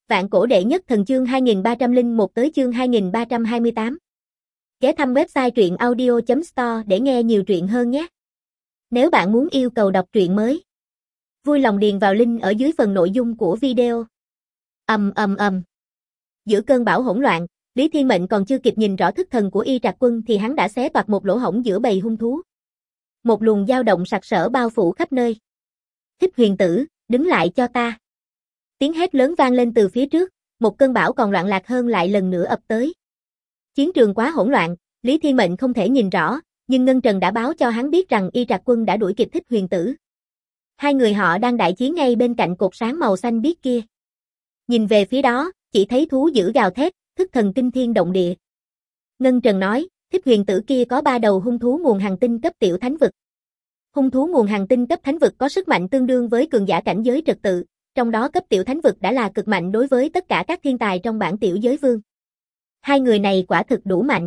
Vạn cổ đệ nhất thần chương 2301 tới chương 2328. Ghé thăm website truyện audio.store để nghe nhiều truyện hơn nhé. Nếu bạn muốn yêu cầu đọc truyện mới, vui lòng điền vào link ở dưới phần nội dung của video. Giữa cơn bão hỗn loạn, Lý Thiên Mệnh còn chưa kịp nhìn rõ thức thần của Y Trạc Quân thì hắn đã xé toạc một lỗ hổng giữa bầy hung thú. Một luồng dao động sặc sỡ bao phủ khắp nơi. Thích Huyền Tử, đứng lại cho ta. Tiếng hét lớn vang lên từ phía trước, một cơn bão còn loạn lạc hơn lại lần nữa ập tới. Chiến trường quá hỗn loạn, Lý Thiên Mệnh không thể nhìn rõ, nhưng Ngân Trần đã báo cho hắn biết rằng Y Trạc Quân đã đuổi kịp Thích Huyền Tử. Hai người họ đang đại chiến ngay bên cạnh cột sáng màu xanh biếc kia. Nhìn về phía đó, chỉ thấy thú dữ gào thét, thức thần kinh thiên động địa. Ngân Trần nói, Thích Huyền Tử kia có 3 đầu hung thú nguồn hành tinh cấp tiểu thánh vực. Hung thú nguồn hành tinh cấp thánh vực có sức mạnh tương đương với cường giả cảnh giới trật tự, trong đó cấp tiểu thánh vực đã là cực mạnh đối với tất cả các thiên tài trong bảng tiểu giới vương. Hai người này quả thực đủ mạnh.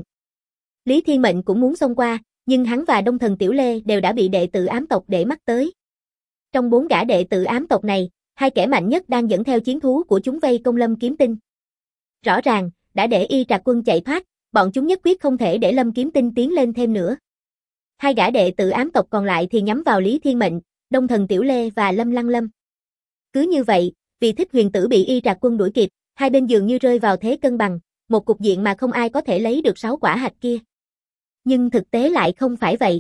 Lý Thiên Mệnh cũng muốn xông qua, nhưng hắn và Đông Thần Tiểu Lê đều đã bị đệ tử ám tộc để mắt tới. Trong 4 gã đệ tử ám tộc này, 2 kẻ mạnh nhất đang dẫn theo chiến thú của chúng vây công Lâm Kiếm Tinh. Rõ ràng, đã để Y Trạc Quân chạy thoát, bọn chúng nhất quyết không thể để Lâm Kiếm Tinh tiến lên thêm nữa. 2 gã đệ tử ám tộc còn lại thì nhắm vào Lý Thiên Mệnh, Đông Thần Tiểu Lê và Lâm Lăng Lâm. Cứ như vậy, vì Thích Huyền Tử bị Y Trạc Quân đuổi kịp, hai bên dường như rơi vào thế cân bằng, một cục diện mà không ai có thể lấy được 6 quả hạch kia. Nhưng thực tế lại không phải vậy.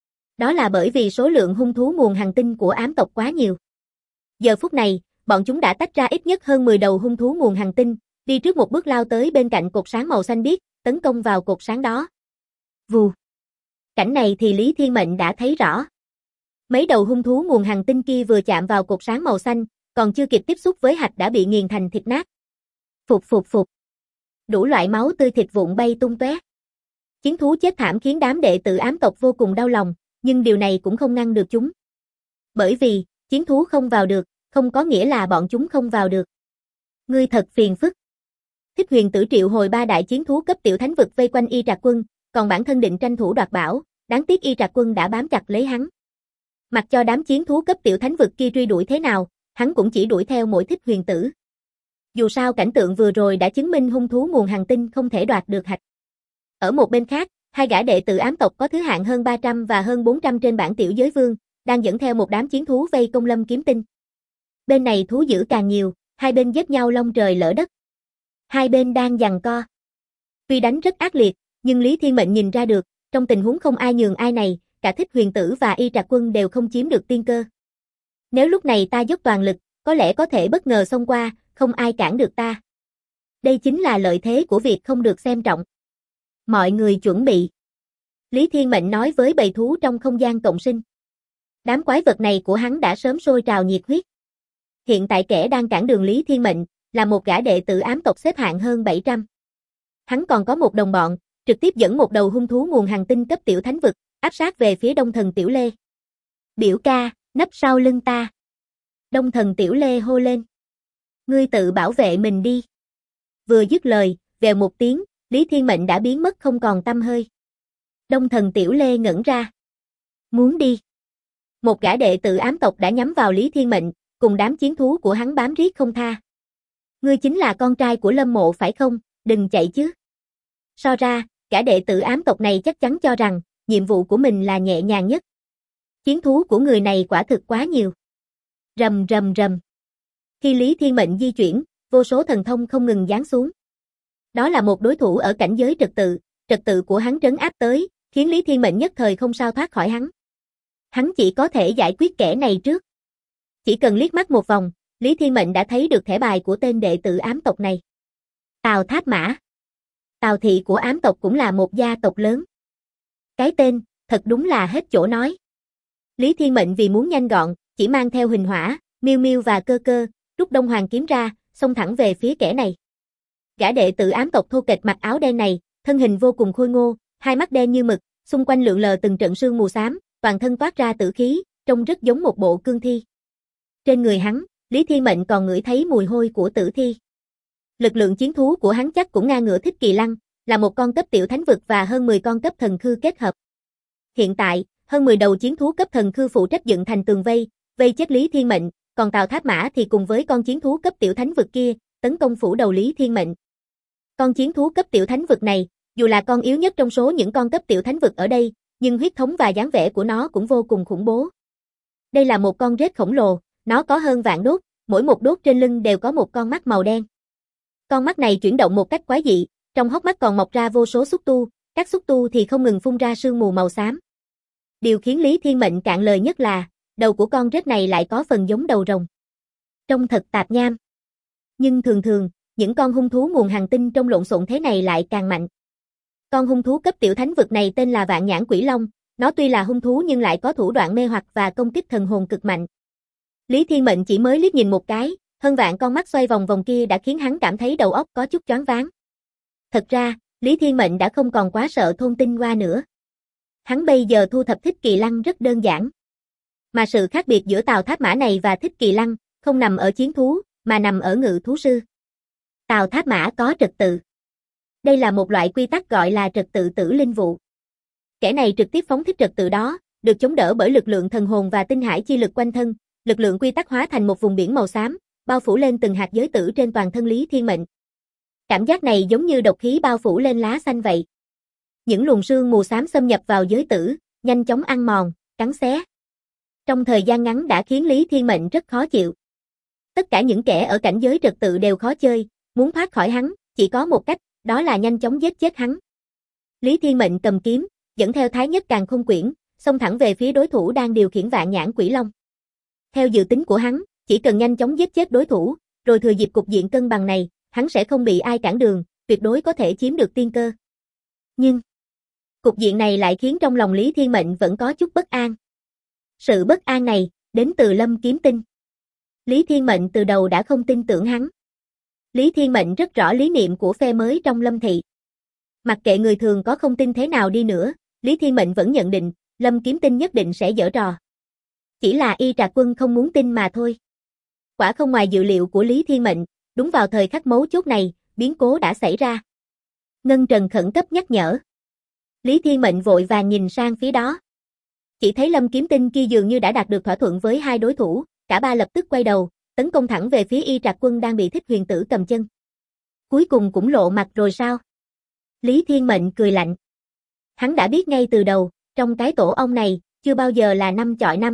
Đó là bởi vì số lượng hung thú nguồn hành tinh của ám tộc quá nhiều. Giờ phút này, bọn chúng đã tách ra ít nhất hơn 10 đầu hung thú nguồn hành tinh, đi trước một bước lao tới bên cạnh cột sáng màu xanh biếc, tấn công vào cột sáng đó. Vù. Cảnh này thì Lý Thiên Mệnh đã thấy rõ. Mấy đầu hung thú nguồn hành tinh kia vừa chạm vào cột sáng màu xanh, còn chưa kịp tiếp xúc với hạch đã bị nghiền thành thịt nát. Phụt. Đủ loại máu tươi thịt vụn bay tung tóe. Chiến thú chết thảm khiến đám đệ tử ám tộc vô cùng đau lòng, nhưng điều này cũng không ngăn được chúng. Bởi vì, chiến thú không vào được, không có nghĩa là bọn chúng không vào được. Ngươi thật phiền phức. Thích Huyền Tử triệu hồi 3 đại chiến thú cấp tiểu thánh vực vây quanh Y Trạc Quân, còn bản thân định tranh thủ đoạt bảo, đáng tiếc Y Trạc Quân đã bám chặt lấy hắn. Mặc cho đám chiến thú cấp tiểu thánh vực kia truy đuổi thế nào, hắn cũng chỉ đuổi theo mỗi Thích Huyền Tử. Dù sao cảnh tượng vừa rồi đã chứng minh hung thú nguồn hành tinh không thể đoạt được hạch. Ở một bên khác, 2 gã đệ tử ám tộc có thứ hạng hơn 300 và hơn 400 trên bảng tiểu giới vương, đang dẫn theo một đám chiến thú vây công Lâm Kiếm Tinh. Bên này thú dữ càng nhiều, hai bên giết nhau long trời lỡ đất. Hai bên đang giằng co. Tuy đánh rất ác liệt, nhưng Lý Thiên Mệnh nhìn ra được, trong tình huống không ai nhường ai này, cả Thích Huyền Tử và Y Trạc Quân đều không chiếm được tiên cơ. Nếu lúc này ta dốc toàn lực, có lẽ có thể bất ngờ xông qua, không ai cản được ta. Đây chính là lợi thế của việc không được xem trọng. Mọi người chuẩn bị. Lý Thiên Mệnh nói với bầy thú trong không gian cộng sinh. Đám quái vật này của hắn đã sớm sôi trào nhiệt huyết. Hiện tại kẻ đang cản đường Lý Thiên Mệnh là một gã đệ tử ám tộc xếp hạng hơn 700. Hắn còn có một đồng bọn, trực tiếp dẫn một đầu hung thú nguồn hành tinh cấp tiểu thánh vực, áp sát về phía Đông Thần Tiểu Lê. Biểu ca, nấp sau lưng ta. Đông Thần Tiểu Lê hô lên. Ngươi tự bảo vệ mình đi. Vừa dứt lời, vèo một tiếng, Lý Thiên Mệnh đã biến mất không còn tăm hơi. Đông Thần Tiểu Lê ngẩn ra. Muốn đi. Một gã đệ tử ám tộc đã nhắm vào Lý Thiên Mệnh, cùng đám chiến thú của hắn bám riết không tha. Ngươi chính là con trai của Lâm Mộ phải không, đừng chạy chứ. So ra, gã đệ tử ám tộc này chắc chắn cho rằng, nhiệm vụ của mình là nhẹ nhàng nhất. Chiến thú của người này quả thực quá nhiều. Rầm. Khi Lý Thiên Mệnh di chuyển, vô số thần thông không ngừng giáng xuống. Đó là một đối thủ ở cảnh giới trật tự của hắn trấn áp tới, khiến Lý Thiên Mệnh nhất thời không sao thoát khỏi hắn. Hắn chỉ có thể giải quyết kẻ này trước. Chỉ cần liếc mắt một vòng, Lý Thiên Mệnh đã thấy được thẻ bài của tên đệ tử ám tộc này. Tào Tháp Mã. Tào thị của ám tộc cũng là một gia tộc lớn. Cái tên, thật đúng là hết chỗ nói. Lý Thiên Mệnh vì muốn nhanh gọn, chỉ mang theo Hình Hỏa, Miêu Miêu và Cơ Cơ, rút Đông Hoàng kiếm ra, xông thẳng về phía kẻ này. Gã đệ tử ám tộc thô kệch mặc áo đen này, thân hình vô cùng khôi ngô, hai mắt đen như mực, xung quanh lượn lờ từng trận sương mù xám, toàn thân toát ra tử khí, trông rất giống một bộ cương thi. Trên người hắn, Lý Thiên Mệnh còn ngửi thấy mùi hôi của tử thi. Lực lượng chiến thú của hắn chắc cũng ngang ngửa Thích Kỳ Lăng, là một con cấp tiểu thánh vực và hơn 10 con cấp thần khư kết hợp. Hiện tại, hơn 10 đầu chiến thú cấp thần khư phụ trách dựng thành tường vây chết Lý Thiên Mệnh, còn Tào Tháp Mã thì cùng với con chiến thú cấp tiểu thánh vực kia, tấn công phủ đầu Lý Thiên Mệnh. Con chiến thú cấp tiểu thánh vực này, dù là con yếu nhất trong số những con cấp tiểu thánh vực ở đây, nhưng huyết thống và dáng vẻ của nó cũng vô cùng khủng bố. Đây là một con rết khổng lồ, nó có hơn vạn đốt, mỗi một đốt trên lưng đều có một con mắt màu đen. Con mắt này chuyển động một cách quái dị, trong hốc mắt còn mọc ra vô số xúc tu, các xúc tu thì không ngừng phun ra sương mù màu xám. Điều khiến Lý Thiên Mệnh cạn lời nhất là, đầu của con rết này lại có phần giống đầu rồng. Trông thật tạp nham. Nhưng thường thường, những con hung thú nguồn hành tinh trong lộn xộn thế này lại càng mạnh. Con hung thú cấp tiểu thánh vực này tên là Vạn Nhãn Quỷ Long, nó tuy là hung thú nhưng lại có thủ đoạn mê hoặc và công kích thần hồn cực mạnh. Lý Thiên Mệnh chỉ mới liếc nhìn một cái, hơn vạn con mắt xoay vòng vòng kia đã khiến hắn cảm thấy đầu óc có chút choáng váng. Thật ra, Lý Thiên Mệnh đã không còn quá sợ thôn tinh hoa nữa. Hắn bây giờ thu thập Thích Kỳ Lăng rất đơn giản. Mà sự khác biệt giữa Tào Tháp Mã này và Thích Kỳ Lăng, không nằm ở chiến thú, mà nằm ở ngự thú sư. Tào Tháp Mã có trật tự. Đây là một loại quy tắc gọi là trật tự tử linh vụ. Kẻ này trực tiếp phóng thích trật tự đó, được chống đỡ bởi lực lượng thần hồn và tinh hải chi lực quanh thân, lực lượng quy tắc hóa thành một vùng biển màu xám, bao phủ lên từng hạt giới tử trên toàn thân Lý Thiên Mệnh. Cảm giác này giống như độc khí bao phủ lên lá xanh vậy. Những luồng sương mù xám xâm nhập vào giới tử, nhanh chóng ăn mòn, cắn xé. Trong thời gian ngắn đã khiến Lý Thiên Mệnh rất khó chịu. Tất cả những kẻ ở cảnh giới trật tự đều khó chơi, muốn thoát khỏi hắn, chỉ có một cách, đó là nhanh chóng giết chết hắn. Lý Thiên Mệnh cầm kiếm, dẫn theo Thái Nhất Càn Khôn Quyển, xông thẳng về phía đối thủ đang điều khiển Vạn Nhãn Quỷ Long. Theo dự tính của hắn, chỉ cần nhanh chóng giết chết đối thủ, rồi thừa dịp cục diện cân bằng này, hắn sẽ không bị ai cản đường, tuyệt đối có thể chiếm được tiên cơ. Nhưng, cục diện này lại khiến trong lòng Lý Thiên Mệnh vẫn có chút bất an. Sự bất an này, đến từ Lâm Kiếm Tinh. Lý Thiên Mệnh từ đầu đã không tin tưởng hắn. Lý Thiên Mệnh rất rõ lý niệm của phe mới trong Lâm Thị. Mặc kệ người thường có không tin thế nào đi nữa, Lý Thiên Mệnh vẫn nhận định, Lâm Kiếm Tinh nhất định sẽ giở trò. Chỉ là Y Trạc Quân không muốn tin mà thôi. Quả không ngoài dự liệu của Lý Thiên Mệnh, đúng vào thời khắc mấu chốt này, biến cố đã xảy ra. Ngân Trần khẩn cấp nhắc nhở. Lý Thiên Mệnh vội vàng nhìn sang phía đó. Chỉ thấy Lâm Kiếm Tinh kia dường như đã đạt được thỏa thuận với hai đối thủ, cả ba lập tức quay đầu, tấn công thẳng về phía Y Trạc Quân đang bị Thích Huyền Tử cầm chân. Cuối cùng cũng lộ mặt rồi sao? Lý Thiên Mệnh cười lạnh. Hắn đã biết ngay từ đầu, trong cái tổ ong này, chưa bao giờ là 5 chọi 5,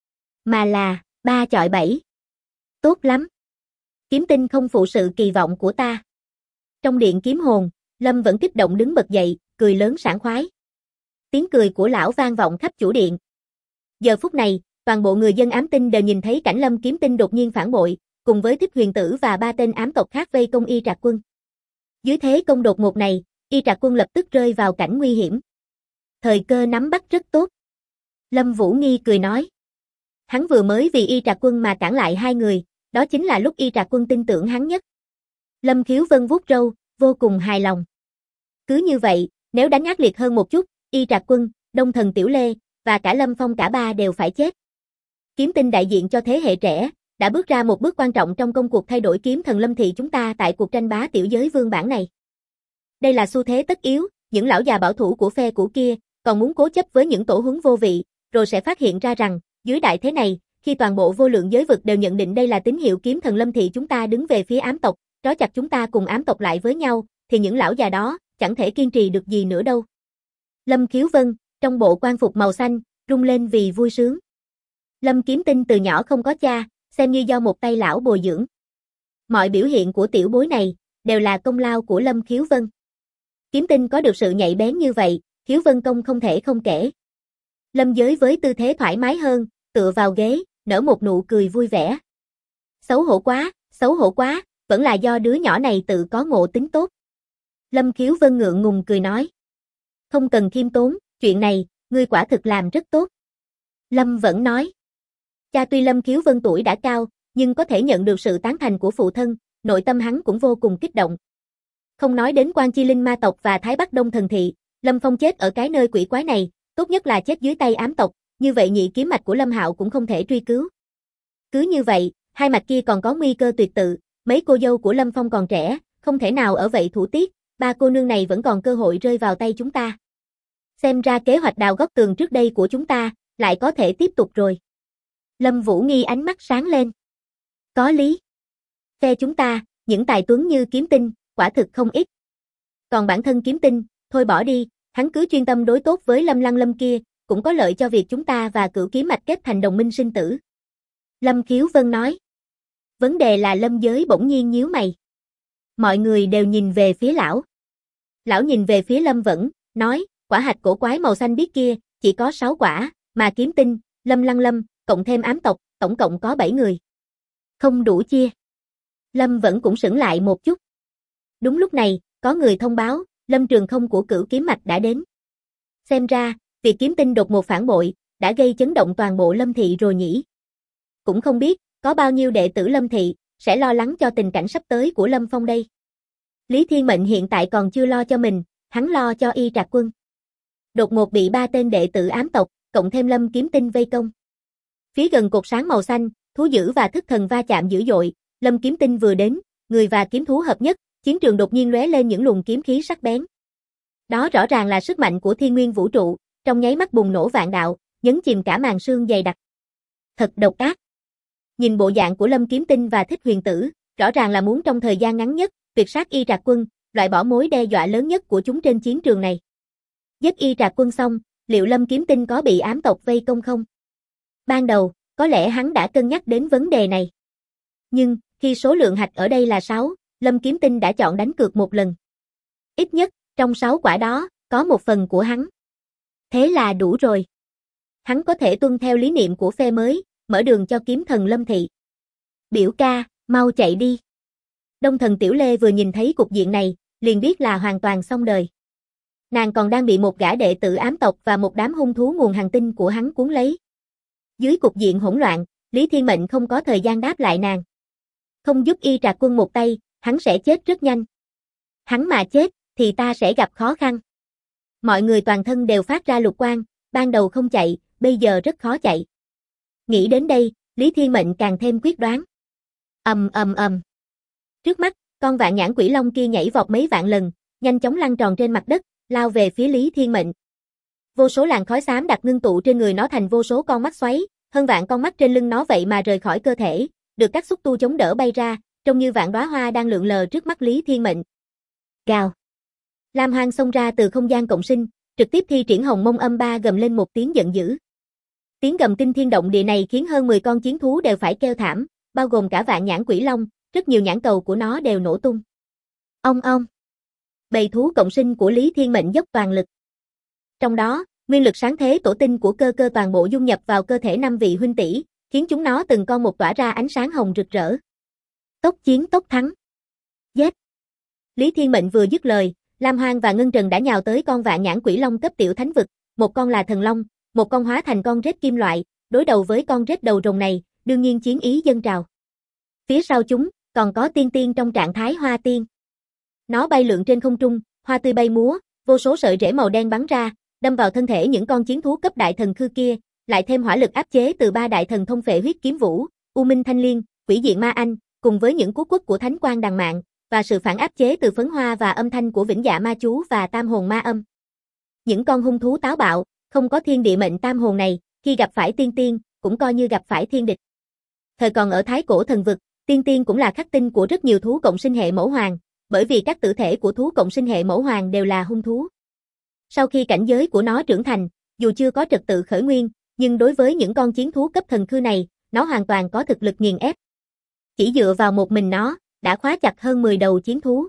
mà là 3 chọi 7. Tốt lắm. Kiếm Tinh không phụ sự kỳ vọng của ta. Trong điện kiếm hồn, Lâm vẫn kích động đứng bật dậy, cười lớn sảng khoái. Tiếng cười của lão vang vọng khắp chủ điện. Giờ phút này, toàn bộ người dân ám tinh đều nhìn thấy cảnh Lâm Kiếm Tinh đột nhiên phản bội, cùng với Thích Huyền Tử và 3 tên ám tộc khác vây công Y Trạc Quân. Dưới thế công đột ngột này, Y Trạc Quân lập tức rơi vào cảnh nguy hiểm. Thời cơ nắm bắt rất tốt. Lâm Vũ Nghi cười nói. Hắn vừa mới vì Y Trạc Quân mà cản lại hai người, đó chính là lúc Y Trạc Quân tin tưởng hắn nhất. Lâm Khiếu Vân vuốt râu, vô cùng hài lòng. Cứ như vậy, nếu đánh ác liệt hơn một chút, Y Trạc Quân, Đông Thần Tiểu Lê, và cả Lâm Phong cả ba đều phải chết. Kiếm Tinh đại diện cho thế hệ trẻ, đã bước ra một bước quan trọng trong công cuộc thay đổi kiếm thần Lâm Thị chúng ta tại cuộc tranh bá tiểu giới vương bản này. Đây là xu thế tất yếu, những lão già bảo thủ của phe cũ kia, còn muốn cố chấp với những tổ huấn vô vị, rồi sẽ phát hiện ra rằng, dưới đại thế này, khi toàn bộ vô lượng giới vực đều nhận định đây là tín hiệu kiếm thần Lâm Thị chúng ta đứng về phía ám tộc, trói chặt chúng ta cùng ám tộc lại với nhau, thì những lão già đó, chẳng thể kiên trì được gì nữa đâu. Lâm Khiếu Vân, trong bộ quan phục màu xanh, rung lên vì vui sướng. Lâm Kiếm Tinh từ nhỏ không có cha, xem như do một tay lão bồi dưỡng. Mọi biểu hiện của tiểu bối này, đều là công lao của Lâm Khiếu Vân. Kiếm Tinh có được sự nhạy bén như vậy, Khiếu Vân công không thể không kể. Lâm Giới với tư thế thoải mái hơn, tựa vào ghế, nở một nụ cười vui vẻ. Xấu hổ quá, vẫn là do đứa nhỏ này tự có ngộ tính tốt. Lâm Khiếu Vân ngượng ngùng cười nói. Không cần khiêm tốn, chuyện này, ngươi quả thực làm rất tốt. Lâm vẫn nói. Cha tuy Lâm Khiếu Vân tuổi đã cao, nhưng có thể nhận được sự tán thành của phụ thân, nội tâm hắn cũng vô cùng kích động. Không nói đến Quan Chi Linh ma tộc và Thái Bắc Đông Thần Thị, Lâm Phong chết ở cái nơi quỷ quái này, tốt nhất là chết dưới tay ám tộc, như vậy nhị kiếm mạch của Lâm Hạo cũng không thể truy cứu. Cứ như vậy, hai mạch kia còn có nguy cơ tuyệt tự, mấy cô dâu của Lâm Phong còn trẻ, không thể nào ở vậy thủ tiết, ba cô nương này vẫn còn cơ hội rơi vào tay chúng ta. Xem ra kế hoạch đào góc tường trước đây của chúng ta, lại có thể tiếp tục rồi. Lâm Vũ Nghi ánh mắt sáng lên. Có lý. Phe chúng ta, Những tài tuấn như Kiếm Tinh, quả thực không ít. Còn bản thân Kiếm Tinh, thôi bỏ đi, hắn cứ chuyên tâm đối tốt với Lâm Lăng Lâm kia, cũng có lợi cho việc chúng ta và Cửu Kiếm Mạch kết thành đồng minh sinh tử. Lâm Khiếu Vân nói. Vấn đề là Lâm Giới bỗng nhiên nhíu mày. Mọi người đều nhìn về phía lão. Lão nhìn về phía Lâm Vẫn, nói, quả hạch cổ quái màu xanh biếc kia, chỉ có 6 quả, mà Kiếm Tinh, Lâm Lăng Lâm, cộng thêm ám tộc, tổng cộng có 7 người. Không đủ chia. Lâm Vẫn cũng sững lại một chút. Đúng lúc này, có người thông báo, Lâm Trường Không của Cửu Kiếm Mạch đã đến. Xem ra, việc Kiếm Tinh đột ngột phản bội, đã gây chấn động toàn bộ Lâm Thị rồi nhỉ. Cũng không biết, có bao nhiêu đệ tử Lâm Thị, sẽ lo lắng cho tình cảnh sắp tới của Lâm Phong đây. Lý Thiên Mệnh hiện tại còn chưa lo cho mình, hắn lo cho Y Trạc Quân. Đột ngột bị 3 tên đệ tử ám tộc, cộng thêm Lâm Kiếm Tinh vây công. Phía gần cột sáng màu xanh, thú dữ và thức thần va chạm dữ dội, Lâm Kiếm Tinh vừa đến, người và kiếm thú hợp nhất, chiến trường đột nhiên lóe lên những luồng kiếm khí sắc bén. Đó rõ ràng là sức mạnh của thiên nguyên vũ trụ, trong nháy mắt bùng nổ vạn đạo, nhấn chìm cả màn sương dày đặc. Thật độc ác. Nhìn bộ dạng của Lâm Kiếm Tinh và Thích Huyền Tử, rõ ràng là muốn trong thời gian ngắn nhất, tuyệt sát Y Trạc Quân, loại bỏ mối đe dọa lớn nhất của chúng trên chiến trường này. Giết Y Trạc Quân xong, liệu Lâm Kiếm Tinh có bị ám tộc vây công không? Ban đầu, có lẽ hắn đã cân nhắc đến vấn đề này. Nhưng, khi số lượng hạch ở đây là 6, Lâm Kiếm Tinh đã chọn đánh cược một lần. Ít nhất, trong 6 quả đó, có một phần của hắn. Thế là đủ rồi. Hắn có thể tuân theo lý niệm của phe mới, mở đường cho kiếm thần Lâm Thị. Biểu ca, mau chạy đi. Đông thần Tiểu Lê vừa nhìn thấy cục diện này, liền biết là hoàn toàn xong đời. Nàng còn đang bị một gã đệ tử ám tộc và một đám hung thú nguồn hành tinh của hắn cuốn lấy. Dưới cục diện hỗn loạn, Lý Thiên Mệnh không có thời gian đáp lại nàng. Không giúp Y Trạc Quân một tay, hắn sẽ chết rất nhanh. Hắn mà chết, thì ta sẽ gặp khó khăn. Mọi người toàn thân đều phát ra lục quang, ban đầu không chạy, bây giờ rất khó chạy. Nghĩ đến đây, Lý Thiên Mệnh càng thêm quyết đoán. Ầm ầm ầm. Trước mắt, con vạn nhãn quỷ long kia nhảy vọt mấy vạn lần, nhanh chóng lăn tròn trên mặt đất, lao về phía Lý Thiên Mệnh. Vô số làn khói xám đặc ngưng tụ trên người nó thành vô số con mắt xoáy, hơn vạn con mắt trên lưng nó vậy mà rời khỏi cơ thể, được các xúc tu chống đỡ bay ra, trông như vạn đóa hoa đang lượn lờ trước mắt Lý Thiên Mệnh. Gào. Lam Hoang xông ra từ không gian cộng sinh, trực tiếp thi triển Hồng Mông Âm Ba gầm lên một tiếng giận dữ. Tiếng gầm kinh thiên động địa này khiến hơn 10 con chiến thú đều phải kêu thảm, bao gồm cả vạn nhãn quỷ long, rất nhiều nhãn cầu của nó đều nổ tung. Ong ong. Bầy thú cộng sinh của Lý Thiên Mệnh dốc toàn lực. Trong đó, nguyên lực sáng thế tổ tinh của cơ cơ toàn bộ dung nhập vào cơ thể 5 vị huynh tỷ, khiến chúng nó từng con một tỏa ra ánh sáng hồng rực rỡ. Tốc chiến tốc thắng. Giết. Lý Thiên Mệnh vừa dứt lời, Lam Hoang và Ngân Trần đã nhào tới con vạn nhãn quỷ long cấp tiểu thánh vực, một con là thần long, một con hóa thành con rết kim loại, đối đầu với con rết đầu rồng này, đương nhiên chiến ý dâng trào. Phía sau chúng, còn có tiên tiên trong trạng thái hoa tiên. Nó bay lượn trên không trung, hoa tươi bay múa, vô số sợi rễ màu đen bắn ra, đâm vào thân thể những con chiến thú cấp đại thần khư kia, lại thêm hỏa lực áp chế từ 3 đại thần thông phệ huyết kiếm vũ, U Minh Thanh Liên, Quỷ Diện Ma Anh, cùng với những cú quất của Thánh Quang Đằng Mạn, và sự phản áp chế từ phấn hoa và âm thanh của Vĩnh Dạ Ma Chú và Tam Hồn Ma Âm. Những con hung thú táo bạo, không có thiên địa mệnh tam hồn này, khi gặp phải tiên tiên, cũng coi như gặp phải thiên địch. Thời còn ở Thái Cổ Thần Vực, tiên tiên cũng là khắc tinh của rất nhiều thú cộng sinh hệ mẫu hoàng, bởi vì các tử thể của thú cộng sinh hệ mẫu hoàng đều là hung thú. Sau khi cảnh giới của nó trưởng thành, dù chưa có trật tự khởi nguyên, nhưng đối với những con chiến thú cấp thần khư này, nó hoàn toàn có thực lực nghiền ép. Chỉ dựa vào một mình nó, đã khóa chặt hơn 10 đầu chiến thú.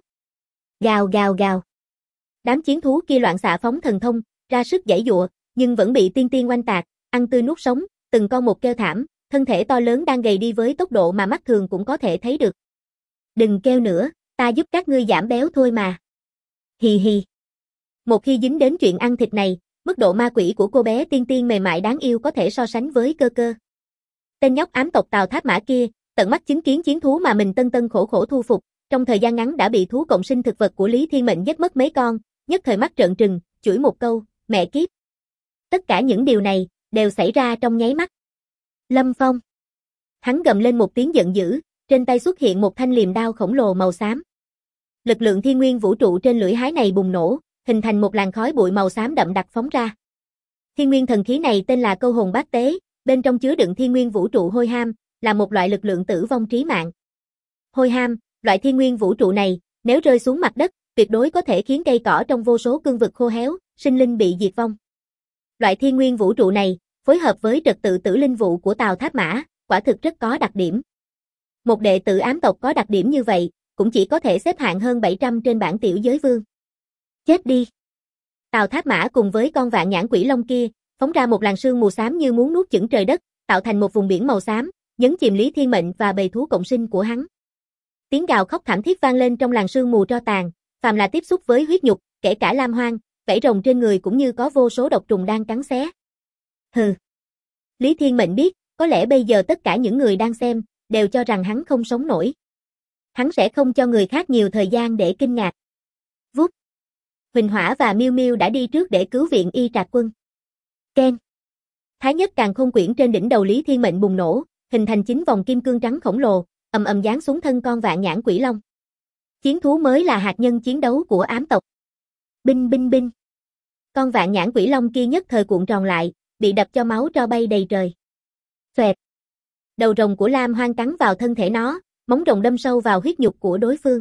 Gào gào gào. Đám chiến thú kia loạn xạ phóng thần thông, ra sức giãy giụa, nhưng vẫn bị tiên tiên oanh tạc, ăn tươi nuốt sống, từng con một kêu thảm, thân thể to lớn đang gầy đi với tốc độ mà mắt thường cũng có thể thấy được. Đừng kêu nữa, ta giúp các ngươi giảm béo thôi mà. Hì hì. Một khi dính đến chuyện ăn thịt này, mức độ ma quỷ của cô bé tiên tiên mềm mại đáng yêu có thể so sánh với cơ cơ. Tên nhóc ám tộc Tào Tháp Mã kia, tận mắt chứng kiến chiến thú mà mình tân tân khổ khổ thu phục, trong thời gian ngắn đã bị thú cộng sinh thực vật của Lý Thiên Mệnh giết mất mấy con, nhất thời mắt trợn trừng, chửi một câu, mẹ kiếp. Tất cả những điều này, đều xảy ra trong nháy mắt. Lâm Phong. Hắn gầm lên một tiếng giận dữ, trên tay xuất hiện một thanh liềm đao khổng lồ màu xám. Lực lượng thiên nguyên vũ trụ trên lưỡi hái này bùng nổ, hình thành một làn khói bụi màu xám đậm đặc phóng ra. Thiên nguyên thần khí này tên là Câu Hồn Bát Tế, bên trong chứa đựng thiên nguyên vũ trụ hôi ham, là một loại lực lượng tử vong trí mạng. Hôi ham, Loại thiên nguyên vũ trụ này, nếu rơi xuống mặt đất, tuyệt đối có thể khiến cây cỏ trong vô số cương vực khô héo, sinh linh bị diệt vong. Loại thiên nguyên vũ trụ này, phối hợp với trật tự tử linh vụ của Tào Tháp Mã, quả thực rất có đặc điểm. Một đệ tử ám tộc có đặc điểm như vậy, cũng chỉ có thể xếp hạng hơn 700 trên bảng tiểu giới vương. Chết đi! Tào Tháp Mã cùng với con vạn nhãn quỷ long kia, phóng ra một làn sương mù xám như muốn nuốt chửng trời đất, tạo thành một vùng biển màu xám, nhấn chìm Lý Thiên Mệnh và bầy thú cộng sinh của hắn. Tiếng gào khóc thảm thiết vang lên trong làn sương mù tro tàn, phàm là tiếp xúc với huyết nhục, kể cả lam hoang, vảy rồng trên người cũng như có vô số độc trùng đang cắn xé. Hừ. Lý Thiên Mệnh biết, có lẽ bây giờ tất cả những người đang xem, đều cho rằng hắn không sống nổi. Hắn sẽ không cho người khác nhiều thời gian để kinh ngạc. Vút. Huỳnh Hỏa và Miêu Miêu đã đi trước để cứu viện Y Trạc Quân. Keng. Thái nhất càn khôn quyển trên đỉnh đầu Lý Thiên Mệnh bùng nổ, hình thành 9 vòng kim cương trắng khổng lồ, ầm ầm giáng xuống thân con vạn nhãn quỷ long. Chiến thú mới là hạt nhân chiến đấu của ám tộc. Binh binh binh. Con vạn nhãn quỷ long kia nhất thời cuộn tròn lại, bị đập cho máu tro bay đầy trời. Xoẹt. Đầu rồng của Lam Hoang cắn vào thân thể nó, móng rồng đâm sâu vào huyết nhục của đối phương.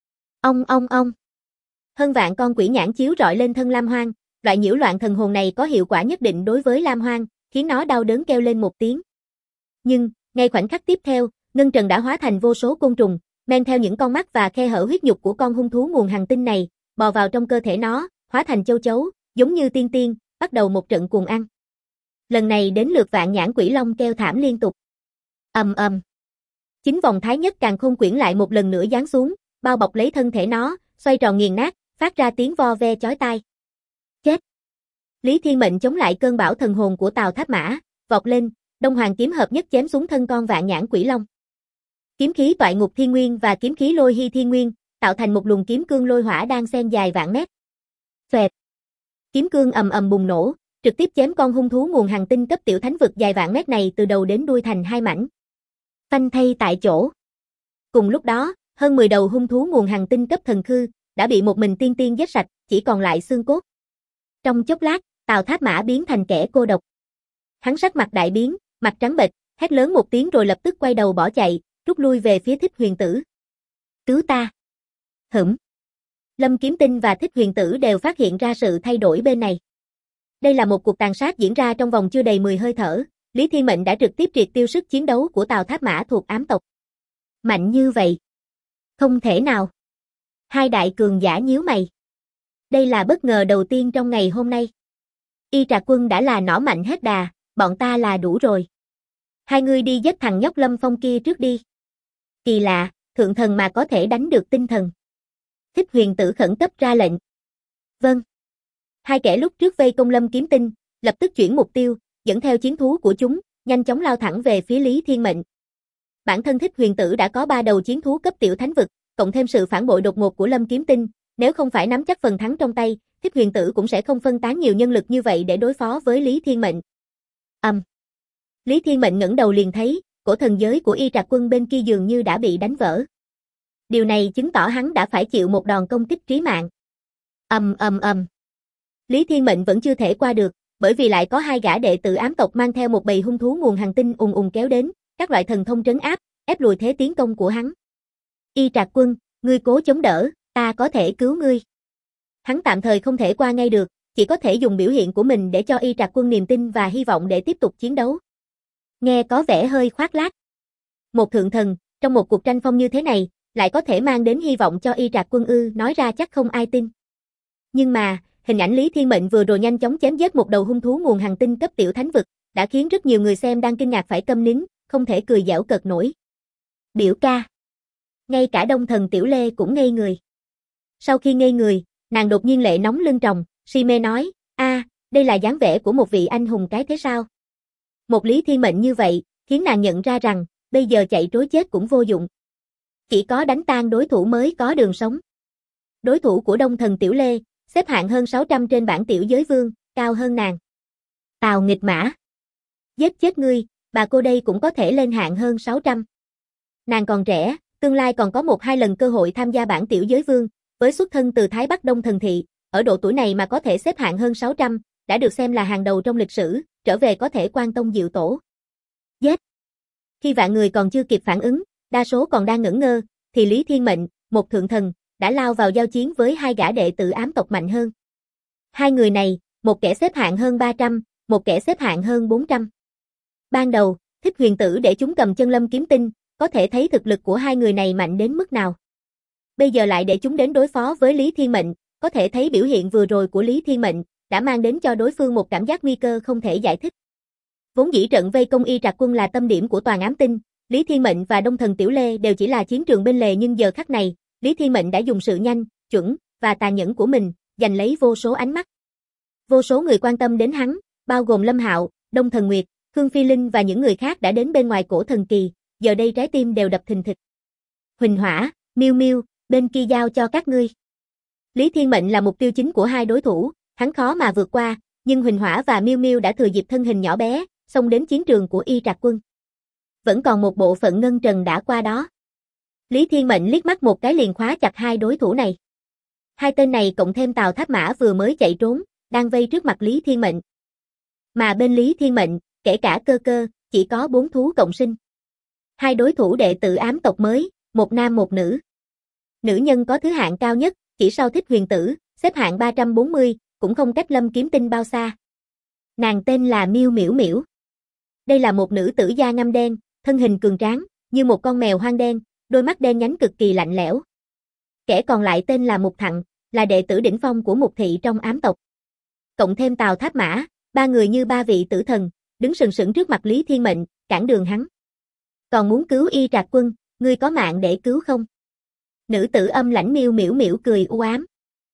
Ong ong ong. Hơn vạn con quỷ nhãn chiếu rọi lên thân Lam Hoang, loại nhiễu loạn thần hồn này có hiệu quả nhất định đối với Lam Hoang, khiến nó đau đớn kêu lên một tiếng. Nhưng, ngay khoảnh khắc tiếp theo, ngân trần đã hóa thành vô số côn trùng, men theo những con mắt và khe hở huyết nhục của con hung thú nguồn hành tinh này, bò vào trong cơ thể nó, hóa thành châu chấu, giống như tiên tiên, bắt đầu một trận cuồng ăn. Lần này đến lượt vạn nhãn quỷ long kêu thảm liên tục. Ầm ầm. 9 vòng thái nhất càn khôn quyển lại một lần nữa giáng xuống, bao bọc lấy thân thể nó, xoay tròn nghiền nát, phát ra tiếng vo ve chói tai. Chết. Lý Thiên Mệnh chống lại cơn bão thần hồn của Tào Tháp Mã, vọt lên, Đông Hoàng kiếm hợp nhất chém xuống thân con vạn nhãn quỷ long. Kiếm khí toại ngục thiên nguyên và kiếm khí lôi hy thiên nguyên, tạo thành một luồng kiếm cương lôi hỏa đang xen dài vạn mét. Xoẹt. Kiếm cương ầm ầm bùng nổ, trực tiếp chém con hung thú nguồn hành tinh cấp tiểu thánh vực dài vạn mét này từ đầu đến đuôi thành hai mảnh. Phanh thây tại chỗ. Cùng lúc đó, hơn 10 đầu hung thú nguồn hành tinh cấp thần khư đã bị một mình tiên tiên giết sạch, chỉ còn lại xương cốt. Trong chốc lát, Tào Tháp Mã biến thành kẻ cô độc. Hắn sắc mặt đại biến, mặt trắng bệch, hét lớn một tiếng rồi lập tức quay đầu bỏ chạy, rút lui về phía Thích Huyền Tử. Cứu ta! Hửm! Lâm Kiếm Tinh và Thích Huyền Tử đều phát hiện ra sự thay đổi bên này. Đây là một cuộc tàn sát diễn ra trong vòng chưa đầy 10 hơi thở, Lý Thiên Mệnh đã trực tiếp triệt tiêu sức chiến đấu của Tào Tháp Mã thuộc ám tộc. Mạnh như vậy? Không thể nào. Hai đại cường giả nhíu mày. Đây là bất ngờ đầu tiên trong ngày hôm nay. Y Trạc Quân đã là nỏ mạnh hết đà, bọn ta là đủ rồi. Hai người đi giết thằng nhóc Lâm Phong kia trước đi. Kỳ lạ, thượng thần mà có thể đánh được tinh thần. Thích Huyền Tử khẩn cấp ra lệnh. Vâng. Hai kẻ lúc trước vây công Lâm Kiếm Tinh, lập tức chuyển mục tiêu, dẫn theo chiến thú của chúng, nhanh chóng lao thẳng về phía Lý Thiên Mệnh. Bản thân Thích Huyền Tử đã có 3 đầu chiến thú cấp tiểu thánh vực, cộng thêm sự phản bội đột ngột của Lâm Kiếm Tinh, nếu không phải nắm chắc phần thắng trong tay, Thích Huyền Tử cũng sẽ không phân tán nhiều nhân lực như vậy để đối phó với Lý Thiên Mệnh. Lý Thiên Mệnh ngẩng đầu liền thấy, cổ thần giới của Y Trạc Quân bên kia dường như đã bị đánh vỡ. Điều này chứng tỏ hắn đã phải chịu một đòn công kích trí mạng. Lý Thiên Mệnh vẫn chưa thể qua được, bởi vì lại có hai gã đệ tử ám tộc mang theo một bầy hung thú nguồn hành tinh ùng ùng kéo đến, các loại thần thông trấn áp, ép lùi thế tiến công của hắn. Y Trạc Quân, ngươi cố chống đỡ, ta có thể cứu ngươi. Hắn tạm thời không thể qua ngay được, chỉ có thể dùng biểu hiện của mình để cho Y Trạc Quân niềm tin và hy vọng để tiếp tục chiến đấu. Nghe có vẻ hơi khoác lác. Một thượng thần, trong một cuộc tranh phong như thế này, lại có thể mang đến hy vọng cho Y Trạc Quân ư, nói ra chắc không ai tin. Nhưng mà, hình ảnh Lý Thiên Mệnh vừa rồi nhanh chóng chém giết một đầu hung thú nguồn hành tinh cấp tiểu thánh vực, đã khiến rất nhiều người xem đang kinh ngạc phải câm nín, không thể cười giễu cợt nổi. Biểu ca. Ngay cả Đông Thần Tiểu Lê cũng ngây người. Sau khi ngây người, nàng đột nhiên lệ nóng lưng tròng, si mê nói, đây là dáng vẻ của một vị anh hùng cái thế sao? Một Lý Thiên Mệnh như vậy, khiến nàng nhận ra rằng, bây giờ chạy trối chết cũng vô dụng. Chỉ có đánh tan đối thủ mới có đường sống. Đối thủ của Đông Thần Tiểu Lê, xếp hạng hơn 600 trên bảng tiểu giới vương, cao hơn nàng. Tào nghịch mã. Giết chết ngươi, bà cô đây cũng có thể lên hạng hơn 600. Nàng còn trẻ, tương lai còn có 1-2 lần cơ hội tham gia bảng tiểu giới vương, với xuất thân từ Thái Bắc Đông Thần Thị, ở độ tuổi này mà có thể xếp hạng hơn 600, đã được xem là hàng đầu trong lịch sử, trở về có thể quan tông diệu tổ. Giết! Khi vạn người còn chưa kịp phản ứng, đa số còn đang ngẩn ngơ, thì Lý Thiên Mệnh, một thượng thần, đã lao vào giao chiến với hai gã đệ tử ám tộc mạnh hơn. Hai người này, một kẻ xếp hạng hơn 300, một kẻ xếp hạng hơn 400. Ban đầu, Thích Huyền Tử để chúng cầm chân lâm kiếm tinh, có thể thấy thực lực của hai người này mạnh đến mức nào. Bây giờ lại để chúng đến đối phó với Lý Thiên Mệnh, có thể thấy biểu hiện vừa rồi của Lý Thiên Mệnh đã mang đến cho đối phương một cảm giác nguy cơ không thể giải thích. Vốn dĩ trận vây công Y Trạc Quân là tâm điểm của toàn ám tinh, Lý Thiên Mệnh và Đông Thần Tiểu Lê đều chỉ là chiến trường bên lề, nhưng giờ khắc này, Lý Thiên Mệnh đã dùng sự nhanh, chuẩn và tàn nhẫn của mình, giành lấy vô số ánh mắt. Vô số người quan tâm đến hắn, bao gồm Lâm Hạo, Đông Thần Nguyệt, Khương Phi Linh và những người khác đã đến bên ngoài cổ thần kỳ, giờ đây trái tim đều đập thình thịch. Huỳnh Hỏa, Miêu Miêu, bên kia giao cho các ngươi. Lý Thiên Mệnh là mục tiêu chính của hai đối thủ, hắn khó mà vượt qua, nhưng Huỳnh Hỏa và Miêu Miêu đã thừa dịp thân hình nhỏ bé, xông đến chiến trường của Y Trạc Quân. Vẫn còn một bộ phận ngân trần đã qua đó. Lý Thiên Mệnh liếc mắt một cái liền khóa chặt hai đối thủ này. Hai tên này cộng thêm Tào Tháp Mã vừa mới chạy trốn, đang vây trước mặt Lý Thiên Mệnh. Mà bên Lý Thiên Mệnh, kể cả Cơ Cơ, chỉ có 4 thú cộng sinh. Hai đối thủ đệ tử ám tộc mới, một nam một nữ. Nữ nhân có thứ hạng cao nhất, chỉ sau Thích Huyền Tử, xếp hạng 340, cũng không cách lâm kiếm tinh bao xa. Nàng tên là Miêu Miểu Miểu. Đây là một nữ tử da ngăm đen, thân hình cường tráng, như một con mèo hoang đen, đôi mắt đen nhánh cực kỳ lạnh lẽo. Kẻ còn lại tên là Mục Thặng, là đệ tử đỉnh phong của Mục thị trong ám tộc. Cộng thêm Tào Tháp Mã, ba người như ba vị tử thần, đứng sừng sững trước mặt Lý Thiên Mệnh, cản đường hắn. Còn muốn cứu Y Trạc Quân, ngươi có mạng để cứu không? Nữ tử âm lãnh Miêu Miểu Miểu cười u ám.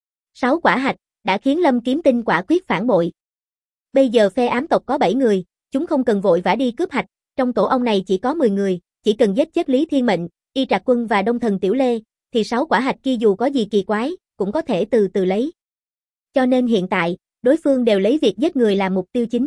6 quả hạch, đã khiến Lâm Kiếm Tinh quả quyết phản bội. Bây giờ phe ám tộc có 7 người, chúng không cần vội vã đi cướp hạch, trong tổ ong này chỉ có 10 người, chỉ cần giết chết Lý Thiên Mệnh, Y Trạc Quân và Đông Thần Tiểu Lê, thì 6 quả hạch kia dù có gì kỳ quái, cũng có thể từ từ lấy. Cho nên hiện tại, đối phương đều lấy việc giết người làm mục tiêu chính.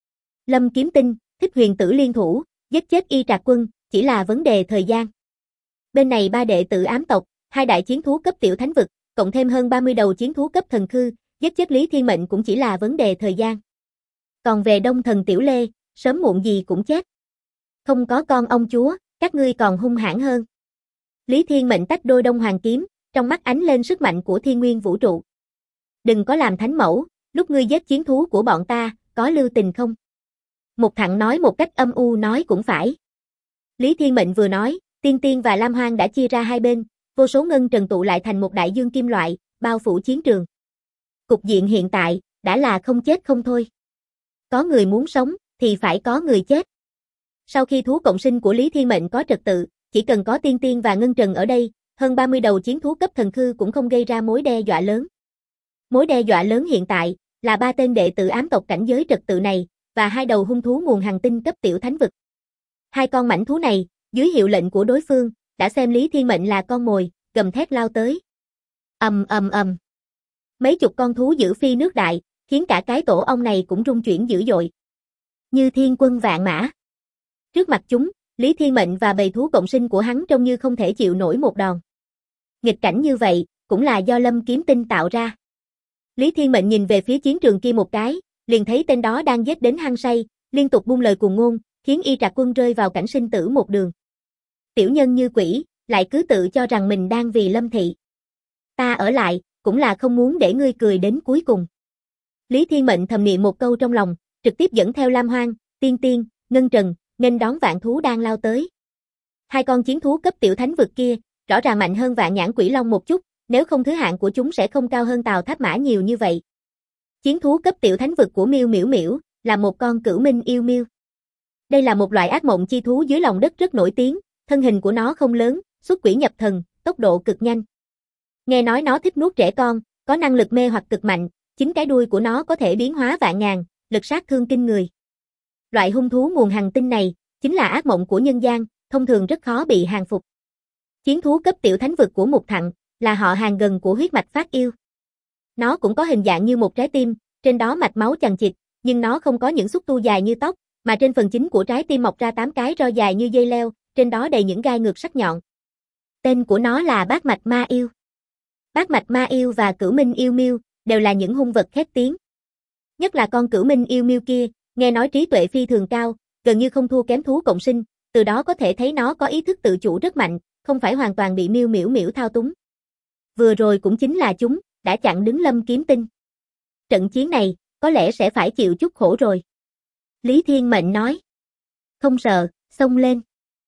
Lâm Kiếm Tinh, Thích Huyền Tử liên thủ, giết chết Y Trạc Quân, chỉ là vấn đề thời gian. Bên này 3 đệ tử ám tộc, 2 đại chiến thú cấp tiểu thánh vực, cộng thêm hơn 30 đầu chiến thú cấp thần khư, giết chết Lý Thiên Mệnh cũng chỉ là vấn đề thời gian. Còn về Đông Thần Tiểu Lê, sớm muộn gì cũng chết. Không có con ông chúa, các ngươi còn hung hãn hơn. Lý Thiên Mệnh tách đôi đông hoàng kiếm, trong mắt ánh lên sức mạnh của thiên nguyên vũ trụ. Đừng có làm thánh mẫu, lúc ngươi giết chiến thú của bọn ta, có lưu tình không? Mục Thặng nói một cách âm u, nói cũng phải. Lý Thiên Mệnh vừa nói, Tiên Tiên và Lam Hoang đã chia ra hai bên, vô số ngân trần tụ lại thành một đại dương kim loại, bao phủ chiến trường. Cục diện hiện tại, đã là không chết không thôi. Có người muốn sống, thì phải có người chết. Sau khi thú cộng sinh của Lý Thiên Mệnh có trật tự, chỉ cần có Tiên Tiên và ngân trần ở đây, hơn 30 đầu chiến thú cấp thần khư cũng không gây ra mối đe dọa lớn. Mối đe dọa lớn hiện tại, là 3 tên đệ tử ám tộc cảnh giới trật tự này, và 2 đầu hung thú nguồn hành tinh cấp tiểu thánh vực. 2 con mãnh thú này, dưới hiệu lệnh của đối phương, đã xem Lý Thiên Mệnh là con mồi, gầm thét lao tới. Ầm ầm ầm. Mấy chục con thú dữ phi nước đại, khiến cả cái tổ ong này cũng rung chuyển dữ dội. Như thiên quân vạn mã. Trước mặt chúng, Lý Thiên Mệnh và bầy thú cộng sinh của hắn trông như không thể chịu nổi một đòn. Nghịch cảnh như vậy, cũng là do Lâm Kiếm Tinh tạo ra. Lý Thiên Mệnh nhìn về phía chiến trường kia một cái, liền thấy tên đó đang giết đến hăng say, liên tục buông lời cuồng ngôn, khiến Y Trạc Quân rơi vào cảnh sinh tử một đường. Tiểu nhân như quỷ, lại cứ tự cho rằng mình đang vì Lâm thị. Ta ở lại, cũng là không muốn để ngươi cười đến cuối cùng. Lý Thiên Mệnh thầm niệm một câu trong lòng, trực tiếp dẫn theo Lam Hoang, Tiên Tiên, Ngân Trần, nên đón vạn thú đang lao tới. 2 con chiến thú cấp tiểu thánh vực kia, rõ ràng mạnh hơn Vạn Nhãn Quỷ Long một chút, nếu không thứ hạng của chúng sẽ không cao hơn Tào Tháp Mã nhiều như vậy. Chiến thú cấp tiểu thánh vực của Miêu Miểu Miểu, là một con cửu minh yêu miêu. Đây là một loại ác mộng chi thú dưới lòng đất rất nổi tiếng, thân hình của nó không lớn, xuất quỷ nhập thần, tốc độ cực nhanh. Nghe nói nó thích nuốt trẻ con, có năng lực mê hoặc cực mạnh, chính cái đuôi của nó có thể biến hóa vạn ngàn, lực sát thương kinh người. Loại hung thú nguồn hành tinh này, chính là ác mộng của nhân gian, thông thường rất khó bị hàng phục. Chiến thú cấp tiểu thánh vực của Mục Thặng, là họ hàng gần của huyết mạch phát yêu. Nó cũng có hình dạng như một trái tim, trên đó mạch máu chằng chịt, nhưng nó không có những xúc tu dài như tóc, mà trên phần chính của trái tim mọc ra 8 cái roi dài như dây leo, trên đó đầy những gai ngược sắc nhọn. Tên của nó là Bát Mạch Ma Yêu. Bát Mạch Ma Yêu và Cửu Minh Yêu Miêu đều là những hung vật khét tiếng. Nhất là con Cửu Minh Yêu Miêu kia, nghe nói trí tuệ phi thường cao, gần như không thua kém thú cộng sinh, từ đó có thể thấy nó có ý thức tự chủ rất mạnh, không phải hoàn toàn bị Miêu Miểu Miểu thao túng. Vừa rồi cũng chính là chúng đã chặn đứng Lâm Kiếm Tinh. Trận chiến này, có lẽ sẽ phải chịu chút khổ rồi. Lý Thiên Mệnh nói. Không sợ, xông lên.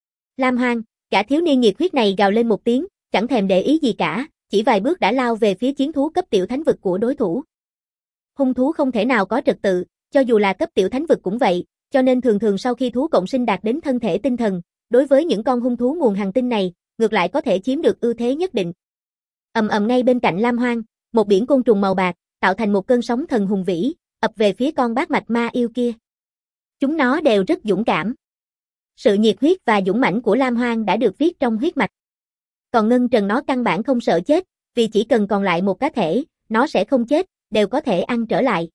Lam Hoang, cả thiếu niên nhiệt huyết này gào lên một tiếng, chẳng thèm để ý gì cả, chỉ vài bước đã lao về phía chiến thú cấp tiểu thánh vực của đối thủ. Hung thú không thể nào có trật tự, cho dù là cấp tiểu thánh vực cũng vậy, cho nên thường thường sau khi thú cộng sinh đạt đến thân thể tinh thần, đối với những con hung thú nguồn hành tinh này, ngược lại có thể chiếm được ưu thế nhất định. Ầm ầm ngay bên cạnh Lam Hoang, một biển côn trùng màu bạc, tạo thành một cơn sóng thần hùng vĩ, ập về phía con bát mạch ma yêu kia. Chúng nó đều rất dũng cảm. Sự nhiệt huyết và dũng mãnh của Lam Hoang đã được viết trong huyết mạch. Còn Ngân Trần nó căn bản không sợ chết, vì chỉ cần còn lại một cá thể, nó sẽ không chết, đều có thể ăn trở lại.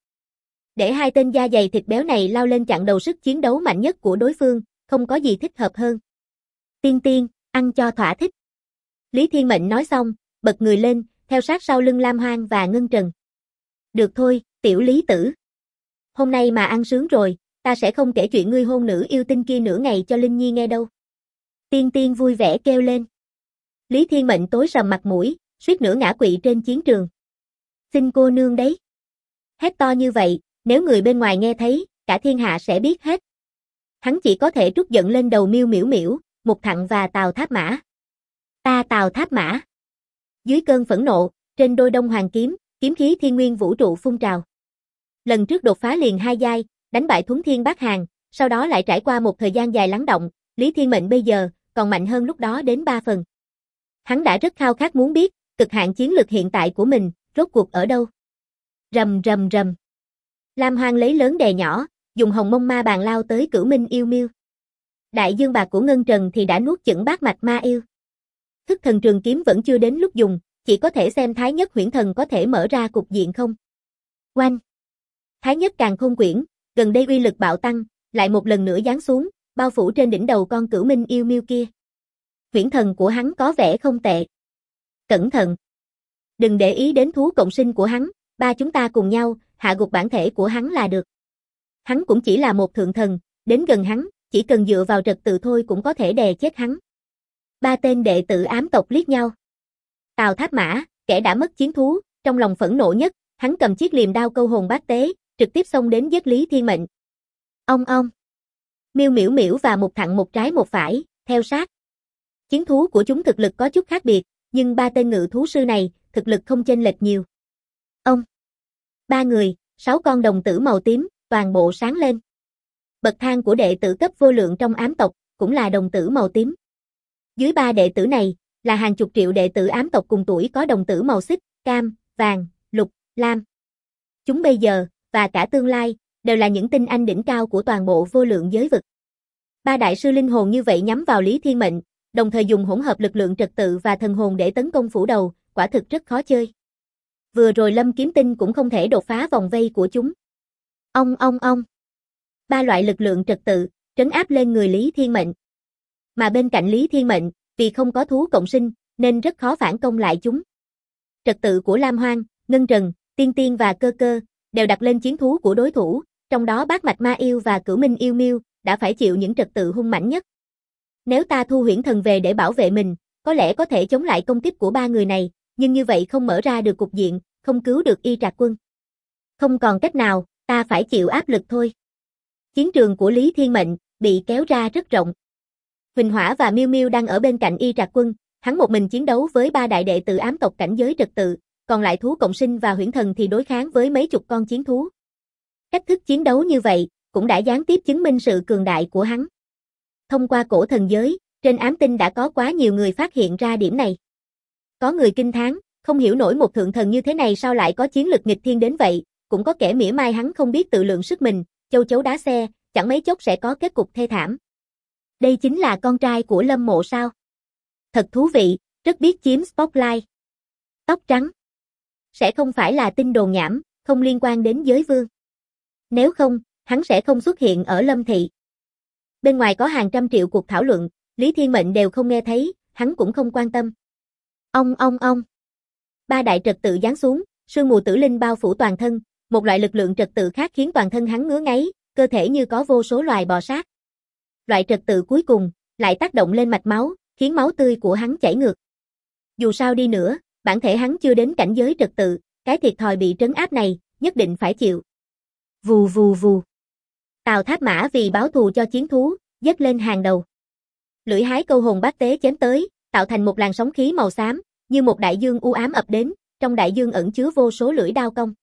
Để hai tên da dày thịt béo này lao lên chặn đầu sức chiến đấu mạnh nhất của đối phương, không có gì thích hợp hơn. Tiên tiên, ăn cho thỏa thích. Lý Thiên Mệnh nói xong, bật người lên, theo sát sau lưng Lam Hoang và Ngân Trần. Được thôi, tiểu Lý tử. Hôm nay mà ăn sướng rồi, ta sẽ không kể chuyện ngươi hôn nữ yêu tinh kia nửa ngày cho Linh Nhi nghe đâu. Tiên tiên vui vẻ kêu lên. Lý Thiên Mệnh tối sầm mặt mũi, suýt nữa ngã quỵ trên chiến trường. Xin cô nương đấy. Hét to như vậy, nếu người bên ngoài nghe thấy, cả thiên hạ sẽ biết hết. Hắn chỉ có thể trút giận lên đầu Miêu Miểu Miểu, Mục Thặng và Tào Tháp Mã. Ta Tào Tháp Mã. Dưới cơn phẫn nộ, trên đôi đông hoàng kiếm, kiếm khí thiên nguyên vũ trụ phun trào. Lần trước đột phá liền 2 giai, đánh bại Thuấn Thiên Bát Hàn, sau đó lại trải qua một thời gian dài lắng động, Lý Thiên Mệnh bây giờ còn mạnh hơn lúc đó đến 3 phần. Hắn đã rất khao khát muốn biết, cực hạn chiến lực hiện tại của mình, rốt cuộc ở đâu. Rầm rầm rầm. Lam Hoang lấy lớn đè nhỏ, dùng hồng mông ma bàn lao tới Cửu Minh yêu miêu. Đại dương bạc của Ngân Trần thì đã nuốt chửng bát mạch ma yêu. Thức thần trường kiếm vẫn chưa đến lúc dùng, chỉ có thể xem Thái Nhất Huyễn Thần có thể mở ra cục diện không. Oanh! Thái Nhất Càn Khôn Quyển, gần đây uy lực bạo tăng, lại một lần nữa giáng xuống, bao phủ trên đỉnh đầu con Cửu Minh yêu miêu kia. Huyễn thần của hắn có vẻ không tệ. Cẩn thận! Đừng để ý đến thú cộng sinh của hắn, ba chúng ta cùng nhau, hạ gục bản thể của hắn là được. Hắn cũng chỉ là một thượng thần, đến gần hắn, chỉ cần dựa vào trật tự thôi cũng có thể đè chết hắn. Ba tên đệ tử ám tộc liếc nhau. Tào Tháp Mã, kẻ đã mất chiến thú, trong lòng phẫn nộ nhất, hắn cầm chiếc liềm đao câu hồn bát tế, trực tiếp xông đến giết Lý Thiên Mệnh. Ông. Miêu Miểu Miểu và Mục Thặng một trái một phải, theo sát. Chiến thú của chúng thực lực có chút khác biệt, nhưng ba tên ngự thú sư này, thực lực không chênh lệch nhiều. Ông. 3 người, 6 con đồng tử màu tím, toàn bộ sáng lên. Bậc thang của đệ tử cấp vô lượng trong ám tộc, cũng là đồng tử màu tím. Dưới 3 đệ tử này, là hàng chục triệu đệ tử ám tộc cùng tuổi có đồng tử màu xích, cam, vàng, lục, lam. Chúng bây giờ, và cả tương lai, đều là những tinh anh đỉnh cao của toàn bộ vô lượng giới vực. Ba đại sư linh hồn như vậy nhắm vào Lý Thiên Mệnh, đồng thời dùng hỗn hợp lực lượng trật tự và thần hồn để tấn công phủ đầu, quả thực rất khó chơi. Vừa rồi Lâm Kiếm Tinh cũng không thể đột phá vòng vây của chúng. Ông. Ba loại lực lượng trật tự, trấn áp lên người Lý Thiên Mệnh. Mà bên cạnh Lý Thiên Mệnh, vì không có thú cộng sinh, nên rất khó phản công lại chúng. Trật tự của Lam Hoang, Ngân Trần, Tiên Tiên và Cơ Cơ, đều đặt lên chiến thú của đối thủ, trong đó bát mạch ma yêu và Cửu Minh yêu miêu, đã phải chịu những trật tự hung mãnh nhất. Nếu ta thu huyễn thần về để bảo vệ mình, có lẽ có thể chống lại công kích của ba người này, nhưng như vậy không mở ra được cục diện, không cứu được Y Trạc Quân. Không còn cách nào, ta phải chịu áp lực thôi. Chiến trường của Lý Thiên Mệnh, bị kéo ra rất rộng. Huỳnh Hỏa và Miêu Miêu đang ở bên cạnh Y Trạc Quân, hắn một mình chiến đấu với 3 đại đệ tử ám tộc cảnh giới trật tự, còn lại thú cộng sinh và huyễn thần thì đối kháng với mấy chục con chiến thú. Cách thức chiến đấu như vậy, cũng đã gián tiếp chứng minh sự cường đại của hắn. Thông qua cổ thần giới, trên ám tinh đã có quá nhiều người phát hiện ra điểm này. Có người kinh thán, không hiểu nổi một thượng thần như thế này sao lại có chiến lực nghịch thiên đến vậy, cũng có kẻ mỉa mai hắn không biết tự lượng sức mình, châu chấu đá xe, chẳng mấy chốc sẽ có kết cục thê thảm. Đây chính là con trai của Lâm Mộ sao? Thật thú vị, rất biết chiếm spotlight. Tóc trắng. Sẽ không phải là tin đồn nhảm, không liên quan đến giới vương. Nếu không, hắn sẽ không xuất hiện ở Lâm Thị. Bên ngoài có hàng trăm triệu cuộc thảo luận, Lý Thiên Mệnh đều không nghe thấy, hắn cũng không quan tâm. Ông. 3 đại trật tự giáng xuống, sương mù tử linh bao phủ toàn thân, một loại lực lượng trật tự khác khiến toàn thân hắn ngứa ngáy, cơ thể như có vô số loài bò sát. Loại trật tự cuối cùng, lại tác động lên mạch máu, khiến máu tươi của hắn chảy ngược. Dù sao đi nữa, bản thể hắn chưa đến cảnh giới trật tự, cái thiệt thòi bị trấn áp này, nhất định phải chịu. Vù vù vù. Tào Tháp Mã vì báo thù cho chiến thú, dâng lên hàng đầu. Lưỡi hái câu hồn bát tế chém tới, tạo thành một làn sóng khí màu xám, như một đại dương u ám ập đến, trong đại dương ẩn chứa vô số lưỡi đao cong.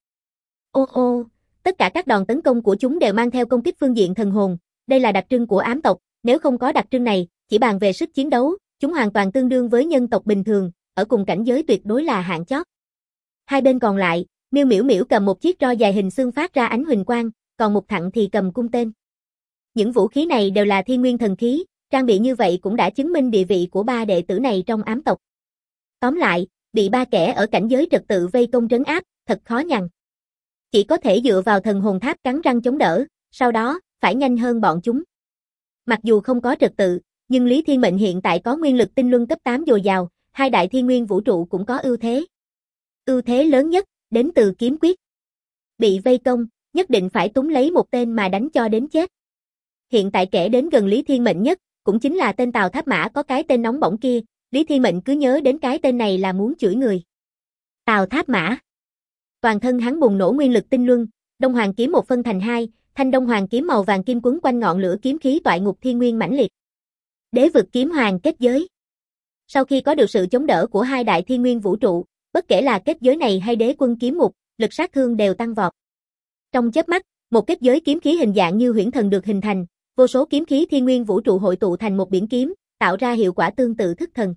Ô ô, tất cả các đòn tấn công của chúng đều mang theo công kích phương diện thần hồn, đây là đặc trưng của ám tộc, nếu không có đặc trưng này, chỉ bàn về sức chiến đấu, chúng hoàn toàn tương đương với nhân tộc bình thường, ở cùng cảnh giới tuyệt đối là hạng chót. Hai bên còn lại, Miêu Miểu Miểu cầm một chiếc roi dài hình xương phát ra ánh huỳnh quang, còn Mục Thặng thì cầm cung tên. Những vũ khí này đều là thiên nguyên thần khí, trang bị như vậy cũng đã chứng minh địa vị của ba đệ tử này trong ám tộc. Tóm lại, bị ba kẻ ở cảnh giới trật tự vây công trấn áp, thật khó nhằn. Chỉ có thể dựa vào thần hồn tháp cắn răng chống đỡ, sau đó, phải nhanh hơn bọn chúng. Mặc dù không có trật tự, nhưng Lý Thiên Mệnh hiện tại có nguyên lực tinh luân cấp 8 dồi dào, hai đại thiên nguyên vũ trụ cũng có ưu thế. Ưu thế lớn nhất, đến từ kiếm quyết. Bị vây công, nhất định phải túm lấy một tên mà đánh cho đến chết. Hiện tại kẻ đến gần Lý Thiên Mệnh nhất, cũng chính là tên Tào Tháp Mã có cái tên nóng bỏng kia, Lý Thiên Mệnh cứ nhớ đến cái tên này là muốn chửi người. Tào Tháp Mã. Toàn thân hắn bùng nổ nguyên lực tinh luân, Đông Hoàng kiếm một phân thành hai, thanh Đông Hoàng kiếm màu vàng kim quấn quanh ngọn lửa kiếm khí toại ngục thiên nguyên mãnh liệt. Đế vực kiếm hoàng kết giới. Sau khi có được sự chống đỡ của hai đại thiên nguyên vũ trụ, bất kể là kết giới này hay đế quân kiếm mục, lực sát thương đều tăng vọt. Trong chớp mắt, một kết giới kiếm khí hình dạng như huyễn thần được hình thành, vô số kiếm khí thiên nguyên vũ trụ hội tụ thành một biển kiếm, tạo ra hiệu quả tương tự thức thần.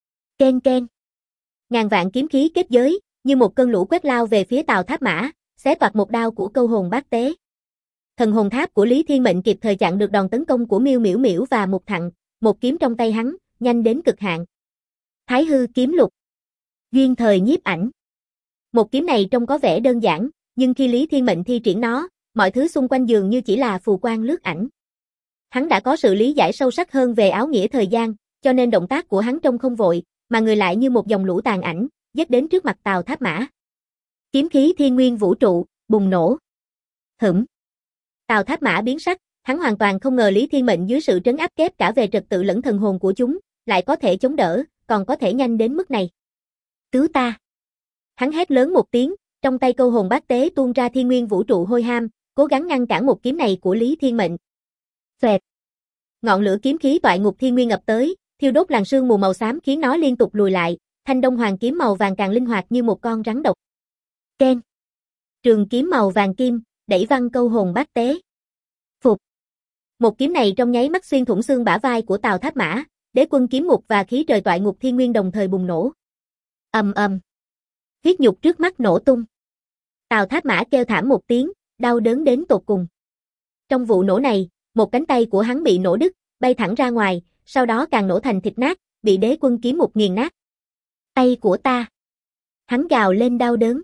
Ken ken. Ngàn vạn kiếm khí kết giới, như một cơn lũ quét lao về phía Tào Tháp Mã, xé toạc một đao của câu hồn bát tế. Thần hồn tháp của Lý Thiên Mệnh kịp thời chặn được đòn tấn công của Miêu Miểu Miểu và Mục Thặng, một kiếm trong tay hắn, nhanh đến cực hạn. Thái hư kiếm lục. Duyên thời nhiếp ảnh. Một kiếm này trông có vẻ đơn giản, nhưng khi Lý Thiên Mệnh thi triển nó, mọi thứ xung quanh dường như chỉ là phù quang lướt ảnh. Hắn đã có sự lý giải sâu sắc hơn về áo nghĩa thời gian, cho nên động tác của hắn trông không vội, mà người lại như một dòng lũ tàn ảnh, dứt đến trước mặt Tào Tháp Mã. Kiếm khí thiên nguyên vũ trụ, bùng nổ. Hửm. Tào Tháp Mã biến sắc, hắn hoàn toàn không ngờ Lý Thiên Mệnh dưới sự trấn áp kép cả về trật tự lẫn thần hồn của chúng, lại có thể chống đỡ, còn có thể nhanh đến mức này. Cứu ta. Hắn hét lớn một tiếng, trong tay câu hồn bát tế tuôn ra thiên nguyên vũ trụ hôi ham, cố gắng ngăn cản một kiếm này của Lý Thiên Mệnh. Xoẹt. Ngọn lửa kiếm khí toại ngục thiên nguyên ập tới, thiêu đốt làn sương mù màu xám khiến nó liên tục lùi lại, thanh Đông Hoàng kiếm màu vàng càng linh hoạt như một con rắn độc. Ken. Trường kiếm màu vàng kim, đẩy văng câu hồn bát tế. Phục. Một kiếm này trong nháy mắt xuyên thủng xương bả vai của Tào Tháp Mã, đế quân kiếm mục và khí trời toại ngục thiên nguyên đồng thời bùng nổ. Ầm ầm. Huyết nhục trước mắt nổ tung. Tào Tháp Mã kêu thảm một tiếng, đau đớn đến tột cùng. Trong vụ nổ này, một cánh tay của hắn bị nổ đứt, bay thẳng ra ngoài, sau đó càng nổ thành thịt nát, bị đế quân kiếm mục nghiền nát. Tay của ta. Hắn gào lên đau đớn.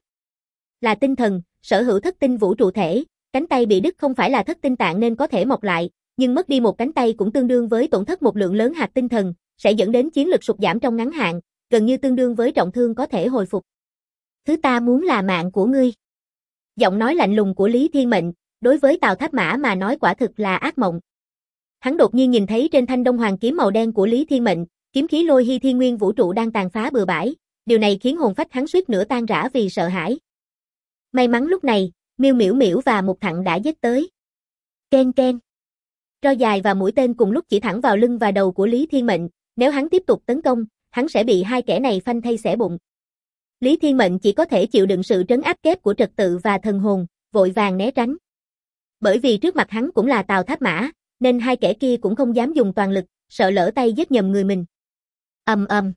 Là tinh thần, sở hữu thất tinh vũ trụ thể, cánh tay bị đứt không phải là thất tinh tạng nên có thể mọc lại, nhưng mất đi một cánh tay cũng tương đương với tổn thất một lượng lớn hạt tinh thần, sẽ dẫn đến chiến lực sụt giảm trong ngắn hạn, gần như tương đương với trọng thương có thể hồi phục. Thứ ta muốn là mạng của ngươi. Giọng nói lạnh lùng của Lý Thiên Mệnh, đối với Tào Tháp Mã mà nói quả thực là ác mộng. Hắn đột nhiên nhìn thấy trên thanh Đông Hoàng kiếm màu đen của Lý Thiên Mệnh, kiếm khí lôi hy thiên nguyên vũ trụ đang tàn phá bừa bãi, điều này khiến hồn phách hắn suýt nữa tan rã vì sợ hãi. May mắn lúc này, Miêu Miểu Miểu và Mục Thặng đã giết tới. Ken ken. Roi dài và mũi tên cùng lúc chỉ thẳng vào lưng và đầu của Lý Thiên Mệnh, nếu hắn tiếp tục tấn công, hắn sẽ bị hai kẻ này phanh thây xẻ bụng. Lý Thiên Mệnh chỉ có thể chịu đựng sự trấn áp kép của trật tự và thần hồn, vội vàng né tránh. Bởi vì trước mặt hắn cũng là Tào Tháp Mã, nên hai kẻ kia cũng không dám dùng toàn lực, sợ lỡ tay giết nhầm người mình. Ầm ầm.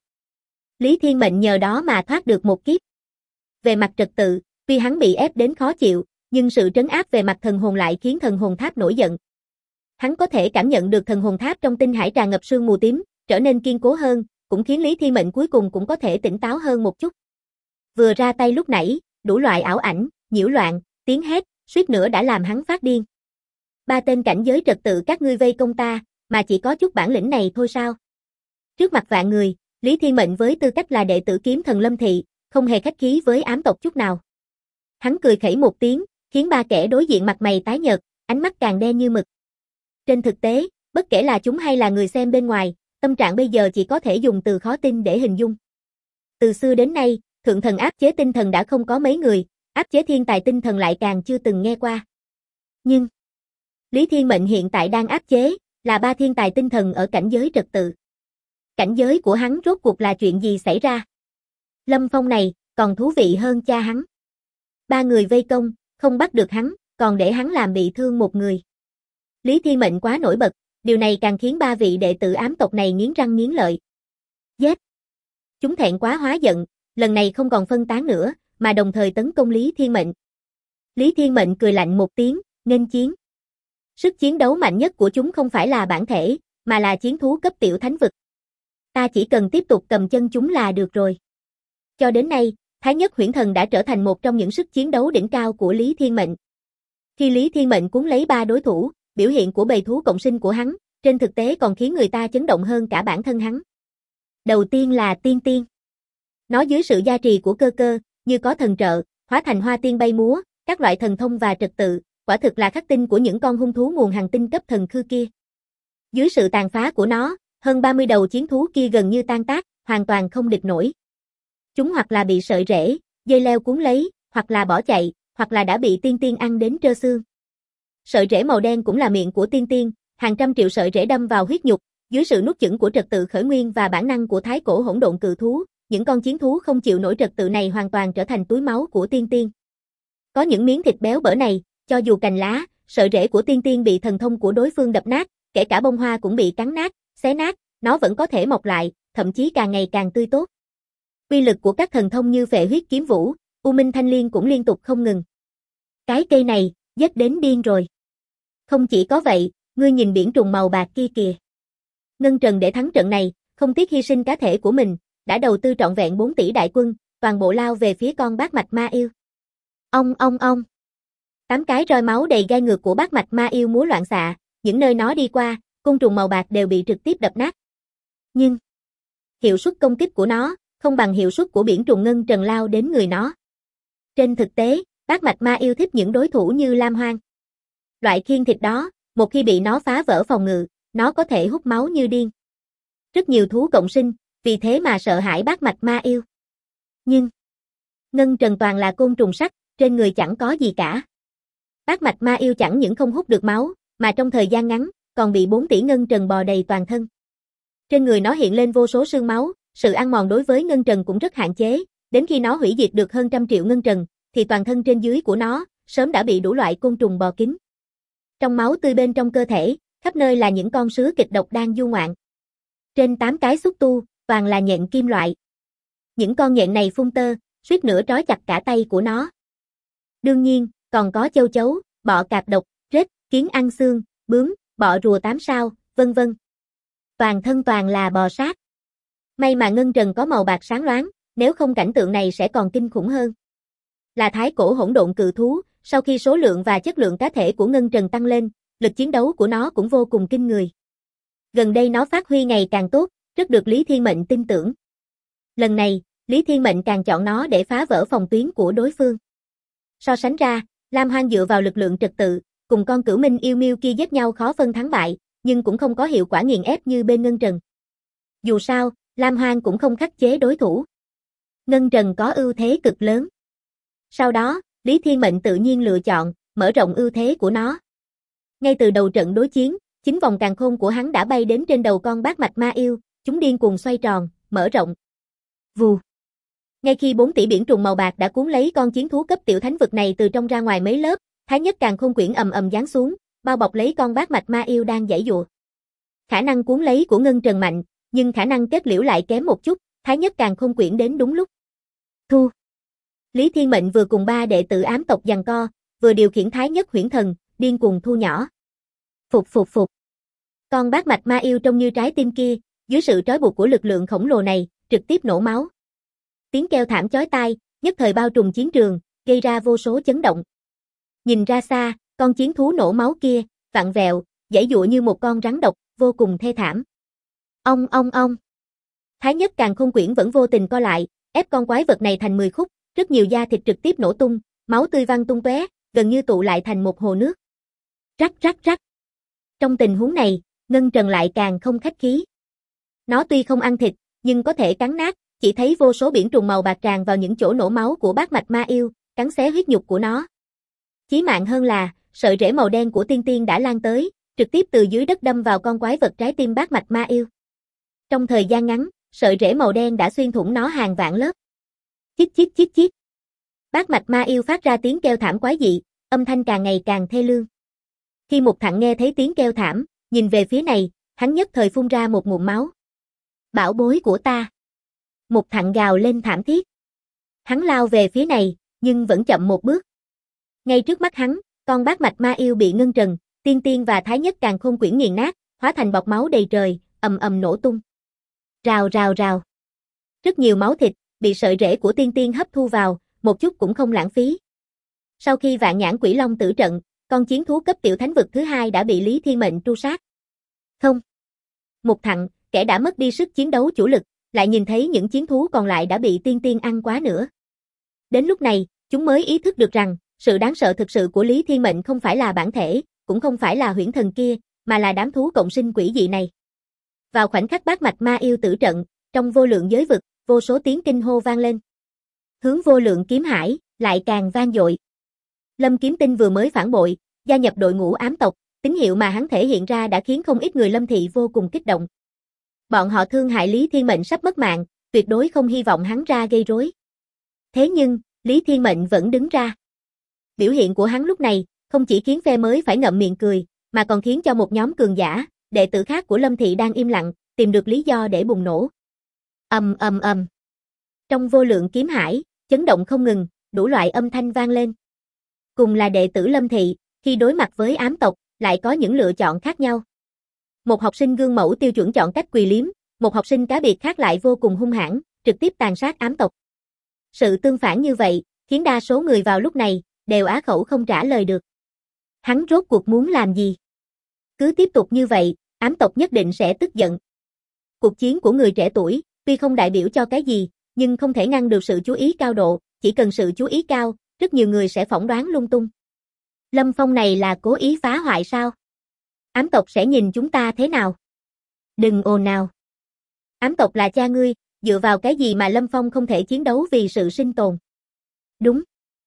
Lý Thiên Mệnh nhờ đó mà thoát được một kiếp. Về mặt trật tự, tuy hắn bị ép đến khó chịu, nhưng sự trấn áp về mặt thần hồn lại khiến thần hồn tháp nổi giận. Hắn có thể cảm nhận được thần hồn tháp trong tinh hải tràn ngập sương mù tím, trở nên kiên cố hơn, cũng khiến Lý Thiên Mệnh cuối cùng cũng có thể tỉnh táo hơn một chút. Vừa ra tay lúc nãy, đủ loại ảo ảnh, nhiễu loạn, tiếng hét, suýt nữa đã làm hắn phát điên. Ba tên cảnh giới trật tự các ngươi vây công ta, mà chỉ có chút bản lĩnh này thôi sao? Trước mặt vạn người, Lý Thiên Mệnh với tư cách là đệ tử kiếm thần Lâm Thị, không hề khách khí với ám tộc chút nào. Hắn cười khẩy một tiếng, khiến ba kẻ đối diện mặt mày tái nhợt, ánh mắt càng đen như mực. Trên thực tế, bất kể là chúng hay là người xem bên ngoài, tâm trạng bây giờ chỉ có thể dùng từ khó tin để hình dung. Từ xưa đến nay, thượng thần áp chế tinh thần đã không có mấy người, áp chế thiên tài tinh thần lại càng chưa từng nghe qua. Nhưng, Lý Thiên Mệnh hiện tại đang áp chế, là 3 thiên tài tinh thần ở cảnh giới trật tự. Cảnh giới của hắn rốt cuộc là chuyện gì xảy ra? Lâm Phong này, còn thú vị hơn cha hắn. 3 người vây công, không bắt được hắn, còn để hắn làm bị thương một người. Lý Thiên Mệnh quá nổi bật, điều này càng khiến 3 vị đệ tử ám tộc này nghiến răng nghiến lợi. Giết! Chúng thẹn quá hóa giận, lần này không còn phân tán nữa, mà đồng thời tấn công Lý Thiên Mệnh. Lý Thiên Mệnh cười lạnh một tiếng, nghênh chiến. Sức chiến đấu mạnh nhất của chúng không phải là bản thể, mà là chiến thú cấp tiểu thánh vực. Ta chỉ cần tiếp tục cầm chân chúng là được rồi. Cho đến nay, Thái Nhất Huyễn Thần đã trở thành một trong những sức chiến đấu đỉnh cao của Lý Thiên Mệnh. Khi Lý Thiên Mệnh cuốn lấy 3 đối thủ, biểu hiện của bầy thú cộng sinh của hắn, trên thực tế còn khiến người ta chấn động hơn cả bản thân hắn. Đầu tiên là Tiên Tiên. Nó dưới sự gia trì của cơ cơ, như có thần trợ, hóa thành hoa tiên bay múa, các loại thần thông và trật tự, quả thực là khắc tinh của những con hung thú nguồn hành tinh cấp thần khư kia. Dưới sự tàn phá của nó, hơn 30 đầu chiến thú kia gần như tan tác, hoàn toàn không địch nổi. Chúng hoặc là bị sợi rễ, dây leo cuốn lấy, hoặc là bỏ chạy, hoặc là đã bị Tiên Tiên ăn đến trơ xương. Sợi rễ màu đen cũng là miệng của Tiên Tiên, hàng trăm triệu sợi rễ đâm vào huyết nhục, dưới sự nuốt chửng của trật tự khởi nguyên và bản năng của thái cổ hỗn độn cự thú, những con chiến thú không chịu nổi trật tự này hoàn toàn trở thành túi máu của Tiên Tiên. Có những miếng thịt béo bở này, cho dù cành lá, sợi rễ của Tiên Tiên bị thần thông của đối phương đập nát, kể cả bông hoa cũng bị cắn nát, xé nát, nó vẫn có thể mọc lại, thậm chí càng ngày càng tươi tốt. Uy lực của các thần thông như Phệ Huyết Kiếm Vũ, U Minh Thanh Liên cũng liên tục không ngừng. Cái cây này, giết đến điên rồi. Không chỉ có vậy, ngươi nhìn biển trùng màu bạc kia kìa. Ngân Trần để thắng trận này, không tiếc hy sinh cá thể của mình, đã đầu tư trọn vẹn 4 tỷ đại quân, toàn bộ lao về phía con bát mạch ma yêu. Ông. 8 cái roi máu đầy gai ngược của bát mạch ma yêu múa loạn xạ, những nơi nó đi qua, côn trùng màu bạc đều bị trực tiếp đập nát. Nhưng, hiệu suất công kích của nó, không bằng hiệu suất của biển trùng Ngân Trần lao đến người nó. Trên thực tế, bát mạch ma yêu thích những đối thủ như Lam Hoang. Loại khiên thịt đó, một khi bị nó phá vỡ phòng ngự, nó có thể hút máu như điên. Rất nhiều thú cộng sinh, vì thế mà sợ hãi bát mạch ma yêu. Nhưng, Ngân Trần toàn là côn trùng sắt, trên người chẳng có gì cả. Bát mạch ma yêu chẳng những không hút được máu, mà trong thời gian ngắn, còn bị 4 tỷ Ngân Trần bò đầy toàn thân. Trên người nó hiện lên vô số xương máu, sự ăn mòn đối với Ngân Trần cũng rất hạn chế, đến khi nó hủy diệt được hơn 100 triệu Ngân Trần, thì toàn thân trên dưới của nó, sớm đã bị đủ loại côn trùng bò kín. Trong máu tươi bên trong cơ thể, khắp nơi là những con sứa kịch độc đang du ngoạn. Trên 8 cái xúc tu, toàn là nhện kim loại. Những con nhện này phun tơ, suýt nữa trói chặt cả tay của nó. Đương nhiên, còn có châu chấu, bọ cạp độc, rết, kiến ăn xương, bướm, bọ rùa 8 sao, vân vân. Toàn thân toàn là bò sát. May mà Ngân Trần có màu bạc sáng loáng, nếu không cảnh tượng này sẽ còn kinh khủng hơn. Là thái cổ hỗn độn cự thú, sau khi số lượng và chất lượng cá thể của Ngân Trần tăng lên, lực chiến đấu của nó cũng vô cùng kinh người. Gần đây nó phát huy ngày càng tốt, rất được Lý Thiên Mệnh tin tưởng. Lần này, Lý Thiên Mệnh càng chọn nó để phá vỡ phòng tuyến của đối phương. So sánh ra, Lam Hoang dựa vào lực lượng trật tự, cùng con cửu minh yêu miêu kia giết nhau khó phân thắng bại, nhưng cũng không có hiệu quả nghiền ép như bên Ngân Trần. Dù sao, Lam Hoang cũng không khắc chế đối thủ. Ngân Trần có ưu thế cực lớn. Sau đó, Lý Thiên Mệnh tự nhiên lựa chọn, mở rộng ưu thế của nó. Ngay từ đầu trận đối chiến, 9 vòng càn khôn của hắn đã bay đến trên đầu con bát mạch ma yêu, chúng điên cuồng xoay tròn, mở rộng. Vù. Ngay khi 4 tỷ biển trùng màu bạc đã cuốn lấy con chiến thú cấp tiểu thánh vực này từ trong ra ngoài mấy lớp, Thái Nhất Càn Khôn Quyển ầm ầm giáng xuống, bao bọc lấy con bát mạch ma yêu đang giãy giụa. Khả năng cuốn lấy của Ngân Trần mạnh, nhưng khả năng kết liễu lại kém một chút, Thái Nhất Càn Khôn Quyển đến đúng lúc. Thu. Lý Thiên Mệnh vừa cùng 3 đệ tử ám tộc giằng co, vừa điều khiển Thái Nhất Huyễn Thần, điên cuồng thu nhỏ. Phục. Con bát mạch ma yêu trông như trái tim kia, dưới sự trói buộc của lực lượng khổng lồ này, trực tiếp nổ máu. Tiếng kêu thảm chói tai, nhất thời bao trùm chiến trường, gây ra vô số chấn động. Nhìn ra xa, con chiến thú nổ máu kia, vặn vẹo, giãy giụa như một con rắn độc, vô cùng thê thảm. Ông. Thái Nhất Càn Khôn Quyển vẫn vô tình co lại, ép con quái vật này thành 10 khúc, rất nhiều da thịt trực tiếp nổ tung, máu tươi văng tung tóe, gần như tụ lại thành một hồ nước. Rắc. Trong tình huống này, Ngân Trần lại càng không khách khí. Nó tuy không ăn thịt, nhưng có thể cắn nát, chỉ thấy vô số biển trùng màu bạc tràn vào những chỗ nổ máu của bát mạch ma yêu, cắn xé huyết nhục của nó. Chí mạng hơn là, sợi rễ màu đen của tiên tiên đã lan tới, trực tiếp từ dưới đất đâm vào con quái vật trái tim bát mạch ma yêu. Trong thời gian ngắn, sợi rễ màu đen đã xuyên thủng nó hàng vạn lớp. Chít chít chít chít. Bát mạch ma yêu phát ra tiếng kêu thảm quái dị, âm thanh càng ngày càng thê lương. Khi Mục Thặng nghe thấy tiếng kêu thảm, nhìn về phía này, hắn nhất thời phun ra một ngụm máu. Bảo bối của ta. Mục Thặng gào lên thảm thiết. Hắn lao về phía này, nhưng vẫn chậm một bước. Ngay trước mắt hắn, con bát mạch ma yêu bị Ngân Trần, Tiên Tiên và Thái Nhất Càn Khôn Quyển nghiền nát, hóa thành bọt máu đầy trời, ầm ầm nổ tung. Rào rào rào. Rất nhiều máu thịt bị sợi rễ của Tiên Tiên hấp thu vào, một chút cũng không lãng phí. Sau khi Vạn Nhãn Quỷ Long tử trận, con chiến thú cấp tiểu thánh vực thứ hai đã bị Lý Thiên Mệnh tru sát. Không. Mục Thặng, kẻ đã mất đi sức chiến đấu chủ lực, lại nhìn thấy những chiến thú còn lại đã bị Tiên Tiên ăn quá nữa. Đến lúc này, chúng mới ý thức được rằng, sự đáng sợ thực sự của Lý Thiên Mệnh không phải là bản thể, cũng không phải là huyễn thần kia, mà là đám thú cộng sinh quỷ dị này. Vào khoảnh khắc bát mạch ma yêu tử trận, trong vô lượng giới vực, vô số tiếng kinh hô vang lên. Hướng vô lượng kiếm hải, lại càng vang dội. Lâm Kiếm Tinh vừa mới phản bội, gia nhập đội ngũ ám tộc, tín hiệu mà hắn thể hiện ra đã khiến không ít người Lâm thị vô cùng kích động. Bọn họ thương hại Lý Thiên Mệnh sắp mất mạng, tuyệt đối không hy vọng hắn ra gây rối. Thế nhưng, Lý Thiên Mệnh vẫn đứng ra. Biểu hiện của hắn lúc này, không chỉ khiến phe mới phải ngậm miệng cười, mà còn khiến cho một nhóm cường giả, đệ tử khác của Lâm thị đang im lặng, tìm được lý do để bùng nổ. Ầm ầm ầm. Trong vô lượng kiếm hải, chấn động không ngừng, đủ loại âm thanh vang lên. Cùng là đệ tử Lâm thị, khi đối mặt với ám tộc, lại có những lựa chọn khác nhau. Một học sinh gương mẫu tiêu chuẩn chọn cách quỳ liếm, một học sinh cá biệt khác lại vô cùng hung hãn, trực tiếp tàn sát ám tộc. Sự tương phản như vậy, khiến đa số người vào lúc này, đều á khẩu không trả lời được. Hắn rốt cuộc muốn làm gì? Cứ tiếp tục như vậy, ám tộc nhất định sẽ tức giận. Cuộc chiến của người trẻ tuổi, tuy không đại biểu cho cái gì, nhưng không thể ngăn được sự chú ý cao độ, chỉ cần sự chú ý cao, rất nhiều người sẽ phỏng đoán lung tung. Lâm Phong này là cố ý phá hoại sao? Ám tộc sẽ nhìn chúng ta thế nào? Đừng ồn ào. Ám tộc là cha ngươi, dựa vào cái gì mà Lâm Phong không thể chiến đấu vì sự sinh tồn? Đúng.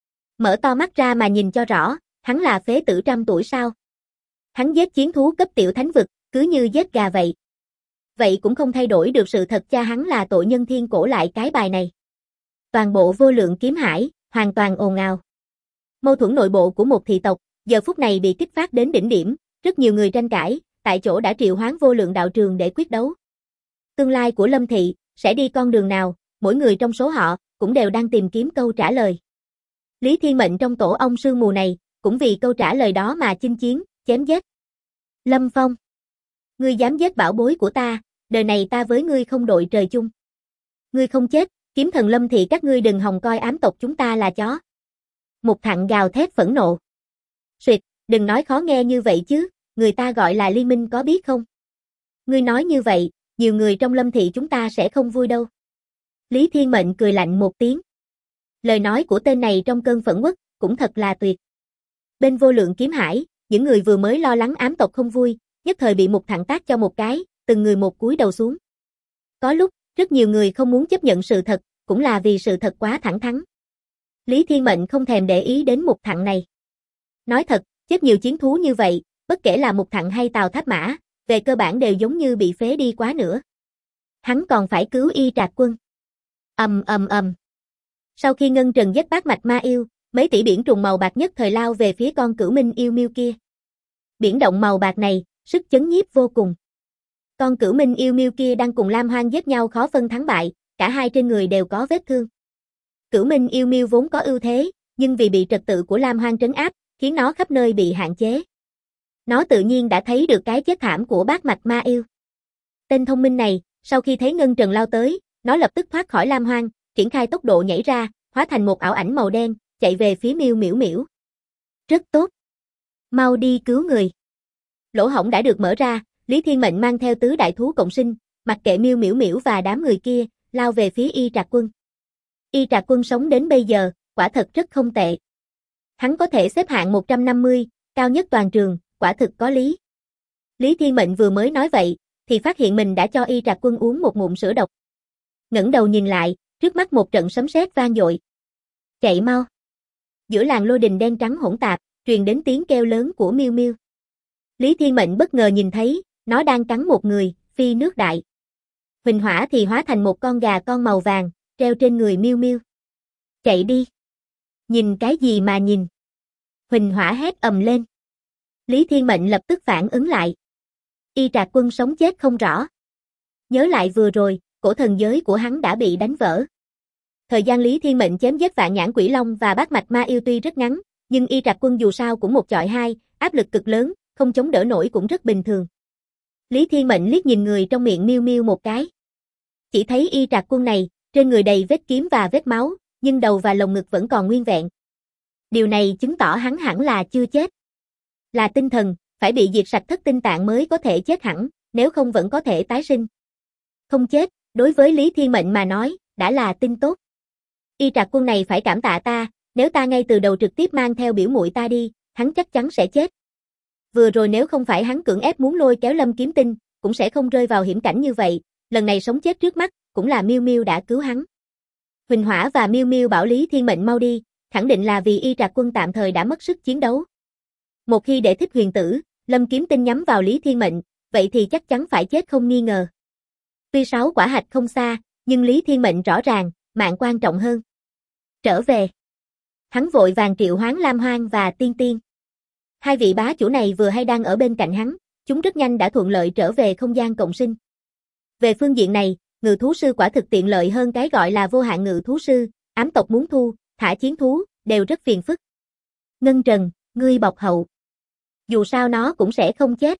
Mở to mắt ra mà nhìn cho rõ, hắn là phế tử trăm tuổi sao? Hắn giết chiến thú cấp tiểu thánh vực, cứ như giết gà vậy. Vậy cũng không thay đổi được sự thật cha hắn là tội nhân thiên cổ lại cái bài này. Toàn bộ vô lượng kiếm hải, hoàn toàn ồn ào. Mâu thuẫn nội bộ của một thị tộc, giờ phút này bị kích phát đến đỉnh điểm, rất nhiều người tranh cãi, tại chỗ đã triệu hoán vô lượng đạo trường để quyết đấu. Tương lai của Lâm thị, sẽ đi con đường nào, mỗi người trong số họ, cũng đều đang tìm kiếm câu trả lời. Lý Thiên Mệnh trong tổ ong sương mù này, cũng vì câu trả lời đó mà chinh chiến, chém giết. Lâm Phong, ngươi dám giết bảo bối của ta, đời này ta với ngươi không đội trời chung. Ngươi không chết, kiếm thần Lâm thị các ngươi đừng hòng coi ám tộc chúng ta là chó. Mục Thặng gào thét phẫn nộ. Suyệt, đừng nói khó nghe như vậy chứ, người ta gọi là liên minh có biết không? Ngươi nói như vậy, nhiều người trong Lâm thị chúng ta sẽ không vui đâu. Lý Thiên Mệnh cười lạnh một tiếng. Lời nói của tên này trong cơn phẫn uất, cũng thật là tuyệt. Bên vô lượng kiếm hải, những người vừa mới lo lắng ám tộc không vui, nhất thời bị Mục Thặng tát cho một cái, từng người một cúi đầu xuống. Có lúc, rất nhiều người không muốn chấp nhận sự thật, cũng là vì sự thật quá thẳng thắn. Lý Thiên Mệnh không thèm để ý đến Mục Thặng này. Nói thật, chết nhiều chiến thú như vậy, bất kể là Mục Thặng hay Tào Tháp Mã, về cơ bản đều giống như bị phế đi quá nữa. Hắn còn phải cứu Y Trạc Quân. Ầm ầm ầm. Sau khi Ngân Trần giết bát mạch ma yêu, mấy tỷ biển trùng màu bạc nhất thời lao về phía con Cửu Minh yêu miêu kia. Biển động màu bạc này, sức chấn nhiếp vô cùng. Con Cửu Minh yêu miêu kia đang cùng Lam Hoang giết nhau khó phân thắng bại, cả hai trên người đều có vết thương. Cửu Minh yêu miêu vốn có ưu thế, nhưng vì bị trật tự của Lam Hoang trấn áp, khiến nó khắp nơi bị hạn chế. Nó tự nhiên đã thấy được cái chết thảm của bát mạch ma yêu. Tên thông minh này, sau khi thấy Ngân Trần lao tới, nó lập tức thoát khỏi Lam Hoang, triển khai tốc độ nhảy ra, hóa thành một ảo ảnh màu đen, chạy về phía Miêu Miểu Miểu. Rất tốt. Mau đi cứu người. Lỗ hổng đã được mở ra, Lý Thiên Mệnh mang theo tứ đại thú cộng sinh, mặc kệ Miêu Miểu Miểu và đám người kia, lao về phía Y Trạc Quân. Y Trạc Quân sống đến bây giờ, quả thật rất không tệ. Hắn có thể xếp hạng 150, cao nhất toàn trường, quả thực có lý. Lý Thiên Mệnh vừa mới nói vậy, thì phát hiện mình đã cho Y Trạc Quân uống một ngụm sữa độc. Ngẩng đầu nhìn lại, trước mắt một trận sấm sét vang dội. Chạy mau. Giữa làng lôi đình đen trắng hỗn tạp, truyền đến tiếng kêu lớn của Miêu Miêu. Lý Thiên Mệnh bất ngờ nhìn thấy, nó đang cắn một người, phi nước đại. Huỳnh Hỏa thì hóa thành một con gà con màu vàng, treo trên người Miêu Miêu. Chạy đi. Nhìn cái gì mà nhìn. Huỳnh Hỏa hét ầm lên. Lý Thiên Mệnh lập tức phản ứng lại. Y Trạc Quân sống chết không rõ. Nhớ lại vừa rồi, cổ thần giới của hắn đã bị đánh vỡ. Thời gian Lý Thiên Mệnh chém giết Vạn Nhãn Quỷ Long và Bát Mạch Ma Yêu tuy rất ngắn, nhưng Y Trạc Quân dù sao cũng một chọi hai, áp lực cực lớn, không chống đỡ nổi cũng rất bình thường. Lý Thiên Mệnh liếc nhìn người trong miệng Miêu Miêu một cái. Chỉ thấy Y Trạc Quân này, trên người đầy vết kiếm và vết máu, nhưng đầu và lồng ngực vẫn còn nguyên vẹn. Điều này chứng tỏ hắn hẳn là chưa chết. Là tinh thần, phải bị diệt sạch thất tinh tạng mới có thể chết hẳn, nếu không vẫn có thể tái sinh. Không chết, đối với Lý Thiên Mệnh mà nói, đã là tin tốt. Y Trạc Quân này phải cảm tạ ta, nếu ta ngay từ đầu trực tiếp mang theo biểu muội ta đi, hắn chắc chắn sẽ chết. Vừa rồi nếu không phải hắn cưỡng ép muốn lôi kéo Lâm Kiếm Tinh, cũng sẽ không rơi vào hiểm cảnh như vậy, lần này sống chết trước mắt, cũng là Miêu Miêu đã cứu hắn. Huỳnh Hỏa và Miêu Miêu bảo Lý Thiên Mệnh mau đi, khẳng định là vì Y Trạc Quân tạm thời đã mất sức chiến đấu. Một khi để Thích Huyền Tử, Lâm Kiếm Tinh nhắm vào Lý Thiên Mệnh, vậy thì chắc chắn phải chết không nghi ngờ. Tuy 6 quả hạch không xa, nhưng Lý Thiên Mệnh rõ ràng, mạng quan trọng hơn. Trở về. Hắn vội vàng triệu hoán Lam Hoang và Tiên Tiên. Hai vị bá chủ này vừa hay đang ở bên cạnh hắn, chúng rất nhanh đã thuận lợi trở về không gian cộng sinh. Về phương diện này, ngự thú sư quả thực tiện lợi hơn cái gọi là vô hạn ngự thú sư, ám tộc muốn thu, thả chiến thú, đều rất phiền phức. Ngân Trần, ngươi bọc hậu. Dù sao nó cũng sẽ không chết.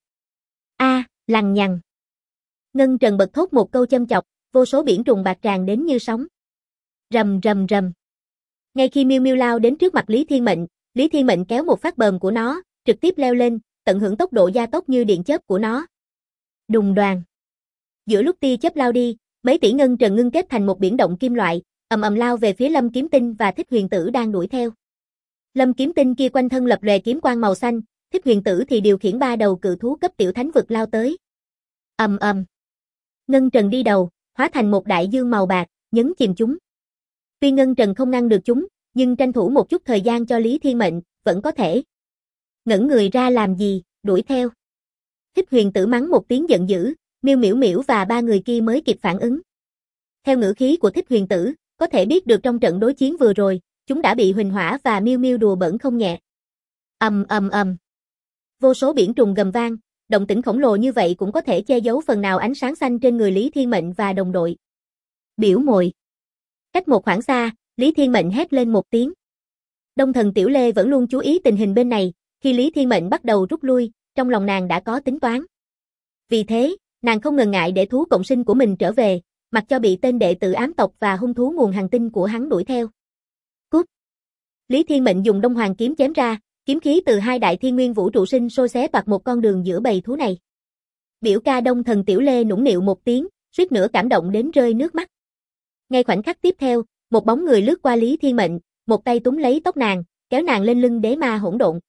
Lằng nhằng. Ngân Trần bật thốt một câu châm chọc, vô số biển trùng bạc tràn đến như sóng. Rầm rầm rầm. Ngay khi Miêu Miêu lao đến trước mặt Lý Thiên Mệnh kéo một phát bờm của nó, trực tiếp leo lên, tận hưởng tốc độ gia tốc như điện chớp của nó. Đùng đoàng. Giữa lúc tia chớp lao đi, mấy tỷ ngân trần ngưng kết thành một biển động kim loại, ầm ầm lao về phía Lâm Kiếm Tinh và Thích Huyền Tử đang đuổi theo. Lâm Kiếm Tinh kia quanh thân lập lòe kiếm quang màu xanh, Thích Huyền Tử thì điều khiển 3 đầu cự thú cấp tiểu thánh vực lao tới. Ầm ầm. Ngân Trần đi đầu, hóa thành một đại dương màu bạc, nhấn chìm chúng. Tuy Ngân Trần không ngăn được chúng, nhưng tranh thủ một chút thời gian cho Lý Thiên Mệnh, vẫn có thể. Ngẩn người ra làm gì, đuổi theo. Thích Huyền Tử mắng một tiếng giận dữ, Miêu Miểu Miểu và 3 người kia mới kịp phản ứng. Theo ngữ khí của Thích Huyền Tử, có thể biết được trong trận đối chiến vừa rồi, chúng đã bị Huỳnh Hỏa và Miêu Miêu đùa bỡn không nhẹ. Ầm ầm ầm. Vô số biển trùng gầm vang, động tĩnh khổng lồ như vậy cũng có thể che giấu phần nào ánh sáng xanh trên người Lý Thiên Mệnh và đồng đội. Biểu muội. Cách một khoảng xa, Lý Thiên Mệnh hét lên một tiếng. Đông Thần Tiểu Lê vẫn luôn chú ý tình hình bên này, khi Lý Thiên Mệnh bắt đầu rút lui, trong lòng nàng đã có tính toán. Vì thế, nàng không ngần ngại để thú cộng sinh của mình trở về, mặc cho bị tên đệ tử ám tộc và hung thú nguồn hành tinh của hắn đuổi theo. Cút! Lý Thiên Mệnh dùng Đông Hoàng kiếm chém ra, kiếm khí từ 2 đại thiên nguyên vũ trụ sinh sôi xé toạc một con đường giữa bầy thú này. Biểu ca Đông Thần Tiểu Lê nũng nịu một tiếng, suýt nữa cảm động đến rơi nước mắt. Ngay khoảnh khắc tiếp theo, một bóng người lướt qua Lý Thiên Mệnh, một tay túm lấy tóc nàng, kéo nàng lên lưng đế ma hỗn độn.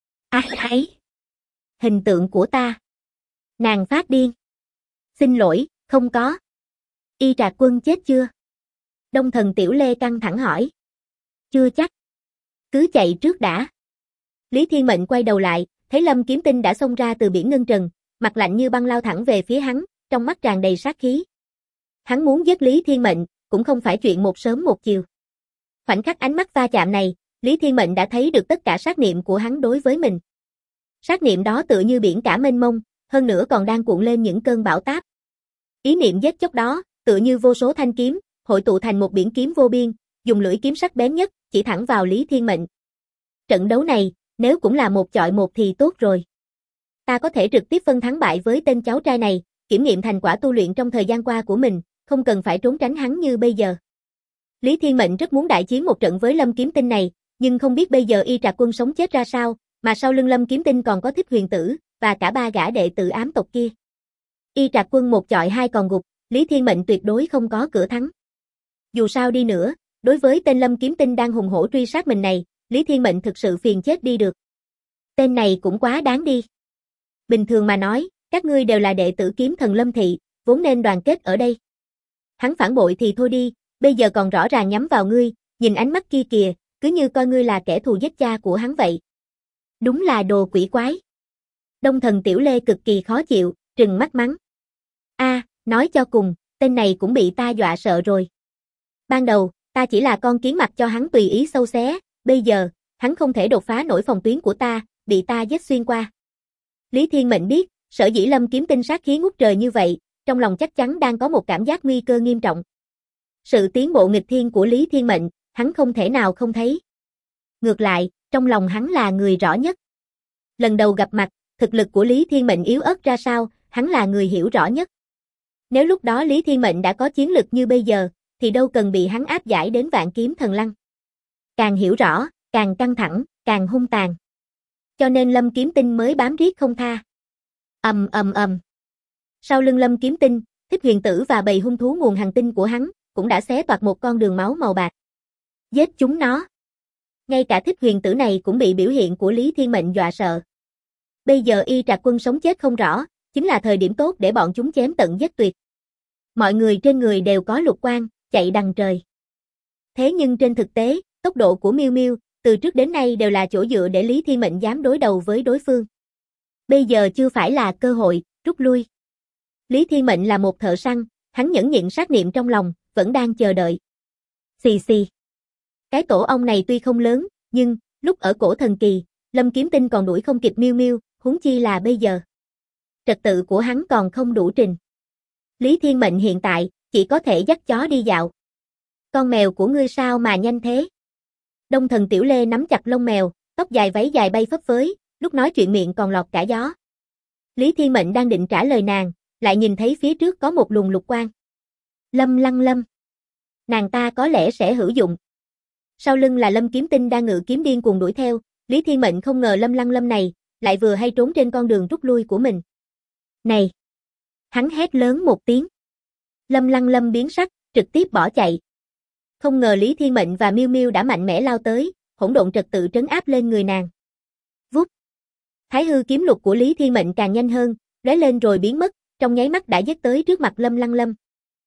Ấy! Hình tượng của ta! Nàng phát điên. Xin lỗi, không có. Y Trạc Quân chết chưa? Đông Thần Tiểu Lê căng thẳng hỏi. Chưa chắc. Cứ chạy trước đã. Lý Thiên Mệnh quay đầu lại, thấy Lâm Kiếm Tinh đã xông ra từ biển ngân trần, mặt lạnh như băng lao thẳng về phía hắn, trong mắt tràn đầy sát khí. Hắn muốn giết Lý Thiên Mệnh, cũng không phải chuyện một sớm một chiều. Khoảnh khắc ánh mắt va chạm này, Lý Thiên Mệnh đã thấy được tất cả sát niệm của hắn đối với mình. Sát niệm đó tựa như biển cả mênh mông, hơn nữa còn đang cuộn lên những cơn bão táp. Ý niệm giết chóc đó, tựa như vô số thanh kiếm, hội tụ thành một biển kiếm vô biên, dùng lưỡi kiếm sắc bén nhất, chỉ thẳng vào Lý Thiên Mệnh. Trận đấu này, nếu cũng là một chọi một thì tốt rồi. Ta có thể trực tiếp phân thắng bại với tên cháu trai này, kiểm nghiệm thành quả tu luyện trong thời gian qua của mình, không cần phải trốn tránh hắn như bây giờ. Lý Thiên Mệnh rất muốn đại chiến một trận với Lâm Kiếm Tinh này, nhưng không biết bây giờ Y Trạc Quân sống chết ra sao, mà sau lưng Lâm Kiếm Tinh còn có Thích Huyền Tử, và cả 3 gã đệ tử ám tộc kia. Y Trạc Quân một chọi 2 còn gục, Lý Thiên Mệnh tuyệt đối không có cửa thắng. Dù sao đi nữa, đối với tên Lâm Kiếm Tinh đang hùng hổ truy sát mình này, Lý Thiên Mệnh thực sự phiền chết đi được. Tên này cũng quá đáng đi. Bình thường mà nói, Các ngươi đều là đệ tử Kiếm Thần Lâm Thị, vốn nên đoàn kết ở đây. Hắn phản bội thì thôi đi, bây giờ còn rõ ràng nhắm vào ngươi, nhìn ánh mắt kia kìa, cứ như coi ngươi là kẻ thù giết cha của hắn vậy. Đúng là đồ quỷ quái. Đông Thần Tiểu Lê cực kỳ khó chịu, trừng mắt mắng. Nói cho cùng, tên này cũng bị ta dọa sợ rồi. Ban đầu, ta chỉ là con kiến mặc cho hắn tùy ý xâu xé, bây giờ, hắn không thể đột phá nổi phòng tuyến của ta, bị ta giết xuyên qua. Lý Thiên Mệnh biết, sở dĩ Lâm Kiếm Tinh sát khí ngút trời như vậy, trong lòng chắc chắn đang có một cảm giác nguy cơ nghiêm trọng. Sự tiến bộ nghịch thiên của Lý Thiên Mệnh, hắn không thể nào không thấy. Ngược lại, trong lòng hắn là người rõ nhất. Lần đầu gặp mặt, thực lực của Lý Thiên Mệnh yếu ớt ra sao, hắn là người hiểu rõ nhất. Nếu lúc đó Lý Thiên Mệnh đã có chiến lực như bây giờ, thì đâu cần bị hắn áp giải đến Vạn Kiếm Thần Lăng. Càng hiểu rõ, càng căng thẳng, càng hung tàn. Cho nên Lâm Kiếm Tinh mới bám riết không tha. ầm. Sau lưng Lâm Kiếm Tinh, Thích Huyền Tử và bầy hung thú nguồn hành tinh của hắn, cũng đã xé toạc một con đường máu màu bạc. Giết chúng nó. Ngay cả Thích Huyền Tử này cũng bị biểu hiện của Lý Thiên Mệnh dọa sợ. Bây giờ Y Trạc Quân sống chết không rõ, chính là thời điểm tốt để bọn chúng chém tận giết tuyệt. Mọi người trên người đều có lục quang, chạy đằng trời. Thế nhưng trên thực tế, tốc độ của Miêu Miêu, từ trước đến nay đều là chỗ dựa để Lý Thiên Mệnh dám đối đầu với đối phương. Bây giờ chưa phải là cơ hội, rút lui. Lý Thiên Mệnh là một thợ săn, hắn nhẫn nhịn sát niệm trong lòng, vẫn đang chờ đợi. Xì xì. Cái tổ ong này tuy không lớn, nhưng, lúc ở cổ thần kỳ, Lâm Kiếm Tinh còn đuổi không kịp Miêu Miêu, huống chi là bây giờ. Trật tự của hắn còn không đủ trình. Lý Thiên Mệnh hiện tại, chỉ có thể dắt chó đi dạo. Con mèo của ngươi sao mà nhanh thế? Đông Thần Tiểu Lê nắm chặt lông mèo, tóc dài váy dài bay phấp phới, lúc nói chuyện miệng còn lọt cả gió. Lý Thiên Mệnh đang định trả lời nàng, lại nhìn thấy phía trước có một luồng lục quang. Lâm Lăng Lâm. Nàng ta có lẽ sẽ hữu dụng. Sau lưng là Lâm Kiếm Tinh đang ngự kiếm điên cuồng đuổi theo, Lý Thiên Mệnh không ngờ Lâm Lăng Lâm này, lại vừa hay trốn trên con đường rút lui của mình. Này! Hắn hét lớn một tiếng. Lâm Lăng Lâm biến sắc, trực tiếp bỏ chạy. Không ngờ Lý Thiên Mệnh và Miêu Miêu đã mạnh mẽ lao tới, hỗn độn trật tự trấn áp lên người nàng. Vút. Thái hư kiếm lục của Lý Thiên Mệnh càng nhanh hơn, lóe lên rồi biến mất, trong nháy mắt đã giết tới trước mặt Lâm Lăng Lâm.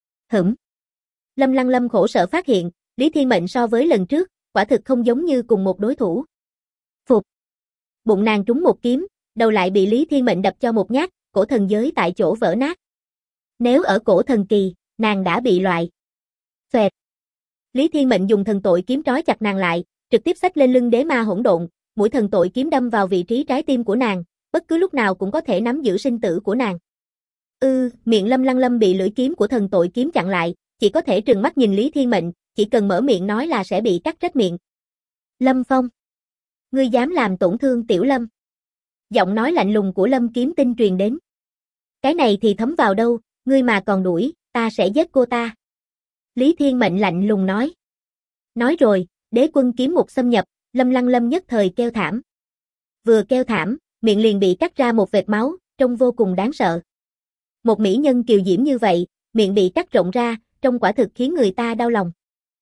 Lâm Lăng Lâm khổ sở phát hiện, Lý Thiên Mệnh so với lần trước, quả thực không giống như cùng một đối thủ. Phục. Bụng nàng trúng một kiếm, đầu lại bị Lý Thiên Mệnh đập cho một nhát, cổ thần giới tại chỗ vỡ nát. Nếu ở cổ thần kỳ, nàng đã bị loại. Xoẹt. Lý Thiên Mệnh dùng thần tội kiếm trói chặt nàng lại, trực tiếp xách lên lưng đế ma hỗn độn, mũi thần tội kiếm đâm vào vị trí trái tim của nàng, bất cứ lúc nào cũng có thể nắm giữ sinh tử của nàng. Miệng Lâm Lăng Lâm bị lưỡi kiếm của thần tội kiếm chặn lại, chỉ có thể trừng mắt nhìn Lý Thiên Mệnh, chỉ cần mở miệng nói là sẽ bị cắt rách miệng. Lâm Phong. Ngươi dám làm tổn thương Tiểu Lâm. Giọng nói lạnh lùng của Lâm Kiếm Tinh truyền đến. Cái này thì thấm vào đâu, ngươi mà còn đuổi, ta sẽ giết cô ta. Lý Thiên Mệnh lạnh lùng nói. Nói rồi, đế quân kiếm ngục xâm nhập, Lâm Lăng Lâm nhất thời kêu thảm. Vừa kêu thảm, miệng liền bị cắt ra một vệt máu, trông vô cùng đáng sợ. Một mỹ nhân kiều diễm như vậy, miệng bị cắt rộng ra, trông quả thực khiến người ta đau lòng.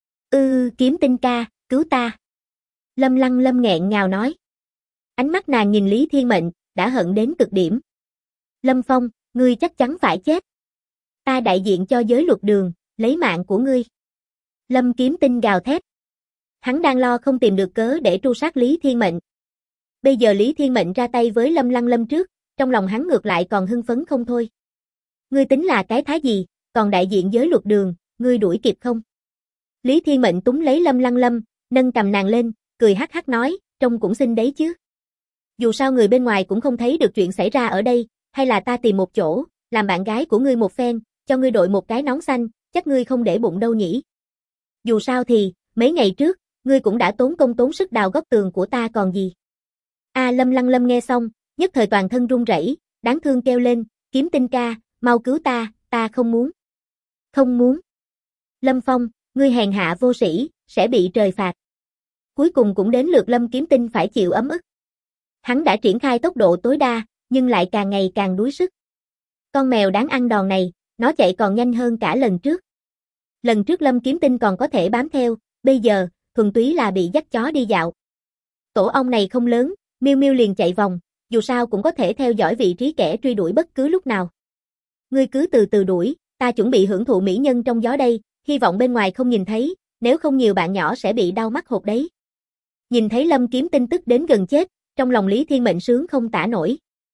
Kiếm Tinh ca, cứu ta. Lâm Lăng Lâm nghẹn ngào nói. Ánh mắt nàng nhìn Lý Thiên Mệnh, đã hận đến cực điểm. Lâm Phong, ngươi chắc chắn phải chết. Ta đại diện cho giới luật đường, lấy mạng của ngươi. Lâm Kiếm Tinh gào thét. Hắn đang lo không tìm được cớ để tru sát Lý Thiên Mệnh. Bây giờ Lý Thiên Mệnh ra tay với Lâm Lăng Lâm trước, trong lòng hắn ngược lại còn hưng phấn không thôi. Ngươi tính là cái thái gì, còn đại diện giới luật đường, ngươi đuổi kịp không? Lý Thiên Mệnh túm lấy Lâm Lăng Lâm, nâng cầm nàng lên, cười hắc hắc nói, trông cũng xinh đấy chứ. Dù sao người bên ngoài cũng không thấy được chuyện xảy ra ở đây, hay là ta tìm một chỗ, làm bạn gái của ngươi một phen, cho ngươi đội một cái nón xanh, chắc ngươi không để bụng đâu nhỉ. Dù sao thì, mấy ngày trước, ngươi cũng đã tốn công tốn sức đào góc tường của ta còn gì. Lâm Lăng Lâm nghe xong, nhất thời toàn thân run rẩy, đáng thương kêu lên, Kiếm Tinh ca, mau cứu ta không muốn. Không muốn. Lâm Phong, ngươi hèn hạ vô sĩ, sẽ bị trời phạt. Cuối cùng cũng đến lượt Lâm Kiếm Tinh phải chịu ấm ức. Hắn đã triển khai tốc độ tối đa, nhưng lại càng ngày càng đuối sức. Con mèo đáng ăn đòn này, nó chạy còn nhanh hơn cả lần trước. Lần trước Lâm Kiếm Tinh còn có thể bám theo, bây giờ, thuần túy là bị dắt chó đi dạo. Tổ ong này không lớn, Miêu Miêu liền chạy vòng, dù sao cũng có thể theo dõi vị trí kẻ truy đuổi bất cứ lúc nào. Ngươi cứ từ từ đuổi, ta chuẩn bị hưởng thụ mỹ nhân trong gió đây, hy vọng bên ngoài không nhìn thấy, nếu không nhiều bạn nhỏ sẽ bị đau mắt hột đấy. Nhìn thấy Lâm Kiếm Tinh tức đến gần chết, trong lòng Lý Thiên Mệnh sướng không tả nổi.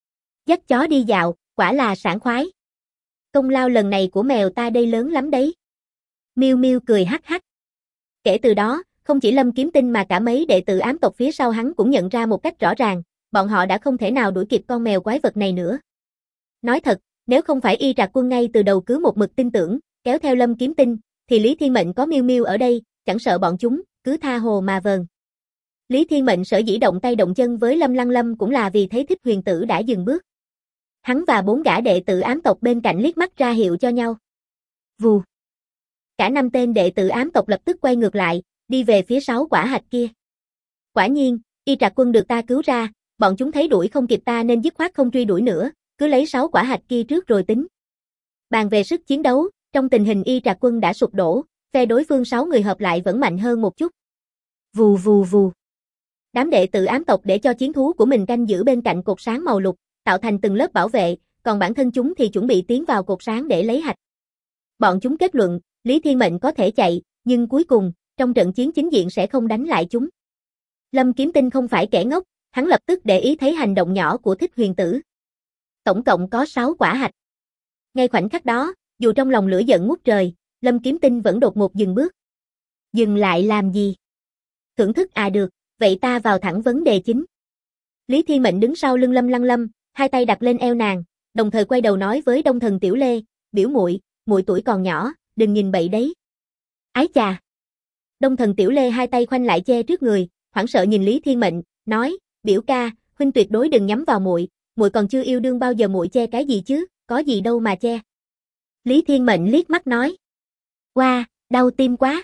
Dắt chó đi dạo, quả là sảng khoái. Công lao lần này của mèo ta đây lớn lắm đấy. Miu Miu cười hắc hắc. Kể từ đó, không chỉ Lâm Kiếm Tinh mà cả mấy đệ tử ám tộc phía sau hắn cũng nhận ra một cách rõ ràng, bọn họ đã không thể nào đuổi kịp con mèo quái vật này nữa. Nói thật, nếu không phải Y Trạc Quân ngay từ đầu cứ một mực tin tưởng, kéo theo Lâm Kiếm Tinh, thì Lý Thiên Mệnh có Miu Miu ở đây, chẳng sợ bọn chúng, cứ tha hồ mà vờn. Lý Thiên Mệnh sở dĩ động tay động chân với Lâm Lăng Lâm cũng là vì thấy Thích Huyền Tử đã dừng bước. Hắn và 4 gã đệ tử ám tộc bên cạnh liếc mắt ra hiệu cho nhau. Vù. Cả 5 tên đệ tử ám tộc lập tức quay ngược lại, đi về phía 6 quả hạch kia. Quả nhiên, Y Trạc Quân được ta cứu ra, bọn chúng thấy đuổi không kịp ta nên dứt khoát không truy đuổi nữa, cứ lấy 6 quả hạch kia trước rồi tính. Bàn về sức chiến đấu, trong tình hình Y Trạc Quân đã sụp đổ, phe đối phương 6 người hợp lại vẫn mạnh hơn một chút. Vù vù vù. Đám đệ tử ám tộc để cho chiến thú của mình canh giữ bên cạnh cột sáng màu lục, tạo thành từng lớp bảo vệ, còn bản thân chúng thì chuẩn bị tiến vào cột sáng để lấy hạch. Bọn chúng kết luận, Lý Thiên Mệnh có thể chạy, nhưng cuối cùng, trong trận chiến chính diện sẽ không đánh lại chúng. Lâm Kiếm Tinh không phải kẻ ngốc, hắn lập tức để ý thấy hành động nhỏ của Thích Huyền Tử. Tổng cộng có 6 quả hạch. Ngay khoảnh khắc đó, dù trong lòng lửa giận ngút trời, Lâm Kiếm Tinh vẫn đột ngột dừng bước. Dừng lại làm gì? Thưởng thức à được, vậy ta vào thẳng vấn đề chính. Lý Thiên Mệnh đứng sau lưng Lâm Lăng Lâm, hai tay đặt lên eo nàng, đồng thời quay đầu nói với Đông Thần Tiểu Lê, biểu muội, muội tuổi còn nhỏ, đừng nhìn bậy đấy. Ái chà. Đông Thần Tiểu Lê hai tay khoanh lại che trước người, hoảng sợ nhìn Lý Thiên Mệnh, nói, biểu ca, huynh tuyệt đối đừng nhắm vào muội, muội còn chưa yêu đương bao giờ muội che cái gì chứ, có gì đâu mà che. Lý Thiên Mệnh liếc mắt nói, qua, đau tim quá.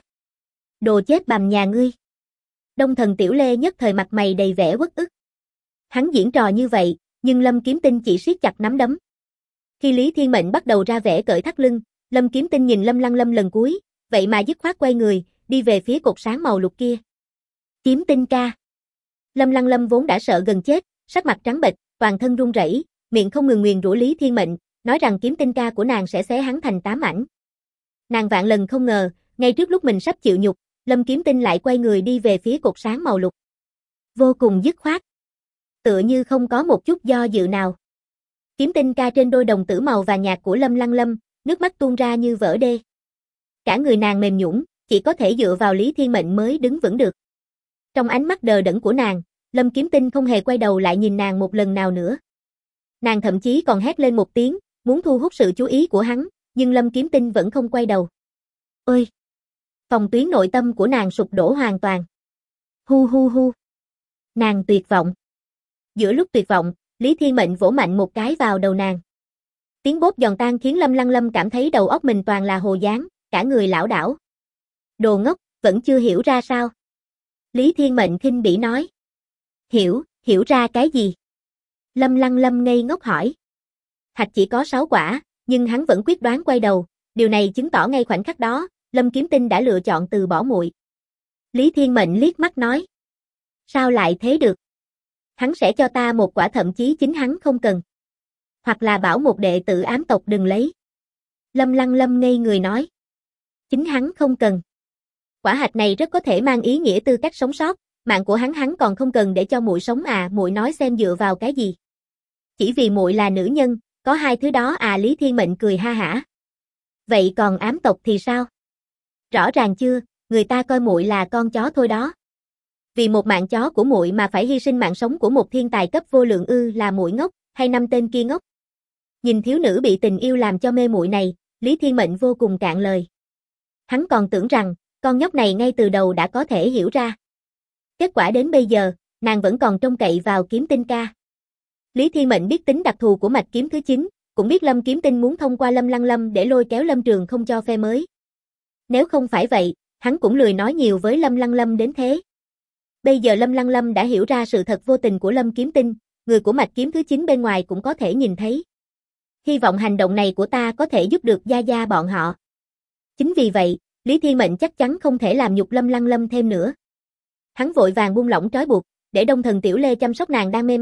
Đồ chết bầm nhà ngươi. Đông Thần Tiểu Lê nhất thời mặt mày đầy vẻ uất ức. Hắn diễn trò như vậy, nhưng Lâm Kiếm Tinh chỉ siết chặt nắm đấm. Khi Lý Thiên Mệnh bắt đầu ra vẻ cởi thắt lưng, Lâm Kiếm Tinh nhìn Lâm Lăng Lâm lần cuối, vậy mà dứt khoát quay người, đi về phía cột sáng màu lục kia. Kiếm Tinh ca. Lâm Lăng Lâm vốn đã sợ gần chết, sắc mặt trắng bệch, toàn thân run rẩy, miệng không ngừng nguyền rủa Lý Thiên Mệnh, nói rằng Kiếm Tinh ca của nàng sẽ xé hắn thành 8 mảnh. Nàng vạn lần không ngờ, ngay trước lúc mình sắp chịu nhục, Lâm Kiếm Tinh lại quay người đi về phía cột sáng màu lục. Vô cùng dứt khoát. Tựa như không có một chút do dự nào. Kiếm Tinh ca trên đôi đồng tử màu vàng nhạt của Lâm Lăng Lâm, nước mắt tuôn ra như vỡ đê. Cả người nàng mềm nhũn, chỉ có thể dựa vào Lý Thiên Mệnh mới đứng vững được. Trong ánh mắt đờ đẫn của nàng, Lâm Kiếm Tinh không hề quay đầu lại nhìn nàng một lần nào nữa. Nàng thậm chí còn hét lên một tiếng, muốn thu hút sự chú ý của hắn, nhưng Lâm Kiếm Tinh vẫn không quay đầu. Ôi! Phòng tuyến nội tâm của nàng sụp đổ hoàn toàn. Hu hu hu! Nàng tuyệt vọng. Giữa lúc tuyệt vọng, Lý Thiên Mệnh vỗ mạnh một cái vào đầu nàng. Tiếng bốp giòn tan khiến Lâm Lăng Lâm cảm thấy đầu óc mình toàn là hồ dáng, cả người lảo đảo. Đồ ngốc, vẫn chưa hiểu ra sao? Lý Thiên Mệnh khinh bỉ nói. Hiểu ra cái gì? Lâm Lăng Lâm ngây ngốc hỏi. Hạch chỉ có 6 quả, nhưng hắn vẫn quyết đoán quay đầu, điều này chứng tỏ ngay khoảnh khắc đó, Lâm Kiếm Tinh đã lựa chọn từ bỏ muội. Lý Thiên Mệnh liếc mắt nói. Sao lại thế được? Hắn sẽ cho ta một quả thậm chí chính hắn không cần. Hoặc là bảo một đệ tử ám tộc đừng lấy. Lâm Lăng Lâm ngây người nói. Chính hắn không cần. Quả hạch này rất có thể mang ý nghĩa tư cách sống sót, mạng của hắn còn không cần để cho muội sống à, muội nói xem dựa vào cái gì? Chỉ vì muội là nữ nhân, có hai thứ đó à? Lý Thiên Mệnh cười ha hả. Vậy còn ám tộc thì sao? Rõ ràng chưa, người ta coi muội là con chó thôi đó. Vì một mạng chó của muội mà phải hy sinh mạng sống của một thiên tài cấp vô lượng ư? Là muội ngốc, hay 5 tên kia ngốc? Nhìn thiếu nữ bị tình yêu làm cho mê muội này, Lý Thiên Mệnh vô cùng cạn lời. Hắn còn tưởng rằng, con nhóc này ngay từ đầu đã có thể hiểu ra. Kết quả đến bây giờ, nàng vẫn còn trông cậy vào Kiếm Tinh ca. Lý Thiên Mệnh biết tính đặc thù của mạch kiếm thứ 9, cũng biết Lâm Kiếm Tinh muốn thông qua Lâm Lăng Lâm để lôi kéo Lâm Trường không cho phe mới. Nếu không phải vậy, hắn cũng lười nói nhiều với Lâm Lăng Lâm đến thế. Bây giờ Lâm Lăng Lâm đã hiểu ra sự thật vô tình của Lâm Kiếm Tinh, người của mạch kiếm thứ 9 bên ngoài cũng có thể nhìn thấy. Hy vọng hành động này của ta có thể giúp được Gia Gia bọn họ. Chính vì vậy, Lý Thiên Mệnh chắc chắn không thể làm nhục Lâm Lăng Lâm thêm nữa. Hắn vội vàng buông lỏng trói buộc, để Đông Thần Tiểu Lê chăm sóc nàng đang mê man,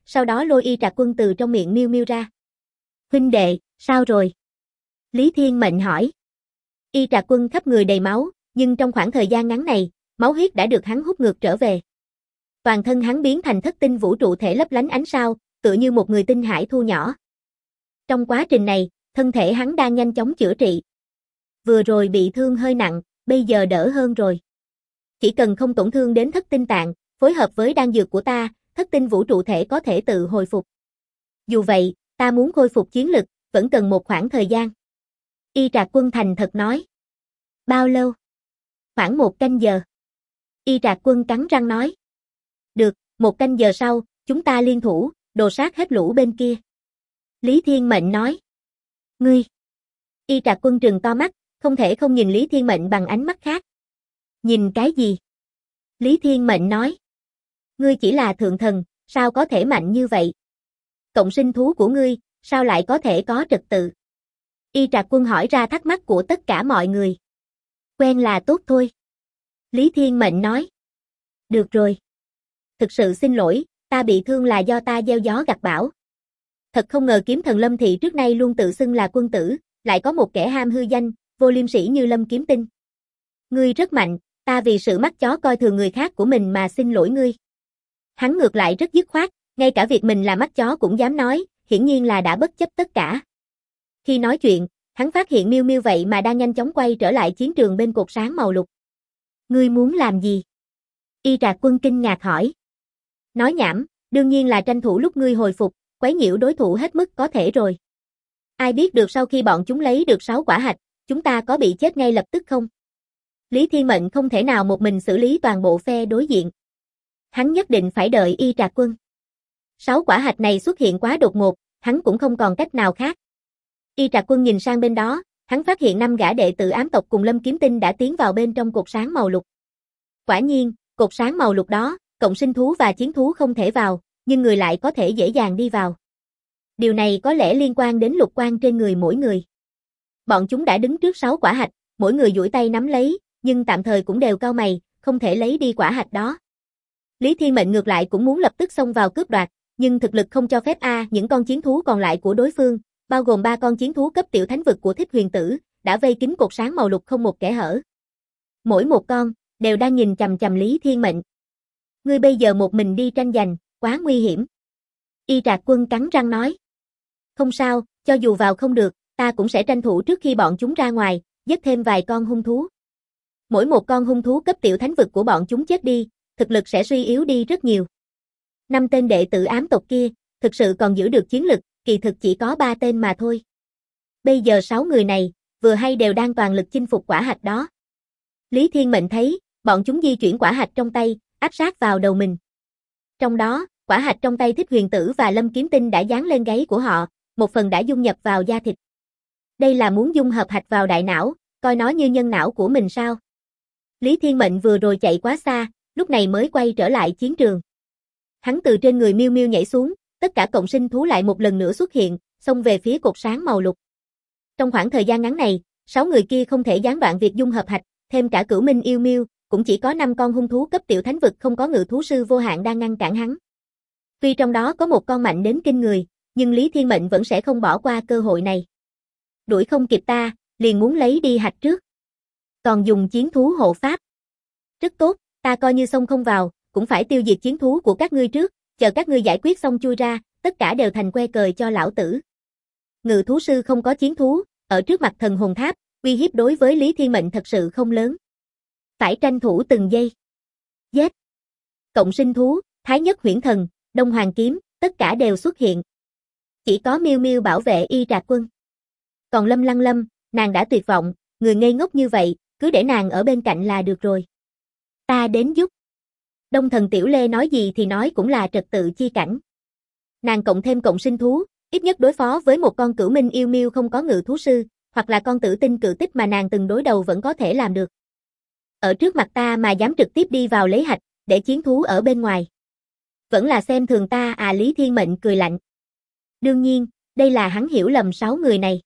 sau đó lôi Y Trạc Quân từ trong miệng Miêu Miêu ra. Huynh đệ, sao rồi? Lý Thiên Mệnh hỏi. Y Trạc Quân khắp người đầy máu, nhưng trong khoảng thời gian ngắn này, máu huyết đã được hắn hút ngược trở về. Toàn thân hắn biến thành thất tinh vũ trụ thể lấp lánh ánh sao, tựa như một người tinh hải thu nhỏ. Trong quá trình này, thân thể hắn đang nhanh chóng chữa trị. Vừa rồi bị thương hơi nặng, bây giờ đỡ hơn rồi. Chỉ cần không tổn thương đến thất tinh tạng, phối hợp với đan dược của ta, thất tinh vũ trụ thể có thể tự hồi phục. Dù vậy, ta muốn khôi phục chiến lực, vẫn cần một khoảng thời gian. Y Trạc Quân thành thật nói. Bao lâu? Khoảng 1 canh giờ. Y Trạc Quân cắn răng nói. Được, 1 canh giờ sau, chúng ta liên thủ, đồ sát hết lũ bên kia. Lý Thiên Mệnh nói. Ngươi! Y Trạc Quân trừng to mắt, không thể không nhìn Lý Thiên Mệnh bằng ánh mắt khác. Nhìn cái gì? Lý Thiên Mệnh nói. Ngươi chỉ là thượng thần, sao có thể mạnh như vậy? Cộng sinh thú của ngươi, sao lại có thể có trật tự? Y Trạc Quân hỏi ra thắc mắc của tất cả mọi người. Quen là tốt thôi. Lý Thiên Mệnh nói. Được rồi. Thực sự xin lỗi, ta bị thương là do ta gieo gió gặt bão. Thật không ngờ Kiếm Thần Lâm Thị trước nay luôn tự xưng là quân tử, lại có một kẻ ham hư danh, vô liêm sỉ như Lâm Kiếm Tinh. Ngươi rất mạnh, ta vì sự mắt chó coi thường người khác của mình mà xin lỗi ngươi. Hắn ngược lại rất dứt khoát, ngay cả việc mình là mắt chó cũng dám nói, hiển nhiên là đã bất chấp tất cả. Khi nói chuyện, hắn phát hiện Miêu Miêu vậy mà đang nhanh chóng quay trở lại chiến trường bên cột sáng màu lục. Ngươi muốn làm gì? Y Trạc Quân kinh ngạc hỏi. Nói nhảm, đương nhiên là tranh thủ lúc ngươi hồi phục, quấy nhiễu đối thủ hết mức có thể rồi. Ai biết được sau khi bọn chúng lấy được 6 quả hạch, chúng ta có bị chết ngay lập tức không? Lý Thiên Mệnh không thể nào một mình xử lý toàn bộ phe đối diện. Hắn nhất định phải đợi Y Trạc Quân. 6 quả hạch này xuất hiện quá đột ngột, hắn cũng không còn cách nào khác. Y Trạc Quân nhìn sang bên đó, hắn phát hiện 5 gã đệ tử ám tộc cùng Lâm Kiếm Tinh đã tiến vào bên trong cột sáng màu lục. Quả nhiên, cột sáng màu lục đó, cộng sinh thú và chiến thú không thể vào, nhưng người lại có thể dễ dàng đi vào. Điều này có lẽ liên quan đến lục quan trên người mỗi người. Bọn chúng đã đứng trước 6 quả hạch, mỗi người duỗi tay nắm lấy, nhưng tạm thời cũng đều cau mày, không thể lấy đi quả hạch đó. Lý Thiên Mệnh ngược lại cũng muốn lập tức xông vào cướp đoạt, nhưng thực lực không cho phép những con chiến thú còn lại của đối phương, bao gồm 3 con chiến thú cấp tiểu thánh vực của Thích Huyền Tử, đã vây kín cột sáng màu lục không một kẽ hở. Mỗi một con đều đang nhìn chằm chằm Lý Thiên Mệnh. Ngươi bây giờ một mình đi tranh giành, quá nguy hiểm. Y Trạc Quân cắn răng nói. Không sao, cho dù vào không được, ta cũng sẽ tranh thủ trước khi bọn chúng ra ngoài, giết thêm vài con hung thú. Mỗi một con hung thú cấp tiểu thánh vực của bọn chúng chết đi, thực lực sẽ suy yếu đi rất nhiều. 5 tên đệ tử ám tộc kia, thực sự còn giữ được chiến lực, kỳ thực chỉ có 3 tên mà thôi. Bây giờ 6 người này, vừa hay đều đang toàn lực chinh phục quả hạch đó. Lý Thiên Mệnh thấy, bọn chúng di chuyển quả hạch trong tay, áp sát vào đầu mình. Trong đó, quả hạch trong tay Thích Huyền Tử và Lâm Kiếm Tinh đã dán lên gáy của họ, một phần đã dung nhập vào da thịt. Đây là muốn dung hợp hạch vào đại não, coi nó như nhân não của mình sao? Lý Thiên Mệnh vừa rồi chạy quá xa, lúc này mới quay trở lại chiến trường. Hắn từ trên người Miêu Miêu nhảy xuống, tất cả cộng sinh thú lại một lần nữa xuất hiện, xông về phía cột sáng màu lục. Trong khoảng thời gian ngắn này, 6 người kia không thể gián đoạn việc dung hợp hạch, thêm cả Cửu Minh yêu Miêu, cũng chỉ có 5 con hung thú cấp tiểu thánh vực không có ngự thú sư vô hạn đang ngăn cản hắn. Tuy trong đó có một con mạnh đến kinh người, nhưng Lý Thiên Mệnh vẫn sẽ không bỏ qua cơ hội này. Đuổi không kịp ta, liền muốn lấy đi hạch trước. Còn dùng chiến thú hộ pháp. Rất tốt, ta coi như xông không vào, cũng phải tiêu diệt chiến thú của các ngươi trước, chờ các ngươi giải quyết xong chui ra, tất cả đều thành que cời cho lão tử. Ngự thú sư không có chiến thú, ở trước mặt thần hồn tháp, uy hiếp đối với Lý Thiên Mệnh thật sự không lớn. Phải tranh thủ từng giây. Giết. Cộng sinh thú, Thái Nhất Huyễn Thần, Đông Hoàng Kiếm, tất cả đều xuất hiện. Chỉ có Miêu Miêu bảo vệ Y Trạc Quân. Còn Lâm Lăng Lâm, nàng đã tuyệt vọng, người ngây ngốc như vậy, cứ để nàng ở bên cạnh là được rồi. Ta đến giúp. Đông Thần Tiểu Lê nói gì thì nói cũng là trật tự chi cảnh. Nàng cộng thêm cộng sinh thú, ít nhất đối phó với một con Cửu Minh yêu Miêu không có ngự thú sư, hoặc là con Tử Tinh Cự Tích mà nàng từng đối đầu vẫn có thể làm được. Ở trước mặt ta mà dám trực tiếp đi vào lấy hạch, để chiến thú ở bên ngoài. Vẫn là xem thường ta à? Lý Thiên Mệnh cười lạnh. Đương nhiên, đây là hắn hiểu lầm 6 người này.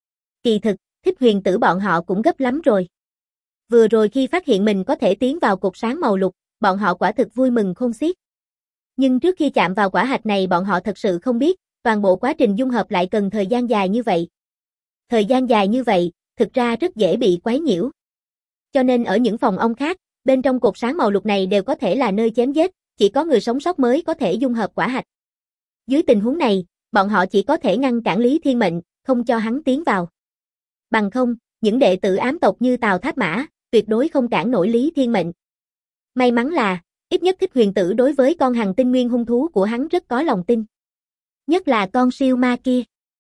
Kỳ thực, Thích Huyền Tử bọn họ cũng gấp lắm rồi. Vừa rồi khi phát hiện mình có thể tiến vào cột sáng màu lục, bọn họ quả thực vui mừng khôn xiết. Nhưng trước khi chạm vào quả hạch này bọn họ thật sự không biết, toàn bộ quá trình dung hợp lại cần thời gian dài như vậy. Thời gian dài như vậy, thực ra rất dễ bị quấy nhiễu. Cho nên ở những phòng ong khác, bên trong cột sáng màu lục này đều có thể là nơi chém giết, chỉ có người sống sót mới có thể dung hợp quả hạch. Dưới tình huống này, bọn họ chỉ có thể ngăn cản Lý Thiên Mệnh, không cho hắn tiến vào. Bằng không, những đệ tử ám tộc như Tào Tháp Mã, tuyệt đối không cản nổi Lý Thiên Mệnh. May mắn là, ít nhất Thích Huyền Tử đối với con hằng tinh nguyên hung thú của hắn rất có lòng tin. Nhất là con siêu ma kia.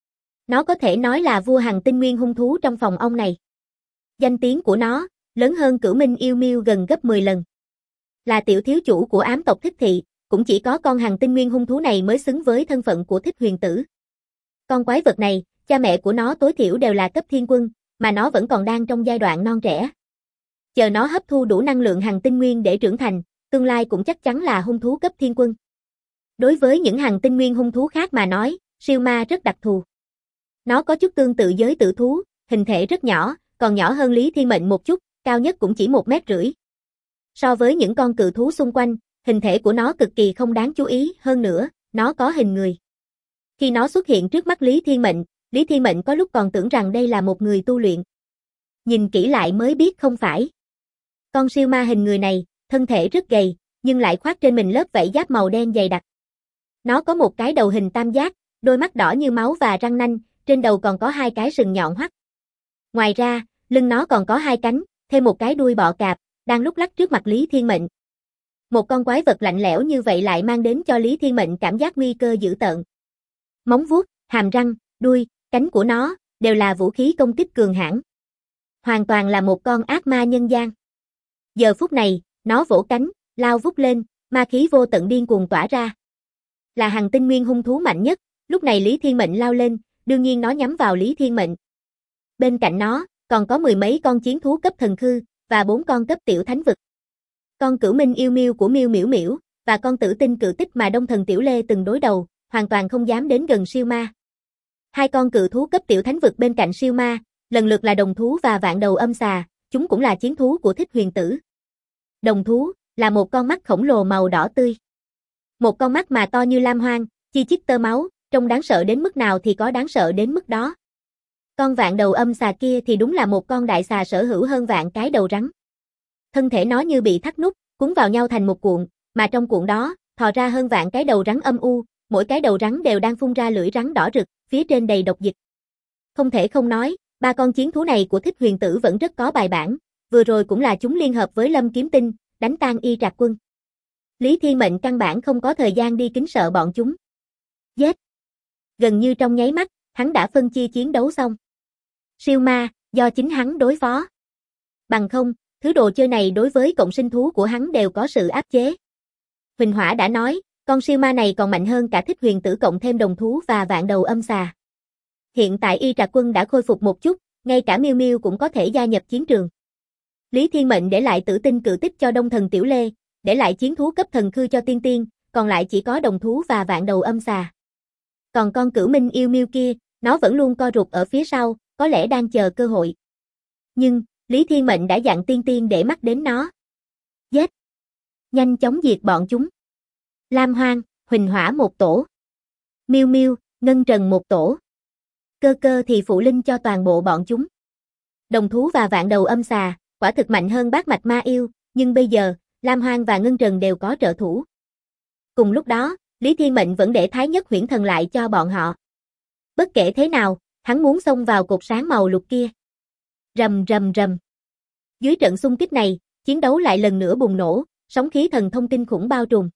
Nó có thể nói là vua hằng tinh nguyên hung thú trong phòng ong này. Danh tiếng của nó, lớn hơn Cửu Minh yêu miêu gần gấp 10 lần. Là tiểu thiếu chủ của ám tộc Thích Thị, cũng chỉ có con hằng tinh nguyên hung thú này mới xứng với thân phận của Thích Huyền Tử. Con quái vật này, cha mẹ của nó tối thiểu đều là cấp thiên quân, mà nó vẫn còn đang trong giai đoạn non trẻ. Chờ nó hấp thu đủ năng lượng hằng tinh nguyên để trưởng thành, tương lai cũng chắc chắn là hung thú cấp thiên quân. Đối với những hằng tinh nguyên hung thú khác mà nói, siêu ma rất đặc thù. Nó có chút tương tự với tử thú, hình thể rất nhỏ, còn nhỏ hơn Lý Thiên Mệnh một chút, cao nhất cũng chỉ 1,5 mét. So với những con cự thú xung quanh, hình thể của nó cực kỳ không đáng chú ý, hơn nữa, nó có hình người. Khi nó xuất hiện trước mắt Lý Thiên Mệnh có lúc còn tưởng rằng đây là một người tu luyện. Nhìn kỹ lại mới biết không phải. Con siêu ma hình người này, thân thể rất gầy, nhưng lại khoác trên mình lớp vảy giáp màu đen dày đặc. Nó có một cái đầu hình tam giác, đôi mắt đỏ như máu và răng nanh, trên đầu còn có 2 cái sừng nhọn hoắt. Ngoài ra, lưng nó còn có 2 cánh, thêm một cái đuôi bọ cạp, đang lúc lắc trước mặt Lý Thiên Mệnh. Một con quái vật lạnh lẽo như vậy lại mang đến cho Lý Thiên Mệnh cảm giác nguy cơ dữ tợn. Móng vuốt, hàm răng, đuôi, cánh của nó, đều là vũ khí công kích cường hãn. Hoàn toàn là một con ác ma nhân gian. Giờ phút này, nó vỗ cánh, lao vút lên, ma khí vô tận điên cuồng tỏa ra. Là hằng tinh nguyên hung thú mạnh nhất, lúc này Lý Thiên Mệnh lao lên, đương nhiên nó nhắm vào Lý Thiên Mệnh. Bên cạnh nó, còn có 10 mấy con chiến thú cấp thần khư, và 4 con cấp tiểu thánh vực. Con Cửu Minh yêu miêu của Miêu Miểu Miểu, và con Tử Tinh cự tích mà Đông Thần Tiểu Lê từng đối đầu, hoàn toàn không dám đến gần siêu ma. 2 con cự thú cấp tiểu thánh vực bên cạnh siêu ma, lần lượt là đồng thú và vạn đầu âm xà, chúng cũng là chiến thú của Thích Huyền Tử. Đồng thú, là một con mắt khổng lồ màu đỏ tươi. Một con mắt mà to như lam hoang, chi chít tơ máu, trông đáng sợ đến mức nào thì có đáng sợ đến mức đó. Con vạn đầu âm xà kia thì đúng là một con đại xà sở hữu hơn vạn cái đầu rắn. Thân thể nó như bị thắt nút, cuốn vào nhau thành một cuộn, mà trong cuộn đó, thò ra hơn vạn cái đầu rắn âm u, mỗi cái đầu rắn đều đang phun ra lưỡi rắn đỏ rực, phía trên đầy độc dịch. Không thể không nói, 3 con chiến thú này của Thích Huyền Tử vẫn rất có bài bản, vừa rồi cũng là chúng liên hợp với Lâm Kiếm Tinh, đánh tan Y Trạc Quân. Lý Thiên Mệnh căn bản không có thời gian đi kính sợ bọn chúng. Giết! Gần như trong nháy mắt, hắn đã phân chia chiến đấu xong. Siêu ma, do chính hắn đối phó. Bằng không, thứ đồ chơi này đối với cộng sinh thú của hắn đều có sự áp chế. Huỳnh Hỏa đã nói, con siêu ma này còn mạnh hơn cả Thích Huyền Tử cộng thêm đồng thú và vạn đầu âm xà. Hiện tại Y Trạc Quân đã khôi phục một chút, ngay cả Miêu Miêu cũng có thể gia nhập chiến trường. Lý Thiên Mệnh để lại Tử Tinh cự tích cho Đông Thần Tiểu Lê, để lại chiến thú cấp thần khư cho Tiên Tiên, còn lại chỉ có đồng thú và vạn đầu âm xà. Còn con Cửu Minh yêu miêu kia, nó vẫn luôn co rụt ở phía sau, có lẽ đang chờ cơ hội. Nhưng, Lý Thiên Mệnh đã dặn Tiên Tiên để mắt đến nó. Giết! Nhanh chóng diệt bọn chúng. Lam Hoang, Huỳnh Hỏa một tổ. Miêu Miêu, Ngân Trần một tổ. Cơ Cơ thì phụ linh cho toàn bộ bọn chúng. Đồng thú và vạn đầu âm xà, quả thực mạnh hơn bát mạch ma yêu, nhưng bây giờ, Lam Hoang và Ngân Trần đều có trợ thủ. Cùng lúc đó, Lý Thiên Mệnh vẫn để Thái Nhất Huyễn Thần lại cho bọn họ. Bất kể thế nào, hắn muốn xông vào cột sáng màu lục kia. Rầm rầm rầm. Dưới trận xung kích này, chiến đấu lại lần nữa bùng nổ, sóng khí thần thông kinh khủng bao trùm.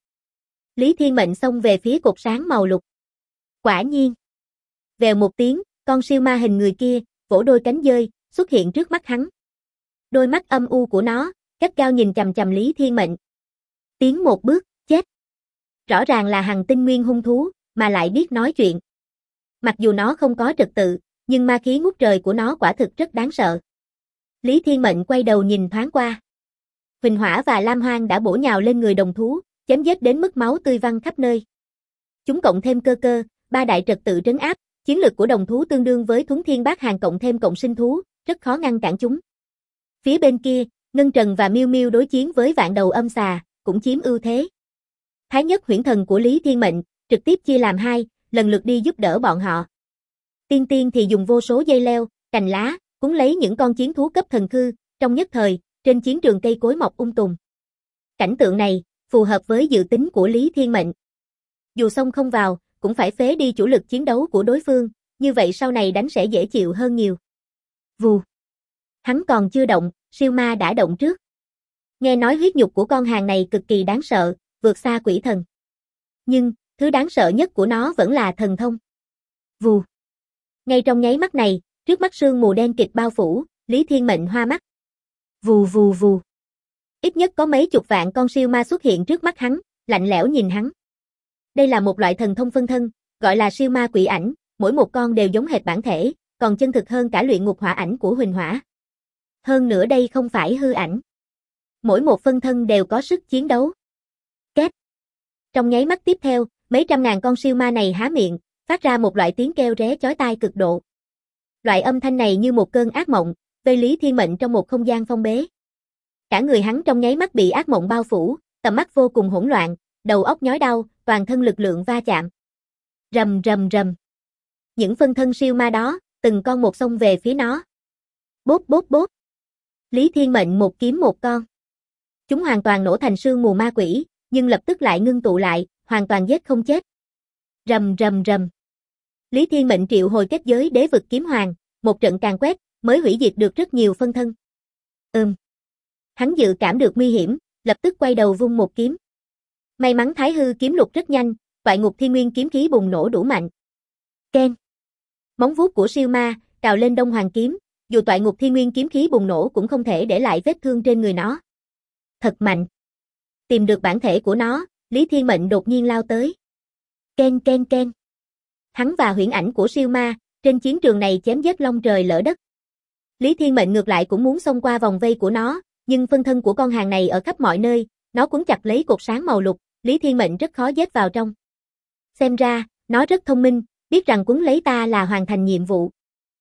Lý Thiên Mệnh xông về phía cột sáng màu lục. Quả nhiên. Vèo một tiếng, con siêu ma hình người kia, vỗ đôi cánh dơi, xuất hiện trước mắt hắn. Đôi mắt âm u của nó, gắt gao nhìn chằm chằm Lý Thiên Mệnh. Tiến một bước, chết. Rõ ràng là hằng tinh nguyên hung thú, mà lại biết nói chuyện. Mặc dù nó không có trật tự, nhưng ma khí ngút trời của nó quả thực rất đáng sợ. Lý Thiên Mệnh quay đầu nhìn thoáng qua. Huỳnh Hỏa và Lam Hoang đã bổ nhào lên người đồng thú, chém giết đến mức máu tươi văng khắp nơi. Chúng cộng thêm Cơ Cơ, 3 đại trật tự trấn áp, chiến lực của đồng thú tương đương với Thuấn Thiên Bát Hàng cộng thêm cộng sinh thú, rất khó ngăn cản chúng. Phía bên kia, Ngân Trần và Miêu Miêu đối chiến với vạn đầu âm xà, cũng chiếm ưu thế. Thái nhất huyễn thần của Lý Thiên Mệnh, trực tiếp chia làm hai, lần lượt đi giúp đỡ bọn họ. Tiên Tiên thì dùng vô số dây leo, cành lá, cuốn lấy những con chiến thú cấp thần khư, trong nhất thời, trên chiến trường cây cối mọc tùm. Cảnh tượng này, phù hợp với dự tính của Lý Thiên Mệnh. Dù xông không vào, cũng phải phế đi chủ lực chiến đấu của đối phương, như vậy sau này đánh sẽ dễ chịu hơn nhiều. Vù. Hắn còn chưa động, siêu ma đã động trước. Nghe nói huyết nhục của con hàng này cực kỳ đáng sợ, vượt xa quỷ thần. Nhưng, thứ đáng sợ nhất của nó vẫn là thần thông. Vù. Ngay trong nháy mắt này, trước mắt sương mù đen kịt bao phủ, Lý Thiên Mệnh hoa mắt. Vù vù vù. Ít nhất có mấy chục vạn con siêu ma xuất hiện trước mắt hắn, lạnh lẽo nhìn hắn. Đây là một loại thần thông phân thân, gọi là siêu ma quỷ ảnh, mỗi một con đều giống hệt bản thể, còn chân thực hơn cả luyện ngục hỏa ảnh của Huỳnh Hỏa. Hơn nữa đây không phải hư ảnh. Mỗi một phân thân đều có sức chiến đấu. Két. Trong nháy mắt tiếp theo, mấy trăm ngàn con siêu ma này há miệng, phát ra một loại tiếng kêu ré chói tai cực độ. Loại âm thanh này như một cơn ác mộng, vây Lý Thiên Mệnh trong một không gian phong bế. Cả người hắn trong nháy mắt bị ác mộng bao phủ, tầm mắt vô cùng hỗn loạn, đầu óc nhói đau, toàn thân lực lượng va chạm. Rầm rầm rầm. Những phân thân siêu ma đó, từng con một xông về phía nó. Bốp bốp bốp. Lý Thiên Mệnh một kiếm một con. Chúng hoàn toàn nổ thành sương mù ma quỷ, nhưng lập tức lại ngưng tụ lại, hoàn toàn giết không chết. Rầm rầm rầm. Lý Thiên Mệnh triệu hồi kết giới đế vực kiếm hoàng, một trận càn quét, mới hủy diệt được rất nhiều phân thân. Hắn dự cảm được nguy hiểm, lập tức quay đầu vung một kiếm. May mắn Thái Hư kiếm lục rất nhanh, Toại Ngục Thiên Nguyên kiếm khí bùng nổ đủ mạnh. Keng. Móng vuốt của siêu ma cào lên Đông Hoàng kiếm, dù Toại Ngục Thiên Nguyên kiếm khí bùng nổ cũng không thể để lại vết thương trên người nó. Thật mạnh. Tìm được bản thể của nó, Lý Thiên Mệnh đột nhiên lao tới. Keng keng keng. Hắn và huyễn ảnh của siêu ma, trên chiến trường này chém giết long trời lỡ đất. Lý Thiên Mệnh ngược lại cũng muốn xông qua vòng vây của nó, nhưng phân thân của con hàng này ở khắp mọi nơi, nó cuốn chặt lấy cột sáng màu lục, Lý Thiên Mệnh rất khó giết vào trong. Xem ra, nó rất thông minh, biết rằng cuốn lấy ta là hoàn thành nhiệm vụ.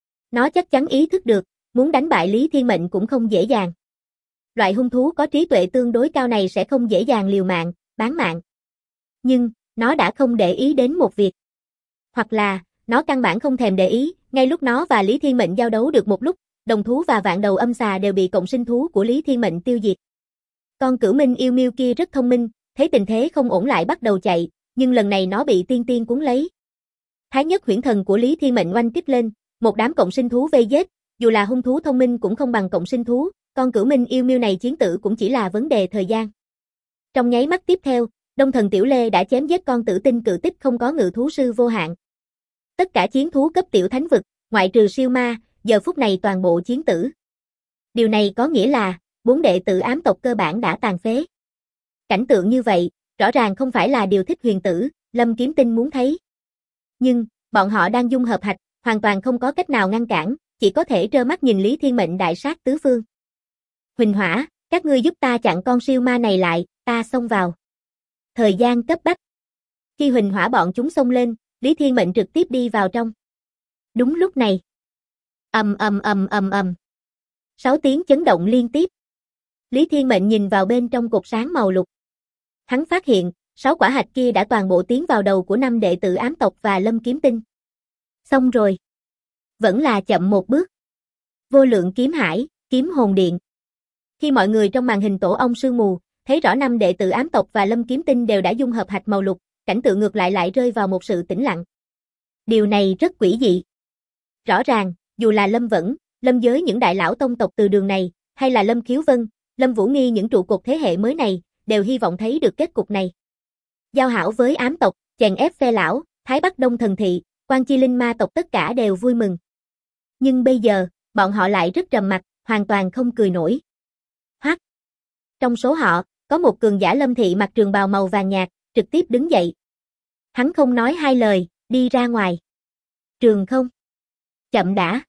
Nó chắc chắn ý thức được, muốn đánh bại Lý Thiên Mệnh cũng không dễ dàng. Loại hung thú có trí tuệ tương đối cao này sẽ không dễ dàng liều mạng, bán mạng. Nhưng, nó đã không để ý đến một việc. Hoặc là, nó căn bản không thèm để ý, ngay lúc nó và Lý Thiên Mệnh giao đấu được một lúc, đồng thú và vạn đầu âm xà đều bị cộng sinh thú của Lý Thiên Mệnh tiêu diệt. Con cửu minh yêu miêu kia rất thông minh, thấy tình thế không ổn lại bắt đầu chạy, nhưng lần này nó bị tiên tiên cuốn lấy. Thái nhất huyễn thần của Lý Thiên Mệnh oanh kích lên, một đám cộng sinh thú vây giết, dù là hung thú thông minh cũng không bằng cộng sinh thú, con cửu minh yêu miêu này chiến tử cũng chỉ là vấn đề thời gian. Trong nháy mắt tiếp theo, Đông Thần Tiểu Lê đã chém giết con tử tinh cự tích không có ngự thú sư vô hạn. Tất cả chiến thú cấp tiểu thánh vực, ngoại trừ siêu ma, giờ phút này toàn bộ chiến tử. Điều này có nghĩa là, 4 đệ tử ám tộc cơ bản đã tàn phế. Cảnh tượng như vậy, rõ ràng không phải là điều Thích Huyền Tử, Lâm Kiếm Tinh muốn thấy. Nhưng, bọn họ đang dung hợp hạch, hoàn toàn không có cách nào ngăn cản, chỉ có thể trơ mắt nhìn Lý Thiên Mệnh đại sát tứ phương. Huỳnh Hỏa, các ngươi giúp ta chặn con siêu ma này lại, ta xông vào. Thời gian cấp bách. Khi Huỳnh Hỏa bọn chúng xông lên, Lý Thiên Mệnh trực tiếp đi vào trong. Đúng lúc này. Ầm ầm ầm ầm ầm. 6 tiếng chấn động liên tiếp. Lý Thiên Mệnh nhìn vào bên trong cột sáng màu lục. Hắn phát hiện, 6 quả hạch kia đã toàn bộ tiến vào đầu của 5 đệ tử ám tộc và Lâm Kiếm Tinh. Xong rồi. Vẫn là chậm một bước. Vô lượng kiếm hải, kiếm hồn điện. Khi mọi người trong màn hình tổ ong sương mù, thấy rõ 5 đệ tử ám tộc và Lâm Kiếm Tinh đều đã dung hợp hạch màu lục, cảnh tượng ngược lại rơi vào một sự tĩnh lặng. Điều này rất quỷ dị. Rõ ràng, dù là Lâm Vẫn, Lâm Giới những đại lão tông tộc từ đường này, hay là Lâm Khiếu Vân, Lâm Vũ Nghi những trụ cột thế hệ mới này, đều hy vọng thấy được kết cục này. Giao hảo với ám tộc, chèn ép phe lão, Thái Bắc Đông Thần Thị, Quan Chi Linh ma tộc tất cả đều vui mừng. Nhưng bây giờ, bọn họ lại rất trầm mặc, hoàn toàn không cười nổi. Hoắc. Trong số họ, có một cường giả Lâm Thị mặc trường bào màu vàng nhạt, trực tiếp đứng dậy. Hắn không nói hai lời, đi ra ngoài. Trường không. Chậm đã.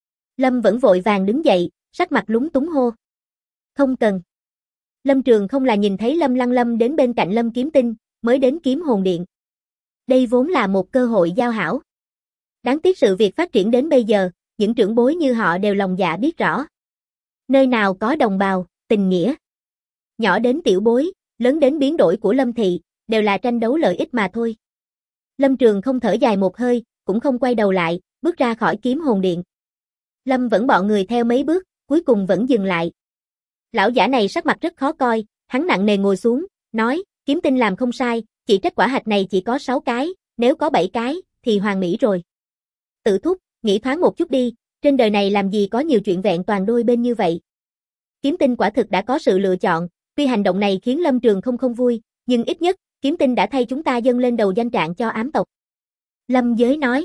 Lâm Vẫn vội vàng đứng dậy, sắc mặt lúng túng hô. Không cần. Lâm Trường không là nhìn thấy Lâm Lăng Lâm đến bên cạnh Lâm Kiếm Tinh, mới đến kiếm hồn điện. Đây vốn là một cơ hội giao hảo. Đáng tiếc sự việc phát triển đến bây giờ, những trưởng bối như họ đều lòng dạ biết rõ. Nơi nào có đồng bào, tình nghĩa. Nhỏ đến tiểu bối, lớn đến biến đổi của Lâm Thị, đều là tranh đấu lợi ích mà thôi. Lâm Trường không thở dài một hơi, cũng không quay đầu lại, bước ra khỏi kiếm hồn điện. Lâm vẫn bọn người theo mấy bước, cuối cùng vẫn dừng lại. Lão giả này sắc mặt rất khó coi, hắn nặng nề ngồi xuống, nói, kiếm tinh làm không sai, chỉ trách quả hạch này chỉ có 6 cái, nếu có 7 cái, thì hoàn mỹ rồi. Tử thúc, nghĩ thoáng một chút đi, trên đời này làm gì có nhiều chuyện vẹn toàn đôi bên như vậy. Kiếm tinh quả thực đã có sự lựa chọn, tuy hành động này khiến Lâm Trường không vui, nhưng ít nhất, kiếm tinh đã thay chúng ta dâng lên đầu danh trạng cho ám tộc. Lâm Giới nói.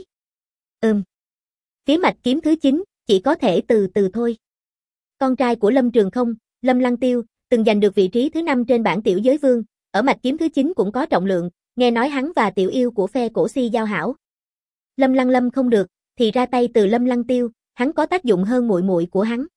Phía mạch kiếm thứ 9, chỉ có thể từ từ thôi. Con trai của Lâm Trường không, Lâm Lăng Tiêu, từng giành được vị trí thứ 5 trên bảng tiểu giới vương, ở mạch kiếm thứ 9 cũng có trọng lượng, nghe nói hắn và tiểu yêu của phe cổ si giao hảo. Lâm Lăng Lâm không được, thì ra tay từ Lâm Lăng Tiêu, hắn có tác dụng hơn muội muội của hắn.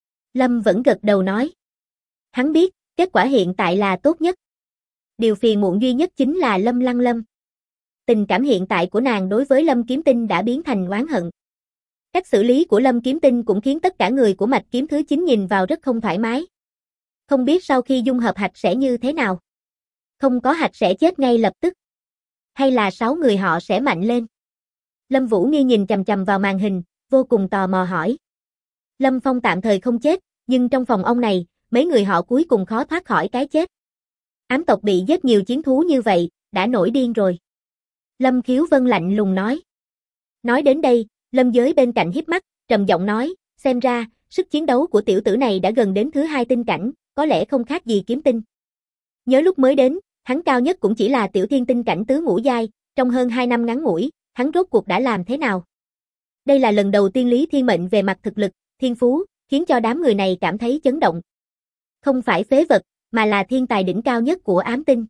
Lâm vẫn gật đầu nói. Hắn biết, kết quả hiện tại là tốt nhất. Điều phiền muộn duy nhất chính là Lâm Lăng Lâm. Tình cảm hiện tại của nàng đối với Lâm Kiếm Tinh đã biến thành oán hận. Cách xử lý của Lâm Kiếm Tinh cũng khiến tất cả người của mạch kiếm thứ 9 nhìn vào rất không thoải mái. Không biết sau khi dung hợp hạch sẽ như thế nào. Không có hạch sẽ chết ngay lập tức. Hay là 6 người họ sẽ mạnh lên. Lâm Vũ Nghi nhìn chằm chằm vào màn hình, vô cùng tò mò hỏi. Lâm Phong tạm thời không chết, nhưng trong phòng ông này, mấy người họ cuối cùng khó thoát khỏi cái chết. Ám tộc bị giết nhiều chiến thú như vậy, đã nổi điên rồi. Lâm Khiếu Vân lạnh lùng nói. Nói đến đây, Lâm Giới bên cạnh híp mắt, trầm giọng nói, xem ra, sức chiến đấu của tiểu tử này đã gần đến thứ 2 tinh cảnh, có lẽ không khác gì kiếm tinh. Nhớ lúc mới đến, hắn cao nhất cũng chỉ là tiểu thiên tinh cảnh tứ ngũ giai, trong hơn 2 năm ngắn ngủi, hắn rốt cuộc đã làm thế nào? Đây là lần đầu tiên Lý Thiên Mệnh về mặt thực lực, thiên phú, khiến cho đám người này cảm thấy chấn động. Không phải phế vật, mà là thiên tài đỉnh cao nhất của ám tinh.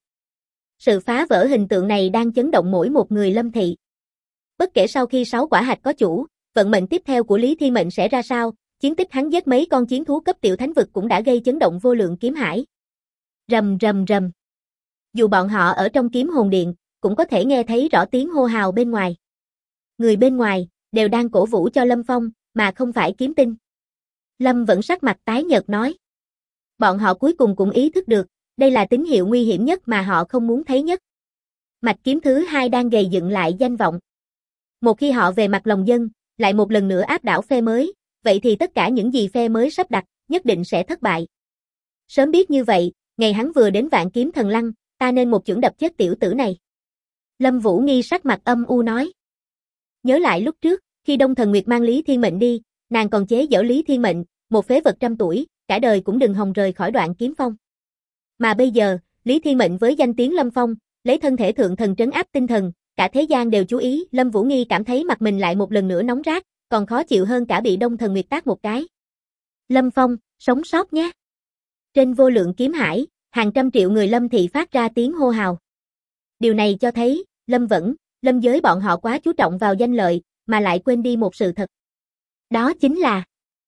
Sự phá vỡ hình tượng này đang chấn động mỗi một người Lâm thị. Bất kể sau khi 6 quả hạch có chủ, vận mệnh tiếp theo của Lý Thiên Mệnh sẽ ra sao, chiến tích hắn giết mấy con chiến thú cấp tiểu thánh vực cũng đã gây chấn động vô lượng kiếm hải. Rầm rầm rầm. Dù bọn họ ở trong kiếm hồn điện, cũng có thể nghe thấy rõ tiếng hô hào bên ngoài. Người bên ngoài, đều đang cổ vũ cho Lâm Phong, mà không phải kiếm tinh. Lâm vẫn sắc mặt tái nhợt nói. Bọn họ cuối cùng cũng ý thức được, đây là tín hiệu nguy hiểm nhất mà họ không muốn thấy nhất. Mạch kiếm thứ 2 đang gầy dựng lại danh vọng. Một khi họ về mặt lòng dân, lại một lần nữa áp đảo phe mới, vậy thì tất cả những gì phe mới sắp đặt, nhất định sẽ thất bại. Sớm biết như vậy, ngày hắn vừa đến Vạn Kiếm Thần Lăng, ta nên một chưởng đập chết tiểu tử này. Lâm Vũ Nghi sắc mặt âm u nói. Nhớ lại lúc trước, khi Đông Thần Nguyệt mang Lý Thiên Mệnh đi, nàng còn chế giễu Lý Thiên Mệnh, một phế vật trăm tuổi, cả đời cũng đừng hòng rời khỏi Đoạn Kiếm Phong. Mà bây giờ, Lý Thiên Mệnh với danh tiếng Lâm Phong, lấy thân thể thượng thần trấn áp tinh thần, cả thế gian đều chú ý, Lâm Vũ Nghi cảm thấy mặt mình lại một lần nữa nóng rát, còn khó chịu hơn cả bị Đông Thần Nguyệt tát một cái. Lâm Phong, sống sót nhé. Trên vô lượng kiếm hải, hàng trăm triệu người Lâm thị phát ra tiếng hô hào. Điều này cho thấy, Lâm Giới bọn họ quá chú trọng vào danh lợi, mà lại quên đi một sự thật. Đó chính là,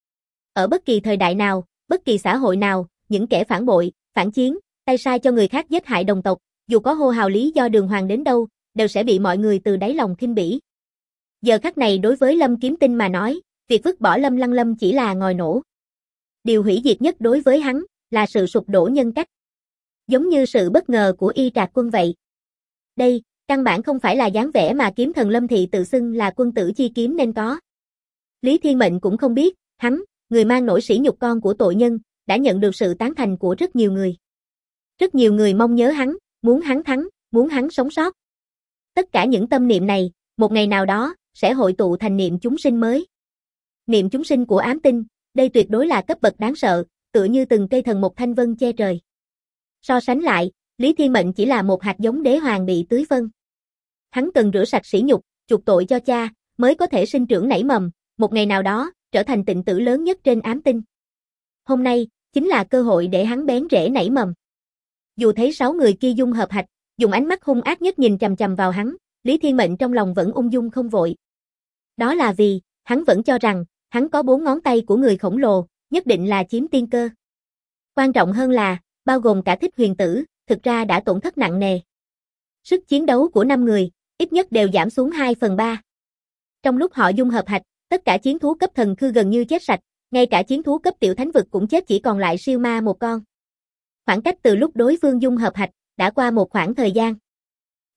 ở bất kỳ thời đại nào, bất kỳ xã hội nào, những kẻ phản bội, phản chiến, tay sai cho người khác giết hại đồng tộc, dù có hô hào lý do đường hoàng đến đâu, đều sẽ bị mọi người từ đáy lòng khinh bỉ. Giờ khắc này đối với Lâm Kiếm Tinh mà nói, việc vứt bỏ Lâm Lăng Lâm chỉ là ngòi nổ. Điều hủy diệt nhất đối với hắn, là sự sụp đổ nhân cách. Giống như sự bất ngờ của Y Trạc Quân vậy. Đây, căn bản không phải là dáng vẻ mà kiếm thần Lâm thị tự xưng là quân tử chi kiếm nên có. Lý Thiên Mệnh cũng không biết, hắn, người mang nỗi sỉ nhục con của tội nhân, đã nhận được sự tán thành của rất nhiều người. Rất nhiều người mong nhớ hắn, muốn hắn thắng, muốn hắn sống sót. Tất cả những tâm niệm này, một ngày nào đó, sẽ hội tụ thành niệm chúng sinh mới. Niệm chúng sinh của ám tinh, đây tuyệt đối là cấp bậc đáng sợ, tựa như từng cây thần một thanh vân che trời. So sánh lại, Lý Thiên Mệnh chỉ là một hạt giống đế hoàng bị tưới phân. Hắn cần rửa sạch sỉ nhục, chuộc tội cho cha, mới có thể sinh trưởng nảy mầm, một ngày nào đó, trở thành tịnh tử lớn nhất trên ám tinh. Hôm nay, chính là cơ hội để hắn bén rễ nảy mầm. Dù thấy 6 người kia dung hợp hạch, dùng ánh mắt hung ác nhất nhìn chằm chằm vào hắn, Lý Thiên Mệnh trong lòng vẫn ung dung không vội. Đó là vì, hắn vẫn cho rằng, hắn có 4 ngón tay của người khổng lồ, nhất định là chiếm tiên cơ. Quan trọng hơn là, bao gồm cả Thích Huyền Tử, thực ra đã tổn thất nặng nề. Sức chiến đấu của 5 người, ít nhất đều giảm xuống 2/3. Trong lúc họ dung hợp hạch, tất cả chiến thú cấp thần khư gần như chết sạch, ngay cả chiến thú cấp tiểu thánh vực cũng chết, chỉ còn lại siêu ma một con. Khoảng cách từ lúc đối phương dung hợp hạch, đã qua một khoảng thời gian.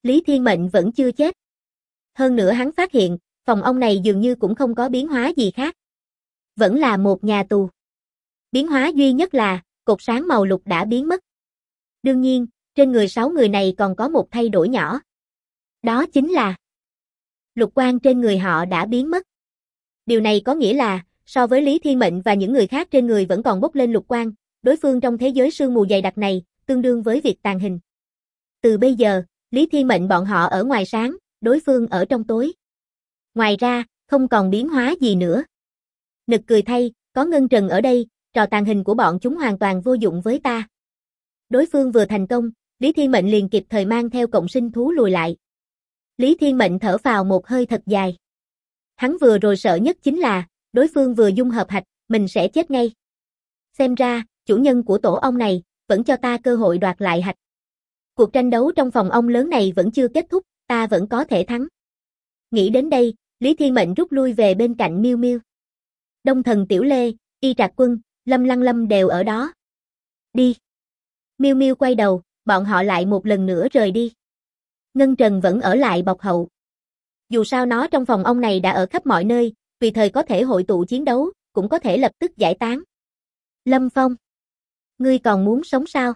Lý Thiên Mệnh vẫn chưa chết. Hơn nữa hắn phát hiện, phòng ông này dường như cũng không có biến hóa gì khác. Vẫn là một nhà tù. Biến hóa duy nhất là, cột sáng màu lục đã biến mất. Đương nhiên, trên người 6 người này còn có một thay đổi nhỏ. Đó chính là lục quang trên người họ đã biến mất. Điều này có nghĩa là, so với Lý Thiên Mệnh và những người khác trên người vẫn còn bốc lên lục quang, đối phương trong thế giới sương mù dày đặc này, tương đương với việc tàn hình. Từ bây giờ, Lý Thiên Mệnh bọn họ ở ngoài sáng, đối phương ở trong tối. Ngoài ra, không còn biến hóa gì nữa. Nực cười thay, có Ngân Trần ở đây, trò tàn hình của bọn chúng hoàn toàn vô dụng với ta. Đối phương vừa thành công, Lý Thiên Mệnh liền kịp thời mang theo cộng sinh thú lùi lại. Lý Thiên Mệnh thở phào một hơi thật dài. Hắn vừa rồi sợ nhất chính là, đối phương vừa dung hợp hạch, mình sẽ chết ngay. Xem ra, chủ nhân của tổ ong này, vẫn cho ta cơ hội đoạt lại hạch. Cuộc tranh đấu trong phòng ong lớn này vẫn chưa kết thúc, ta vẫn có thể thắng. Nghĩ đến đây, Lý Thiên Mệnh rút lui về bên cạnh Miêu Miêu. Đông Thần Tiểu Lê, Y Trạc Quân, Lâm Lăng Lâm đều ở đó. Đi. Miêu Miêu quay đầu, bọn họ lại một lần nữa rời đi. Ngân Trần vẫn ở lại bọc hậu. Dù sao nó trong phòng ong này đã ở khắp mọi nơi, tùy thời có thể hội tụ chiến đấu, cũng có thể lập tức giải tán. Lâm Phong. Ngươi còn muốn sống sao?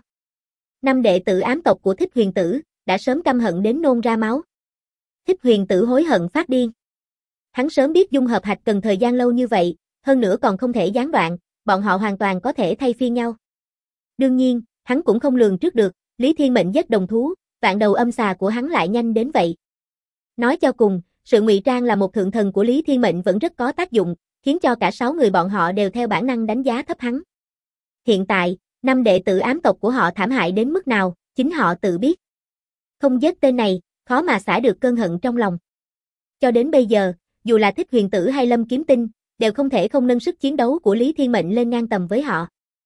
5 đệ tử ám tộc của Thích Huyền Tử, đã sớm căm hận đến nôn ra máu. Thích Huyền Tử hối hận phát điên. Hắn sớm biết dung hợp hạch cần thời gian lâu như vậy, hơn nữa còn không thể gián đoạn, bọn họ hoàn toàn có thể thay phiên nhau. Đương nhiên, hắn cũng không lường trước được, Lý Thiên Mệnh giết đồng thú, vạn đầu âm xà của hắn lại nhanh đến vậy. Nói cho cùng, sự ngụy trang là một thượng thần của Lý Thiên Mệnh vẫn rất có tác dụng, khiến cho cả 6 người bọn họ đều theo bản năng đánh giá thấp hắn. Hiện tại, 5 đệ tử ám tộc của họ thảm hại đến mức nào, chính họ tự biết. Không giết tên này, khó mà xả được cơn hận trong lòng. Cho đến bây giờ, dù là Thích Huyền Tử hay Lâm Kiếm Tinh, đều không thể không nâng sức chiến đấu của Lý Thiên Mệnh lên ngang tầm với họ.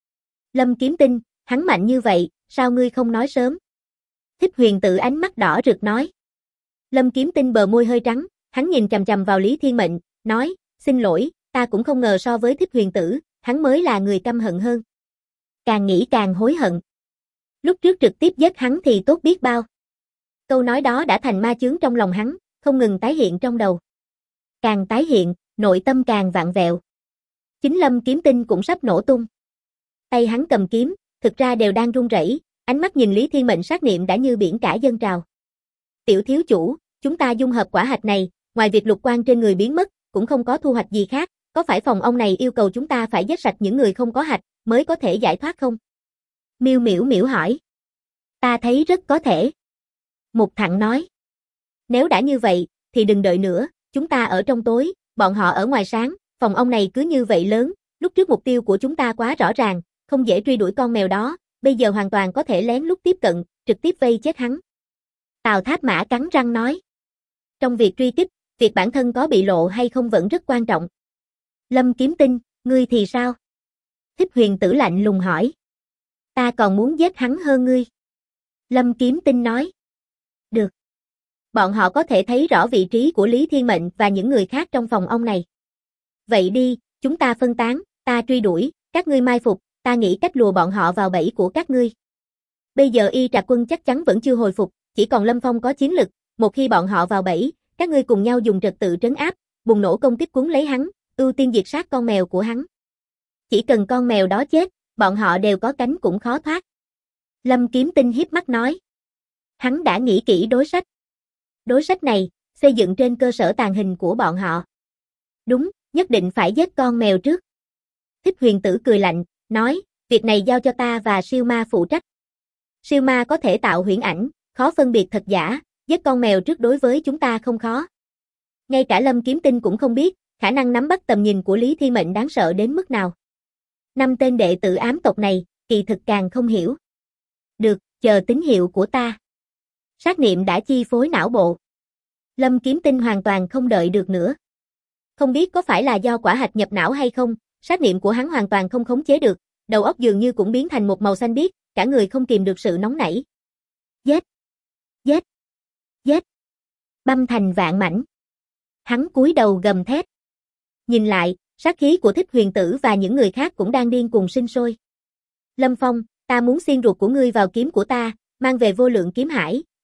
Lâm Kiếm Tinh, hắn mạnh như vậy, sao ngươi không nói sớm? Thích Huyền Tử ánh mắt đỏ rực nói. Lâm Kiếm Tinh bờ môi hơi trắng, hắn nhìn chằm chằm vào Lý Thiên Mệnh, nói, xin lỗi, ta cũng không ngờ so với Thích Huyền Tử, hắn mới là người căm hận hơn. Càng nghĩ càng hối hận. Lúc trước trực tiếp giết hắn thì tốt biết bao. Câu nói đó đã thành ma chướng trong lòng hắn, không ngừng tái hiện trong đầu. Càng tái hiện, nội tâm càng vặn vẹo. Chính Lâm Kiếm Tinh cũng sắp nổ tung. Tay hắn cầm kiếm, thực ra đều đang run rẩy, ánh mắt nhìn Lý Thiên Mệnh sát niệm đã như biển cả dâng trào. Tiểu thiếu chủ, chúng ta dung hợp quả hạch này, ngoài việc lục quang trên người biến mất, cũng không có thu hoạch gì khác, có phải phòng ông này yêu cầu chúng ta phải giết sạch những người không có hạch, mới có thể giải thoát không? Miêu Miểu Miểu hỏi. Ta thấy rất có thể. Mục Thặng nói. Nếu đã như vậy, thì đừng đợi nữa, chúng ta ở trong tối, bọn họ ở ngoài sáng, phòng ông này cứ như vậy lớn, lúc trước mục tiêu của chúng ta quá rõ ràng, không dễ truy đuổi con mèo đó, bây giờ hoàn toàn có thể lén lút tiếp cận, trực tiếp vây chết hắn. Tào Tháp Mã cắn răng nói. Trong việc truy kích, việc bản thân có bị lộ hay không vẫn rất quan trọng. Lâm Kiếm Tinh, ngươi thì sao? Thích Huyền Tử lạnh lùng hỏi. Ta còn muốn giết hắn hơn ngươi. Lâm Kiếm Tinh nói. Được. Bọn họ có thể thấy rõ vị trí của Lý Thiên Mệnh và những người khác trong phòng ông này. Vậy đi, chúng ta phân tán, ta truy đuổi, các ngươi mai phục, ta nghĩ cách lùa bọn họ vào bẫy của các ngươi. Bây giờ Y Trạc Quân chắc chắn vẫn chưa hồi phục, chỉ còn Lâm Phong có chiến lực, một khi bọn họ vào bẫy, các ngươi cùng nhau dùng trật tự trấn áp, bùng nổ công kích cuốn lấy hắn, ưu tiên diệt sát con mèo của hắn. Chỉ cần con mèo đó chết, bọn họ đều có cánh cũng khó thoát. Lâm Kiếm Tinh hiếp mắt nói. Hắn đã nghĩ kỹ đối sách. Đối sách này, xây dựng trên cơ sở tàn hình của bọn họ. Đúng, nhất định phải giết con mèo trước. Thích Huyền Tử cười lạnh, nói, việc này giao cho ta và siêu ma phụ trách. Siêu ma có thể tạo huyễn ảnh, khó phân biệt thật giả, giết con mèo trước đối với chúng ta không khó. Ngay cả Lâm Kiếm Tinh cũng không biết, khả năng nắm bắt tầm nhìn của Lý Thiên Mệnh đáng sợ đến mức nào. 5 tên đệ tử ám tộc này, kỳ thực càng không hiểu. Được, chờ tín hiệu của ta. Sát niệm đã chi phối não bộ. Lâm Kiếm Tinh hoàn toàn không đợi được nữa. Không biết có phải là do quả hạch nhập não hay không, sát niệm của hắn hoàn toàn không khống chế được, đầu óc dường như cũng biến thành một màu xanh biếc, cả người không kìm được sự nóng nảy. Giết! Giết! Giết! Băm thành vạn mảnh. Hắn cúi đầu gầm thét. Nhìn lại, sát khí của Thích Huyền Tử và những người khác cũng đang điên cuồng sinh sôi. Lâm Phong, ta muốn xiên ruột của ngươi vào kiếm của ta, mang về vô lượng kiếm hải,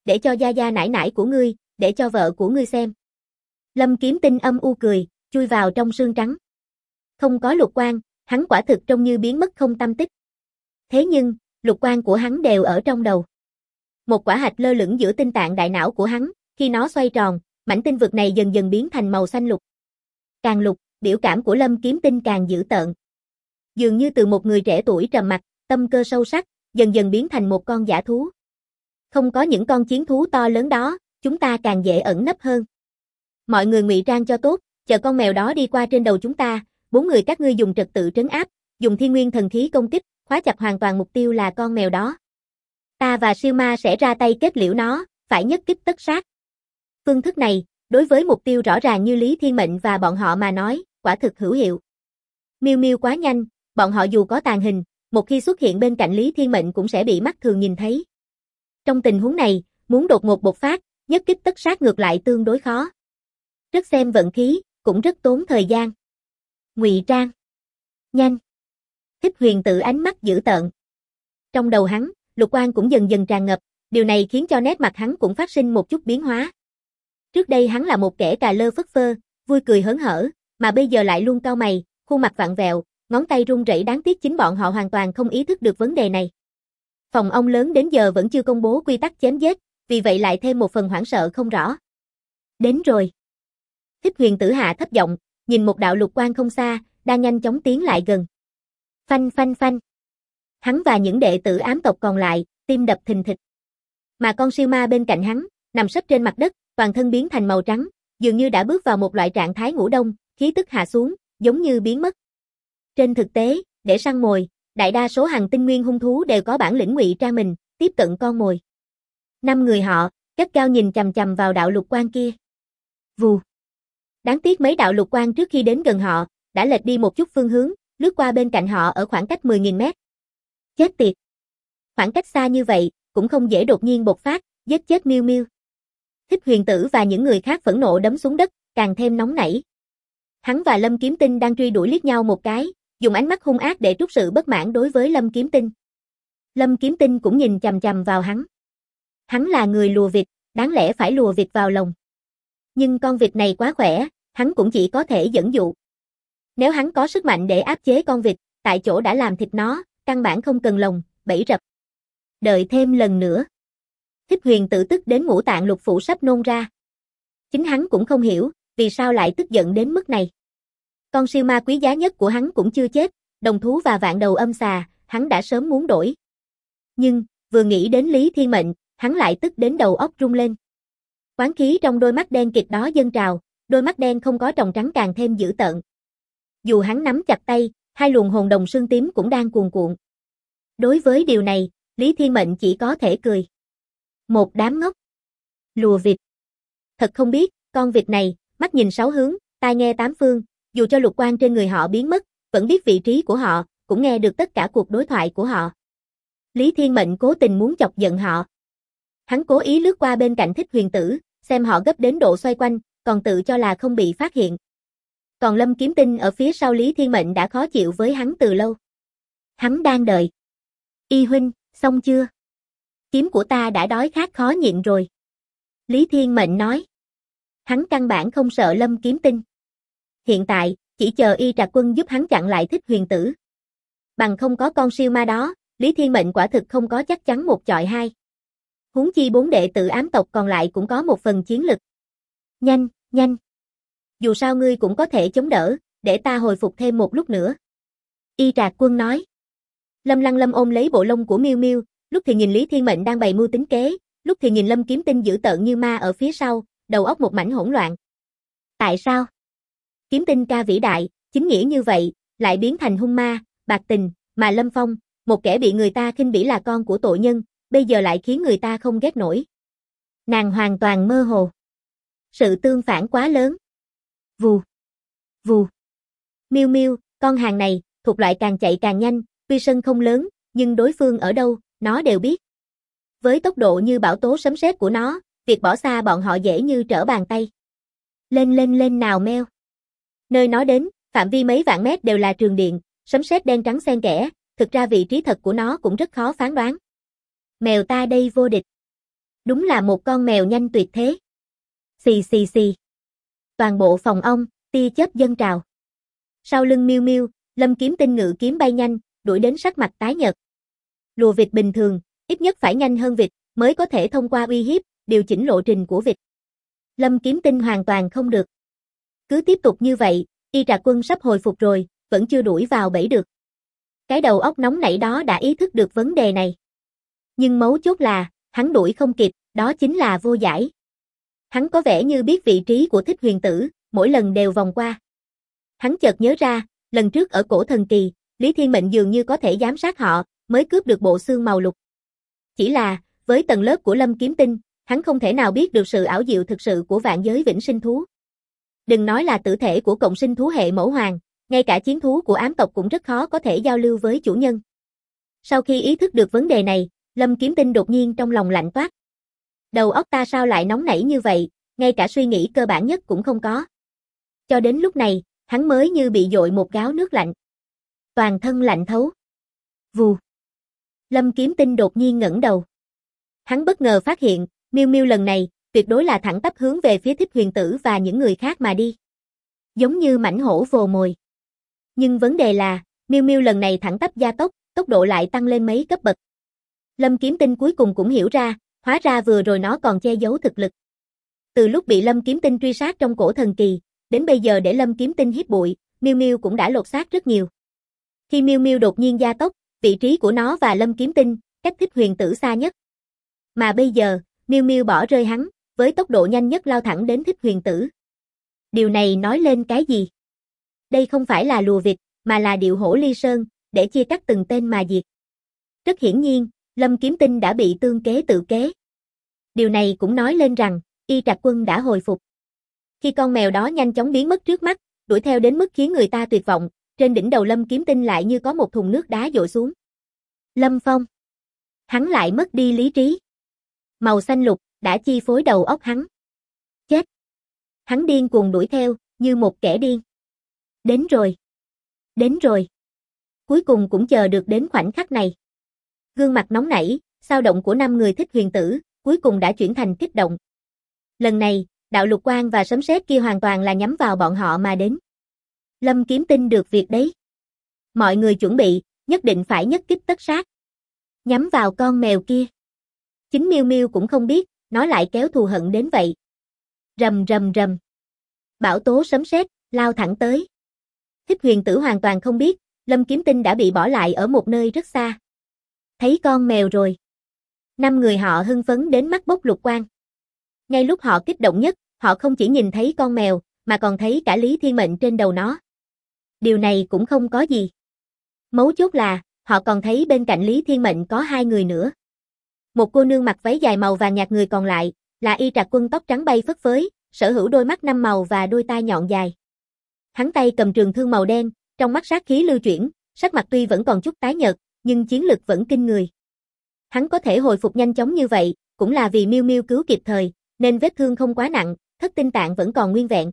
để cho gia gia nải nải của ngươi, để cho vợ của ngươi xem. Lâm Kiếm Tinh âm u cười, chui vào trong sương trắng. Không có lục quang, hắn quả thực trông như biến mất không tăm tích. Thế nhưng, lục quang của hắn đều ở trong đầu. Một quả hạch lơ lửng giữa tinh tạng đại não của hắn, khi nó xoay tròn, mảnh tinh vực này dần dần biến thành màu xanh lục. Càng lục, biểu cảm của Lâm Kiếm Tinh càng dữ tợn. Dường như từ một người trẻ tuổi trầm mặc, tâm cơ sâu sắc, dần dần biến thành một con dã thú. Không có những con chiến thú to lớn đó, chúng ta càng dễ ẩn nấp hơn. Mọi người ngụy trang cho tốt, chờ con mèo đó đi qua trên đầu chúng ta, 4 người các ngươi dùng trật tự trấn áp, dùng thiên nguyên thần khí công kích, khóa chặt hoàn toàn mục tiêu là con mèo đó. Ta và siêu ma sẽ ra tay kết liễu nó, phải nhất kích tất sát. Phương thức này, đối với mục tiêu rõ ràng như Lý Thiên Mệnh và bọn họ mà nói, quả thực hữu hiệu. Miêu Miêu quá nhanh, bọn họ dù có tàng hình, một khi xuất hiện bên cạnh Lý Thiên Mệnh cũng sẽ bị mắt thường nhìn thấy. Trong tình huống này, muốn đột ngột bộc phát, nhất kích tất sát ngược lại tương đối khó. Rất xem vận khí, cũng rất tốn thời gian. Ngụy trang. Nhanh. Thích Huyền Tự ánh mắt dữ tợn. Trong đầu hắn, lục quang cũng dần dần tràn ngập, điều này khiến cho nét mặt hắn cũng phát sinh một chút biến hóa. Trước đây hắn là một kẻ cà lơ phất phơ, vui cười hớn hở, mà bây giờ lại luôn cau mày, khuôn mặt vặn vẹo, ngón tay run rẩy, đáng tiếc chính bọn họ hoàn toàn không ý thức được vấn đề này. Phòng ông lớn đến giờ vẫn chưa công bố quy tắc chém giết, vì vậy lại thêm một phần hoảng sợ không rõ. Đến rồi. Thích Huyền Tử hạ thấp giọng, nhìn một đạo lục quang không xa, đang nhanh chóng tiến lại gần. Phanh phanh phanh. Hắn và những đệ tử ám tộc còn lại, tim đập thình thịch. Mà con siêu ma bên cạnh hắn, nằm sấp trên mặt đất, toàn thân biến thành màu trắng, dường như đã bước vào một loại trạng thái ngủ đông, khí tức hạ xuống, giống như biến mất. Trên thực tế, để săn mồi, đại đa số hàng tinh nguyên hung thú đều có bản lĩnh ngụy trang mình, tiếp cận con mồi. 5 người họ, gắt gao nhìn chằm chằm vào đạo lục quang kia. Vù. Đáng tiếc mấy đạo lục quang trước khi đến gần họ, đã lệch đi một chút phương hướng, lướt qua bên cạnh họ ở khoảng cách 10.000 mét. Chết tiệt. Khoảng cách xa như vậy, cũng không dễ đột nhiên bộc phát, giết chết Miêu Miêu. Thích Huyền Tử và những người khác phẫn nộ đấm xuống đất, càng thêm nóng nảy. Hắn và Lâm Kiếm Tinh đang truy đuổi liếc nhau một cái, dùng ánh mắt hung ác để trút sự bất mãn đối với Lâm Kiếm Tinh. Lâm Kiếm Tinh cũng nhìn chằm chằm vào hắn. Hắn là người lùa vịt, đáng lẽ phải lùa vịt vào lồng. Nhưng con vịt này quá khỏe, hắn cũng chỉ có thể dẫn dụ. Nếu hắn có sức mạnh để áp chế con vịt, tại chỗ đã làm thịt nó, căn bản không cần lồng, bẫy rập. Đợi thêm lần nữa. Thích Huyền Tử tức đến ngũ tạng lục phủ sắp nôn ra. Chính hắn cũng không hiểu, vì sao lại tức giận đến mức này. Con siêu ma quý giá nhất của hắn cũng chưa chết, đồng thú và vạn đầu âm xà, hắn đã sớm muốn đổi. Nhưng, vừa nghĩ đến Lý Thiên Mệnh, hắn lại tức đến đầu óc rung lên. Oán khí trong đôi mắt đen kịt đó dâng trào, đôi mắt đen không có tròng trắng càng thêm dữ tợn. Dù hắn nắm chặt tay, hai luồng hồn đồng xương tím cũng đang cuồn cuộn. Đối với điều này, Lý Thiên Mệnh chỉ có thể cười. Một đám ngốc. Lùa vịt. Thật không biết, con vịt này, mắt nhìn 6 hướng, tai nghe 8 phương, dù cho lục quang trên người họ biến mất, vẫn biết vị trí của họ, cũng nghe được tất cả cuộc đối thoại của họ. Lý Thiên Mệnh cố tình muốn chọc giận họ. Hắn cố ý lướt qua bên cạnh Thích Huyền Tử, xem họ gấp đến độ xoay quanh, còn tự cho là không bị phát hiện. Còn Lâm Kiếm Tinh ở phía sau Lý Thiên Mệnh đã khó chịu với hắn từ lâu. Hắn đang đợi. Y huynh, xong chưa? Kiếm của ta đã đói khát khó nhịn rồi. Lý Thiên Mệnh nói. Hắn căn bản không sợ Lâm Kiếm Tinh. Hiện tại, chỉ chờ Y Trạc Quân giúp hắn chặn lại Thích Huyền Tử. Bằng không có con siêu ma đó, Lý Thiên Mệnh quả thực không có chắc chắn 1 chọi 2. Huống chi 4 đệ tử ám tộc còn lại cũng có một phần chiến lực. Nhanh, nhanh. Dù sao ngươi cũng có thể chống đỡ, để ta hồi phục thêm một lúc nữa. Y Trạc Quân nói. Lâm Lăng Lâm ôm lấy bộ lông của Miêu Miêu, lúc thì nhìn Lý Thiên Mệnh đang bày mưu tính kế, lúc thì nhìn Lâm Kiếm Tinh dữ tợn như ma ở phía sau, đầu óc một mảnh hỗn loạn. Tại sao? Kiếm Tinh ca vĩ đại, chính nghĩa như vậy, lại biến thành hung ma, bạc tình, mà Lâm Phong, một kẻ bị người ta khinh bỉ là con của tội nhân, bây giờ lại khiến người ta không ghét nổi. Nàng hoàn toàn mơ hồ. Sự tương phản quá lớn. Vù, vù. Miêu Miêu, con hàng này, thuộc loại càng chạy càng nhanh, tuy sân không lớn, nhưng đối phương ở đâu, nó đều biết. Với tốc độ như bão tố sấm sét của nó, việc bỏ xa bọn họ dễ như trở bàn tay. Lên lên lên nào meo. Nơi nó đến, phạm vi mấy vạn mét đều là trường điện, sấm sét đen trắng xen kẽ, thực ra vị trí thật của nó cũng rất khó phán đoán. Mèo ta đây vô địch. Đúng là một con mèo nhanh tuyệt thế. Xì xì xì. Toàn bộ phòng ong, tia chớp dâng trào. Sau lưng Miu Miu, Lâm Kiếm Tinh ngự kiếm bay nhanh, đuổi đến sắc mặt tái nhợt. Lùa vịt bình thường, ít nhất phải nhanh hơn vịt, mới có thể thông qua uy hiếp, điều chỉnh lộ trình của vịt. Lâm Kiếm Tinh hoàn toàn không được. Cứ tiếp tục như vậy, Y Trạc Quân sắp hồi phục rồi, vẫn chưa đuổi vào bẫy được. Cái đầu óc nóng nảy đó đã ý thức được vấn đề này. Nhưng mấu chốt là, hắn đuổi không kịp, đó chính là vô giải. Hắn có vẻ như biết vị trí của Thích Huyền Tử, mỗi lần đều vòng qua. Hắn chợt nhớ ra, lần trước ở Cổ Thần Kỳ, Lý Thiên Mệnh dường như có thể giám sát họ, mới cướp được bộ xương màu lục. Chỉ là, với tầng lớp của Lâm Kiếm Tinh, hắn không thể nào biết được sự ảo diệu thực sự của vạn giới vĩnh sinh thú. Đừng nói là tử thể của cộng sinh thú hệ mẫu hoàng, ngay cả chiến thú của ám tộc cũng rất khó có thể giao lưu với chủ nhân. Sau khi ý thức được vấn đề này, Lâm Kiếm Tinh đột nhiên trong lòng lạnh toát. Đầu óc ta sao lại nóng nảy như vậy, ngay cả suy nghĩ cơ bản nhất cũng không có. Cho đến lúc này, hắn mới như bị dội một gáo nước lạnh. Toàn thân lạnh thấu. Vù. Lâm Kiếm Tinh đột nhiên ngẩng đầu. Hắn bất ngờ phát hiện, Miu Miu lần này, tuyệt đối là thẳng tắp hướng về phía Thích Huyền Tử và những người khác mà đi. Giống như mãnh hổ vồ mồi. Nhưng vấn đề là, Miu Miu lần này thẳng tắp gia tốc, tốc độ lại tăng lên mấy cấp bậc. Lâm Kiếm Tinh cuối cùng cũng hiểu ra, hóa ra vừa rồi nó còn che giấu thực lực. Từ lúc bị Lâm Kiếm Tinh truy sát trong Cổ Thần Kỳ, đến bây giờ để Lâm Kiếm Tinh hiếp bụi, Miu Miu cũng đã lột xác rất nhiều. Khi Miu Miu đột nhiên gia tốc, vị trí của nó và Lâm Kiếm Tinh, cách Thích Huyền Tử xa nhất. Mà bây giờ, Miu Miu bỏ rơi hắn, với tốc độ nhanh nhất lao thẳng đến Thích Huyền Tử. Điều này nói lên cái gì? Đây không phải là lùa vịt, mà là điệu hổ ly sơn, để chia cắt từng tên mà diệt. Rất hiển nhiên, Lâm Kiếm Tinh đã bị tương kế tự kế. Điều này cũng nói lên rằng, Y Trạc Quân đã hồi phục. Khi con mèo đó nhanh chóng biến mất trước mắt, đuổi theo đến mức khiến người ta tuyệt vọng, trên đỉnh đầu Lâm Kiếm Tinh lại như có một thùng nước đá dội xuống. Lâm Phong. Hắn lại mất đi lý trí. Màu xanh lục đã chi phối đầu óc hắn. Chết. Hắn điên cuồng đuổi theo, như một kẻ điên. Đến rồi. Đến rồi. Cuối cùng cũng chờ được đến khoảnh khắc này. Gương mặt nóng nảy, sao động của 5 người Thích Huyền Tử, cuối cùng đã chuyển thành kích động. Lần này, đạo lục quang và sấm sét kia hoàn toàn là nhắm vào bọn họ mà đến. Lâm Kiếm Tinh được việc đấy. Mọi người chuẩn bị, nhất định phải nhất kích tất sát. Nhắm vào con mèo kia. Chính Miu Miu cũng không biết, nó lại kéo thù hận đến vậy. Rầm rầm rầm. Bão tố sấm sét lao thẳng tới. Thích Huyền Tử hoàn toàn không biết, Lâm Kiếm Tinh đã bị bỏ lại ở một nơi rất xa. Thấy con mèo rồi. 5 người họ hưng phấn đến mắt bốc lục quang. Ngay lúc họ kích động nhất, họ không chỉ nhìn thấy con mèo, mà còn thấy cả Lý Thiên Mệnh trên đầu nó. Điều này cũng không có gì. Mấu chốt là, họ còn thấy bên cạnh Lý Thiên Mệnh có 2 người nữa. Một cô nương mặc váy dài màu vàng nhạt, người còn lại là Y Trạc Quân tóc trắng bay phất phới, sở hữu đôi mắt 5 màu và đôi tai nhọn dài. Hắn tay cầm trường thương màu đen, trong mắt sát khí lưu chuyển, sắc mặt tuy vẫn còn chút tái nhợt, nhưng chiến lực vẫn kinh người. Hắn có thể hồi phục nhanh chóng như vậy, cũng là vì Miu Miu cứu kịp thời, nên vết thương không quá nặng, thất tinh tạng vẫn còn nguyên vẹn.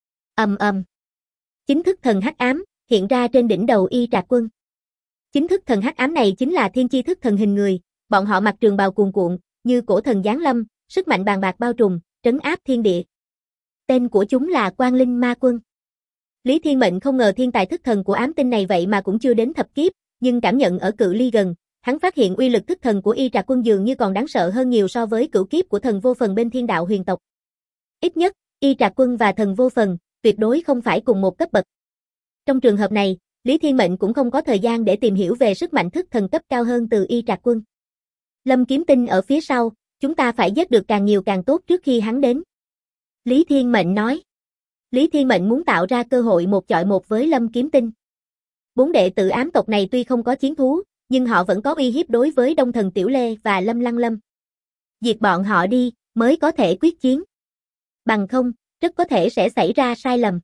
Ầm ầm. Chính thức thần hắc ám hiện ra trên đỉnh đầu Y Trạc Quân. Chính thức thần hắc ám này chính là thiên chi thức thần hình người, bọn họ mặc trường bào cuồn cuộn, như cổ thần giáng lâm, sức mạnh bàng bạc bao trùm, trấn áp thiên địa. Tên của chúng là Quang Linh Ma Quân. Lý Thiên Mệnh không ngờ thiên tài thức thần của ám tinh này vậy mà cũng chưa đến thập kiếp, nhưng cảm nhận ở cự ly gần, hắn phát hiện uy lực thức thần của Y Trạc Quân dường như còn đáng sợ hơn nhiều so với cửu kiếp của thần vô phần bên Thiên Đạo Huyền tộc. Ít nhất, Y Trạc Quân và thần vô phần tuyệt đối không phải cùng một cấp bậc. Trong trường hợp này, Lý Thiên Mệnh cũng không có thời gian để tìm hiểu về sức mạnh thức thần cấp cao hơn từ Y Trạc Quân. Lâm Kiếm Tinh ở phía sau, chúng ta phải giết được càng nhiều càng tốt trước khi hắn đến. Lý Thiên Mệnh nói. Lý Thiên Mệnh muốn tạo ra cơ hội một chọi một với Lâm Kiếm Tinh. 4 đệ tử ám tộc này tuy không có chiến thú, nhưng họ vẫn có uy hiếp đối với Đông Thần Tiểu Lê và Lâm Lăng Lâm. Diệt bọn họ đi, mới có thể quyết chiến. Bằng không, rất có thể sẽ xảy ra sai lầm.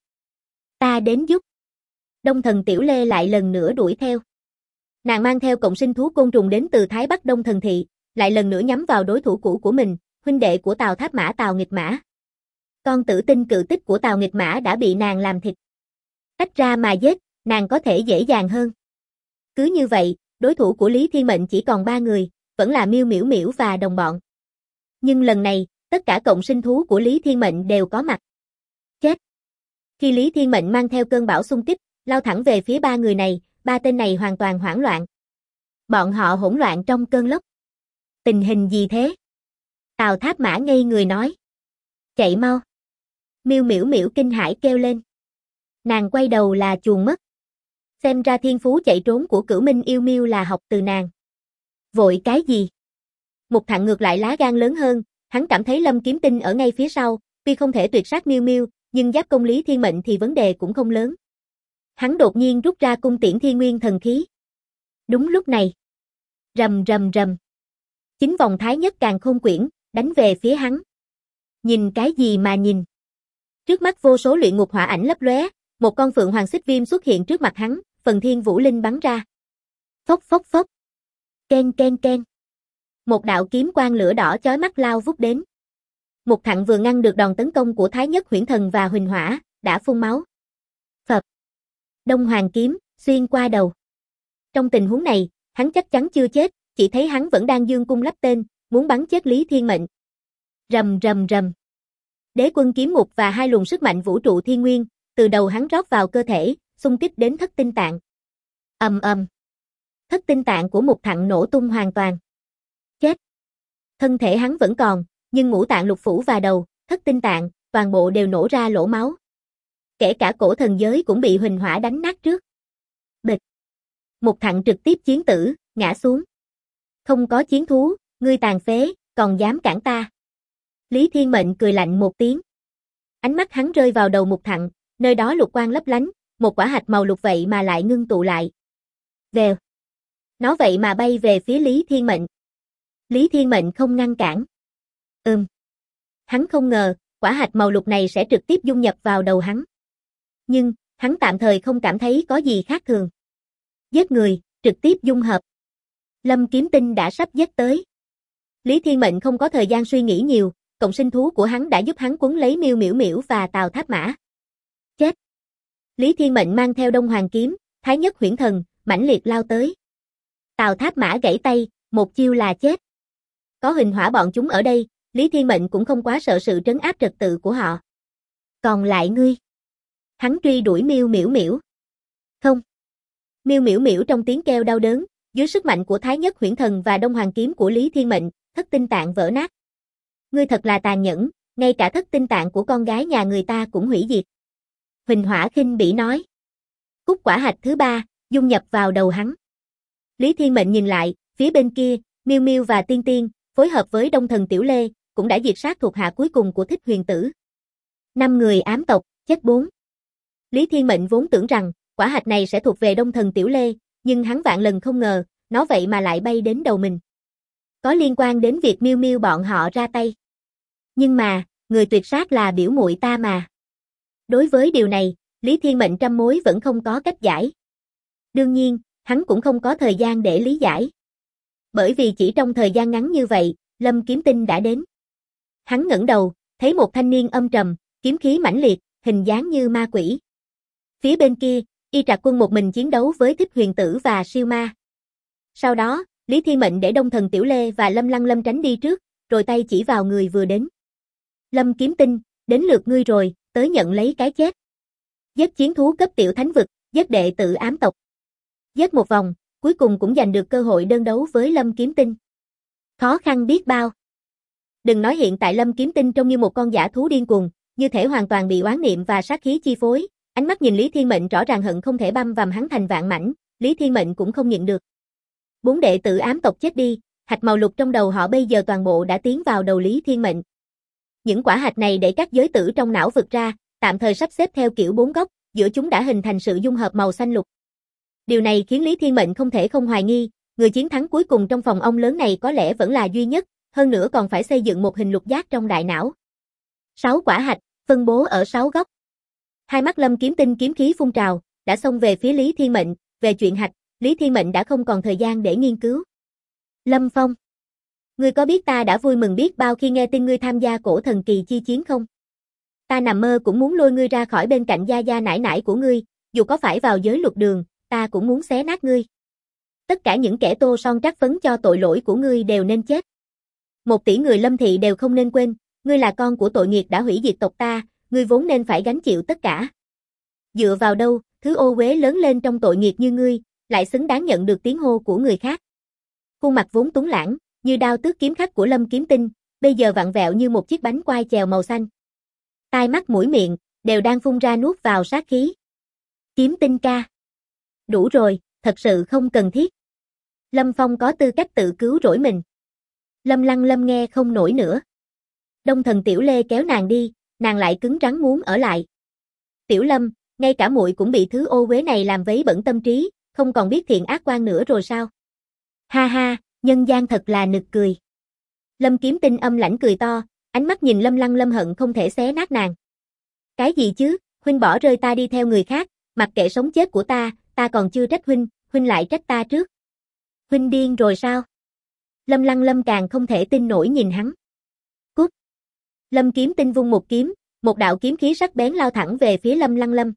Ta đến giúp. Đông Thần Tiểu Lê lại lần nữa đuổi theo. Nàng mang theo cộng sinh thú côn trùng đến từ Thái Bắc Đông Thần Thị, lại lần nữa nhắm vào đối thủ cũ của mình, huynh đệ của Tào Tháp Mã Tào Nghịch Mã. Con tử tinh cự tích của Tào Nghịch Mã đã bị nàng làm thịt. Tách ra mà giết, nàng có thể dễ dàng hơn. Cứ như vậy, đối thủ của Lý Thiên Mệnh chỉ còn 3 người, vẫn là Miu Miểu Miểu và đồng bọn. Nhưng lần này, tất cả cộng sinh thú của Lý Thiên Mệnh đều có mặt. Chết! Khi Lý Thiên Mệnh mang theo cơn bão xung kích, lao thẳng về phía ba người này, ba tên này hoàn toàn hoảng loạn. Bọn họ hỗn loạn trong cơn lốc. Tình hình gì thế? Tào Tháp Mã ngây người nói. Chạy mau! Miêu Miểu Miểu kinh hãi kêu lên. Nàng quay đầu là chuồn mất. Xem ra thiên phú chạy trốn của Cửu Minh yêu miêu là học từ nàng. Vội cái gì? Mục Thặng ngược lại lá gan lớn hơn, hắn cảm thấy Lâm Kiếm Tinh ở ngay phía sau, tuy không thể tuyệt sát miêu miêu, nhưng giáp công Lý Thiên Mệnh thì vấn đề cũng không lớn. Hắn đột nhiên rút ra cung tiễn Thiên Nguyên thần khí. Đúng lúc này, rầm rầm rầm. Chính vòng thái nhất càn khôn quyển đánh về phía hắn. Nhìn cái gì mà nhìn? Trước mắt vô số luyện ngục hỏa ảnh lấp lóe, một con phượng hoàng xích viêm xuất hiện trước mặt hắn, phần thiên vũ linh bắn ra. Phốc phốc phốc. Ken ken ken. Một đạo kiếm quang lửa đỏ chói mắt lao vút đến. Mục Thặng vừa ngăn được đòn tấn công của Thái Nhất Huyễn Thần và Huỳnh Hỏa, đã phun máu. Phập. Đông Hoàng kiếm xuyên qua đầu. Trong tình huống này, hắn chắc chắn chưa chết, chỉ thấy hắn vẫn đang dương cung lắp tên, muốn bắn chết Lý Thiên Mệnh. Rầm rầm rầm. Đế quân kiếm ngục và hai luồng sức mạnh vũ trụ thiên nguyên, từ đầu hắn rót vào cơ thể, xung kích đến thất tinh tạng. Ầm ầm. Thất tinh tạng của Mục Thặng nổ tung hoàn toàn. Chết. Thân thể hắn vẫn còn, nhưng ngũ tạng lục phủ và đầu, thất tinh tạng, toàn bộ đều nổ ra lỗ máu. Kể cả cổ thần giới cũng bị Huỳnh Hỏa đánh nát trước. Bịch. Mục Thặng trực tiếp chiến tử, ngã xuống. Không có chiến thú, ngươi tàn phế, còn dám cản ta. Lý Thiên Mệnh cười lạnh một tiếng. Ánh mắt hắn rơi vào đầu Mục Thặng, nơi đó lục quang lấp lánh, một quả hạch màu lục vậy mà lại ngưng tụ lại. Vèo. Nó vậy mà bay về phía Lý Thiên Mệnh. Lý Thiên Mệnh không ngăn cản. Hắn không ngờ, quả hạch màu lục này sẽ trực tiếp dung nhập vào đầu hắn. Nhưng, hắn tạm thời không cảm thấy có gì khác thường. Giết người, trực tiếp dung hợp. Lâm Kiếm Tinh đã sắp giết tới. Lý Thiên Mệnh không có thời gian suy nghĩ nhiều, cộng sinh thú của hắn đã giúp hắn cuốn lấy Miêu Miểu Miểu và Tào Tháp Mã. Chết. Lý Thiên Mệnh mang theo Đông Hoàng kiếm, Thái Nhất Huyễn Thần, mãnh liệt lao tới. Tào Tháp Mã gãy tay, một chiêu là chết. Có Huỳnh Hỏa bọn chúng ở đây, Lý Thiên Mệnh cũng không quá sợ sự trấn áp trật tự của họ. Còn lại ngươi. Hắn truy đuổi Miêu Miểu Miểu. Không. Miêu Miểu Miểu trong tiếng kêu đau đớn, dưới sức mạnh của Thái Nhất Huyễn Thần và Đông Hoàng kiếm của Lý Thiên Mệnh, thất tinh tạng vỡ nát. Ngươi thật là tàn nhẫn, ngay cả thất tinh tạng của con gái nhà người ta cũng hủy diệt. Huỳnh Hỏa khinh bỉ nói. Cúc quả hạch thứ ba, dung nhập vào đầu hắn. Lý Thiên Mệnh nhìn lại, phía bên kia, Miêu Miêu và Tiên Tiên, phối hợp với Đông Thần Tiểu Lê, cũng đã diệt sát thuộc hạ cuối cùng của Thích Huyền Tử. 5 người ám tộc, chết 4. Lý Thiên Mệnh vốn tưởng rằng, quả hạch này sẽ thuộc về Đông Thần Tiểu Lê, nhưng hắn vạn lần không ngờ, nó vậy mà lại bay đến đầu mình. Có liên quan đến việc Miêu Miêu bọn họ ra tay. Nhưng mà, người tuyệt sát là biểu muội ta mà. Đối với điều này, Lý Thiên Mệnh trăm mối vẫn không có cách giải. Đương nhiên, hắn cũng không có thời gian để lý giải. Bởi vì chỉ trong thời gian ngắn như vậy, Lâm Kiếm Tinh đã đến. Hắn ngẩng đầu, thấy một thanh niên âm trầm, kiếm khí mãnh liệt, hình dáng như ma quỷ. Phía bên kia, Y Trạc Quân một mình chiến đấu với Thích Huyền Tử và Siêu Ma. Sau đó, Lý Thiên Mệnh để Đông Thần Tiểu Lê và Lâm Lăng Lâm tránh đi trước, rồi tay chỉ vào người vừa đến. Lâm Kiếm Tinh, đến lượt ngươi rồi, tới nhận lấy cái chết. Giết chiến thú cấp tiểu thánh vực, giết đệ tử ám tộc. Giết một vòng, cuối cùng cũng giành được cơ hội đơn đấu với Lâm Kiếm Tinh. Khó khăn biết bao. Đừng nói hiện tại Lâm Kiếm Tinh trông như một con dã thú điên cuồng, như thể hoàn toàn bị oán niệm và sát khí chi phối, ánh mắt nhìn Lý Thiên Mệnh rõ ràng hận không thể băm vằm hắn thành vạn mảnh, Lý Thiên Mệnh cũng không nhịn được. 4 đệ tử ám tộc chết đi, hạch màu lục trong đầu họ bây giờ toàn bộ đã tiến vào đầu Lý Thiên Mệnh. Những quả hạch này để các giới tử trong não vực ra, tạm thời sắp xếp theo kiểu 4 góc, giữa chúng đã hình thành sự dung hợp màu xanh lục. Điều này khiến Lý Thiên Mệnh không thể không hoài nghi, người chiến thắng cuối cùng trong phòng ông lớn này có lẽ vẫn là duy nhất, hơn nữa còn phải xây dựng một hình lục giác trong đại não. 6 quả hạch, phân bố ở 6 góc. Hai mắt Lâm Kiếm Tinh kiếm khí phun trào, đã xông về phía Lý Thiên Mệnh, về chuyện hạch, Lý Thiên Mệnh đã không còn thời gian để nghiên cứu. Lâm Phong, ngươi có biết ta đã vui mừng biết bao khi nghe tin ngươi tham gia cổ thần kỳ chi chiến không? Ta nằm mơ cũng muốn lôi ngươi ra khỏi bên cạnh gia gia nải nải của ngươi, dù có phải vào giới luật đường, ta cũng muốn xé nát ngươi. Tất cả những kẻ tô son trắc phấn cho tội lỗi của ngươi đều nên chết. 1 tỷ người Lâm thị đều không nên quên, ngươi là con của tội nghiệt đã hủy diệt tộc ta, ngươi vốn nên phải gánh chịu tất cả. Dựa vào đâu, thứ ô uế lớn lên trong tội nghiệt như ngươi, lại xứng đáng nhận được tiếng hô của người khác. Khuôn mặt vốn tuấn lãng, như đao tước kiếm khách của Lâm Kiếm Tinh, bây giờ vặn vẹo như một chiếc bánh quai chèo màu xanh. Tai mắt mũi miệng, đều đang phun ra nuốt vào sát khí. Kiếm Tinh ca. Đủ rồi, thật sự không cần thiết. Lâm Phong có tư cách tự cứu rỗi mình. Lâm Lăng Lâm nghe không nổi nữa. Đông Thần Tiểu Lê kéo nàng đi, nàng lại cứng rắn muốn ở lại. Tiểu Lâm, ngay cả muội cũng bị thứ ô uế này làm vấy bẩn tâm trí, không còn biết thiện ác quan nữa rồi sao? Ha ha, nhân gian thật là nực cười. Lâm Kiếm Tinh âm lãnh cười to, ánh mắt nhìn Lâm Lăng Lâm hận không thể xé nát nàng. Cái gì chứ, huynh bỏ rơi ta đi theo người khác, mặc kệ sống chết của ta còn chưa trách huynh lại trách ta trước. Huynh điên rồi sao? Lâm Lăng Lâm càng không thể tin nổi nhìn hắn. Cút. Lâm Kiếm Tinh vung một kiếm, một đạo kiếm khí sắc bén lao thẳng về phía Lâm Lăng Lâm.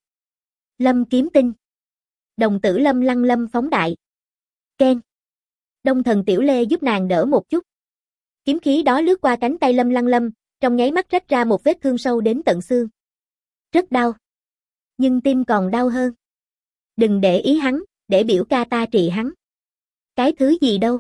Lâm Kiếm Tinh. Đồng tử Lâm Lăng Lâm phóng đại. Keng. Đông Thần Tiểu Lê giúp nàng đỡ một chút. Kiếm khí đó lướt qua cánh tay Lâm Lăng Lâm, trong nháy mắt rách ra một vết thương sâu đến tận xương. Rất đau. Nhưng tim còn đau hơn. Đừng để ý hắn, để biểu ca ta trị hắn. Cái thứ gì đâu.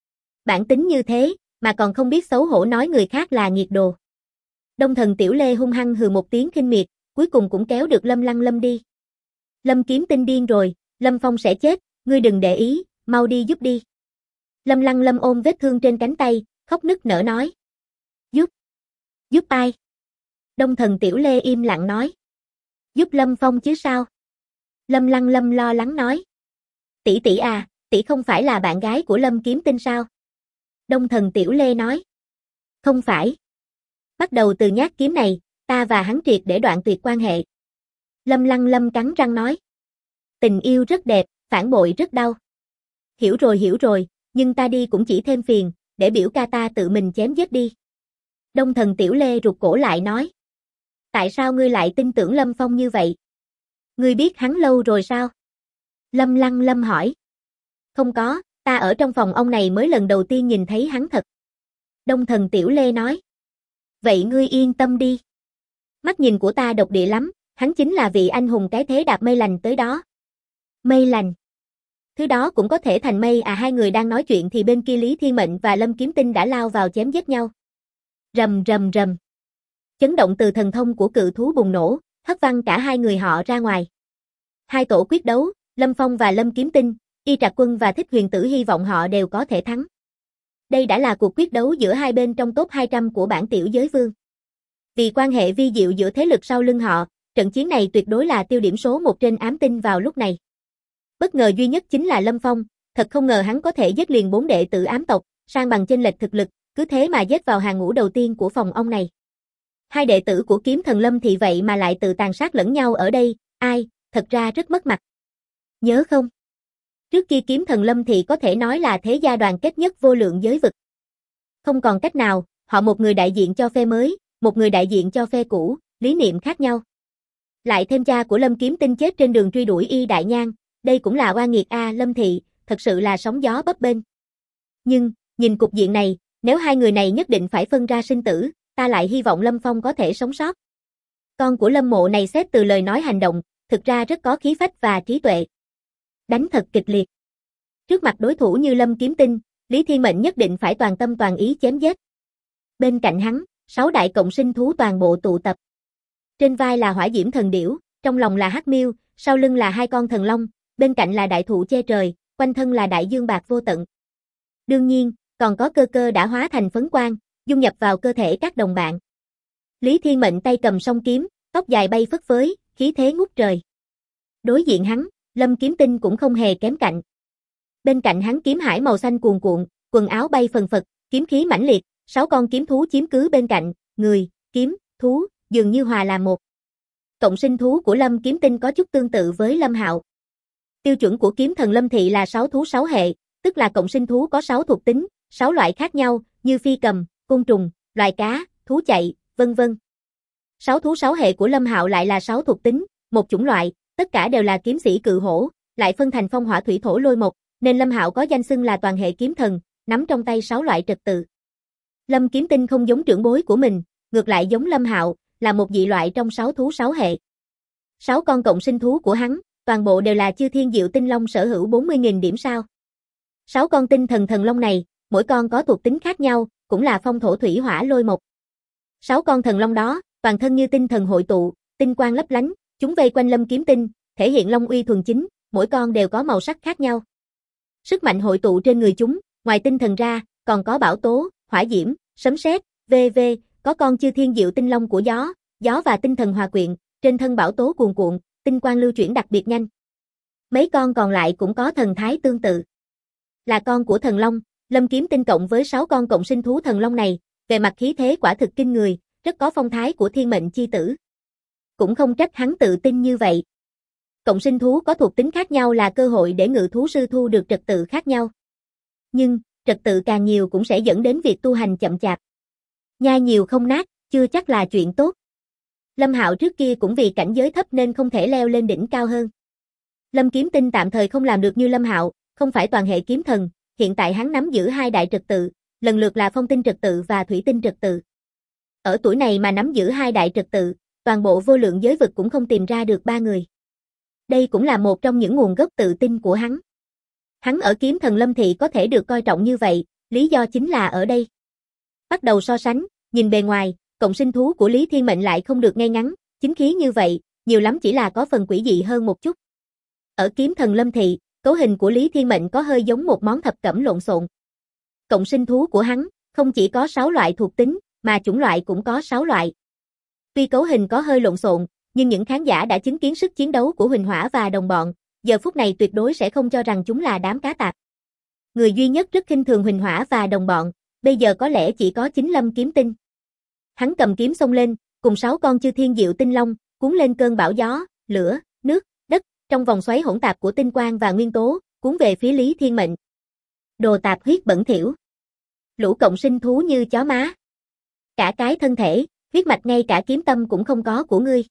Bản tính như thế, mà còn không biết xấu hổ nói người khác là nghiệt đồ. Đông Thần Tiểu Lê hung hăng hừ một tiếng khinh miệt, cuối cùng cũng kéo được Lâm Lăng Lâm đi. Lâm Kiếm Tinh điên rồi, Lâm Phong sẽ chết, ngươi đừng để ý, mau đi giúp đi. Lâm Lăng Lâm ôm vết thương trên cánh tay, khóc nức nở nói. Giúp? Giúp ai? Đông Thần Tiểu Lê im lặng nói. Giúp Lâm Phong chứ sao? Lâm Lăng Lâm lo lắng nói. Tỷ tỷ à, tỷ không phải là bạn gái của Lâm Kiếm Tinh sao? Đông Thần Tiểu Lê nói. Không phải. Bắt đầu từ nhát kiếm này, ta và hắn triệt để đoạn tuyệt quan hệ. Lâm Lăng Lâm cắn răng nói. Tình yêu rất đẹp, phản bội rất đau. Hiểu rồi, nhưng ta đi cũng chỉ thêm phiền, để biểu ca ta tự mình chém giết đi. Đông Thần Tiểu Lê rụt cổ lại nói. Tại sao ngươi lại tin tưởng Lâm Phong như vậy? Ngươi biết hắn lâu rồi sao? Lâm Lăng Lâm hỏi. Không có, ta ở trong phòng ông này mới lần đầu tiên nhìn thấy hắn thật. Đông Thần Tiểu Lê nói. Vậy ngươi yên tâm đi. Mắt nhìn của ta độc địa lắm, hắn chính là vị anh hùng cái thế đạp mây lành tới đó. Mây lành. Thứ đó cũng có thể thành mây à? Hai người đang nói chuyện thì bên kia Lý Thiên Mệnh và Lâm Kiếm Tinh đã lao vào chém giết nhau. Rầm rầm rầm. Chấn động từ thần thông của cự thú bùng nổ, hất văng cả hai người họ ra ngoài. Hai tổ quyết đấu, Lâm Phong và Lâm Kiếm Tinh, Y Trạc Quân và Thích Huyền Tử hy vọng họ đều có thể thắng. Đây đã là cuộc quyết đấu giữa hai bên trong top 200 của bảng tiểu giới vương. Vì quan hệ vi diệu giữa thế lực sau lưng họ, trận chiến này tuyệt đối là tiêu điểm số 1 trên ám tinh vào lúc này. Bất ngờ duy nhất chính là Lâm Phong, thật không ngờ hắn có thể giết liền 4 đệ tử ám tộc, sang bằng chênh lệch thực lực, cứ thế mà giết vào hàng ngũ đầu tiên của phòng ông này. Hai đệ tử của Kiếm Thần Lâm thì vậy mà lại tự tàn sát lẫn nhau ở đây, ai, thật ra rất mất mặt. Nhớ không? Trước kia Kiếm Thần Lâm thì có thể nói là thế gia đoàn kết nhất vô lượng giới vực. Không còn cách nào, họ một người đại diện cho phe mới, một người đại diện cho phe cũ, lý niệm khác nhau. Lại thêm cha của Lâm Kiếm Tinh chết trên đường truy đuổi Y Đại Nhan, đây cũng là oan nghiệt a. Lâm thị, thật sự là sóng gió bấp bênh. Nhưng, nhìn cục diện này, nếu hai người này nhất định phải phân ra sinh tử, ta lại hy vọng Lâm Phong có thể sống sót. Con của Lâm Mộ này xét từ lời nói hành động, thực ra rất có khí phách và trí tuệ. Đánh thật kịch liệt. Trước mặt đối thủ như Lâm Kiếm Tinh, Lý Thiên Mệnh nhất định phải toàn tâm toàn ý chém giết. Bên cạnh hắn, 6 đại cộng sinh thú toàn bộ tụ tập. Trên vai là Hỏa Diễm Thần Điểu, trong lòng là Hắc Miêu, sau lưng là 2 con thần long, bên cạnh là đại thụ che trời, quanh thân là đại dương bạc vô tận. Đương nhiên, còn có cơ cơ đã hóa thành phấn quang, dung nhập vào cơ thể các đồng bạn. Lý Thiên Mệnh tay cầm song kiếm, tóc dài bay phất phới, khí thế ngút trời. Đối diện hắn, Lâm Kiếm Tinh cũng không hề kém cạnh. Bên cạnh hắn kiếm hải màu xanh cuồn cuộn, quần áo bay phần phật, kiếm khí mãnh liệt, 6 con kiếm thú chiếm cứ bên cạnh, người, kiếm, thú, dường như hòa làm một. Cộng sinh thú của Lâm Kiếm Tinh có chút tương tự với Lâm Hạo. Tiêu chuẩn của Kiếm Thần Lâm thị là 6 thú 6 hệ, tức là cộng sinh thú có 6 thuộc tính, 6 loại khác nhau, như phi cầm, côn trùng, loài cá, thú chạy, vân vân. 6 thú 6 hệ của Lâm Hạo lại là 6 thuộc tính, một chủng loại, tất cả đều là kiếm sĩ cự hổ, lại phân thành phong hỏa thủy thổ lôi mộc, nên Lâm Hạo có danh xưng là toàn hệ kiếm thần, nắm trong tay 6 loại trật tự. Lâm Kiếm Tinh không giống trưởng bối của mình, ngược lại giống Lâm Hạo, là một dị loại trong 6 thú 6 hệ. 6 con cộng sinh thú của hắn, toàn bộ đều là Chư Thiên Diệu Tinh Long sở hữu 40.000 điểm sao. 6 con tinh thần thần long này, mỗi con có thuộc tính khác nhau, cũng là phong thổ thủy hỏa lôi mộc. 6 con thần long đó, toàn thân như tinh thần hội tụ, tinh quang lấp lánh, chúng vây quanh Lâm Kiếm Tinh, thể hiện long uy thuần chính, mỗi con đều có màu sắc khác nhau. Sức mạnh hội tụ trên người chúng, ngoài tinh thần ra, còn có bão tố, hỏa diễm, sấm sét, v.v, có con Chư Thiên Diệu Tinh Long của gió, gió và tinh thần hòa quyện, trên thân bão tố cuồn cuộn, tinh quang lưu chuyển đặc biệt nhanh. Mấy con còn lại cũng có thần thái tương tự. Là con của thần long, Lâm Kiếm Tinh cộng với 6 con cộng sinh thú thần long này, về mặt khí thế quả thực kinh người, rất có phong thái của thiên mệnh chi tử. Cũng không trách hắn tự tin như vậy. Cộng sinh thú có thuộc tính khác nhau là cơ hội để ngự thú sư thu được trật tự khác nhau. Nhưng, trật tự càng nhiều cũng sẽ dẫn đến việc tu hành chậm chạp. Nhai nhiều không nát, chưa chắc là chuyện tốt. Lâm Hạo trước kia cũng vì cảnh giới thấp nên không thể leo lên đỉnh cao hơn. Lâm Kiếm Tinh tạm thời không làm được như Lâm Hạo, không phải toàn hệ kiếm thần, hiện tại hắn nắm giữ 2 đại trật tự, lần lượt là phong tinh trật tự và thủy tinh trật tự. Ở tuổi này mà nắm giữ 2 đại trật tự, toàn bộ vô lượng giới vực cũng không tìm ra được 3 người. Đây cũng là một trong những nguồn gốc tự tin của hắn. Hắn ở kiếm thần Lâm Thị có thể được coi trọng như vậy, lý do chính là ở đây. Bắt đầu so sánh, nhìn bề ngoài, cộng sinh thú của Lý Thiên Mệnh lại không được ngay ngắn, chính khí như vậy, nhiều lắm chỉ là có phần quỷ dị hơn một chút. Ở kiếm thần Lâm Thị, cấu hình của Lý Thiên Mệnh có hơi giống một món thập cẩm lộn xộn. Cộng sinh thú của hắn, không chỉ có 6 loại thuộc tính, mà chủng loại cũng có 6 loại. Tuy cấu hình có hơi lộn xộn, nhưng những khán giả đã chứng kiến sức chiến đấu của Huỳnh Hỏa và đồng bọn, giờ phút này tuyệt đối sẽ không cho rằng chúng là đám cá tạp. Người duy nhất rất khinh thường Huỳnh Hỏa và đồng bọn, bây giờ có lẽ chỉ có chính Lâm Kiếm Tinh. Hắn cầm kiếm xông lên, cùng 6 con Chư Thiên Diệu Tinh Long, cuốn lên cơn bão gió, lửa, nước, đất, trong vòng xoáy hỗn tạp của tinh quang và nguyên tố, cuốn về phía Lý Thiên Mệnh. Đồ tạp huyết bẩn thỉu. Lũ cộng sinh thú như chó má. Cả cái thân thể, huyết mạch ngay cả kiếm tâm cũng không có của ngươi.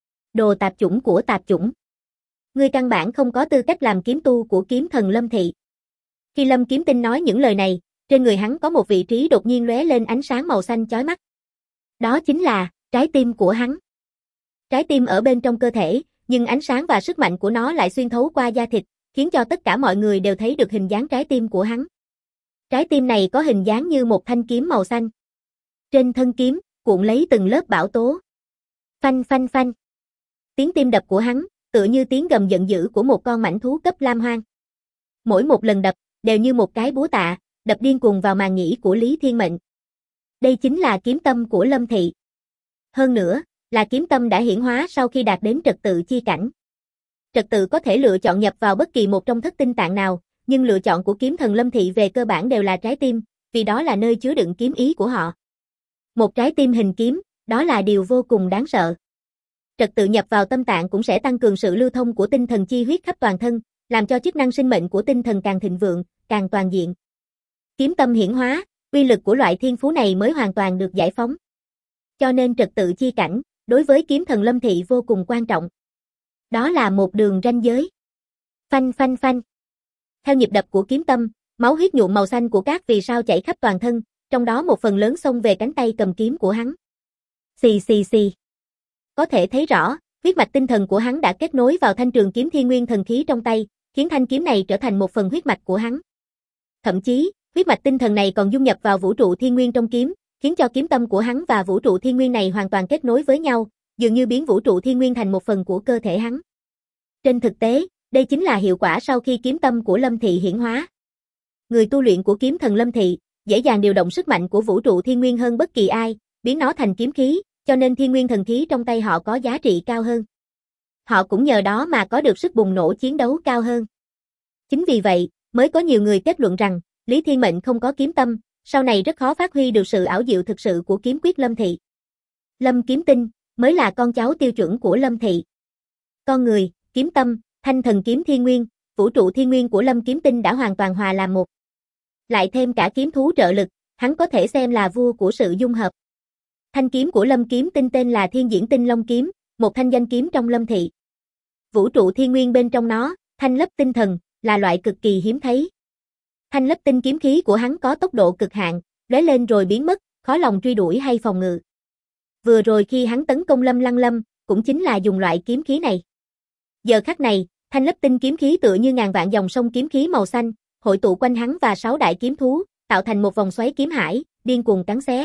Đồ tạp chủng của tạp chủng. Ngươi căn bản không có tư cách làm kiếm tu của kiếm thần Lâm Thị. Khi Lâm Kiếm Tinh nói những lời này, trên người hắn có một vị trí đột nhiên lóe lên ánh sáng màu xanh chói mắt. Đó chính là trái tim của hắn. Trái tim ở bên trong cơ thể, nhưng ánh sáng và sức mạnh của nó lại xuyên thấu qua da thịt, khiến cho tất cả mọi người đều thấy được hình dáng trái tim của hắn. Trái tim này có hình dáng như một thanh kiếm màu xanh. Trên thân kiếm, cuộn lấy từng lớp bão tố. Phanh phanh phanh. Tiếng tim đập của hắn, tựa như tiếng gầm giận dữ của một con mãnh thú cấp lam hoang. Mỗi một lần đập, đều như một cái búa tạ, đập điên cuồng vào màng nhĩ của Lý Thiên Mệnh. Đây chính là kiếm tâm của Lâm Thị. Hơn nữa, là kiếm tâm đã hiển hóa sau khi đạt đến trật tự chi cảnh. Trật tự có thể lựa chọn nhập vào bất kỳ một trong thất tinh tạng nào, nhưng lựa chọn của kiếm thần Lâm Thị về cơ bản đều là trái tim, vì đó là nơi chứa đựng kiếm ý của họ. Một trái tim hình kiếm, đó là điều vô cùng đáng sợ. Trật tự nhập vào tâm tạng cũng sẽ tăng cường sự lưu thông của tinh thần chi huyết khắp toàn thân, làm cho chức năng sinh mệnh của tinh thần càng thịnh vượng, càng toàn diện. Kiếm tâm hiển hóa, uy lực của loại thiên phú này mới hoàn toàn được giải phóng. Cho nên trật tự chi cảnh, đối với kiếm thần Lâm Thị vô cùng quan trọng. Đó là một đường ranh giới. Phanh phanh phanh. Theo nhịp đập của kiếm tâm, máu huyết nhuộm màu xanh của các vì sao chảy khắp toàn thân, trong đó một phần lớn xông về cánh tay cầm kiếm của hắn. Xì xì xì. Có thể thấy rõ, huyết mạch tinh thần của hắn đã kết nối vào thanh trường kiếm thiên nguyên thần khí trong tay, khiến thanh kiếm này trở thành một phần huyết mạch của hắn. Thậm chí, huyết mạch tinh thần này còn dung nhập vào vũ trụ thiên nguyên trong kiếm, khiến cho kiếm tâm của hắn và vũ trụ thiên nguyên này hoàn toàn kết nối với nhau, dường như biến vũ trụ thiên nguyên thành một phần của cơ thể hắn. Trên thực tế, đây chính là hiệu quả sau khi kiếm tâm của Lâm Thị hiển hóa. Người tu luyện của kiếm thần Lâm Thị, dễ dàng điều động sức mạnh của vũ trụ thiên nguyên hơn bất kỳ ai, biến nó thành kiếm khí, cho nên thiên nguyên thần khí trong tay họ có giá trị cao hơn. Họ cũng nhờ đó mà có được sức bùng nổ chiến đấu cao hơn. Chính vì vậy, mới có nhiều người kết luận rằng, Lý Thiên Mệnh không có kiếm tâm, sau này rất khó phát huy được sự ảo diệu thực sự của kiếm quyết Lâm Thị. Lâm Kiếm Tinh, mới là con cháu tiêu chuẩn của Lâm Thị. Con người, kiếm tâm, thanh thần kiếm thiên nguyên, vũ trụ thiên nguyên của Lâm Kiếm Tinh đã hoàn toàn hòa làm một. Lại thêm cả kiếm thú trợ lực, hắn có thể xem là vua của sự dung hợp. Thanh kiếm của Lâm Kiếm Tinh tên là Thiên Diễn Tinh Long Kiếm, một thanh danh kiếm trong Lâm Thị. Vũ trụ thiên nguyên bên trong nó, thanh lấp tinh thần, là loại cực kỳ hiếm thấy. Thanh lấp tinh kiếm khí của hắn có tốc độ cực hạn, lóe lên rồi biến mất, khó lòng truy đuổi hay phòng ngự. Vừa rồi khi hắn tấn công Lâm Lăng Lâm, cũng chính là dùng loại kiếm khí này. Giờ khắc này, thanh lấp tinh kiếm khí tựa như ngàn vạn dòng sông kiếm khí màu xanh, hội tụ quanh hắn và 6 đại kiếm thú, tạo thành một vòng xoáy kiếm hải, điên cuồng cắn xé.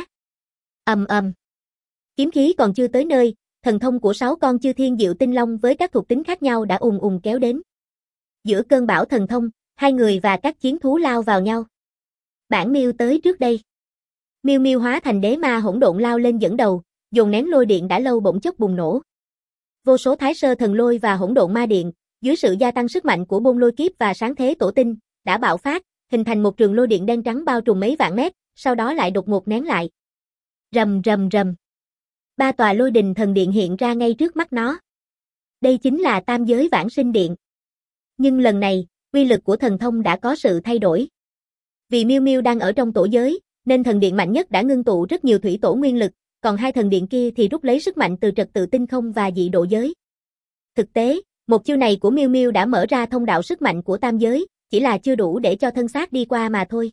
Ầm ầm. Kiếm khí còn chưa tới nơi, thần thông của 6 con chư thiên diệu tinh long với các thuộc tính khác nhau đã ùn ùn kéo đến. Giữa cơn bão thần thông, hai người và các chiến thú lao vào nhau. Bản Miêu tới trước đây. Miêu Miêu hóa thành đế ma hỗn độn lao lên dẫn đầu, dồn nén lôi điện đã lâu bỗng chốc bùng nổ. Vô số thái sơ thần lôi và hỗn độn ma điện, dưới sự gia tăng sức mạnh của bôn lôi kiếp và sáng thế tổ tinh, đã bạo phát, hình thành một trường lôi điện đen trắng bao trùm mấy vạn mét, sau đó lại đột ngột nén lại. Rầm rầm rầm. 3 tòa lôi đình thần điện hiện ra ngay trước mắt nó. Đây chính là Tam Giới Vãng Sinh Điện. Nhưng lần này, uy lực của thần thông đã có sự thay đổi. Vì Miêu Miêu đang ở trong tổ giới, nên thần điện mạnh nhất đã ngưng tụ rất nhiều thủy tổ nguyên lực, còn hai thần điện kia thì rút lấy sức mạnh từ trật tự tinh không và dị độ giới. Thực tế, một chiêu này của Miêu Miêu đã mở ra thông đạo sức mạnh của tam giới, chỉ là chưa đủ để cho thân xác đi qua mà thôi.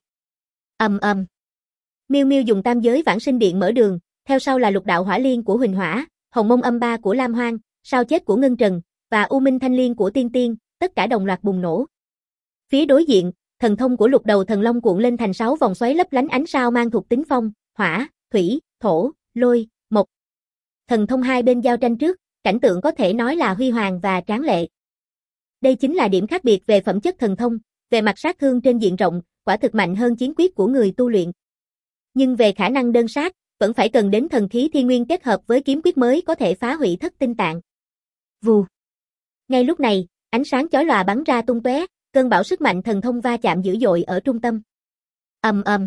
Ầm ầm. Miêu Miêu dùng Tam Giới Vãng Sinh Điện mở đường, theo sau là Lục Đạo Hỏa Liên của Huỳnh Hỏa, Hồng Mông Âm Ba của Lam Hoang, Sao Chết của Ngân Trần và U Minh Thanh Liên của Tiên Tiên, tất cả đồng loạt bùng nổ. Phía đối diện, thần thông của Lục Đầu Thần Long cuộn lên thành 6 vòng xoáy lấp lánh ánh sao mang thuộc tính phong, hỏa, thủy, thổ, lôi, mộc. Thần thông hai bên giao tranh trước, cảnh tượng có thể nói là huy hoàng và tráng lệ. Đây chính là điểm khác biệt về phẩm chất thần thông, về mặt sát thương trên diện rộng, quả thực mạnh hơn chiến quyết của người tu luyện. Nhưng về khả năng đơn sát, vẫn phải cần đến thần khí thiên nguyên kết hợp với kiếm quyết mới có thể phá hủy thất tinh tạng. Vù. Ngay lúc này, ánh sáng chói lòa bắn ra tung tóe, cơn bão sức mạnh thần thông va chạm dữ dội ở trung tâm. Ầm ầm.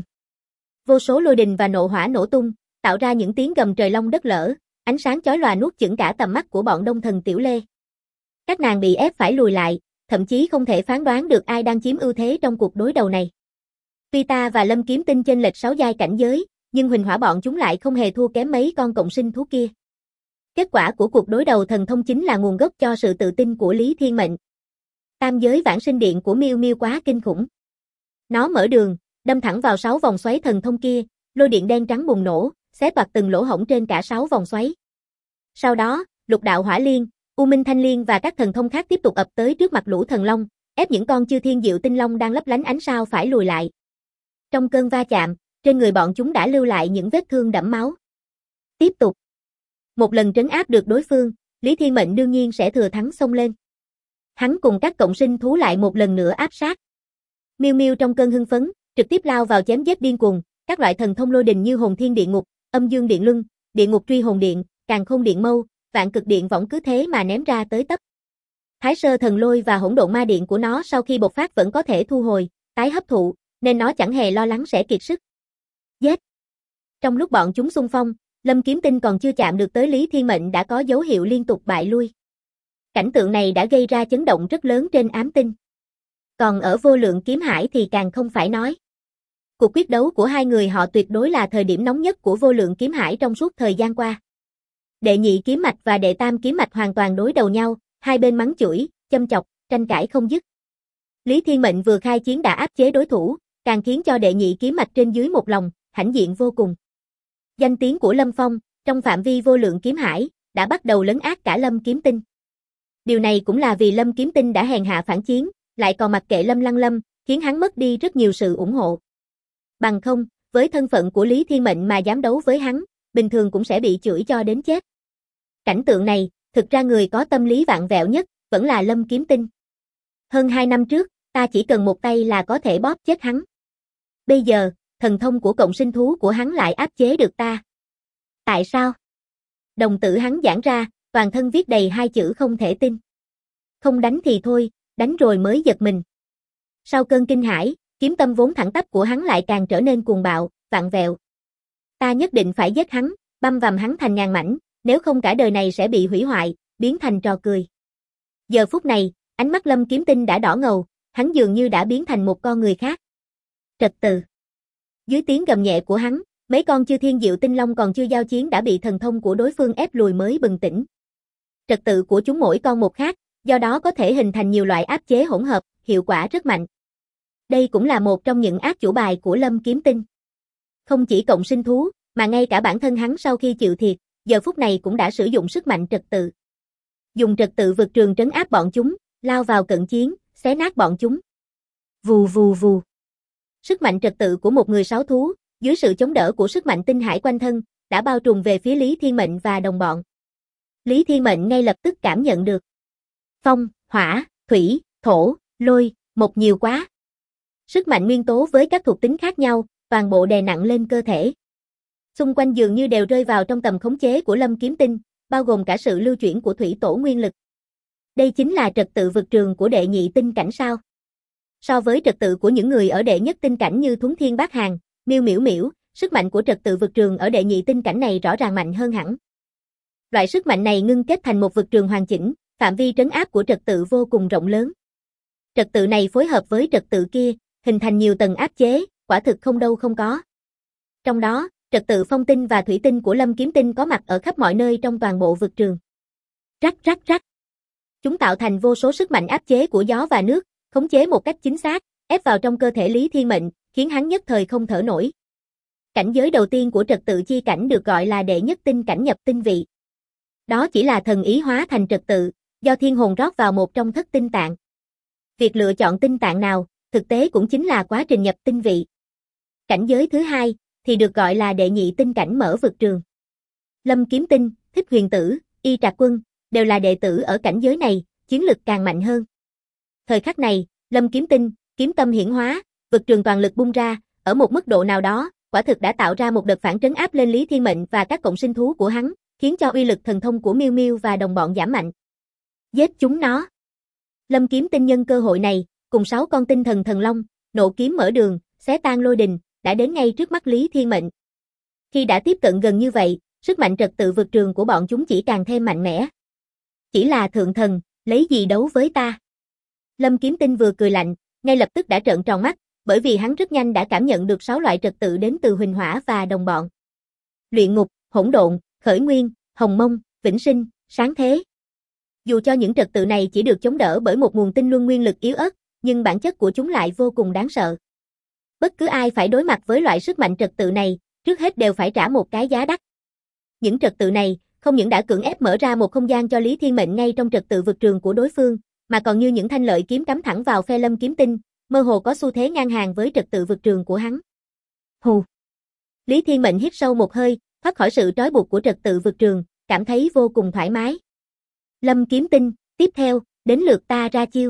Vô số lôi đình và nộ hỏa nổ tung, tạo ra những tiếng gầm trời long đất lở, ánh sáng chói lòa nuốt chửng cả tầm mắt của bọn Đông Thần Tiểu Lê. Các nàng bị ép phải lùi lại, thậm chí không thể phán đoán được ai đang chiếm ưu thế trong cuộc đối đầu này. Tuy ta và Lâm Kiếm Tinh chênh lệch 6 giai cảnh giới, nhưng Huỳnh Hỏa bọn chúng lại không hề thua kém mấy con cộng sinh thú kia. Kết quả của cuộc đối đầu thần thông chính là nguồn gốc cho sự tự tin của Lý Thiên Mệnh. Tam Giới Vãng Sinh Điện của Miêu Miêu quá kinh khủng. Nó mở đường, đâm thẳng vào 6 vòng xoáy thần thông kia, lôi điện đen trắng bùng nổ, xé toạc từng lỗ hổng trên cả 6 vòng xoáy. Sau đó, Lục Đạo Hỏa Liên, U Minh Thanh Liên và các thần thông khác tiếp tục ập tới trước mặt lũ thần long, ép những con chư thiên diệu tinh long đang lấp lánh ánh sao phải lùi lại. Trong cơn va chạm, trên người bọn chúng đã lưu lại những vết thương đẫm máu. Tiếp tục. Một lần trấn áp được đối phương, Lý Thiên Mệnh đương nhiên sẽ thừa thắng xông lên. Hắn cùng các cộng sinh thú lại một lần nữa áp sát. Miêu Miêu trong cơn hưng phấn, trực tiếp lao vào chém giết điên cuồng, các loại thần thông lôi đình như Hồn Thiên Điện Ngục, Âm Dương Điện Luân, Địa Ngục Truy Hồn Điện, Càn Khôn Điện Mâu, Vạn Cực Điện Võng cứ thế mà ném ra tới tấp. Thái Sơ Thần Lôi và Hỗn Độn Ma Điện của nó sau khi bộc phát vẫn có thể thu hồi, tái hấp thụ, nên nó chẳng hề lo lắng sẽ kiệt sức. Giết! Trong lúc bọn chúng xung phong, Lâm Kiếm Tinh còn chưa chạm được tới Lý Thiên Mệnh đã có dấu hiệu liên tục bại lui. Cảnh tượng này đã gây ra chấn động rất lớn trên ám tinh. Còn ở Vô Lượng Kiếm Hải thì càng không phải nói. Cuộc quyết đấu của hai người họ tuyệt đối là thời điểm nóng nhất của Vô Lượng Kiếm Hải trong suốt thời gian qua. Đệ nhị kiếm mạch và đệ tam kiếm mạch hoàn toàn đối đầu nhau, hai bên mắng chửi, châm chọc, tranh cãi không dứt. Lý Thiên Mệnh vừa khai chiến đã áp chế đối thủ, càng khiến cho đệ nhị kiếm mạch trên dưới một lòng, hãnh diện vô cùng. Danh tiếng của Lâm Phong, trong phạm vi Vô Lượng Kiếm Hải, đã bắt đầu lấn át cả Lâm Kiếm Tinh. Điều này cũng là vì Lâm Kiếm Tinh đã hèn hạ phản chiến, lại còn mặc kệ Lâm Lăng Lâm, khiến hắn mất đi rất nhiều sự ủng hộ. Bằng không, với thân phận của Lý Thiên Mệnh mà dám đấu với hắn, bình thường cũng sẽ bị chửi cho đến chết. Cảnh tượng này, thực ra người có tâm lý vặn vẹo nhất, vẫn là Lâm Kiếm Tinh. Hơn 2 năm trước, ta chỉ cần một tay là có thể bóp chết hắn. Bây giờ, thần thông của cộng sinh thú của hắn lại áp chế được ta. Tại sao? Đồng tử hắn giãn ra, toàn thân viết đầy 2 chữ không thể tin. Không đánh thì thôi, đánh rồi mới giật mình. Sau cơn kinh hãi, kiếm tâm vốn thẳng tắp của hắn lại càng trở nên cuồng bạo, vặn vẹo. Ta nhất định phải giết hắn, băm vằm hắn thành ngàn mảnh, nếu không cả đời này sẽ bị hủy hoại, biến thành trò cười. Giờ phút này, ánh mắt Lâm Kiếm Tinh đã đỏ ngầu, hắn dường như đã biến thành một con người khác. Trật tự. Dưới tiếng gầm nhẹ của hắn, mấy con chư thiên diệu tinh long còn chưa giao chiến đã bị thần thông của đối phương ép lùi mới bừng tỉnh. Trật tự của chúng mỗi con một khác, do đó có thể hình thành nhiều loại áp chế hỗn hợp, hiệu quả rất mạnh. Đây cũng là một trong những ác chủ bài của Lâm Kiếm Tinh. Không chỉ cộng sinh thú, mà ngay cả bản thân hắn sau khi chịu thiệt, giờ phút này cũng đã sử dụng sức mạnh trật tự. Dùng trật tự vượt trường trấn áp bọn chúng, lao vào cận chiến, xé nát bọn chúng. Vù vù vù. Sức mạnh trật tự của một người sáo thú, dưới sự chống đỡ của sức mạnh tinh hải quanh thân, đã bao trùm về phía Lý Thiên Mệnh và đồng bọn. Lý Thiên Mệnh ngay lập tức cảm nhận được. Phong, hỏa, thủy, thổ, lôi, một nhiều quá. Sức mạnh nguyên tố với các thuộc tính khác nhau, toàn bộ đè nặng lên cơ thể. Xung quanh dường như đều rơi vào trong tầm khống chế của Lâm Kiếm Tinh, bao gồm cả sự lưu chuyển của thủy tổ nguyên lực. Đây chính là trật tự vượt trường của đệ nhị tinh cảnh sao? So với trật tự của những người ở đệ nhất tinh cảnh như Thuấn Thiên Bác Hàn, Miêu Miểu Miểu, sức mạnh của trật tự vượt trường ở đệ nhị tinh cảnh này rõ ràng mạnh hơn hẳn. Loại sức mạnh này ngưng kết thành một vượt trường hoàn chỉnh, phạm vi trấn áp của trật tự vô cùng rộng lớn. Trật tự này phối hợp với trật tự kia, hình thành nhiều tầng áp chế, quả thực không đâu không có. Trong đó, trật tự phong tinh và thủy tinh của Lâm Kiếm Tinh có mặt ở khắp mọi nơi trong toàn bộ vượt trường. Rắc rắc rắc. Chúng tạo thành vô số sức mạnh áp chế của gió và nước, khống chế một cách chính xác, ép vào trong cơ thể Lý Thiên Mệnh, khiến hắn nhất thời không thở nổi. Cảnh giới đầu tiên của trật tự chi cảnh được gọi là đệ nhất tinh cảnh nhập tinh vị. Đó chỉ là thần ý hóa thành trật tự, do thiên hồn rót vào một trong thất tinh tạng. Việc lựa chọn tinh tạng nào, thực tế cũng chính là quá trình nhập tinh vị. Cảnh giới thứ hai, thì được gọi là đệ nhị tinh cảnh mở vực trường. Lâm Kiếm Tinh, Thích Huyền Tử, Y Trạc Quân, đều là đệ tử ở cảnh giới này, chiến lực càng mạnh hơn. Thời khắc này, Lâm Kiếm Tinh, kiếm tâm hiển hóa, vực trường toàn lực bung ra, ở một mức độ nào đó, quả thực đã tạo ra một đợt phản trấn áp lên Lý Thiên Mệnh và các cộng sinh thú của hắn, khiến cho uy lực thần thông của Miêu Miêu và đồng bọn giảm mạnh. Giết chúng nó. Lâm Kiếm Tinh nhân cơ hội này, cùng 6 con tinh thần thần long, nộ kiếm mở đường, xé tan lôi đình, đã đến ngay trước mắt Lý Thiên Mệnh. Khi đã tiếp cận gần như vậy, sức mạnh trật tự vượt trường của bọn chúng chỉ càng thêm mạnh mẽ. Chỉ là thượng thần, lấy gì đấu với ta? Lâm Kiếm Tinh vừa cười lạnh, ngay lập tức đã trợn tròn mắt, bởi vì hắn rất nhanh đã cảm nhận được 6 loại trật tự đến từ Huỳnh Hỏa và đồng bọn. Luyện ngục, hỗn độn, khởi nguyên, hồng mông, vĩnh sinh, sáng thế. Dù cho những trật tự này chỉ được chống đỡ bởi một nguồn tinh luân nguyên lực yếu ớt, nhưng bản chất của chúng lại vô cùng đáng sợ. Bất cứ ai phải đối mặt với loại sức mạnh trật tự này, trước hết đều phải trả một cái giá đắt. Những trật tự này, không những đã cưỡng ép mở ra một không gian cho Lý Thiên Mệnh ngay trong trật tự vượt trường của đối phương, mà còn như những thanh lợi kiếm cắm thẳng vào phe Lâm Kiếm Tinh, mơ hồ có xu thế ngang hàng với trật tự vượt trường của hắn. Hù. Lý Thiên Mệnh hít sâu một hơi, thoát khỏi sự trói buộc của trật tự vượt trường, cảm thấy vô cùng thoải mái. Lâm Kiếm Tinh, tiếp theo, đến lượt ta ra chiêu.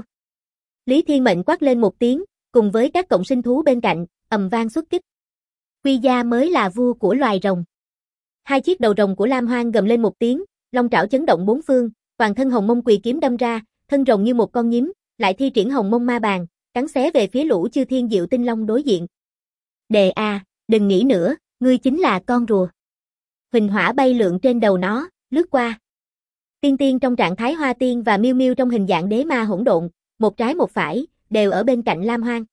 Lý Thiên Mệnh quát lên một tiếng, cùng với các cộng sinh thú bên cạnh, ầm vang xuất kích. Quy Gia mới là vua của loài rồng. 2 chiếc đầu rồng của Lam Hoang gầm lên một tiếng, long trảo chấn động bốn phương, toàn thân hồng mông quỳ kiếm đâm ra, thân rồng như một con nhím, lại thi triển hồng mông ma bàn, cắn xé về phía lũ chư thiên diệu tinh long đối diện. Đề a, đừng nghĩ nữa, ngươi chính là con rùa. Huỳnh Hỏa bay lượn trên đầu nó, lướt qua. Tiên Tiên trong trạng thái hoa tiên và Miêu Miêu trong hình dạng đế ma hỗn độn, một trái một phải, đều ở bên cạnh Lam Hoang.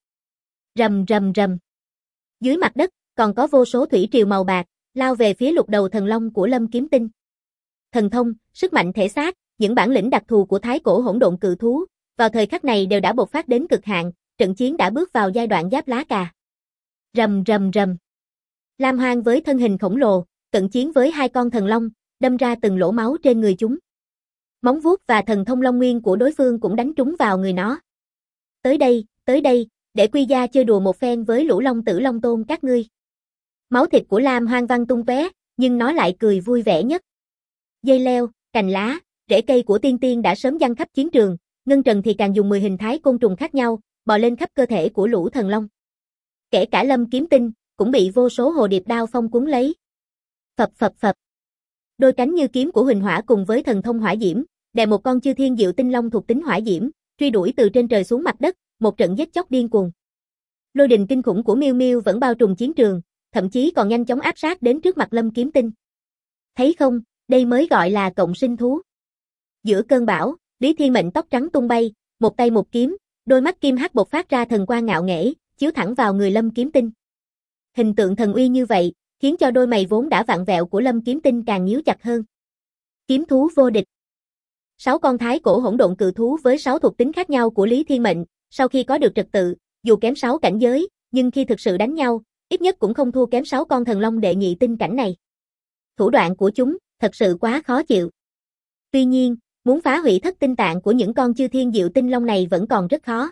Rầm rầm rầm. Dưới mặt đất, còn có vô số thủy triều màu bạc, lao về phía lục đầu thần long của Lâm Kiếm Tinh. Thần thông, sức mạnh thể xác, những bản lĩnh đặc thù của thái cổ hỗn độn cự thú, vào thời khắc này đều đã bộc phát đến cực hạn, trận chiến đã bước vào giai đoạn giáp lá cà. Rầm rầm rầm. Lam Hoang với thân hình khổng lồ, cận chiến với 2 con thần long, đâm ra từng lỗ máu trên người chúng. Móng vuốt và thần thông long nguyên của đối phương cũng đánh trúng vào người nó. Tới đây, để Quy Gia chơi đùa một phen với lũ long tử long tôn các ngươi. Máu thịt của Lam Hoang văng tung tóe, nhưng nó lại cười vui vẻ nhất. Dây leo, cành lá, rễ cây của Tiên Tiên đã sớm giăng khắp chiến trường, Ngân Trần thì càng dùng 10 hình thái côn trùng khác nhau, bò lên khắp cơ thể của lũ thần long. Kể cả Lâm Kiếm Tinh, cũng bị vô số hồ điệp đao phong cuốn lấy. Phập phập phập. Đôi cánh như kiếm của Huỳnh Hỏa cùng với thần thông hỏa diễm, đè một con chư thiên diệu tinh long thuộc tính hỏa diễm, truy đuổi từ trên trời xuống mặt đất, một trận giết chóc điên cuồng. Lôi đình kinh khủng của Miêu Miêu vẫn bao trùm chiến trường, thậm chí còn nhanh chóng áp sát đến trước mặt Lâm Kiếm Tinh. Thấy không, đây mới gọi là cộng sinh thú. Giữa cơn bão, Lý Thiên Mệnh tóc trắng tung bay, một tay một kiếm, đôi mắt kim hắc bộc phát ra thần quang ngạo nghễ, chiếu thẳng vào người Lâm Kiếm Tinh. Hình tượng thần uy như vậy, khiến cho đôi mày vốn đã vặn vẹo của Lâm Kiếm Tinh càng nhíu chặt hơn. Kiếm thú vô địch. 6 con thái cổ hỗn độn cự thú với 6 thuộc tính khác nhau của Lý Thiên Mệnh, sau khi có được trật tự, dù kém 6 cảnh giới, nhưng khi thực sự đánh nhau, ít nhất cũng không thua kém 6 con thần long đệ nhị tinh cảnh này. Thủ đoạn của chúng, thật sự quá khó chịu. Tuy nhiên, muốn phá hủy thất tinh tạng của những con chư thiên diệu tinh long này vẫn còn rất khó.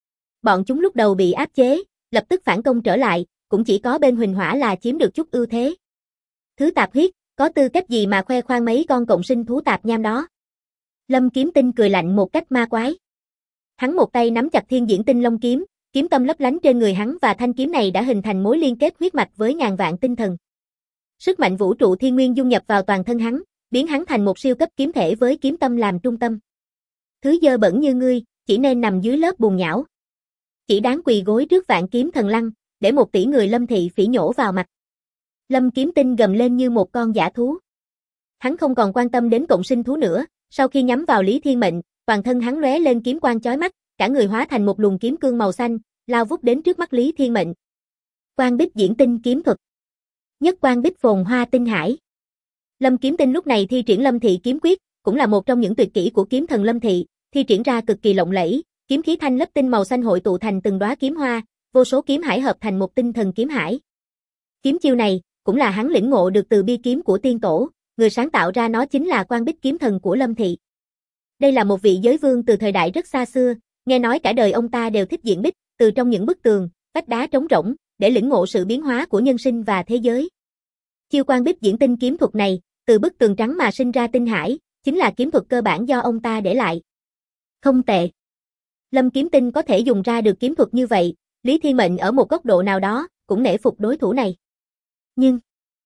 Bọn chúng lúc đầu bị áp chế, lập tức phản công trở lại, cũng chỉ có bên Huỳnh Hỏa là chiếm được chút ưu thế. Thứ tạp huyết, có tư cách gì mà khoe khoang mấy con cộng sinh thú tạp nham đó? Lâm Kiếm Tinh cười lạnh một cách ma quái. Hắn một tay nắm chặt Thiên Diễn Tinh Long kiếm, kiếm tâm lấp lánh trên người hắn và thanh kiếm này đã hình thành mối liên kết huyết mạch với ngàn vạn tinh thần. Sức mạnh vũ trụ thiên nguyên dung nhập vào toàn thân hắn, biến hắn thành một siêu cấp kiếm thể với kiếm tâm làm trung tâm. Thứ dơ bẩn như ngươi, chỉ nên nằm dưới lớp bùn nhão. Chỉ đáng quỳ gối trước vạn kiếm thần lăng, để 1 tỷ người Lâm thị phỉ nhổ vào mặt. Lâm Kiếm Tinh gầm lên như một con dã thú. Hắn không còn quan tâm đến cộng sinh thú nữa, sau khi nhắm vào Lý Thiên Mệnh, toàn thân hắn lóe lên kiếm quang chói mắt, cả người hóa thành một luồng kiếm cương màu xanh, lao vút đến trước mắt Lý Thiên Mệnh. Quang Bích Diễn Tinh kiếm thuật. Nhất Quang Bích Phồn Hoa Tinh Hải. Lâm Kiếm Tinh lúc này thi triển Lâm Thị kiếm quyết, cũng là một trong những tuyệt kỹ của kiếm thần Lâm Thị, thi triển ra cực kỳ lộng lẫy, kiếm khí thanh lớp tinh màu xanh hội tụ thành từng đóa kiếm hoa, vô số kiếm hải hợp thành một tinh thần kiếm hải. Kiếm chiêu này cũng là hắn lĩnh ngộ được từ bi kiếm của tiên tổ, người sáng tạo ra nó chính là Quang Bích kiếm thần của Lâm Thị. Đây là một vị giới vương từ thời đại rất xa xưa, nghe nói cả đời ông ta đều thích diễn bích, từ trong những bức tường, vách đá trống rỗng, để lĩnh ngộ sự biến hóa của nhân sinh và thế giới. Chiêu Quang Bích diễn tinh kiếm thuật này, từ bức tường trắng mà sinh ra tinh hải, chính là kiếm thuật cơ bản do ông ta để lại. Không tệ. Lâm Kiếm Tinh có thể dùng ra được kiếm thuật như vậy, Lý Thiên Mệnh ở một góc độ nào đó, cũng nể phục đối thủ này. Nhưng,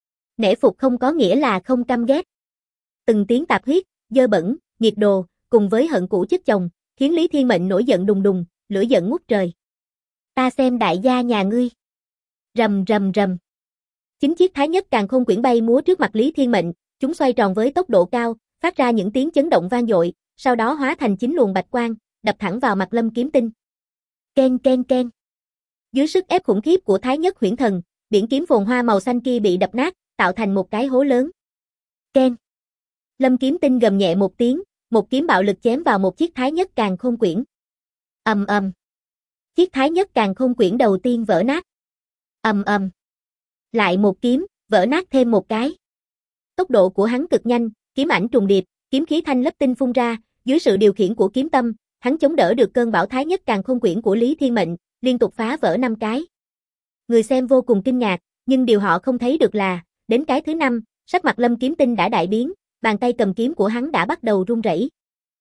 nể phục không có nghĩa là không căm ghét. Từng tiếng tạp huyết, dơ bẩn, nghiệt đồ, cùng với hận cũ chất chồng, khiến Lý Thiên Mệnh nổi giận đùng đùng, lửa giận ngút trời. Ta xem đại gia nhà ngươi. Rầm rầm rầm. 9 chiếc thái nhất càn khôn quyển bay múa trước mặt Lý Thiên Mệnh, chúng xoay tròn với tốc độ cao, phát ra những tiếng chấn động vang dội, sau đó hóa thành 9 luồng bạch quang, đập thẳng vào mặt Lâm Kiếm Tinh. Ken ken ken. Dưới sức ép khủng khiếp của thái nhất huyễn thần, biển kiếm phồn hoa màu xanh kia bị đập nát, tạo thành một cái hố lớn. Ken. Lâm Kiếm Tinh gầm nhẹ một tiếng, một kiếm bạo lực chém vào một chiếc thái nhất càn khôn quyển. Ầm ầm. Chiếc thái nhất càn khôn quyển đầu tiên vỡ nát. Ầm ầm. Lại một kiếm, vỡ nát thêm một cái. Tốc độ của hắn cực nhanh, kiếm ảnh trùng điệp, kiếm khí thanh lấp tinh phun ra, dưới sự điều khiển của kiếm tâm, hắn chống đỡ được cơn bão thái nhất càn khôn quyển của Lý Thiên Mệnh, liên tục phá vỡ 5 cái. Người xem vô cùng kinh ngạc, nhưng điều họ không thấy được là, đến cái thứ 5, sắc mặt Lâm Kiếm Tinh đã đại biến, bàn tay cầm kiếm của hắn đã bắt đầu run rẩy.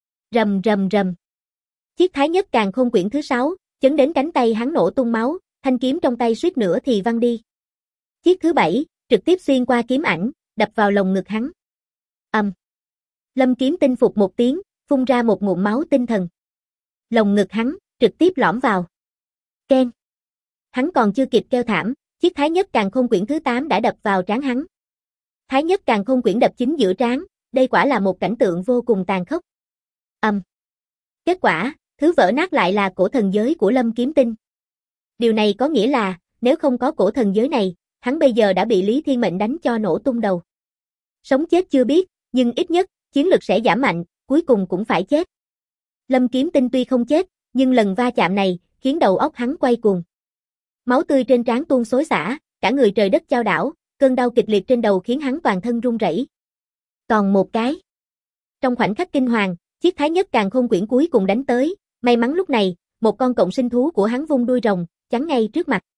Rầm rầm rầm. Chiếc thái nhất càn khôn quyển thứ 6, chấn đến cánh tay hắn nổ tung máu, thanh kiếm trong tay suýt nữa thì văng đi. Chiếc thứ 7, trực tiếp xuyên qua kiếm ảnh, đập vào lồng ngực hắn. Lâm Kiếm Tinh phục một tiếng, phun ra một ngụm máu tinh thần. Lồng ngực hắn, trực tiếp lõm vào. Ken. Hắn còn chưa kịp kêu thảm, chiếc thái nhất càn khôn quyển thứ 8 đã đập vào trán hắn. Thái nhất càn khôn quyển đập chính giữa trán, đây quả là một cảnh tượng vô cùng tàn khốc. Kết quả, thứ vỡ nát lại là cổ thần giới của Lâm Kiếm Tinh. Điều này có nghĩa là, nếu không có cổ thần giới này, hắn bây giờ đã bị Lý Thiên Mệnh đánh cho nổ tung đầu. Sống chết chưa biết, nhưng ít nhất, chiến lực sẽ giảm mạnh, cuối cùng cũng phải chết. Lâm Kiếm Tinh tuy không chết, nhưng lần va chạm này, khiến đầu óc hắn quay cuồng. Máu tươi trên trán tuôn xối xả, cả người trời đất chao đảo, cơn đau kịch liệt trên đầu khiến hắn toàn thân run rẩy. Còn một cái. Trong khoảnh khắc kinh hoàng, chiếc thái nhất càn khôn quyển cuối cùng đánh tới, may mắn lúc này, một con cộng sinh thú của hắn vung đuôi rồng, chắn ngay trước mặt.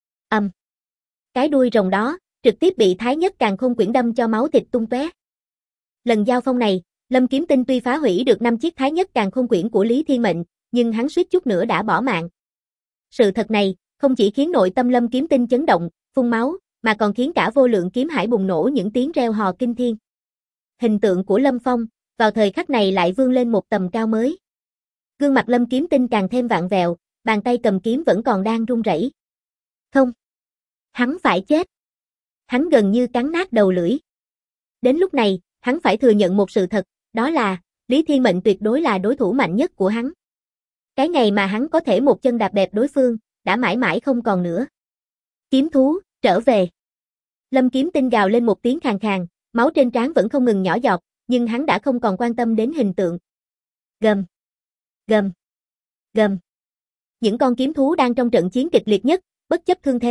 Cái đuôi rồng đó, trực tiếp bị thái nhất càn khôn quyển đâm cho máu thịt tung tóe. Lần giao phong này, Lâm Kiếm Tinh tuy phá hủy được 5 chiếc thái nhất càn khôn quyển của Lý Thiên Mệnh, nhưng hắn suýt chút nữa đã bỏ mạng. Sự thật này, không chỉ khiến nội tâm Lâm Kiếm Tinh chấn động, phun máu, mà còn khiến cả vô lượng kiếm hải bùng nổ những tiếng reo hò kinh thiên. Hình tượng của Lâm Phong, vào thời khắc này lại vươn lên một tầm cao mới. Gương mặt Lâm Kiếm Tinh càng thêm vặn vẹo, bàn tay cầm kiếm vẫn còn đang run rẩy. Không. Hắn phải chết. Hắn gần như cắn nát đầu lưỡi. Đến lúc này, hắn phải thừa nhận một sự thật, đó là, Lý Thiên Mệnh tuyệt đối là đối thủ mạnh nhất của hắn. Cái ngày mà hắn có thể một chân đạp bẹp đối phương, đã mãi mãi không còn nữa. Kiếm thú, trở về. Lâm Kiếm Tinh gào lên một tiếng khàn khàn, máu trên trán vẫn không ngừng nhỏ giọt, nhưng hắn đã không còn quan tâm đến hình tượng. Gầm. Gầm. Gầm. Những con kiếm thú đang trong trận chiến kịch liệt nhất, bất chấp thương thế,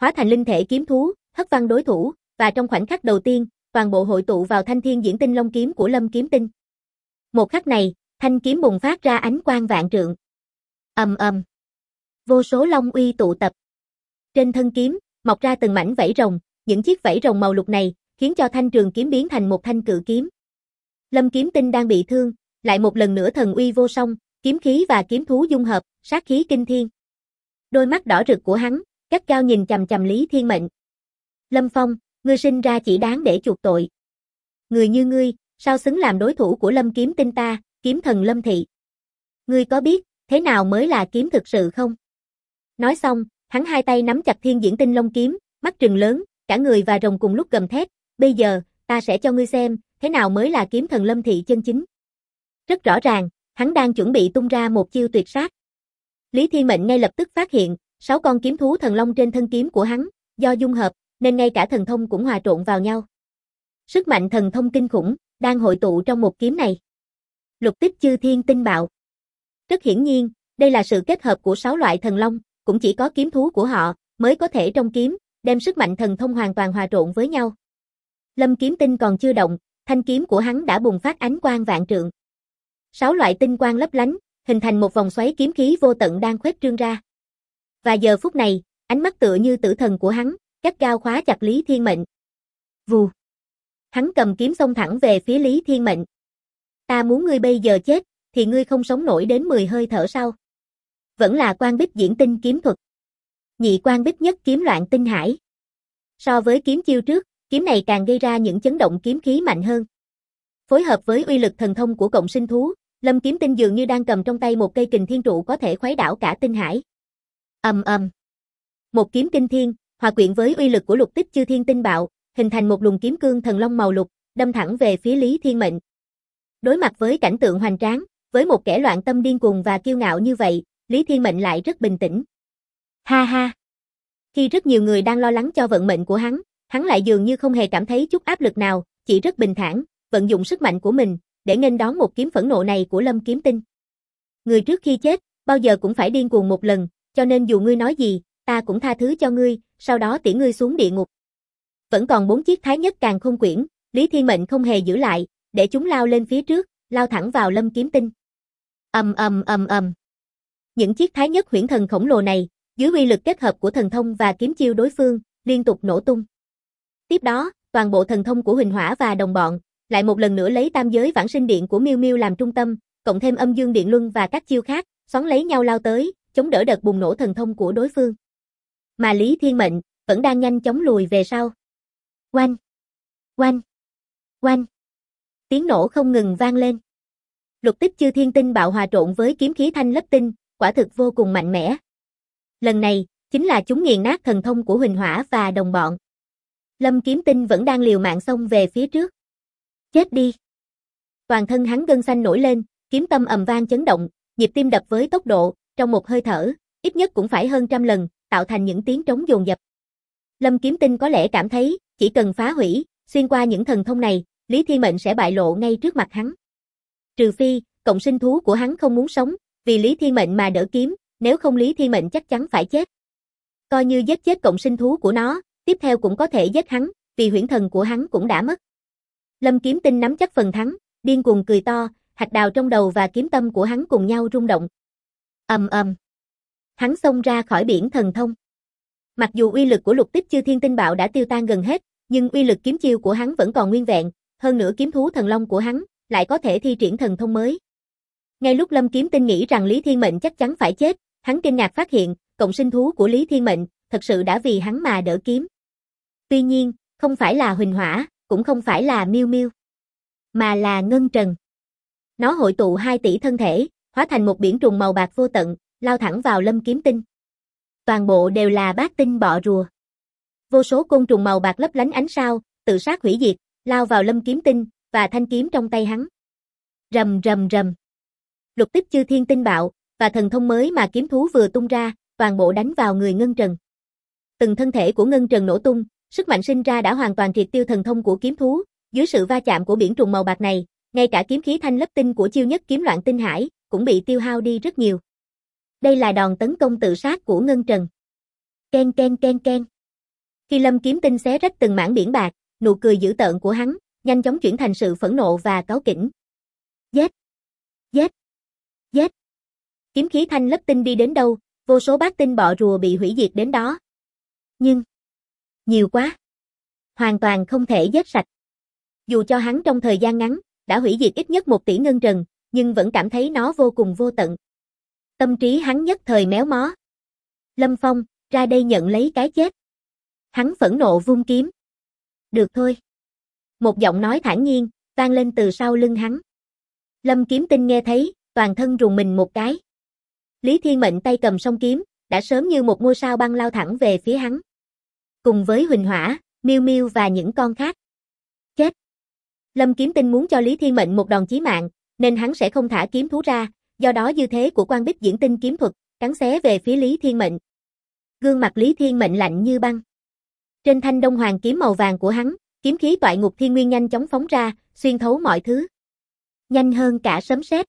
hóa thành linh thể kiếm thú, hất văng đối thủ, và trong khoảnh khắc đầu tiên, toàn bộ hội tụ vào thanh thiên diễn tinh long kiếm của Lâm Kiếm Tinh. Một khắc này, thanh kiếm bùng phát ra ánh quang vạn trượng. Ầm ầm. Vô số long uy tụ tập. Trên thân kiếm, mọc ra từng mảnh vảy rồng, những chiếc vảy rồng màu lục này, khiến cho thanh trường kiếm biến thành một thanh cự kiếm. Lâm Kiếm Tinh đang bị thương, lại một lần nữa thần uy vô song, kiếm khí và kiếm thú dung hợp, sát khí kinh thiên. Đôi mắt đỏ rực của hắn, gắt gao nhìn chằm chằm Lý Thiên Mệnh. Lâm Phong, ngươi sinh ra chỉ đáng để chuộc tội. Người như ngươi, sao xứng làm đối thủ của Lâm Kiếm Tinh ta, kiếm thần Lâm Thị? Ngươi có biết, thế nào mới là kiếm thực sự không? Nói xong, hắn hai tay nắm chặt thiên diễn tinh long kiếm, mắt trừng lớn, cả người và rồng cùng lúc gầm thét, bây giờ, ta sẽ cho ngươi xem, thế nào mới là kiếm thần Lâm Thị chân chính. Rất rõ ràng, hắn đang chuẩn bị tung ra một chiêu tuyệt sát. Lý Thiên Mệnh ngay lập tức phát hiện, 6 con kiếm thú thần long trên thân kiếm của hắn, do dung hợp, nên ngay cả thần thông cũng hòa trộn vào nhau. Sức mạnh thần thông kinh khủng, đang hội tụ trong một kiếm này. Lục tích chư thiên tinh bạo. Rất hiển nhiên, đây là sự kết hợp của 6 loại thần long, cũng chỉ có kiếm thú của họ, mới có thể trong kiếm, đem sức mạnh thần thông hoàn toàn hòa trộn với nhau. Lâm Kiếm Tinh còn chưa động, thanh kiếm của hắn đã bùng phát ánh quang vạn trượng. 6 loại tinh quang lấp lánh, hình thành một vòng xoáy kiếm khí vô tận đang khuếch trương ra. Và giờ phút này, ánh mắt tựa như tử thần của hắn, gắt gao khóa chặt Lý Thiên Mệnh. Vù. Hắn cầm kiếm xông thẳng về phía Lý Thiên Mệnh. Ta muốn ngươi bây giờ chết, thì ngươi không sống nổi đến 10 hơi thở sau. Vẫn là Quan Bích diễn tinh kiếm thuật. Nhị Quan Bích nhất kiếm loạn tinh hải. So với kiếm chiêu trước, kiếm này càng gây ra những chấn động kiếm khí mạnh hơn. Phối hợp với uy lực thần thông của cộng sinh thú, Lâm Kiếm Tinh dường như đang cầm trong tay một cây kình thiên trụ có thể khuấy đảo cả tinh hải. Ầm ầm. Một kiếm kinh thiên, hòa quyện với uy lực của lục tích chư thiên tinh bạo, hình thành một luồng kiếm cương thần long màu lục, đâm thẳng về phía Lý Thiên Mệnh. Đối mặt với cảnh tượng hoành tráng, với một kẻ loạn tâm điên cuồng và kiêu ngạo như vậy, Lý Thiên Mệnh lại rất bình tĩnh. Ha ha. Khi rất nhiều người đang lo lắng cho vận mệnh của hắn lại dường như không hề cảm thấy chút áp lực nào, chỉ rất bình thản, vận dụng sức mạnh của mình, để nghênh đón một kiếm phẫn nộ này của Lâm Kiếm Tinh. Người trước khi chết, bao giờ cũng phải điên cuồng một lần, cho nên dù ngươi nói gì, ta cũng tha thứ cho ngươi, sau đó tiễn ngươi xuống địa ngục. Vẫn còn 4 chiếc thái nhất càn khôn quyển, Lý Thiên Mệnh không hề giữ lại, để chúng lao lên phía trước, lao thẳng vào Lâm Kiếm Tinh. Ầm ầm ầm ầm. Những chiếc thái nhất huyễn thần khổng lồ này, dưới uy lực kết hợp của thần thông và kiếm chiêu đối phương, liên tục nổ tung. Tiếp đó, toàn bộ thần thông của Huỳnh Hỏa và đồng bọn, lại một lần nữa lấy tam giới vãng sinh điện của Miêu Miêu làm trung tâm, cộng thêm âm dương điện luân và các chiêu khác, xoắn lấy nhau lao tới, chống đỡ đợt bùng nổ thần thông của đối phương. Mà Lý Thiên Mệnh vẫn đang nhanh chóng lùi về sau. Oanh, oanh, oanh. Tiếng nổ không ngừng vang lên. Lục tích chư thiên tinh bạo hòa trộn với kiếm khí thanh lấp tinh, quả thực vô cùng mạnh mẽ. Lần này, chính là chúng nghiền nát thần thông của Huỳnh Hỏa và đồng bọn. Lâm Kiếm Tinh vẫn đang liều mạng xông về phía trước. Chết đi. Toàn thân hắn gân xanh nổi lên, kiếm tâm ầm vang chấn động, nhịp tim đập với tốc độ, trong một hơi thở, ít nhất cũng phải hơn 100 lần, tạo thành những tiếng trống dồn dập. Lâm Kiếm Tinh có lẽ cảm thấy, chỉ cần phá hủy, xuyên qua những thần thông này, Lý Thiên Mệnh sẽ bại lộ ngay trước mặt hắn. Trừ phi, cộng sinh thú của hắn không muốn sống, vì Lý Thiên Mệnh mà đỡ kiếm, nếu không Lý Thiên Mệnh chắc chắn phải chết. Coi như giết chết cộng sinh thú của nó, tiếp theo cũng có thể giết hắn, vì huyễn thần của hắn cũng đã mất. Lâm Kiếm Tinh nắm chắc phần thắng, điên cuồng cười to, hạt đào trong đầu và kiếm tâm của hắn cùng nhau rung động. Ầm ầm. Hắn xông ra khỏi biển thần thông. Mặc dù uy lực của lục tích chư thiên tinh bạo đã tiêu tan gần hết, nhưng uy lực kiếm chiêu của hắn vẫn còn nguyên vẹn, hơn nữa kiếm thú thần long của hắn lại có thể thi triển thần thông mới. Ngay lúc Lâm Kiếm Tinh nghĩ rằng Lý Thiên Mệnh chắc chắn phải chết, hắn kinh ngạc phát hiện, cộng sinh thú của Lý Thiên Mệnh thật sự đã vì hắn mà đỡ kiếm. Tuy nhiên, không phải là Huỳnh Hỏa, cũng không phải là Miêu Miêu, mà là Ngân Trần. Nó hội tụ 2 tỷ thân thể, hóa thành một biển trùng màu bạc vô tận, lao thẳng vào Lâm Kiếm Tinh. Toàn bộ đều là bát tinh bọ rùa. Vô số côn trùng màu bạc lấp lánh ánh sao, tự sát hủy diệt, lao vào Lâm Kiếm Tinh và thanh kiếm trong tay hắn. Rầm rầm rầm. Lục tích chư thiên tinh bạo và thần thông mới mà kiếm thú vừa tung ra, toàn bộ đánh vào người Ngân Trần. Từng thân thể của Ngân Trần nổ tung, sức mạnh sinh ra đã hoàn toàn triệt tiêu thần thông của kiếm thú, dưới sự va chạm của biển trùng màu bạc này, ngay cả kiếm khí thanh lấp tinh của chiêu nhất kiếm loạn tinh hải cũng bị tiêu hao đi rất nhiều. Đây là đòn tấn công tự sát của Ngân Trần. Ken ken ken ken. Khi Lâm Kiếm Tinh xé rách từng mảng biển bạc, nụ cười dữ tợn của hắn nhanh chóng chuyển thành sự phẫn nộ và cáu kỉnh. Giết! Giết! Giết! Kiếm khí thanh lớp tinh đi đến đâu, vô số bát tinh bọ rùa bị hủy diệt đến đó. Nhưng nhiều quá, hoàn toàn không thể giết sạch. Dù cho hắn trong thời gian ngắn đã hủy diệt ít nhất 1 tỷ ngân trần, nhưng vẫn cảm thấy nó vô cùng vô tận. Tâm trí hắn nhất thời méo mó. Lâm Phong, ra đây nhận lấy cái chết. Hắn phẫn nộ vung kiếm. Được thôi. Một giọng nói thản nhiên vang lên từ sau lưng hắn. Lâm Kiếm Tinh nghe thấy, toàn thân rùng mình một cái. Lý Thiên Mệnh tay cầm song kiếm, đã sớm như một ngôi sao băng lao thẳng về phía hắn. Cùng với Huỳnh Hỏa, Miêu Miêu và những con khác. Chết! Lâm Kiếm Tinh muốn cho Lý Thiên Mệnh một đòn chí mạng, nên hắn sẽ không thả kiếm thú ra, do đó dư thế của Quan Bích diễn tinh kiếm thuật, cắn xé về phía Lý Thiên Mệnh. Gương mặt Lý Thiên Mệnh lạnh như băng. Trên thanh đông hoàng kiếm màu vàng của hắn, kiếm khí toại ngục thiên nguyên nhanh chóng phóng ra, xuyên thấu mọi thứ. Nhanh hơn cả sấm sét.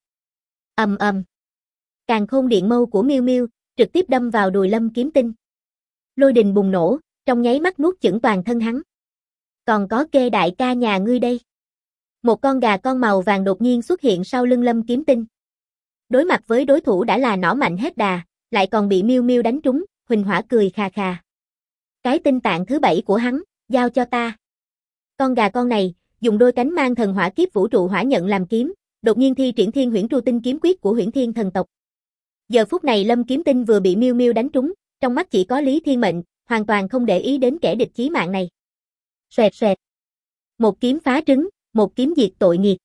Ầm ầm. Càn khôn điện mâu của Miêu Miêu trực tiếp đâm vào đùi Lâm Kiếm Tinh. Lôi đình bùng nổ, trong nháy mắt nuốt chửng toàn thân hắn. Còn có Kê đại ca nhà ngươi đây. Một con gà con màu vàng đột nhiên xuất hiện sau lưng Lâm Kiếm Tinh. Đối mặt với đối thủ đã là nỏ mạnh hết đà, lại còn bị Miêu Miêu đánh trúng, Huỳnh Hỏa cười khà khà. Cái tinh tạng thứ 7 của hắn, giao cho ta. Con gà con này, dùng đôi cánh mang thần hỏa kiếp vũ trụ hỏa nhận làm kiếm, đột nhiên thi triển Thiên Huyễn Tru Tinh kiếm quyết của Huyễn Thiên thần tộc. Giờ phút này Lâm Kiếm Tinh vừa bị Miêu Miêu đánh trúng, trong mắt chỉ có Lý Thiên Mệnh, hoàn toàn không để ý đến kẻ địch chí mạng này. Xoẹt xoẹt. Một kiếm phá trứng, một kiếm diệt tội nghiệt.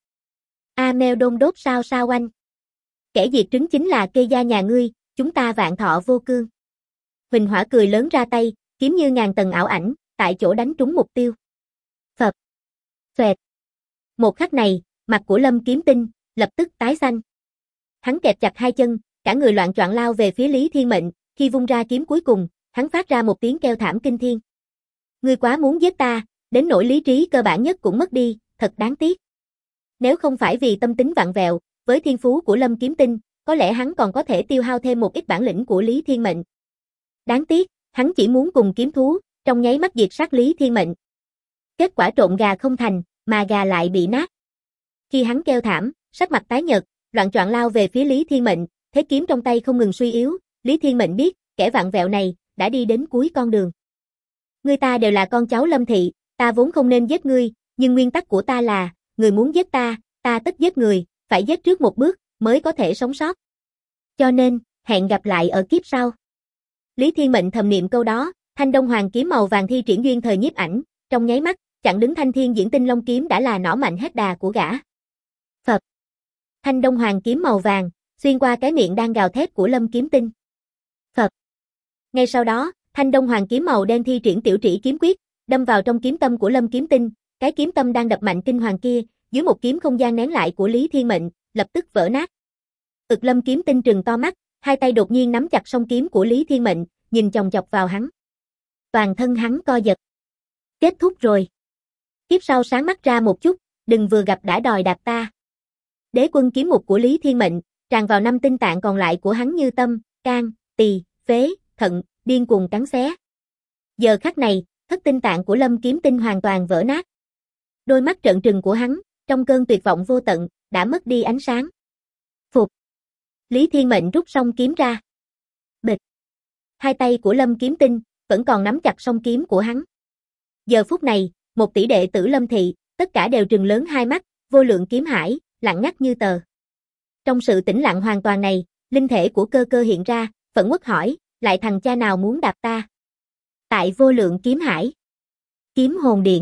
A Meo đôn đốt sao sao oanh. Kẻ diệt trứng chính là Kê gia nhà ngươi, chúng ta vạn thọ vô cương. Huỳnh Hỏa cười lớn ra tay, kiếm như ngàn tầng ảo ảnh, tại chỗ đánh trúng mục tiêu. Phập. Xoẹt. Một khắc này, mặt của Lâm Kiếm Tinh lập tức tái xanh. Hắn kẹp chặt hai chân, cả người loạn choạng lao về phía Lý Thiên Mệnh, khi vung ra kiếm cuối cùng, hắn phát ra một tiếng kêu thảm kinh thiên. Ngươi quá muốn giết ta, đến nỗi lý trí cơ bản nhất cũng mất đi, thật đáng tiếc. Nếu không phải vì tâm tính vặn vẹo, với thiên phú của Lâm Kiếm Tinh, có lẽ hắn còn có thể tiêu hao thêm một ít bản lĩnh của Lý Thiên Mệnh. Đáng tiếc, hắn chỉ muốn cùng kiếm thú, trong nháy mắt diệt sát Lý Thiên Mệnh. Kết quả trộn gà không thành, mà gà lại bị nát. Khi hắn kêu thảm, sắc mặt tái nhợt, loạn choạng lao về phía Lý Thiên Mệnh, thế kiếm trong tay không ngừng suy yếu, Lý Thiên Mệnh biết, kẻ vặn vẹo này đã đi đến cuối con đường. Ngươi ta đều là con cháu Lâm thị, ta vốn không nên giết ngươi, nhưng nguyên tắc của ta là, người muốn giết ta tất giết người, phải giết trước một bước mới có thể sống sót. Cho nên, hẹn gặp lại ở kiếp sau. Lý Thiên Mệnh thầm niệm câu đó, thanh đông hoàng kiếm màu vàng thi triển duyên thời nhiếp ảnh, trong nháy mắt, chặn đứng thanh thiên diễn tinh long kiếm đã là nỏ mạnh hết đà của gã. Phật. Thanh đông hoàng kiếm màu vàng, xuyên qua cái miệng đang gào thét của Lâm Kiếm Tinh. Phật. Ngay sau đó, thanh đông hoàng kiếm màu đen thi triển tiểu trĩ kiếm quyết, đâm vào trong kiếm tâm của Lâm Kiếm Tinh, cái kiếm tâm đang đập mạnh kinh hoàng kia, dưới một kiếm không gian nén lại của Lý Thiên Mệnh, lập tức vỡ nát. Lâm Kiếm Tinh trừng to mắt, hai tay đột nhiên nắm chặt song kiếm của Lý Thiên Mệnh, nhìn chòng chọc vào hắn. Toàn thân hắn co giật. Kết thúc rồi. Kiếp sau sáng mắt ra một chút, đừng vừa gặp đã đòi đạp ta. Đế quân kiếm mục của Lý Thiên Mệnh, tràn vào 5 tinh tạng còn lại của hắn như tâm, can, tỳ, phế, thận, điên cuồng cắn xé. Giờ khắc này, thất tinh tạng của Lâm Kiếm Tinh hoàn toàn vỡ nát. Đôi mắt trợn trừng của hắn, trong cơn tuyệt vọng vô tận, đã mất đi ánh sáng. Phục. Lý Thiên Mệnh rút song kiếm ra. Bịch. Hai tay của Lâm Kiếm Tinh vẫn còn nắm chặt song kiếm của hắn. Giờ phút này, 1 tỷ đệ tử Lâm thị, tất cả đều trừng lớn hai mắt, vô lượng kiếm hải, lặng ngắt như tờ. Trong sự tĩnh lặng hoàn toàn này, linh thể của Cơ Cơ hiện ra, phẫn uất hỏi, lại thằng cha nào muốn đạp ta? Tại vô lượng kiếm hải. Kiếm hồn điện.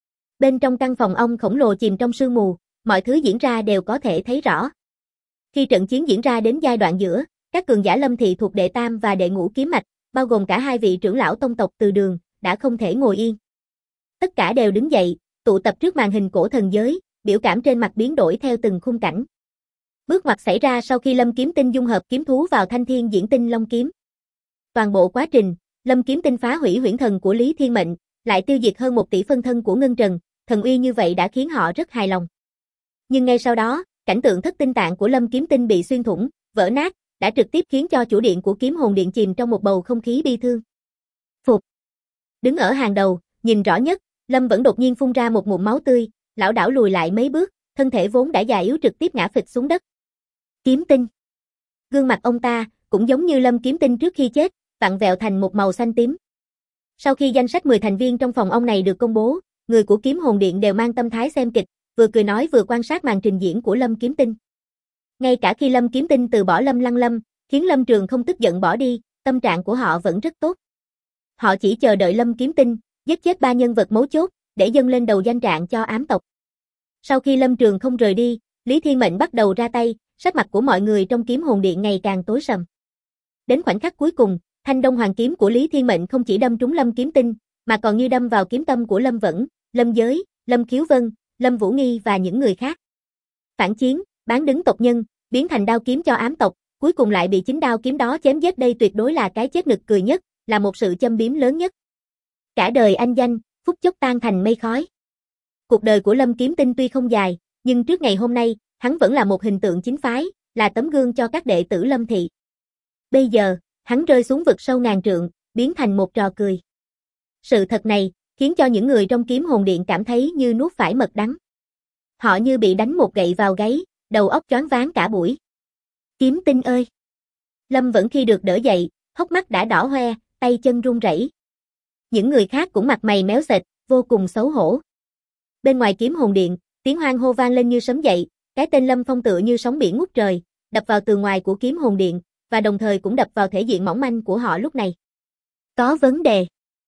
Bên trong căn phòng ông khổng lồ chìm trong sương mù, mọi thứ diễn ra đều có thể thấy rõ. Khi trận chiến diễn ra đến giai đoạn giữa, các cường giả Lâm thị thuộc đệ tam và đệ ngũ kiếm mạch, bao gồm cả hai vị trưởng lão tông tộc Từ Đường, đã không thể ngồi yên. Tất cả đều đứng dậy, tụ tập trước màn hình cổ thần giới, biểu cảm trên mặt biến đổi theo từng khung cảnh. Bước ngoặt xảy ra sau khi Lâm Kiếm Tinh dung hợp kiếm thú vào thanh thiên diễn tinh long kiếm. Toàn bộ quá trình, Lâm Kiếm Tinh phá hủy huyễn thần của Lý Thiên Mệnh, lại tiêu diệt hơn 1 tỷ phân thân của Ngân Trần, thần uy như vậy đã khiến họ rất hài lòng. Nhưng ngay sau đó, cảnh tượng thất tinh tạng của Lâm Kiếm Tinh bị xuyên thủng, vỡ nát, đã trực tiếp khiến cho chủ điện của Kiếm Hồn Điện chìm trong một bầu không khí bi thương. Phục. Đứng ở hàng đầu, nhìn rõ nhất, Lâm vẫn đột nhiên phun ra một ngụm máu tươi, lảo đảo lùi lại mấy bước, thân thể vốn đã già yếu trực tiếp ngã phịch xuống đất. Kiếm tinh. Gương mặt ông ta, cũng giống như Lâm Kiếm Tinh trước khi chết, vặn vẹo thành một màu xanh tím. Sau khi danh sách 10 thành viên trong phòng ông này được công bố, người của Kiếm Hồn Điện đều mang tâm thái xem kịch, vừa cười nói vừa quan sát màn trình diễn của Lâm Kiếm Tinh. Ngay cả khi Lâm Kiếm Tinh từ bỏ Lâm Lăng Lâm, khiến Lâm Trường không tức giận bỏ đi, tâm trạng của họ vẫn rất tốt. Họ chỉ chờ đợi Lâm Kiếm Tinh giết chết 3 nhân vật mấu chốt, để dâng lên đầu danh trạng cho ám tộc. Sau khi Lâm Trường không rời đi, Lý Thiên Mệnh bắt đầu ra tay, sắc mặt của mọi người trong Kiếm Hồn Điện ngày càng tối sầm. Đến khoảnh khắc cuối cùng, thanh đông hoàng kiếm của Lý Thiên Mệnh không chỉ đâm trúng Lâm Kiếm Tinh, mà còn như đâm vào kiếm tâm của Lâm Vẫn, Lâm Giới, Lâm Khiếu Vân, Lâm Vũ Nghi và những người khác. Phản chiến, bán đứng tộc nhân, biến thành đao kiếm cho ám tộc, cuối cùng lại bị chính đao kiếm đó chém giết, đây tuyệt đối là cái chết nực cười nhất, là một sự châm biếm lớn nhất. Cả đời anh danh, phút chốc tan thành mây khói. Cuộc đời của Lâm Kiếm Tinh tuy không dài, nhưng trước ngày hôm nay, hắn vẫn là một hình tượng chính phái, là tấm gương cho các đệ tử Lâm thị. Bây giờ, hắn rơi xuống vực sâu ngàn trượng, biến thành một trò cười. Sự thật này, khiến cho những người trong Kiếm Hồn Điện cảm thấy như nuốt phải mật đắng. Họ như bị đánh một gậy vào gáy, đầu óc choáng váng cả buổi. Kiếm Tinh ơi! Lâm Vẫn khi được đỡ dậy, hốc mắt đã đỏ hoe, tay chân run rẩy. Những người khác cũng mặt mày méo sệt, vô cùng xấu hổ. Bên ngoài Kiếm Hồn Điện, tiếng hoan hô vang lên như sấm dậy, cái tên Lâm Phong tựa như sóng biển ngút trời, đập vào tường ngoài của Kiếm Hồn Điện, và đồng thời cũng đập vào thể diện mỏng manh của họ lúc này. Có vấn đề.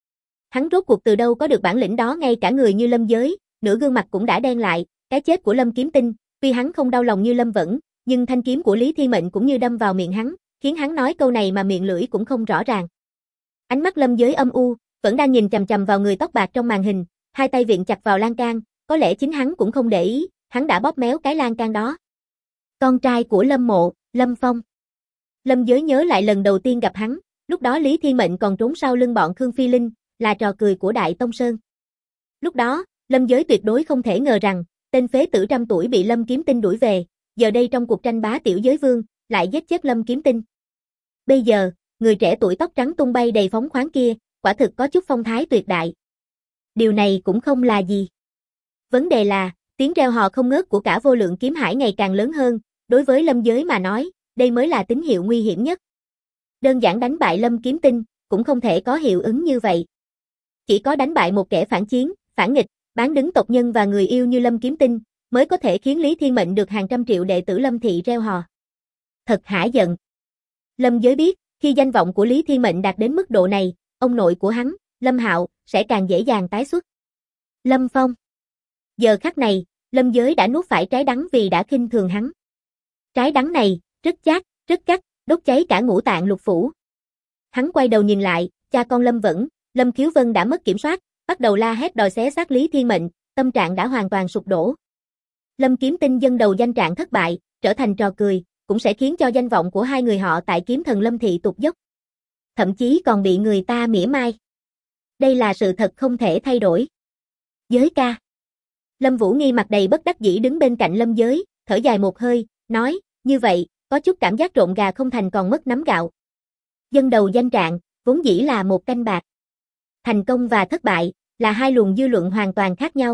Hắn rốt cuộc từ đâu có được bản lĩnh đó, ngay cả người như Lâm Giới, nửa gương mặt cũng đã đen lại, cái chết của Lâm Kiếm Tinh, tuy hắn không đau lòng như Lâm Vẫn, nhưng thanh kiếm của Lý Thiên Mệnh cũng như đâm vào miệng hắn, khiến hắn nói câu này mà miệng lưỡi cũng không rõ ràng. Ánh mắt Lâm Giới âm u, vẫn đang nhìn chằm chằm vào người tóc bạc trong màn hình, hai tay viện chặt vào lan can, có lẽ chính hắn cũng không để ý, hắn đã bóp méo cái lan can đó. Con trai của Lâm Mộ, Lâm Phong. Lâm Giới nhớ lại lần đầu tiên gặp hắn, lúc đó Lý Thiên Mệnh còn trốn sau lưng bọn Khương Phi Linh, là trò cười của Đại Tông Sơn. Lúc đó, Lâm Giới tuyệt đối không thể ngờ rằng, tên phế tử trăm tuổi bị Lâm Kiếm Tinh đuổi về, giờ đây trong cuộc tranh bá tiểu giới vương, lại giết chết Lâm Kiếm Tinh. Bây giờ, người trẻ tuổi tóc trắng tung bay đầy phóng khoáng kia, quả thực có chút phong thái tuyệt đại. Điều này cũng không là gì. Vấn đề là, tiếng reo hò không ngớt của cả vô lượng kiếm hải ngày càng lớn hơn, đối với Lâm Giới mà nói, đây mới là tín hiệu nguy hiểm nhất. Đơn giản đánh bại Lâm Kiếm Tinh, cũng không thể có hiệu ứng như vậy. Chỉ có đánh bại một kẻ phản chiến, phản nghịch, bán đứng tộc nhân và người yêu như Lâm Kiếm Tinh, mới có thể khiến Lý Thiên Mệnh được hàng trăm triệu đệ tử Lâm thị reo hò. Thật hả giận. Lâm Giới biết, khi danh vọng của Lý Thiên Mệnh đạt đến mức độ này, ông nội của hắn, Lâm Hạo, sẽ càng dễ dàng tái xuất. Lâm Phong. Giờ khắc này, Lâm Giới đã nuốt phải trái đắng vì đã khinh thường hắn. Trái đắng này, rất chát, rất cắt, đốt cháy cả ngũ tạng lục phủ. Hắn quay đầu nhìn lại, cha con Lâm Vẫn, Lâm Khiếu Vân đã mất kiểm soát, bắt đầu la hét đòi xé xác Lý Thiên Mệnh, tâm trạng đã hoàn toàn sụp đổ. Lâm Kiếm Tinh dâng đầu danh trạng thất bại, trở thành trò cười, cũng sẽ khiến cho danh vọng của hai người họ tại Kiếm Thần Lâm thị tụt dốc. Thậm chí còn bị người ta mỉa mai. Đây là sự thật không thể thay đổi. Giới ca. Lâm Vũ Nghi mặt đầy bất đắc dĩ đứng bên cạnh Lâm Giới, thở dài một hơi, nói, như vậy, có chút cảm giác trộn gà không thành còn mất nắm gạo. Dâng đầu danh trạng, vốn dĩ là một canh bạc. Thành công và thất bại, là hai luồng dư luận hoàn toàn khác nhau.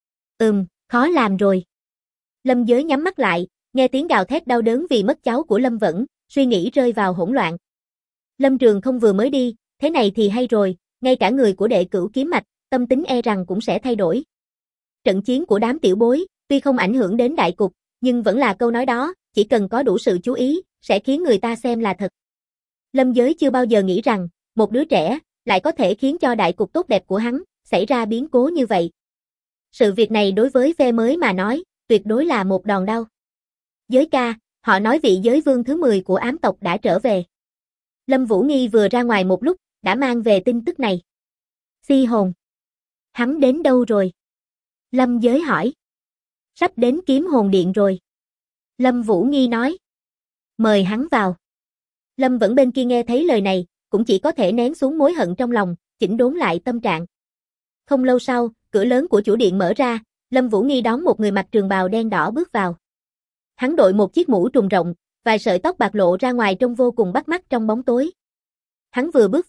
Khó làm rồi. Lâm Giới nhắm mắt lại, nghe tiếng gào thét đau đớn vì mất cháu của Lâm Vẫn, suy nghĩ rơi vào hỗn loạn. Lâm Trường không vừa mới đi, thế này thì hay rồi, ngay cả người của đệ cửu kiếm mạch, tâm tính e rằng cũng sẽ thay đổi. Trận chiến của đám tiểu bối, tuy không ảnh hưởng đến đại cục, nhưng vẫn là câu nói đó, chỉ cần có đủ sự chú ý, sẽ khiến người ta xem là thật. Lâm Giới chưa bao giờ nghĩ rằng, một đứa trẻ, lại có thể khiến cho đại cục tốt đẹp của hắn, xảy ra biến cố như vậy. Sự việc này đối với phe mới mà nói, tuyệt đối là một đòn đau. Giới ca, họ nói vị giới vương thứ 10 của ám tộc đã trở về. Lâm Vũ Nghi vừa ra ngoài một lúc, đã mang về tin tức này. Si hồn. Hắn đến đâu rồi? Lâm Giới hỏi. Sắp đến Kiếm Hồn Điện rồi. Lâm Vũ Nghi nói. Mời hắn vào. Lâm Vẫn bên kia nghe thấy lời này, cũng chỉ có thể nén xuống mối hận trong lòng, chỉnh đốn lại tâm trạng. Không lâu sau, cửa lớn của chủ điện mở ra, Lâm Vũ Nghi đón một người mặc trường bào đen đỏ bước vào. Hắn đội một chiếc mũ trùm rộng, vài sợi tóc bạc lộ ra ngoài trông vô cùng bắt mắt trong bóng tối. Hắn vừa bước vào,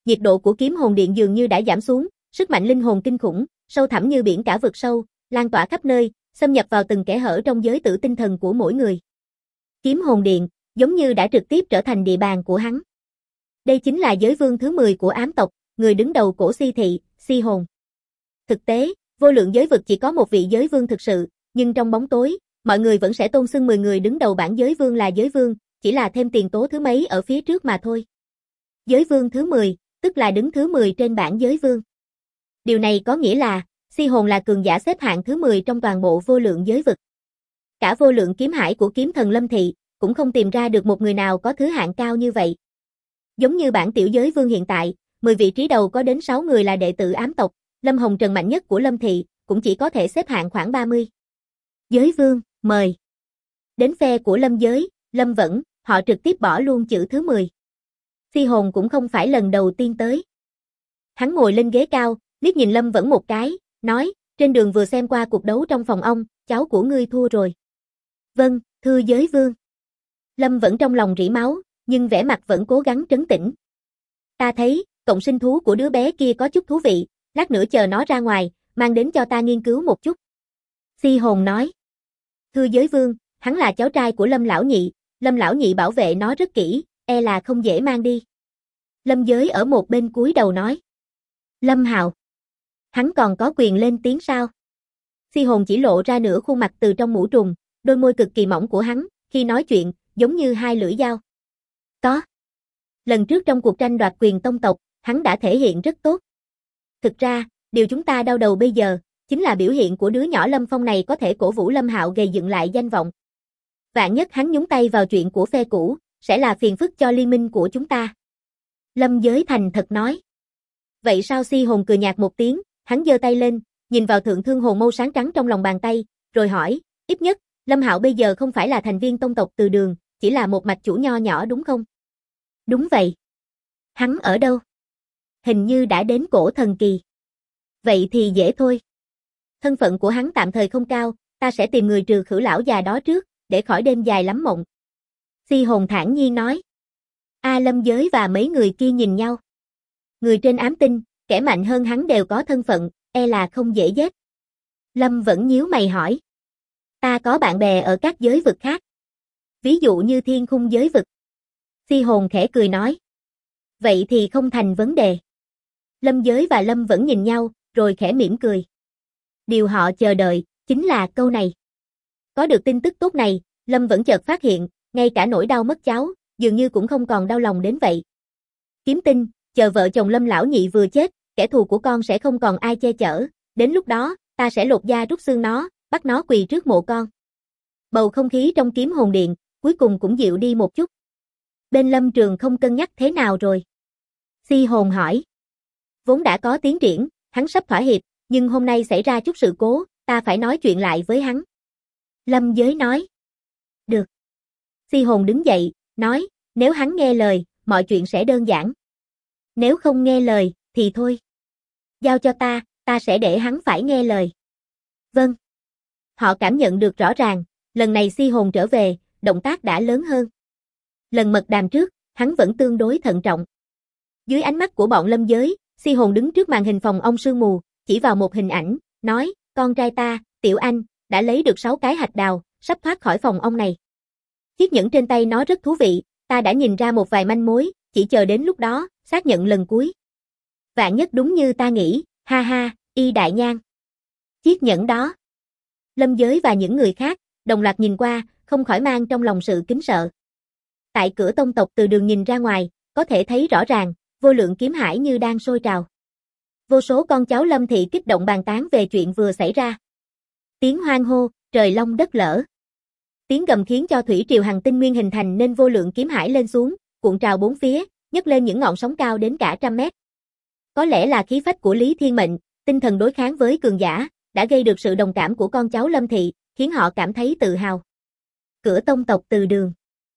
nhiệt độ của kiếm hồn điện dường như đã giảm xuống, sức mạnh linh hồn kinh khủng, sâu thẳm như biển cả vực sâu, lan tỏa khắp nơi, xâm nhập vào từng kẽ hở trong giới tử tinh thần của mỗi người. Kiếm hồn điện, giống như đã trực tiếp trở thành địa bàn của hắn. Đây chính là giới vương thứ 10 của ám tộc, người đứng đầu cổ Si thị, Si hồn. Thực tế, vô lượng giới vực chỉ có một vị giới vương thực sự, nhưng trong bóng tối, mọi người vẫn sẽ tôn xưng 10 người đứng đầu bảng giới vương là giới vương, chỉ là thêm tiền tố thứ mấy ở phía trước mà thôi. Giới vương thứ 10, tức là đứng thứ 10 trên bảng giới vương. Điều này có nghĩa là, Si hồn là cường giả xếp hạng thứ 10 trong toàn bộ vô lượng giới vực. Cả vô lượng kiếm hải của kiếm thần Lâm Thị, cũng không tìm ra được một người nào có thứ hạng cao như vậy. Giống như bảng tiểu giới vương hiện tại, 10 vị trí đầu có đến 6 người là đệ tử ám tộc, Lâm Hồng Trần mạnh nhất của Lâm Thị, cũng chỉ có thể xếp hạng khoảng 30. Giới vương, mời. Đến phe của Lâm Giới, Lâm Vẫn, họ trực tiếp bỏ luôn chữ thứ 10. Si hồn cũng không phải lần đầu tiên tới. Hắn ngồi lên ghế cao, liếc nhìn Lâm Vẫn một cái, nói, trên đường vừa xem qua cuộc đấu trong phòng ông, cháu của ngươi thua rồi. Vâng, thưa giới vương. Lâm Vẫn trong lòng rỉ máu, nhưng vẻ mặt vẫn cố gắng trấn tĩnh. Ta thấy, cộng sinh thú của đứa bé kia có chút thú vị, lát nữa chờ nó ra ngoài, mang đến cho ta nghiên cứu một chút. Si hồn nói. Thưa giới vương, hắn là cháu trai của Lâm Lão Nhị, Lâm Lão Nhị bảo vệ nó rất kỹ, e là không dễ mang đi. Lâm Giới ở một bên cúi đầu nói. Lâm Hạo. Hắn còn có quyền lên tiếng sao? Si hồn chỉ lộ ra nửa khuôn mặt từ trong mũ trùng, đôi môi cực kỳ mỏng của hắn, khi nói chuyện, giống như hai lưỡi dao. Có. Lần trước trong cuộc tranh đoạt quyền tông tộc, hắn đã thể hiện rất tốt. Thực ra, điều chúng ta đau đầu bây giờ, chính là biểu hiện của đứa nhỏ Lâm Phong này có thể cổ vũ Lâm Hạo gây dựng lại danh vọng. Vạn nhất hắn nhúng tay vào chuyện của phe cũ, sẽ là phiền phức cho liên minh của chúng ta. Lâm Giới thành thật nói. Vậy sao? Si hồn cười nhạt một tiếng, hắn giơ tay lên, nhìn vào thượng thương hồn mâu sáng trắng trong lòng bàn tay, rồi hỏi, ít nhất, Lâm Hạo bây giờ không phải là thành viên tông tộc Từ Đường, chỉ là một mạch chủ nho nhỏ đúng không? Đúng vậy. Hắn ở đâu? Hình như đã đến cổ thần kỳ. Vậy thì dễ thôi. Thân phận của hắn tạm thời không cao, ta sẽ tìm người trừ khử lão già đó trước, để khỏi đêm dài lắm mộng. Si hồn thản nhiên nói. Lâm Giới và mấy người kia nhìn nhau. Người trên ám tinh, kẻ mạnh hơn hắn đều có thân phận, e là không dễ giết. Lâm vẫn nhíu mày hỏi. Ta có bạn bè ở các giới vực khác. Ví dụ như thiên khung giới vực. Si hồn khẽ cười nói. Vậy thì không thành vấn đề. Lâm Giới và Lâm vẫn nhìn nhau, rồi khẽ mỉm cười. Điều họ chờ đợi, chính là câu này. Có được tin tức tốt này, Lâm vẫn chợt phát hiện, ngay cả nỗi đau mất cháu, dường như cũng không còn đau lòng đến vậy. Kiếm Tinh, chờ vợ chồng Lâm Lão Nhị vừa chết, kẻ thù của con sẽ không còn ai che chở, đến lúc đó, ta sẽ lột da rút xương nó, bắt nó quỳ trước mộ con. Bầu không khí trong kiếm hồn điện, cuối cùng cũng dịu đi một chút. Bên Lâm Trường không cân nhắc thế nào rồi? Si hồn hỏi. Vốn đã có tiến triển, hắn sắp thỏa hiệp, nhưng hôm nay xảy ra chút sự cố, ta phải nói chuyện lại với hắn. Lâm Giới nói. Được. Si hồn đứng dậy, nói, nếu hắn nghe lời, mọi chuyện sẽ đơn giản. Nếu không nghe lời, thì thôi. Giao cho ta sẽ để hắn phải nghe lời. Vâng. Họ cảm nhận được rõ ràng, lần này Si hồn trở về, động tác đã lớn hơn. Lần mật đàm trước, hắn vẫn tương đối thận trọng. Dưới ánh mắt của bọn Lâm Giới, Si hồn đứng trước màn hình phòng ông sương mù, chỉ vào một hình ảnh, nói, con trai ta, Tiểu Anh, đã lấy được 6 cái hạch đào, sắp thoát khỏi phòng ông này. Chiếc nhẫn trên tay nó rất thú vị, ta đã nhìn ra một vài manh mối, chỉ chờ đến lúc đó, xác nhận lần cuối. Vạn nhất đúng như ta nghĩ, ha ha, Y Đại Nhan. Chiếc nhẫn đó. Lâm Giới và những người khác, đồng loạt nhìn qua, không khỏi mang trong lòng sự kính sợ. Tại cửa tông tộc Từ Đường nhìn ra ngoài, có thể thấy rõ ràng, vô lượng kiếm hải như đang sôi trào. Vô số con cháu Lâm Thị kích động bàn tán về chuyện vừa xảy ra. Tiếng hoan hô, trời long đất lở. Tiếng gầm khiến cho thủy triều hằng tinh nguyên hình thành nên vô lượng kiếm hải lên xuống, cuộn trào bốn phía, nhấc lên những ngọn sóng cao đến cả 100 mét. Có lẽ là khí phách của Lý Thiên Mệnh, tinh thần đối kháng với cường giả, đã gây được sự đồng cảm của con cháu Lâm Thị, khiến họ cảm thấy tự hào. Cửa tông tộc Từ Đường.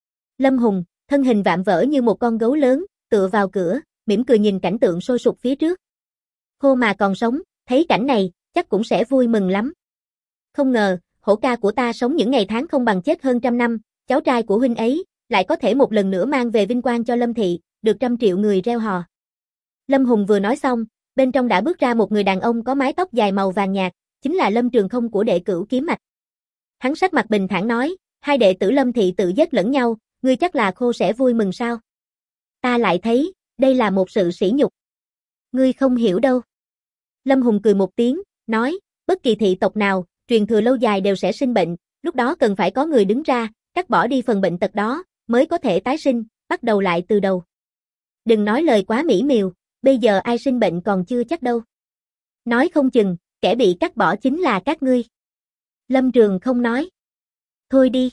Lâm Hùng, thân hình vạm vỡ như một con gấu lớn, tựa vào cửa, mỉm cười nhìn cảnh tượng sôi sục phía trước. Khô mà còn sống, thấy cảnh này, chắc cũng sẽ vui mừng lắm. Không ngờ, hổ ca của ta sống những ngày tháng không bằng chết hơn 100 năm, cháu trai của huynh ấy, lại có thể một lần nữa mang về vinh quang cho Lâm Thị, được 100 triệu người reo hò. Lâm Hùng vừa nói xong, bên trong đã bước ra một người đàn ông có mái tóc dài màu vàng nhạt, chính là Lâm Trường Không của Đệ Cửu Kiếm Mạch. Hắn sắc mặt bình thản nói, hai đệ tử Lâm thị tự giết lẫn nhau, ngươi chắc là khô sẽ vui mừng sao? Ta lại thấy, đây là một sự sỉ nhục. Ngươi không hiểu đâu. Lâm Hùng cười một tiếng, nói, bất kỳ thị tộc nào, truyền thừa lâu dài đều sẽ sinh bệnh, lúc đó cần phải có người đứng ra, cắt bỏ đi phần bệnh tật đó, mới có thể tái sinh, bắt đầu lại từ đầu. Đừng nói lời quá mỹ miều, bây giờ ai sinh bệnh còn chưa chắc đâu. Nói không chừng, kẻ bị cắt bỏ chính là các ngươi. Lâm Trường Không nói. Thôi đi.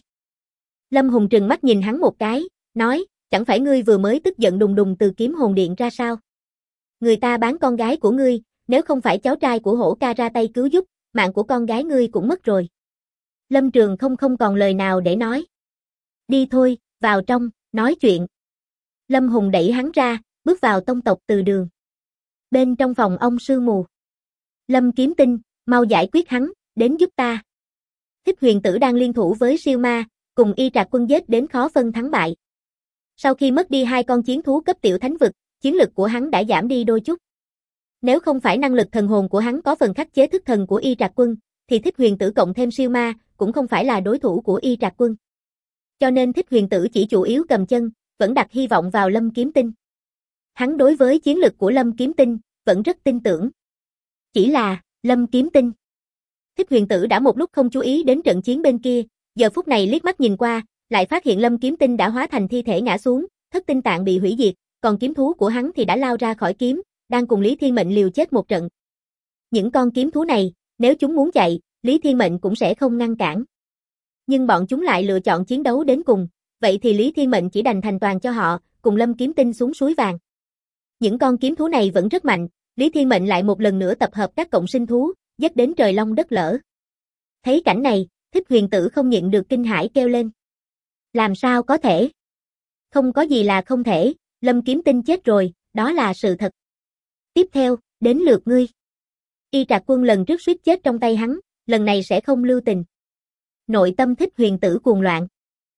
Lâm Hùng trừng mắt nhìn hắn một cái, nói, chẳng phải ngươi vừa mới tức giận đùng đùng từ kiếm hồn điện ra sao? Người ta bán con gái của ngươi, nếu không phải cháu trai của Hổ ca ra tay cứu giúp, mạng của con gái ngươi cũng mất rồi. Lâm Trường Không không còn lời nào để nói. Đi thôi, vào trong, nói chuyện. Lâm Hùng đẩy hắn ra, bước vào tông tộc Từ Đường. Bên trong phòng ông sương mù. Lâm Kiếm Tinh, mau giải quyết hắn, đến giúp ta. Thích Huyền Tử đang liên thủ với siêu ma, cùng Y Trạc Quân giết đến khó phân thắng bại. Sau khi mất đi hai con chiến thú cấp tiểu thánh vực, chiến lực của hắn đã giảm đi đôi chút. Nếu không phải năng lực thần hồn của hắn có phần khắc chế thức thần của Y Trạc Quân, thì Thích Huyền Tử cộng thêm siêu ma, cũng không phải là đối thủ của Y Trạc Quân. Cho nên Thích Huyền Tử chỉ chủ yếu cầm chân, vẫn đặt hy vọng vào Lâm Kiếm Tinh. Hắn đối với chiến lực của Lâm Kiếm Tinh, vẫn rất tin tưởng. Chỉ là, Lâm Kiếm Tinh. Thích Huyền Tử đã một lúc không chú ý đến trận chiến bên kia, giờ phút này liếc mắt nhìn qua, lại phát hiện Lâm Kiếm Tinh đã hóa thành thi thể ngã xuống, thất tinh tạng bị hủy diệt, còn kiếm thú của hắn thì đã lao ra khỏi kiếm, đang cùng Lý Thiên Mệnh liều chết một trận. Những con kiếm thú này, nếu chúng muốn chạy, Lý Thiên Mệnh cũng sẽ không ngăn cản. Nhưng bọn chúng lại lựa chọn chiến đấu đến cùng, vậy thì Lý Thiên Mệnh chỉ đành thành toàn cho họ, cùng Lâm Kiếm Tinh xuống suối vàng. Những con kiếm thú này vẫn rất mạnh, Lý Thiên Mệnh lại một lần nữa tập hợp các cộng sinh thú, giết đến trời long đất lở. Thấy cảnh này, Thích Huyền Tử không nhịn được kinh hãi kêu lên. Làm sao có thể? Không có gì là không thể, Lâm Kiếm Tinh chết rồi, đó là sự thật. Tiếp theo, đến lượt ngươi. Y Trạc Quân lần trước suýt chết trong tay hắn, lần này sẽ không lưu tình. Nội tâm Thích Huyền Tử cuồng loạn.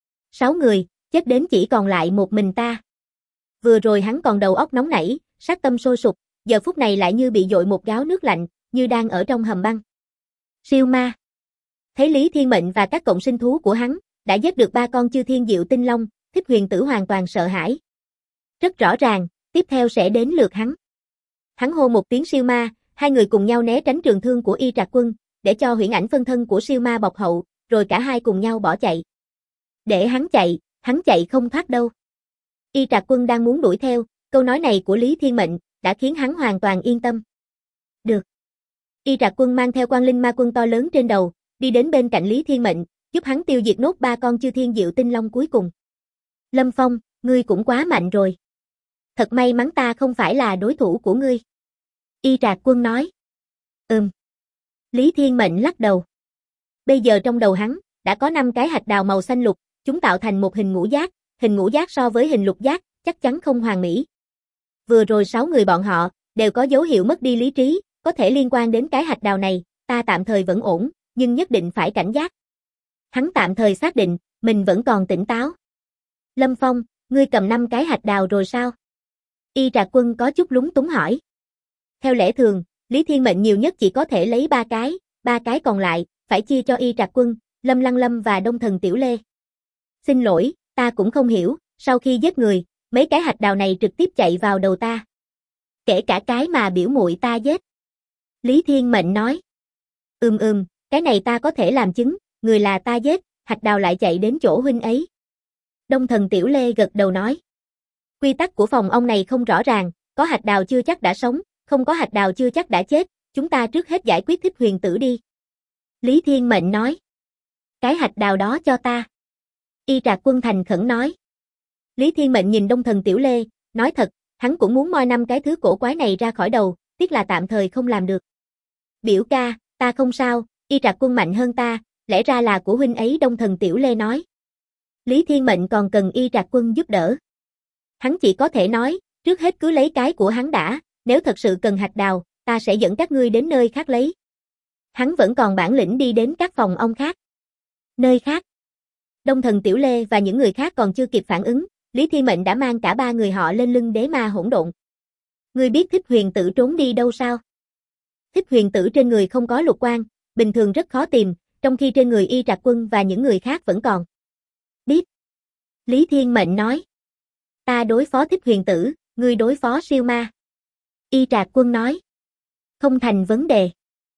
6 người, chết đến chỉ còn lại một mình ta. Vừa rồi hắn còn đầu óc nóng nảy, sát tâm sôi sục, giờ phút này lại như bị dội một gáo nước lạnh, như đang ở trong hầm băng. Siêu ma. Thấy Lý Thiên Mệnh và các cộng sinh thú của hắn, đã giết được 3 con chư thiên diệu tinh long, Thích Huyền Tử hoàn toàn sợ hãi. Rất rõ ràng, tiếp theo sẽ đến lượt hắn. Hắn hô một tiếng siêu ma, hai người cùng nhau né tránh trường thương của Y Trạc Quân, để cho huyễn ảnh phân thân của siêu ma bọc hậu, rồi cả hai cùng nhau bỏ chạy. Để hắn chạy không thoát đâu. Y Trạc Quân đang muốn đuổi theo, câu nói này của Lý Thiên Mệnh đã khiến hắn hoàn toàn yên tâm. Được. Y Trạc Quân mang theo Quang Linh Ma Quân to lớn trên đầu, đi đến bên cạnh Lý Thiên Mệnh, giúp hắn tiêu diệt nốt 3 con chư thiên diệu tinh long cuối cùng. Lâm Phong, ngươi cũng quá mạnh rồi. Thật may mắn ta không phải là đối thủ của ngươi. Y Trạc Quân nói. Lý Thiên Mệnh lắc đầu. Bây giờ trong đầu hắn, đã có 5 cái hạch đào màu xanh lục, chúng tạo thành một hình ngũ giác so với hình lục giác, chắc chắn không hoàn mỹ. Vừa rồi 6 người bọn họ, đều có dấu hiệu mất đi lý trí, có thể liên quan đến cái hạch đào này, ta tạm thời vẫn ổn, nhưng nhất định phải cảnh giác. Hắn tạm thời xác định, mình vẫn còn tỉnh táo. Lâm Phong, ngươi cầm 5 cái hạch đào rồi sao? Y Trạc Quân có chút lúng túng hỏi. Theo lẽ thường, Lý Thiên Mệnh nhiều nhất chỉ có thể lấy 3 cái còn lại, phải chia cho Y Trạc Quân, Lâm Lăng Lâm và Đông Thần Tiểu Lê. Xin lỗi, ta cũng không hiểu, sau khi giết người, mấy cái hạch đào này trực tiếp chạy vào đầu ta. Kể cả cái mà biểu muội ta giết. Lý Thiên Mệnh nói. Cái này ta có thể làm chứng, người là ta giết, hạch đào lại chạy đến chỗ huynh ấy. Đông Thần Tiểu Lê gật đầu nói. Quy tắc của phòng ông này không rõ ràng, có hạch đào chưa chắc đã sống, không có hạch đào chưa chắc đã chết, chúng ta trước hết giải quyết Thích Huyền Tử đi. Lý Thiên Mệnh nói. Cái hạch đào đó cho ta. Y Trạc Quân thành khẩn nói. Lý Thiên Mệnh nhìn Đông Thần Tiểu Lê, nói thật, hắn cũng muốn moi 5 cái thứ cổ quái này ra khỏi đầu, tiếc là tạm thời không làm được. Biểu ca, ta không sao, Y Trạc Quân mạnh hơn ta, lẽ ra là của huynh ấy. Đông Thần Tiểu Lê nói. Lý Thiên Mệnh còn cần Y Trạc Quân giúp đỡ. Hắn chỉ có thể nói, trước hết cứ lấy cái của hắn đã, nếu thật sự cần hạch đào, ta sẽ dẫn các ngươi đến nơi khác lấy. Hắn vẫn còn bản lĩnh đi đến các phòng ông khác. Nơi khác. Đông Thần Tiểu Lê và những người khác còn chưa kịp phản ứng, Lý Thiên Mệnh đã mang cả 3 người họ lên lưng đế ma hỗn độn. Ngươi biết Thích Huyền Tử trốn đi đâu sao? Thích Huyền Tử trên người không có lục quan, bình thường rất khó tìm, trong khi trên người Y Trạc Quân và những người khác vẫn còn. Biết. Lý Thiên Mệnh nói. Ta đối phó Thích Huyền Tử, ngươi đối phó siêu ma. Y Trạc Quân nói. Không thành vấn đề.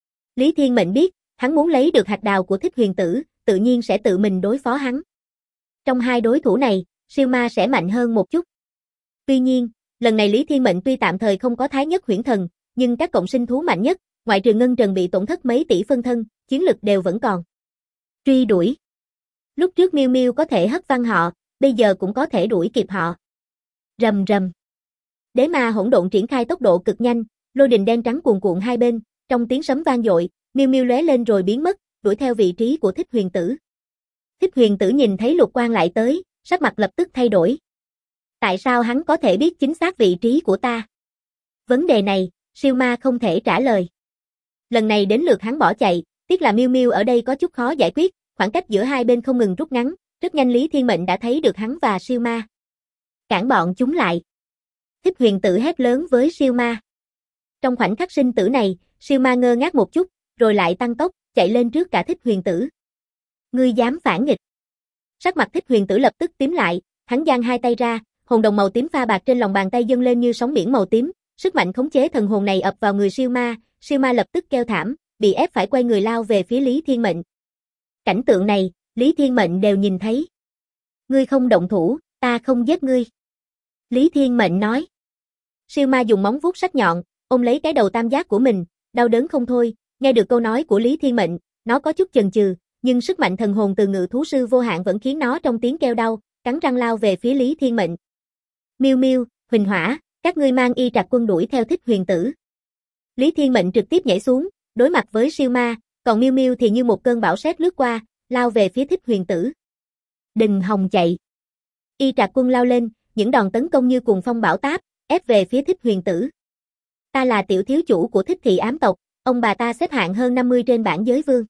Lý Thiên Mệnh biết, hắn muốn lấy được hạch đào của Thích Huyền Tử, tự nhiên sẽ tự mình đối phó hắn. Trong hai đối thủ này, siêu ma sẽ mạnh hơn một chút. Tuy nhiên, lần này Lý Thiên Mệnh tuy tạm thời không có Thái Nhất Huyễn Thần, nhưng các cộng sinh thú mạnh nhất, ngoại trừ Ngân Trần bị tổn thất mấy tỷ phân thân, chiến lực đều vẫn còn. Truy đuổi. Lúc trước Miêu Miêu có thể hất văng họ, bây giờ cũng có thể đuổi kịp họ. Rầm rầm. Đế ma hỗn độn triển khai tốc độ cực nhanh, lôi đình đen trắng cuồn cuộn hai bên, trong tiếng sấm vang dội, Miêu Miêu lóe lên rồi biến mất, đuổi theo vị trí của Thích Huyền Tử. Thích Huyền Tử nhìn thấy lục quang lại tới, sắc mặt lập tức thay đổi. Tại sao hắn có thể biết chính xác vị trí của ta? Vấn đề này, siêu ma không thể trả lời. Lần này đến lượt hắn bỏ chạy, tiếc là Miêu Miêu ở đây có chút khó giải quyết, khoảng cách giữa hai bên không ngừng rút ngắn, rất nhanh Lý Thiên Mệnh đã thấy được hắn và siêu ma. Cản bọn chúng lại. Thích Huyền Tử hét lớn với siêu ma. Trong khoảnh khắc sinh tử này, siêu ma ngơ ngác một chút, rồi lại tăng tốc, chạy lên trước cả Thích Huyền Tử. Ngươi dám phản nghịch. Sắc mặt Thích Huyền Tử lập tức tím lại, hắn giang hai tay ra, hồn đồng màu tím pha bạc trên lòng bàn tay dâng lên như sóng biển màu tím, sức mạnh khống chế thần hồn này ập vào người siêu ma lập tức kêu thảm, bị ép phải quay người lao về phía Lý Thiên Mệnh. Cảnh tượng này, Lý Thiên Mệnh đều nhìn thấy. Ngươi không động thủ, ta không giết ngươi. Lý Thiên Mệnh nói. Siêu ma dùng móng vuốt sắc nhọn, ôm lấy cái đầu tam giác của mình, đau đớn không thôi, nghe được câu nói của Lý Thiên Mệnh, nó có chút chần chừ, nhưng sức mạnh thần hồn từ Ngự Thú Sư Vô Hạn vẫn khiến nó trong tiếng kêu đau, cắn răng lao về phía Lý Thiên Mệnh. Miêu Miêu, Huỳnh Hỏa, các ngươi mang Y Trạc Quân đuổi theo Thích Huyền Tử. Lý Thiên Mệnh trực tiếp nhảy xuống, đối mặt với siêu ma, còn Miêu Miêu thì như một cơn bão sét lướt qua, lao về phía Thích Huyền Tử. Đừng hòng chạy. Y Trạc Quân lao lên, những đòn tấn công như cuồng phong bão táp, ép về phía Thích Huyền Tử. Ta là tiểu thiếu chủ của Thích thị ám tộc, ông bà ta xếp hạng hơn 50 trên bảng giới vương.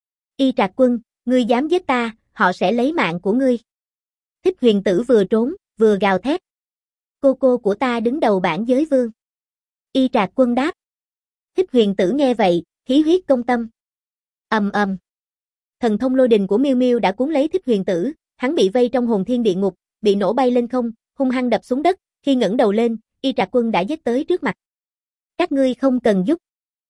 Y Trạc Quân, ngươi dám giết ta, họ sẽ lấy mạng của ngươi. Thích Huyền Tử vừa trốn, vừa gào thét. Cô của ta đứng đầu bảng giới vương. Y Trạc Quân đáp. Thích Huyền Tử nghe vậy, khí huyết công tâm. Ầm ầm. Thần thông lôi đình của Miêu Miêu đã cuốn lấy Thích Huyền Tử, hắn bị vây trong hồn thiên địa ngục, bị nổ bay lên không, hung hăng đập xuống đất, khi ngẩng đầu lên, Y Trạc Quân đã giết tới trước mặt. Các ngươi không cần giúp.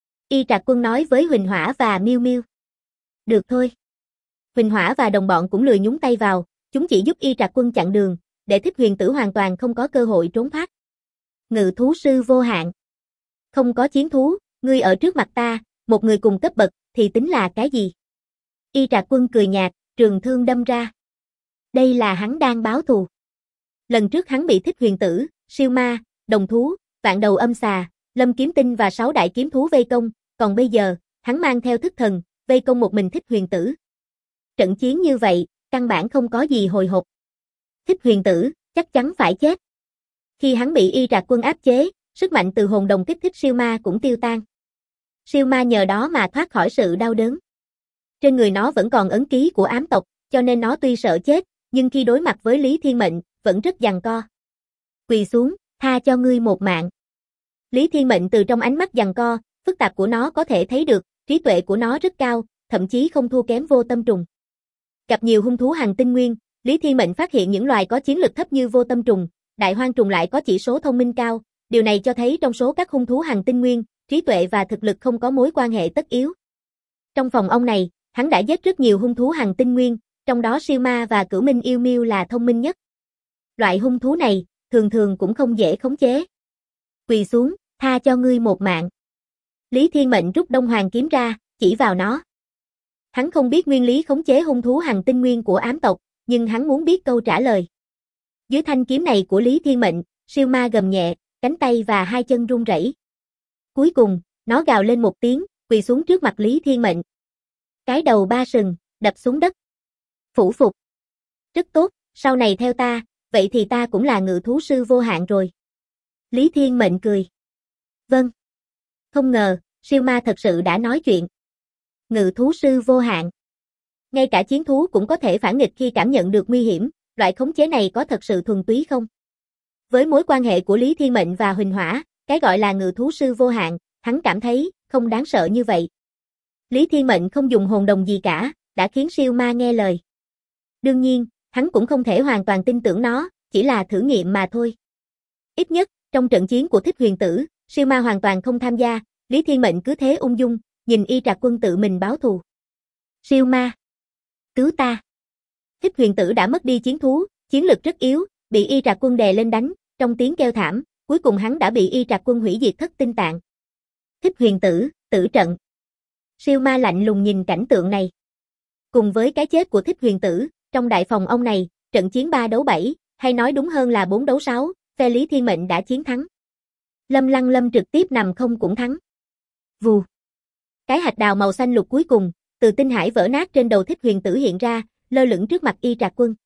Y Trạc Quân nói với Huỳnh Hỏa và Miêu Miêu. Được thôi. Huỳnh Hỏa và đồng bọn cũng lười nhúng tay vào, chúng chỉ giúp Y Trạc Quân chặn đường, để Thích Huyền Tử hoàn toàn không có cơ hội trốn thoát. Ngự Thú Sư Vô Hạn. Không có chiến thú, ngươi ở trước mặt ta, một người cùng cấp bậc, thì tính là cái gì? Y Trạc Quân cười nhạt, trường thương đâm ra. Đây là hắn đang báo thù. Lần trước hắn bị Thích Huyền Tử, siêu ma, đồng thú, vạn đầu âm xà, lâm kiếm tinh và 6 đại kiếm thú vây công, còn bây giờ, hắn mang theo thức thần, vây công một mình Thích Huyền Tử. Trận chiến như vậy, căn bản không có gì hồi hộp. Thích Huyền Tử, chắc chắn phải chết. Khi hắn bị Y Trạc Quân áp chế, sức mạnh từ hồn đồng kích thích siêu ma cũng tiêu tan. Siêu ma nhờ đó mà thoát khỏi sự đau đớn. Trên người nó vẫn còn ấn ký của ám tộc, cho nên nó tuy sợ chết, nhưng khi đối mặt với Lý Thiên Mệnh, vẫn rất giằng co. Quỳ xuống, tha cho ngươi một mạng. Lý Thiên Mệnh từ trong ánh mắt giằng co, phức tạp của nó có thể thấy được, trí tuệ của nó rất cao, thậm chí không thua kém Vô Tâm Trùng. Gặp nhiều hung thú hành tinh nguyên, Lý Thiên Mệnh phát hiện những loài có chiến lực thấp như Vô Tâm Trùng, Đại Hoang Trùng lại có chỉ số thông minh cao, điều này cho thấy trong số các hung thú hành tinh nguyên, trí tuệ và thực lực không có mối quan hệ tất yếu. Trong phòng ông này, hắn đã giết rất nhiều hung thú hành tinh nguyên, trong đó siêu ma và cửu minh yêu miêu là thông minh nhất. Loại hung thú này, thường thường cũng không dễ khống chế. Quỳ xuống, tha cho ngươi một mạng. Lý Thiên Mệnh rút Đông Hoàng kiếm ra, chỉ vào nó. Hắn không biết nguyên lý khống chế hung thú hành tinh nguyên của ám tộc, nhưng hắn muốn biết câu trả lời. Dưới thanh kiếm này của Lý Thiên Mệnh, siêu ma gầm nhẹ, cánh tay và hai chân run rẩy. Cuối cùng, nó gào lên một tiếng, quỳ xuống trước mặt Lý Thiên Mệnh. Cái đầu ba sừng, đập xuống đất. Phủ phục. Rất tốt, sau này theo ta, vậy thì ta cũng là Ngự Thú Sư Vô Hạn rồi. Lý Thiên Mệnh cười. Vâng. Không ngờ, siêu ma thật sự đã nói chuyện. Ngự Thú Sư Vô Hạn. Ngay cả chiến thú cũng có thể phản nghịch khi cảm nhận được nguy hiểm, loại khống chế này có thật sự thuần túy không? Với mối quan hệ của Lý Thiên Mệnh và Huỳnh Hỏa, cái gọi là ngự thú sư vô hạn, hắn cảm thấy không đáng sợ như vậy. Lý Thiên Mệnh không dùng hồn đồng gì cả, đã khiến siêu ma nghe lời. Đương nhiên, hắn cũng không thể hoàn toàn tin tưởng nó, chỉ là thử nghiệm mà thôi. Ít nhất, trong trận chiến của Thích Huyền Tử, siêu ma hoàn toàn không tham gia, Lý Thiên Mệnh cứ thế ung dung, nhìn Y Trạc Quân tự mình báo thù. Siêu ma! Cứu ta! Thích Huyền Tử đã mất đi chiến thú, chiến lực rất yếu, bị Y Trạc Quân đè lên đánh, trong tiếng kêu thảm, cuối cùng hắn đã bị Y Trạc Quân hủy diệt thất tinh tạng. Thích Huyền Tử, tử trận. Siêu ma lạnh lùng nhìn cảnh tượng này. Cùng với cái chết của Thích Huyền Tử, trong đại phòng ông này, trận chiến 3 đấu 7, hay nói đúng hơn là 4 đấu 6, phe Lý Thiên Mệnh đã chiến thắng. Lâm Lăng Lâm trực tiếp nằm không cũng thắng. Vù. Cái hạch đào màu xanh lục cuối cùng, từ tinh hải vỡ nát trên đầu Thích Huyền Tử hiện ra, lơ lửng trước mặt Y Trạc Quân.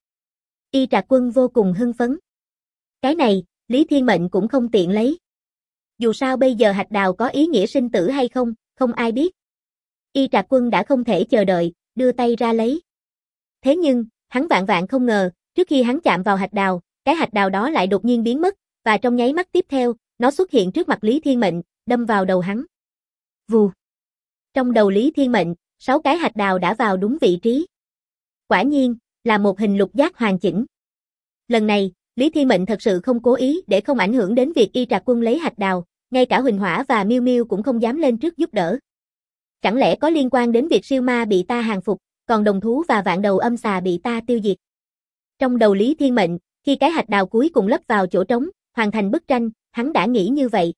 Y Trạc Quân vô cùng hưng phấn. Cái này, Lý Thiên Mệnh cũng không tiện lấy. Dù sao bây giờ hạch đào có ý nghĩa sinh tử hay không, không ai biết. Y Trạc Quân đã không thể chờ đợi, đưa tay ra lấy. Thế nhưng, hắn vạn vạn không ngờ, trước khi hắn chạm vào hạch đào, cái hạch đào đó lại đột nhiên biến mất, và trong nháy mắt tiếp theo, nó xuất hiện trước mặt Lý Thiên Mệnh, đâm vào đầu hắn. Vù. Trong đầu Lý Thiên Mệnh, 6 cái hạch đào đã vào đúng vị trí. Quả nhiên, là một hình lục giác hoàn chỉnh. Lần này, Lý Thiên Mệnh thật sự không cố ý để không ảnh hưởng đến việc Y Trạc Quân lấy hạch đào, ngay cả Huỳnh Hỏa và Miêu Miêu cũng không dám lên trước giúp đỡ. Chẳng lẽ có liên quan đến việc siêu ma bị ta hàng phục, còn đồng thú và vạn đầu âm xà bị ta tiêu diệt? Trong đầu Lý Thiên Mệnh, khi cái hạch đào cuối cùng lấp vào chỗ trống, hoàn thành bức tranh, hắn đã nghĩ như vậy.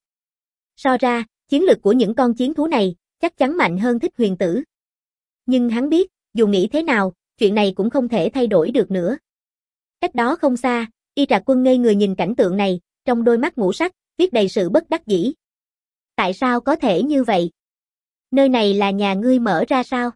So ra, chiến lực của những con chiến thú này, chắc chắn mạnh hơn Thích Huyền Tử. Nhưng hắn biết, dù nghĩ thế nào, chuyện này cũng không thể thay đổi được nữa. Cách đó không xa, Y Trạc Quân ngây người nhìn cảnh tượng này, trong đôi mắt ngũ sắc, viết đầy sự bất đắc dĩ. Tại sao có thể như vậy? Nơi này là nhà ngươi mở ra sao?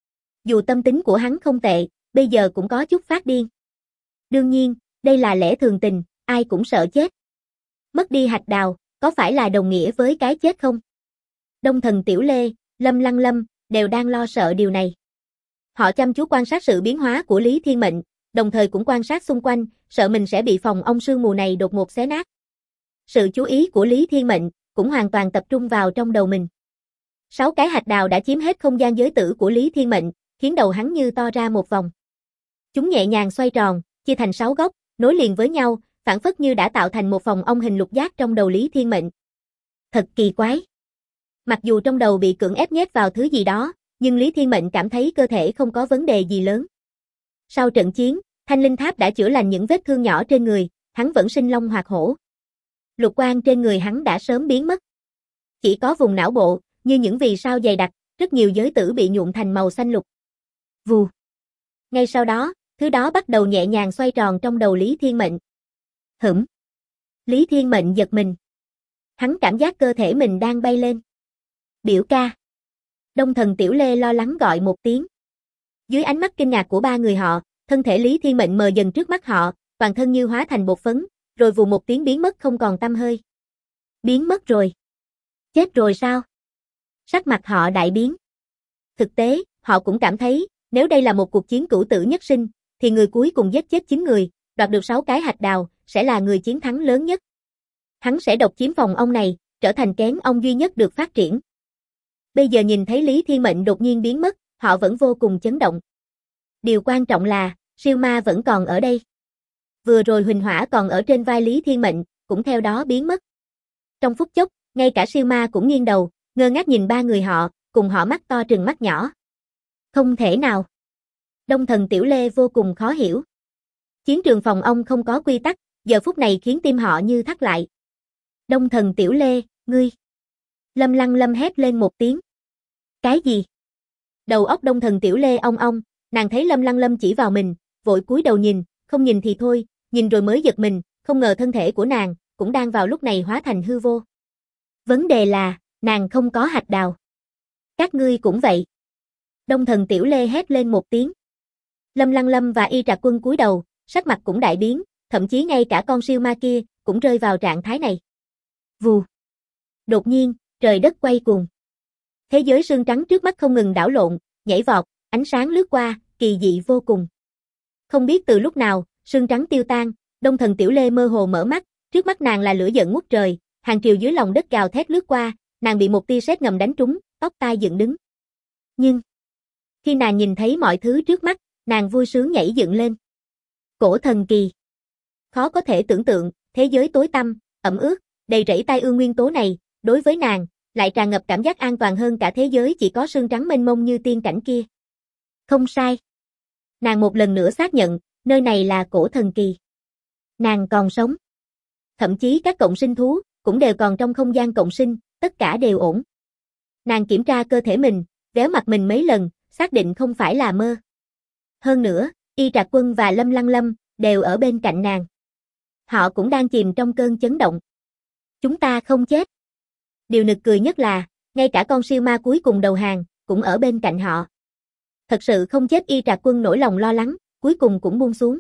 Dù tâm tính của hắn không tệ, bây giờ cũng có chút phát điên. Đương nhiên, đây là lẽ thường tình, ai cũng sợ chết. Mất đi hạch đào, có phải là đồng nghĩa với cái chết không? Đông Thần Tiểu Lê, Lâm Lăng Lâm, đều đang lo sợ điều này. Họ chăm chú quan sát sự biến hóa của Lý Thiên Mệnh, đồng thời cũng quan sát xung quanh, sợ mình sẽ bị phòng ong sương mù này đột ngột xé nát. Sự chú ý của Lý Thiên Mệnh cũng hoàn toàn tập trung vào trong đầu mình. 6 cái hạch đào đã chiếm hết không gian giới tử của Lý Thiên Mệnh, khiến đầu hắn như to ra một vòng. Chúng nhẹ nhàng xoay tròn, chia thành 6 góc, nối liền với nhau, phản phất như đã tạo thành một phòng ong hình lục giác trong đầu Lý Thiên Mệnh. Thật kỳ quái. Mặc dù trong đầu bị cưỡng ép nhét vào thứ gì đó, nhưng Lý Thiên Mệnh cảm thấy cơ thể không có vấn đề gì lớn. Sau trận chiến, Thanh Linh Tháp đã chữa lành những vết thương nhỏ trên người, hắn vẫn sinh long hoạt hổ. Lục quang trên người hắn đã sớm biến mất. Chỉ có vùng não bộ, như những vì sao dày đặc, rất nhiều giới tử bị nhuộm thành màu xanh lục. Vù. Ngay sau đó, thứ đó bắt đầu nhẹ nhàng xoay tròn trong đầu Lý Thiên Mệnh. Hửm. Lý Thiên Mệnh giật mình. Hắn cảm giác cơ thể mình đang bay lên. Biểu ca. Đông Thần Tiểu Lê lo lắng gọi một tiếng. Dưới ánh mắt kinh ngạc của ba người họ, thân thể Lý Thiên Mệnh mờ dần trước mắt họ, toàn thân như hóa thành bột phấn, rồi vù một tiếng biến mất không còn tăm hơi. Biến mất rồi. Chết rồi sao? Sắc mặt họ đại biến. Thực tế, họ cũng cảm thấy, nếu đây là một cuộc chiến cửu tử nhất sinh, thì người cuối cùng giết chết 9 người, đoạt được 6 cái hạch đào, sẽ là người chiến thắng lớn nhất. Hắn sẽ độc chiếm phòng ong này, trở thành kén ong duy nhất được phát triển. Bây giờ nhìn thấy Lý Thiên Mệnh đột nhiên biến mất, họ vẫn vô cùng chấn động. Điều quan trọng là, siêu ma vẫn còn ở đây. Vừa rồi Huỳnh Hỏa còn ở trên vai Lý Thiên Mệnh, cũng theo đó biến mất. Trong phút chốc, ngay cả siêu ma cũng nghiêng đầu, ngơ ngác nhìn ba người họ, cùng họ mắt to trừng mắt nhỏ. Không thể nào. Đông Thần Tiểu Lê vô cùng khó hiểu. Chiến trường phòng ong không có quy tắc, giờ phút này khiến tim họ như thắt lại. Đông Thần Tiểu Lê, ngươi. Lâm Lăng Lâm hét lên một tiếng. Cái gì? Đầu óc Đông Thần Tiểu Lê ong ong, nàng thấy Lâm Lăng Lâm chỉ vào mình, vội cúi đầu nhìn, không nhìn thì thôi, nhìn rồi mới giật mình, không ngờ thân thể của nàng cũng đang vào lúc này hóa thành hư vô. Vấn đề là, nàng không có hạch đào. Các ngươi cũng vậy. Đông Thần Tiểu Lê hét lên một tiếng. Lâm Lăng Lâm và Y Trạc Quân cúi đầu, sắc mặt cũng đại biến, thậm chí ngay cả con siêu ma kia cũng rơi vào trạng thái này. Vù. Đột nhiên, trời đất quay cuồng. Thế giới sương trắng trước mắt không ngừng đảo lộn, nhảy vọt, ánh sáng lướt qua, kỳ dị vô cùng. Không biết từ lúc nào, sương trắng tiêu tan, Đông Thần Tiểu Lê mơ hồ mở mắt, trước mắt nàng là lửa giận ngút trời, Hàng triều dưới lòng đất gào thét lướt qua, nàng bị một tia sét ngầm đánh trúng, tóc tai dựng đứng. Nhưng khi nàng nhìn thấy mọi thứ trước mắt, nàng vui sướng nhảy dựng lên. Cổ thần kỳ. Khó có thể tưởng tượng, thế giới tối tăm, ẩm ướt, đầy rẫy tai ương nguyên tố này, đối với nàng, lại tràn ngập cảm giác an toàn hơn cả thế giới chỉ có sương trắng mênh mông như tiên cảnh kia. Không sai. Nàng một lần nữa xác nhận, nơi này là cổ thần kỳ. Nàng còn sống. Thậm chí các cộng sinh thú, cũng đều còn trong không gian cộng sinh, tất cả đều ổn. Nàng kiểm tra cơ thể mình, véo mặt mình mấy lần, xác định không phải là mơ. Hơn nữa, Y Trạc Quân và Lâm Lăng Lâm, đều ở bên cạnh nàng. Họ cũng đang chìm trong cơn chấn động. Chúng ta không chết. Điều nực cười nhất là, ngay cả con siêu ma cuối cùng đầu hàng, cũng ở bên cạnh họ. Thật sự không chết. Y Trạc Quân nỗi lòng lo lắng, cuối cùng cũng buông xuống.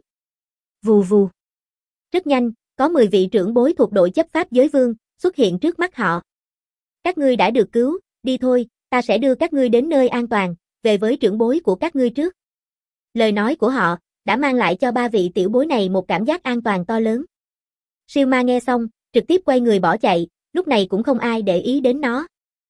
Vù vù. Rất nhanh, có 10 vị trưởng bối thuộc đội chấp pháp giới vương, xuất hiện trước mắt họ. Các ngươi đã được cứu, đi thôi, ta sẽ đưa các ngươi đến nơi an toàn, về với trưởng bối của các ngươi trước. Lời nói của họ, đã mang lại cho 3 vị tiểu bối này một cảm giác an toàn to lớn. Siêu ma nghe xong, trực tiếp quay người bỏ chạy, lúc này cũng không ai để ý đến nó.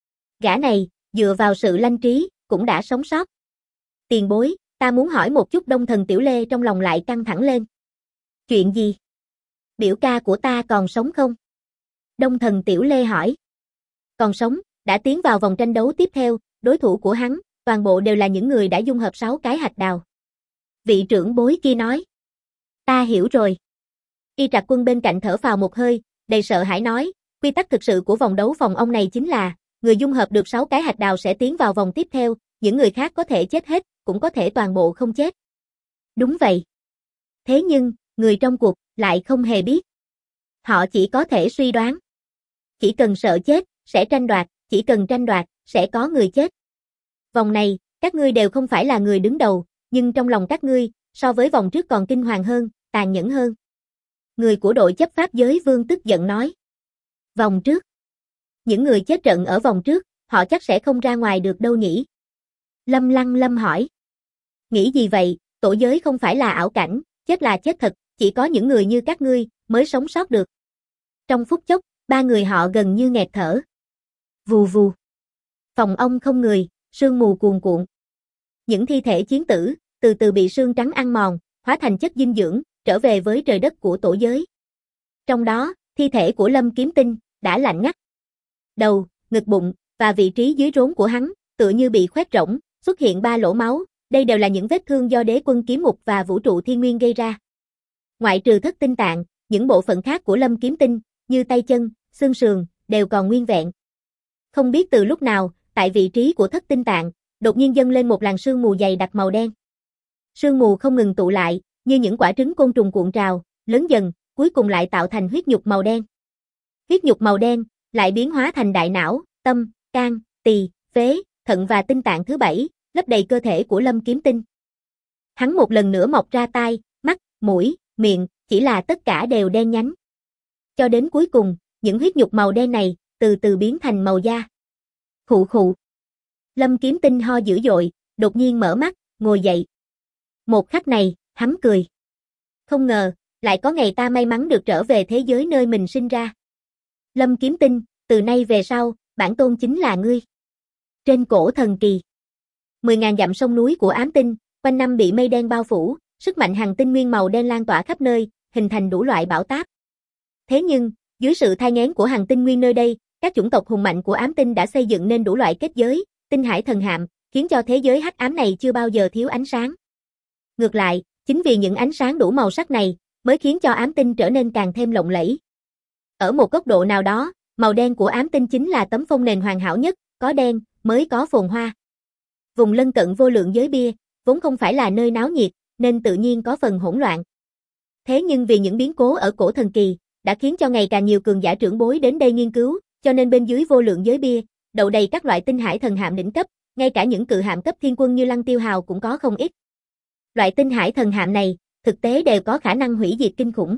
Gã này, dựa vào sự lanh trí, cũng đã sống sót. Tiền bối, ta muốn hỏi một chút. Đông Thần Tiểu Lê trong lòng lại căng thẳng lên. Chuyện gì? Biểu ca của ta còn sống không? Đông Thần Tiểu Lê hỏi. Còn sống, đã tiến vào vòng tranh đấu tiếp theo, đối thủ của hắn, toàn bộ đều là những người đã dung hợp 6 cái hạch đào. Vị trưởng bối kia nói. Ta hiểu rồi. Y Trạc Quân bên cạnh thở phào một hơi, đầy sợ hãi nói, quy tắc thực sự của vòng đấu phòng ông này chính là, người dung hợp được 6 cái hạch đào sẽ tiến vào vòng tiếp theo, những người khác có thể chết hết, cũng có thể toàn bộ không chết. Đúng vậy. Thế nhưng, người trong cuộc, lại không hề biết. Họ chỉ có thể suy đoán. Chỉ cần sợ chết, sẽ tranh đoạt, chỉ cần tranh đoạt, sẽ có người chết. Vòng này, các ngươi đều không phải là người đứng đầu, nhưng trong lòng các ngươi, so với vòng trước còn kinh hoàng hơn, tàn nhẫn hơn. Người của đội chấp pháp giới vương tức giận nói. Vòng trước. Những người chết trận ở vòng trước, họ chắc sẽ không ra ngoài được đâu nhỉ? Lâm Lăng Lâm hỏi. Nghĩ gì vậy, tổ giới không phải là ảo cảnh, chết là chết thật, chỉ có những người như các ngươi, mới sống sót được. Trong phút chốc, 3 người họ gần như nghẹt thở. Vù vù. Phòng ông không người, sương mù cuồn cuộn. Những thi thể chiến tử, từ từ bị sương trắng ăn mòn, hóa thành chất dinh dưỡng, trở về với trời đất của tổ giới. Trong đó, thi thể của Lâm Kiếm Tinh, đã lạnh ngắt. Đầu, ngực bụng, và vị trí dưới rốn của hắn, tựa như bị khoét rỗng, xuất hiện 3 lỗ máu, đây đều là những vết thương do đế quân kiếm mục và vũ trụ thiên nguyên gây ra. Ngoại trừ thất tinh tạng, những bộ phận khác của Lâm Kiếm Tinh, như tay chân, xương sườn, đều còn nguyên vẹn. Không biết từ lúc nào, tại vị trí của thất tinh tạng, đột nhiên dâng lên một làn sương mù dày đặc màu đen. Sương mù không ngừng tụ lại, như những quả trứng côn trùng cuộn trào, lớn dần, cuối cùng lại tạo thành huyết nhục màu đen. Huyết nhục màu đen, lại biến hóa thành đại não, tâm, can, tỳ, phế, thận và tinh tạng thứ 7, lấp đầy cơ thể của Lâm Kiếm Tinh. Hắn một lần nữa mọc ra tai, mắt, mũi, miệng, chỉ là tất cả đều đen nhánh. Cho đến cuối cùng, những huyết nhục màu đen này, từ từ biến thành màu da. Khụ khụ. Lâm Kiếm Tinh ho dữ dội, đột nhiên mở mắt, ngồi dậy. Một khắc này, hắn cười. Không ngờ, lại có ngày ta may mắn được trở về thế giới nơi mình sinh ra. Lâm Kiếm Tinh, từ nay về sau, bản tôn chính là ngươi. Trên cổ thần kỳ. 10.000 dặm sông núi của ám tinh, quanh năm bị mây đen bao phủ, sức mạnh hằng tinh nguyên màu đen lan tỏa khắp nơi, hình thành đủ loại bão táp. Thế nhưng, dưới sự thai nghén của hằng tinh nguyên nơi đây, các chủng tộc hùng mạnh của ám tinh đã xây dựng nên đủ loại kết giới, tinh hải thần hạm, khiến cho thế giới hắc ám này chưa bao giờ thiếu ánh sáng. Ngược lại, chính vì những ánh sáng đủ màu sắc này, mới khiến cho ám tinh trở nên càng thêm lộng lẫy. Ở một góc độ nào đó, màu đen của ám tinh chính là tấm phông nền hoàn hảo nhất, có đen, mới có phồn hoa. Vùng lân cận vô lượng giới bia, vốn không phải là nơi náo nhiệt, nên tự nhiên có phần hỗn loạn. Thế nhưng vì những biến cố ở cổ thần kỳ, đã khiến cho ngày càng nhiều cường giả trưởng bối đến đây nghiên cứu, cho nên bên dưới vô lượng giới bia, đậu đầy các loại tinh hải thần hạm đỉnh cấp, ngay cả những cự hạm cấp thiên quân như Lăng Tiêu Hào cũng có không ít. Loại tinh hải thần hạm này, thực tế đều có khả năng hủy diệt kinh khủng.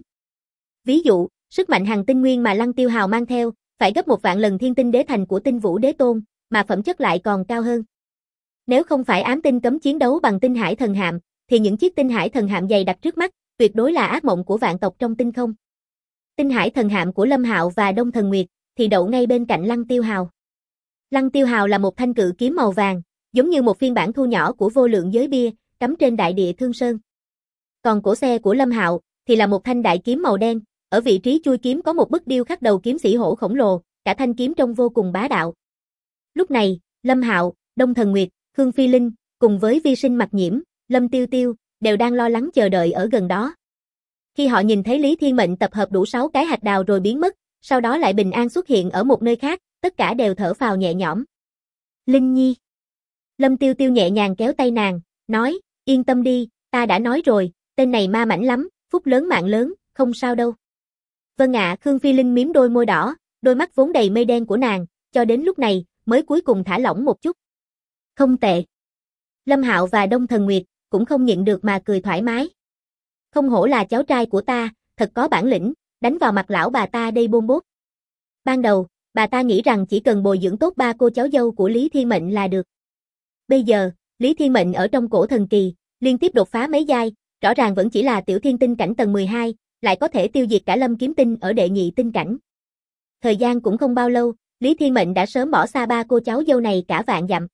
Ví dụ, sức mạnh hằng tinh nguyên mà Lăng Tiêu Hào mang theo, phải gấp 1 vạn lần thiên tinh đế thành của Tinh Vũ Đế Tôn, mà phẩm chất lại còn cao hơn. Nếu không phải ám tinh cấm chiến đấu bằng tinh hải thần hạm, thì những chiếc tinh hải thần hạm dày đặc trước mắt, tuyệt đối là ác mộng của vạn tộc trong tinh không. Tinh hải thần hạm của Lâm Hạo và Đông Thần Nguyệt, thì đậu ngay bên cạnh Lăng Tiêu Hào. Lăng Tiêu Hào là một thanh cự kiếm màu vàng, giống như một phiên bản thu nhỏ của vô lượng giới bia, cắm trên đại địa Thương Sơn. Còn cổ xe của Lâm Hạo thì là một thanh đại kiếm màu đen, ở vị trí chuôi kiếm có một bức điêu khắc đầu kiếm sĩ hổ khổng lồ, cả thanh kiếm trông vô cùng bá đạo. Lúc này, Lâm Hạo, Đông Thần Nguyệt, Khương Phi Linh, cùng với Vi Sinh Mặc Nhiễm, Lâm Tiêu Tiêu, đều đang lo lắng chờ đợi ở gần đó. Khi họ nhìn thấy Lý Thiên Mệnh tập hợp đủ 6 cái hạch đào rồi biến mất, sau đó lại bình an xuất hiện ở một nơi khác, tất cả đều thở phào nhẹ nhõm. Linh Nhi. Lâm Tiêu Tiêu nhẹ nhàng kéo tay nàng, nói, yên tâm đi, ta đã nói rồi, tên này ma mãnh lắm, phúc lớn mạng lớn, không sao đâu. Vâng ạ, Khương Phi Linh mím đôi môi đỏ, đôi mắt vốn đầy mây đen của nàng, cho đến lúc này, mới cuối cùng thả lỏng một chút. Không tệ. Lâm Hạo và Đông Thần Nguyệt, cũng không nhịn được mà cười thoải mái. Không hổ là cháu trai của ta, thật có bản lĩnh, đánh vào mặt lão bà ta đây bôn bốt. Ban đầu, bà ta nghĩ rằng chỉ cần bồi dưỡng tốt 3 cô cháu dâu của Lý Thiên Mệnh là được. Bây giờ, Lý Thiên Mệnh ở trong cổ thần kỳ, liên tiếp đột phá mấy giai, rõ ràng vẫn chỉ là tiểu thiên tinh cảnh tầng 12, lại có thể tiêu diệt cả Lâm Kiếm Tinh ở đệ nhị tinh cảnh. Thời gian cũng không bao lâu, Lý Thiên Mệnh đã sớm bỏ xa 3 cô cháu dâu này cả vạn dặm.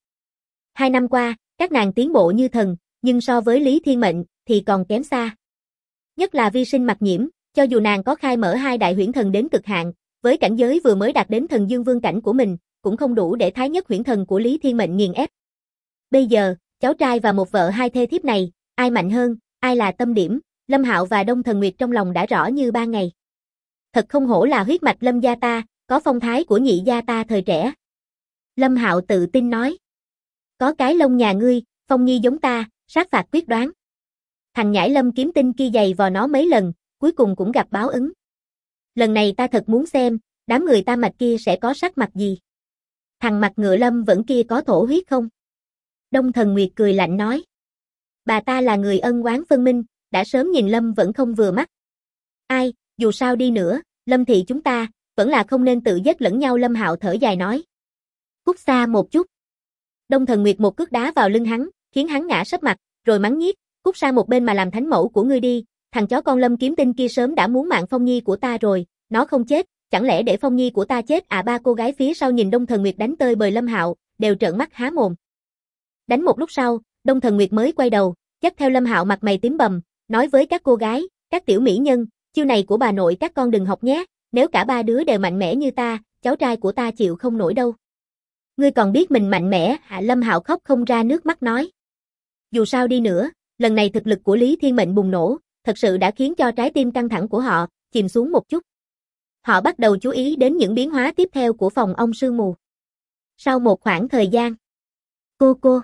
2 năm qua, các nàng tiến bộ như thần, nhưng so với Lý Thiên Mệnh thì còn kém xa. Nhất là Vi Sinh Mặc Nhiễm, cho dù nàng có khai mở 2 đại huyễn thần đến cực hạn, với cảnh giới vừa mới đạt đến thần dương vương cảnh của mình, cũng không đủ để thái nhất huyễn thần của Lý Thiên Mệnh nghiền ép. Bây giờ, cháu trai và một vợ hai thê thiếp này, ai mạnh hơn, ai là tâm điểm, Lâm Hạo và Đông Thần Nguyệt trong lòng đã rõ như ban ngày. Thật không hổ là huyết mạch Lâm gia ta, có phong thái của nhị gia ta thời trẻ. Lâm Hạo tự tin nói. Có cái lông nhà ngươi, Phong Nhi giống ta, sát phạt quyết đoán. Thằng nhãi Lâm Kiếm Tinh kia giày vò nó mấy lần, cuối cùng cũng gặp báo ứng. Lần này ta thật muốn xem, đám người ta mạch kia sẽ có sắc mặt gì. Thằng mặt ngựa Lâm vẫn kia có thổ huyết không? Đông Thần Nguyệt cười lạnh nói. Bà ta là người ân oán phân minh, đã sớm nhìn Lâm vẫn không vừa mắt. Ai, dù sao đi nữa, Lâm thị chúng ta, vẫn là không nên tự giết lẫn nhau. Lâm Hạo thở dài nói. Cút xa một chút. Đông Thần Nguyệt một cước đá vào lưng hắn, khiến hắn ngã sấp mặt, rồi mắng nhiếc, cút sang một bên mà làm thánh mẫu của ngươi đi, thằng chó con Lâm Kiếm Tinh kia sớm đã muốn mạng Phong Nhi của ta rồi, nó không chết, chẳng lẽ để Phong Nhi của ta chết à? 3 cô gái phía sau nhìn Đông Thần Nguyệt đánh tơi bời Lâm Hạo, đều trợn mắt há mồm. Đánh một lúc sau, Đông Thần Nguyệt mới quay đầu, dắt theo Lâm Hạo mặt mày tím bầm, nói với các cô gái, các tiểu mỹ nhân, chiêu này của bà nội các con đừng học nhé, nếu cả 3 đứa đều mạnh mẽ như ta, cháu trai của ta chịu không nổi đâu. Ngươi còn biết mình mạnh mẽ hả? Lâm Hạo khóc không ra nước mắt nói. Dù sao đi nữa, lần này thực lực của Lý Thiên Mệnh bùng nổ, thật sự đã khiến cho trái tim căng thẳng của họ chìm xuống một chút. Họ bắt đầu chú ý đến những biến hóa tiếp theo của phòng ông sương mù. Sau một khoảng thời gian, cô,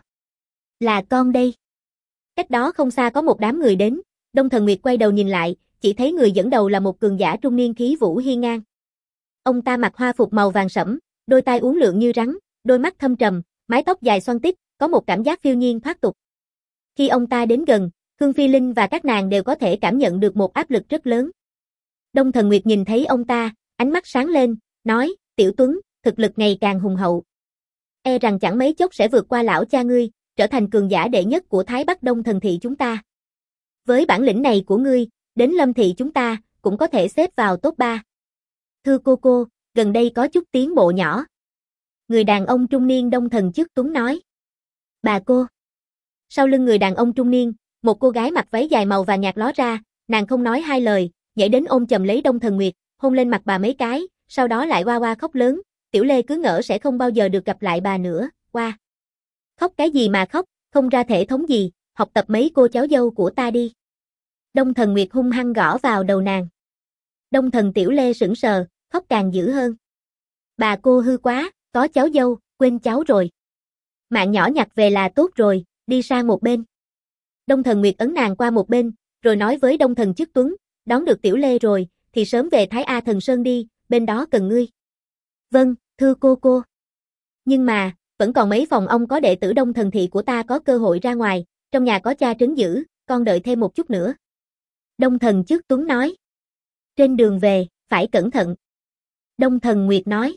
là con đây. Cách đó không xa có một đám người đến, Đông Thần Nguyệt quay đầu nhìn lại, chỉ thấy người dẫn đầu là một cường giả trung niên khí vũ hiên ngang. Ông ta mặc hoa phục màu vàng sẫm, đôi tai uốn lượn như rắn, đôi mắt thâm trầm, mái tóc dài xoăn tít, có một cảm giác phiêu nhiên thoát tục. Khi ông ta đến gần, Khương Phi Linh và các nàng đều có thể cảm nhận được một áp lực rất lớn. Đông Thần Nguyệt nhìn thấy ông ta, ánh mắt sáng lên, nói, Tiểu Tuấn, thực lực ngày càng hùng hậu. E rằng chẳng mấy chốc sẽ vượt qua lão cha ngươi, trở thành cường giả đệ nhất của Thái Bắc Đông Thần thị chúng ta. Với bản lĩnh này của ngươi, đến Lâm thị chúng ta, cũng có thể xếp vào top 3. Thưa cô, gần đây có chút tiến bộ nhỏ. Người đàn ông trung niên Đông Thần Chức Tuấn nói. Bà cô. Sau lưng người đàn ông trung niên, một cô gái mặc váy dài màu vàng nhạt ló ra, nàng không nói hai lời, nhảy đến ôm chầm lấy Đông Thần Nguyệt, hôn lên mặt bà mấy cái, sau đó lại oa oa khóc lớn, Tiểu Lê cứ ngỡ sẽ không bao giờ được gặp lại bà nữa, oa. Khóc cái gì mà khóc, không ra thể thống gì, học tập mấy cô cháu dâu của ta đi. Đông Thần Nguyệt hung hăng gõ vào đầu nàng. Đông Thần Tiểu Lê sững sờ, khóc càng dữ hơn. Bà cô hư quá, có cháu dâu, quên cháu rồi. Mạng nhỏ nhặt về là tốt rồi, đi sang một bên. Đông Thần Nguyệt ấn nàng qua một bên, rồi nói với Đông Thần Chức Tuấn, đón được Tiểu Lê rồi, thì sớm về Thái A Thần Sơn đi, bên đó cần ngươi. Vâng, thưa cô. Nhưng mà, vẫn còn mấy phòng ông có đệ tử Đông Thần thị của ta có cơ hội ra ngoài, trong nhà có cha trấn giữ, con đợi thêm một chút nữa. Đông Thần Chức Tuấn nói. Trên đường về, phải cẩn thận. Đông Thần Nguyệt nói.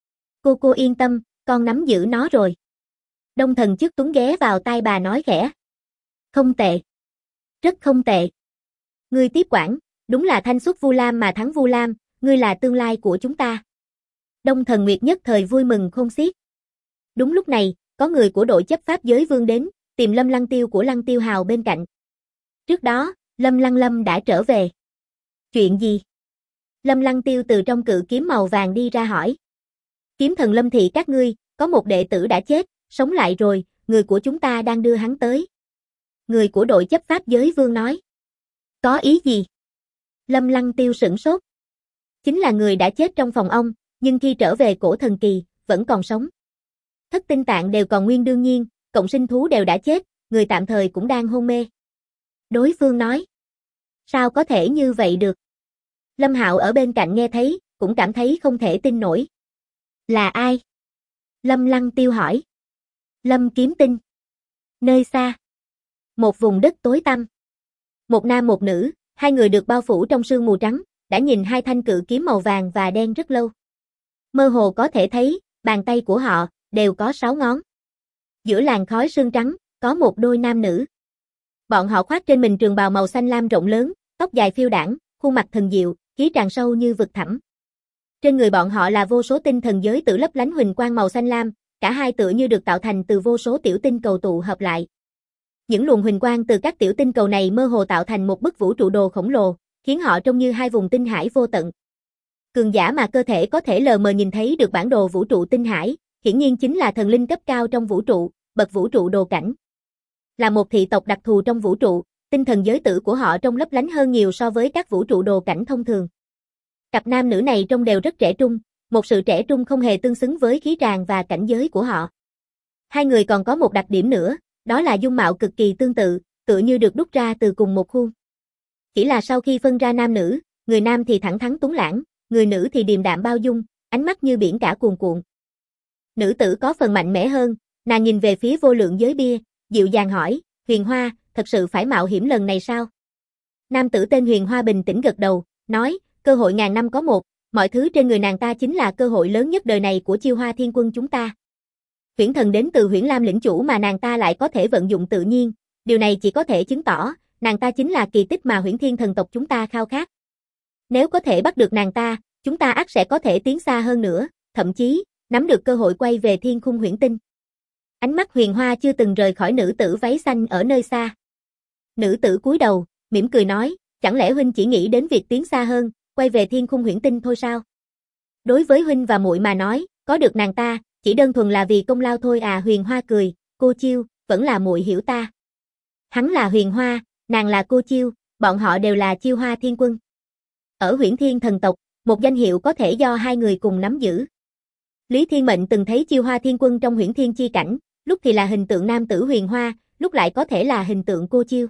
Cô yên tâm, con nắm giữ nó rồi. Đông Thần Chức Tuấn ghé vào tai bà nói khẽ. Không tệ. Rất không tệ. Ngươi tiếp quản, đúng là thanh xuất Vu Lam mà thắng Vu Lam, ngươi là tương lai của chúng ta. Đông Thần Nguyệt nhất thời vui mừng khôn xiết. Đúng lúc này, có người của đội chấp pháp giới vương đến, tìm Lâm Lăng Tiêu của Lăng Tiêu Hào bên cạnh. Trước đó, Lâm Lăng Lâm đã trở về. Chuyện gì? Lâm Lăng Tiêu từ trong cự kiếm màu vàng đi ra hỏi. Kiếm thần Lâm thị các ngươi, có một đệ tử đã chết, sống lại rồi, người của chúng ta đang đưa hắn tới. Người của đội chấp pháp giới vương nói. Có ý gì? Lâm Lăng Tiêu sửng sốt. Chính là người đã chết trong phòng ông, nhưng khi trở về cổ thần kỳ, vẫn còn sống. Thất tinh tạng đều còn nguyên đương nhiên, cộng sinh thú đều đã chết, người tạm thời cũng đang hôn mê. Đối phương nói. Sao có thể như vậy được? Lâm Hạo ở bên cạnh nghe thấy, cũng cảm thấy không thể tin nổi. Là ai? Lâm Lăng Tiêu hỏi. Lâm Kiếm Tinh. Nơi xa. Một vùng đất tối tăm. Một nam một nữ, hai người được bao phủ trong sương mù trắng, đã nhìn hai thanh cự kiếm màu vàng và đen rất lâu. Mơ hồ có thể thấy, bàn tay của họ, đều có 6 ngón. Giữa làn khói sương trắng, có một đôi nam nữ. Bọn họ khoác trên mình trường bào màu xanh lam rộng lớn, tóc dài phiêu đãng, khuôn mặt thần diệu, khí tràn sâu như vực thẳm. Trên người bọn họ là vô số tinh thần giới tử lấp lánh huỳnh quang màu xanh lam, cả hai tựa như được tạo thành từ vô số tiểu tinh cầu tụ hợp lại. Những luồng huỳnh quang từ các tiểu tinh cầu này mơ hồ tạo thành một bức vũ trụ đồ khổng lồ, khiến họ trông như hai vùng tinh hải vô tận. Cường giả mà cơ thể có thể lờ mờ nhìn thấy được bản đồ vũ trụ tinh hải, hiển nhiên chính là thần linh cấp cao trong vũ trụ, bậc vũ trụ đồ cảnh. Là một thị tộc đặc thù trong vũ trụ, tinh thần giới tử của họ trông lấp lánh hơn nhiều so với các vũ trụ đồ cảnh thông thường. Cặp nam nữ này trông đều rất trẻ trung, một sự trẻ trung không hề tương xứng với khí tràng và cảnh giới của họ. Hai người còn có một đặc điểm nữa, đó là dung mạo cực kỳ tương tự, tựa như được đúc ra từ cùng một khuôn. Chỉ là sau khi phân ra nam nữ, người nam thì thẳng thắn tuấn lãng, người nữ thì điềm đạm bao dung, ánh mắt như biển cả cuồn cuộn. Nữ tử có phần mạnh mẽ hơn, nàng nhìn về phía vô lượng giới bia, dịu dàng hỏi, Huyền Hoa, thật sự phải mạo hiểm lần này sao? Nam tử tên Huyền Hoa bình tĩnh gật đầu, nói, cơ hội ngàn năm có một, mọi thứ trên người nàng ta chính là cơ hội lớn nhất đời này của Chiêu Hoa Thiên Quân chúng ta. Huyễn thần đến từ Huyễn Lam lĩnh chủ mà nàng ta lại có thể vận dụng tự nhiên, điều này chỉ có thể chứng tỏ, nàng ta chính là kỳ tích mà Huyễn Thiên thần tộc chúng ta khao khát. Nếu có thể bắt được nàng ta, chúng ta ắt sẽ có thể tiến xa hơn nữa, thậm chí, nắm được cơ hội quay về thiên khung huyễn tinh. Ánh mắt Huyền Hoa chưa từng rời khỏi nữ tử váy xanh ở nơi xa. Nữ tử cúi đầu, mỉm cười nói, chẳng lẽ huynh chỉ nghĩ đến việc tiến xa hơn, quay về thiên khung huyễn tinh thôi sao? Đối với huynh và muội mà nói, có được nàng ta, chỉ đơn thuần là vì công lao thôi à. Huyền Hoa cười, cô Chiêu, vẫn là muội hiểu ta. Hắn là Huyền Hoa, nàng là cô Chiêu, bọn họ đều là Chiêu Hoa Thiên Quân. Ở Huyễn Thiên thần tộc, một danh hiệu có thể do hai người cùng nắm giữ. Lý Thiên Mệnh từng thấy Chiêu Hoa Thiên Quân trong Huyễn Thiên chi cảnh, lúc thì là hình tượng nam tử Huyền Hoa, lúc lại có thể là hình tượng cô Chiêu.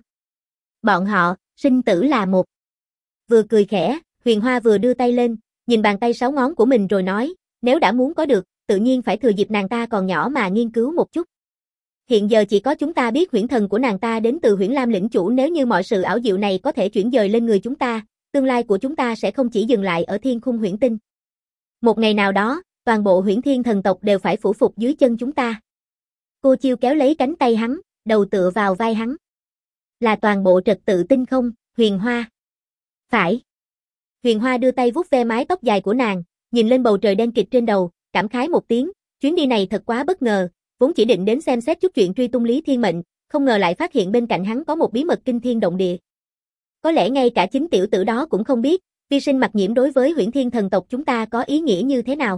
Bọn họ, sinh tử là một. Vừa cười khẽ, Huyền Hoa vừa đưa tay lên, nhìn bàn tay 6 ngón của mình rồi nói, nếu đã muốn có được, tự nhiên phải thừa dịp nàng ta còn nhỏ mà nghiên cứu một chút. Hiện giờ chỉ có chúng ta biết huyễn thần của nàng ta đến từ Huyễn Lam lĩnh chủ, nếu như mọi sự ảo diệu này có thể chuyển dời lên người chúng ta, tương lai của chúng ta sẽ không chỉ dừng lại ở thiên khung huyễn tinh. Một ngày nào đó, toàn bộ Huyễn Thiên thần tộc đều phải phủ phục dưới chân chúng ta. Cô Chiêu kéo lấy cánh tay hắn, đầu tựa vào vai hắn. Là toàn bộ trật tự tinh không, Huyền Hoa. Phải. Huyền Hoa đưa tay vuốt ve mái tóc dài của nàng, nhìn lên bầu trời đen kịt trên đầu, cảm khái một tiếng, chuyến đi này thật quá bất ngờ, vốn chỉ định đến xem xét chút chuyện truy tung Lý Thiên Mệnh, không ngờ lại phát hiện bên cạnh hắn có một bí mật kinh thiên động địa. Có lẽ ngay cả chính tiểu tử đó cũng không biết, vi sinh mặc nhiễm đối với Huyễn Thiên thần tộc chúng ta có ý nghĩa như thế nào.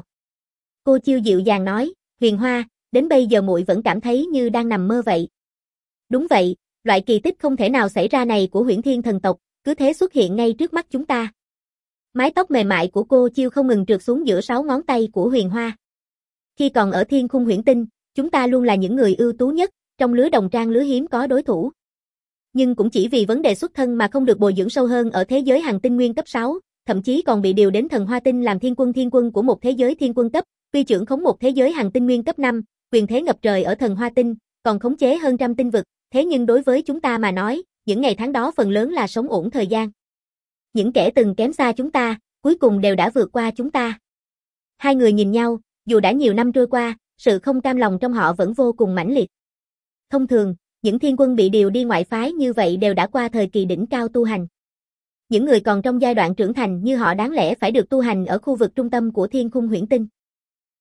Cô Chiêu dịu dàng nói, Huyền Hoa, đến bây giờ muội vẫn cảm thấy như đang nằm mơ vậy. Đúng vậy, loại kỳ tích không thể nào xảy ra này của Huyễn Thiên thần tộc, cứ thế xuất hiện ngay trước mắt chúng ta. Mái tóc mềm mại của cô Chiêu không ngừng trượt xuống giữa 6 ngón tay của Huyền Hoa. Khi còn ở thiên khung huyễn tinh, chúng ta luôn là những người ưu tú nhất, trong lứa đồng trang lứa hiếm có đối thủ. Nhưng cũng chỉ vì vấn đề xuất thân mà không được bồi dưỡng sâu hơn ở thế giới hành tinh nguyên cấp 6, thậm chí còn bị điều đến thần Hoa Tinh làm thiên quân của một thế giới thiên quân cấp, uy trưởng khống một thế giới hành tinh nguyên cấp 5, quyền thế ngập trời ở thần Hoa Tinh, còn khống chế hơn trăm tinh vực, thế nhưng đối với chúng ta mà nói, những ngày tháng đó phần lớn là sống ổn thời gian. Những kẻ từng kém xa chúng ta, cuối cùng đều đã vượt qua chúng ta. Hai người nhìn nhau, dù đã nhiều năm trôi qua, sự không cam lòng trong họ vẫn vô cùng mãnh liệt. Thông thường, những thiên quân bị điều đi ngoại phái như vậy đều đã qua thời kỳ đỉnh cao tu hành. Những người còn trong giai đoạn trưởng thành như họ đáng lẽ phải được tu hành ở khu vực trung tâm của thiên khung huyễn tinh.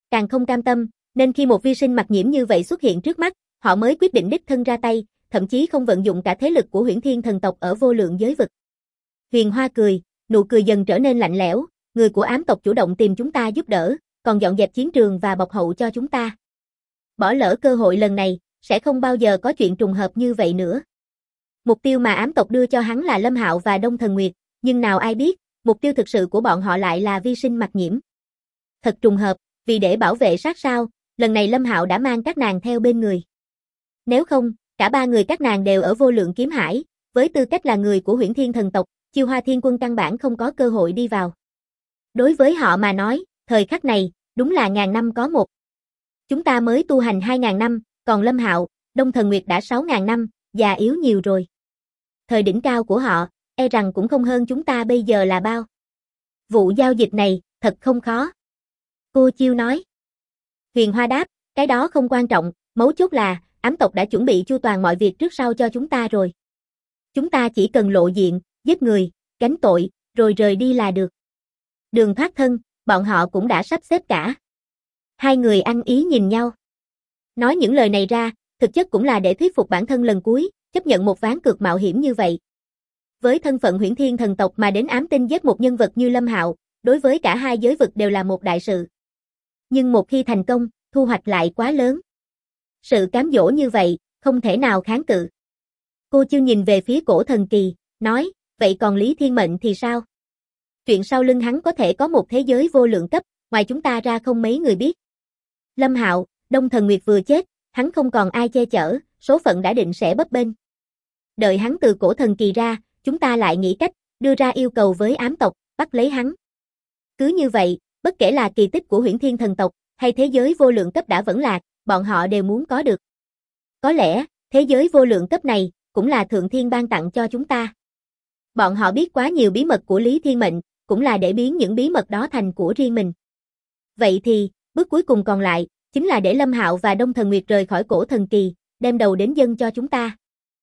càng không cam tâm, nên khi một vi sinh mặc nhiễm như vậy xuất hiện trước mắt, họ mới quyết định đích thân ra tay, thậm chí không vận dụng cả thế lực của Huyễn Thiên thần tộc ở vô lượng giới vực. Huyền Hoa cười, nụ cười dần trở nên lạnh lẽo, người của ám tộc chủ động tìm chúng ta giúp đỡ, còn dọn dẹp chiến trường và bọc hậu cho chúng ta. Bỏ lỡ cơ hội lần này, sẽ không bao giờ có chuyện trùng hợp như vậy nữa. Mục tiêu mà ám tộc đưa cho hắn là Lâm Hạo và Đông Thần Nguyệt, nhưng nào ai biết, mục tiêu thực sự của bọn họ lại là vi sinh mặc nhiễm. Thật trùng hợp, vì để bảo vệ sát sao, lần này Lâm Hạo đã mang các nàng theo bên người. Nếu không, cả ba người các nàng đều ở vô lượng kiếm hải, với tư cách là người của Huyễn Thiên thần tộc, Chiêu Hoa Thiên Quân căn bản không có cơ hội đi vào. Đối với họ mà nói, thời khắc này, đúng là ngàn năm có một. Chúng ta mới tu hành 2.000 năm, còn Lâm Hạo, Đông Thần Nguyệt đã 6.000 năm, già yếu nhiều rồi. Thời đỉnh cao của họ, e rằng cũng không hơn chúng ta bây giờ là bao. Vụ giao dịch này, thật không khó. Cô Chiêu nói. Huyền Hoa đáp, cái đó không quan trọng, mấu chốt là, ám tộc đã chuẩn bị chu toàn mọi việc trước sau cho chúng ta rồi. Chúng ta chỉ cần lộ diện, giết người, gánh tội, rồi rời đi là được. Đường thoát thân, bọn họ cũng đã sắp xếp cả. Hai người ăn ý nhìn nhau. Nói những lời này ra, thực chất cũng là để thuyết phục bản thân lần cuối, chấp nhận một ván cược mạo hiểm như vậy. Với thân phận Huyễn Thiên thần tộc mà đến ám tinh giết một nhân vật như Lâm Hạo, đối với cả hai giới vực đều là một đại sự. Nhưng một khi thành công, thu hoạch lại quá lớn. Sự cám dỗ như vậy, không thể nào kháng cự. Cô Chiêu nhìn về phía Cổ Thần Kỳ, nói, vậy còn Lý Thiên Mệnh thì sao? Chuyện sau lưng hắn có thể có một thế giới vô lượng cấp, ngoài chúng ta ra không mấy người biết. Lâm Hạo, Đông Thần Nguyệt vừa chết, hắn không còn ai che chở, số phận đã định sẽ bấp bênh. Đợi hắn từ Cổ Thần Kỳ ra, chúng ta lại nghĩ cách, đưa ra yêu cầu với ám tộc, bắt lấy hắn. Cứ như vậy, bất kể là kỳ tích của Huyễn Thiên thần tộc, hay thế giới vô lượng cấp đã vẫn lạc, bọn họ đều muốn có được. Có lẽ, thế giới vô lượng cấp này, cũng là Thượng Thiên ban tặng cho chúng ta. Bọn họ biết quá nhiều bí mật của Lý Thiên Mệnh, cũng là để biến những bí mật đó thành của riêng mình. Vậy thì, bước cuối cùng còn lại, chính là để Lâm Hạo và Đông Thần Nguyệt rời khỏi Cổ Thần Kỳ, đem đầu đến dâng cho chúng ta.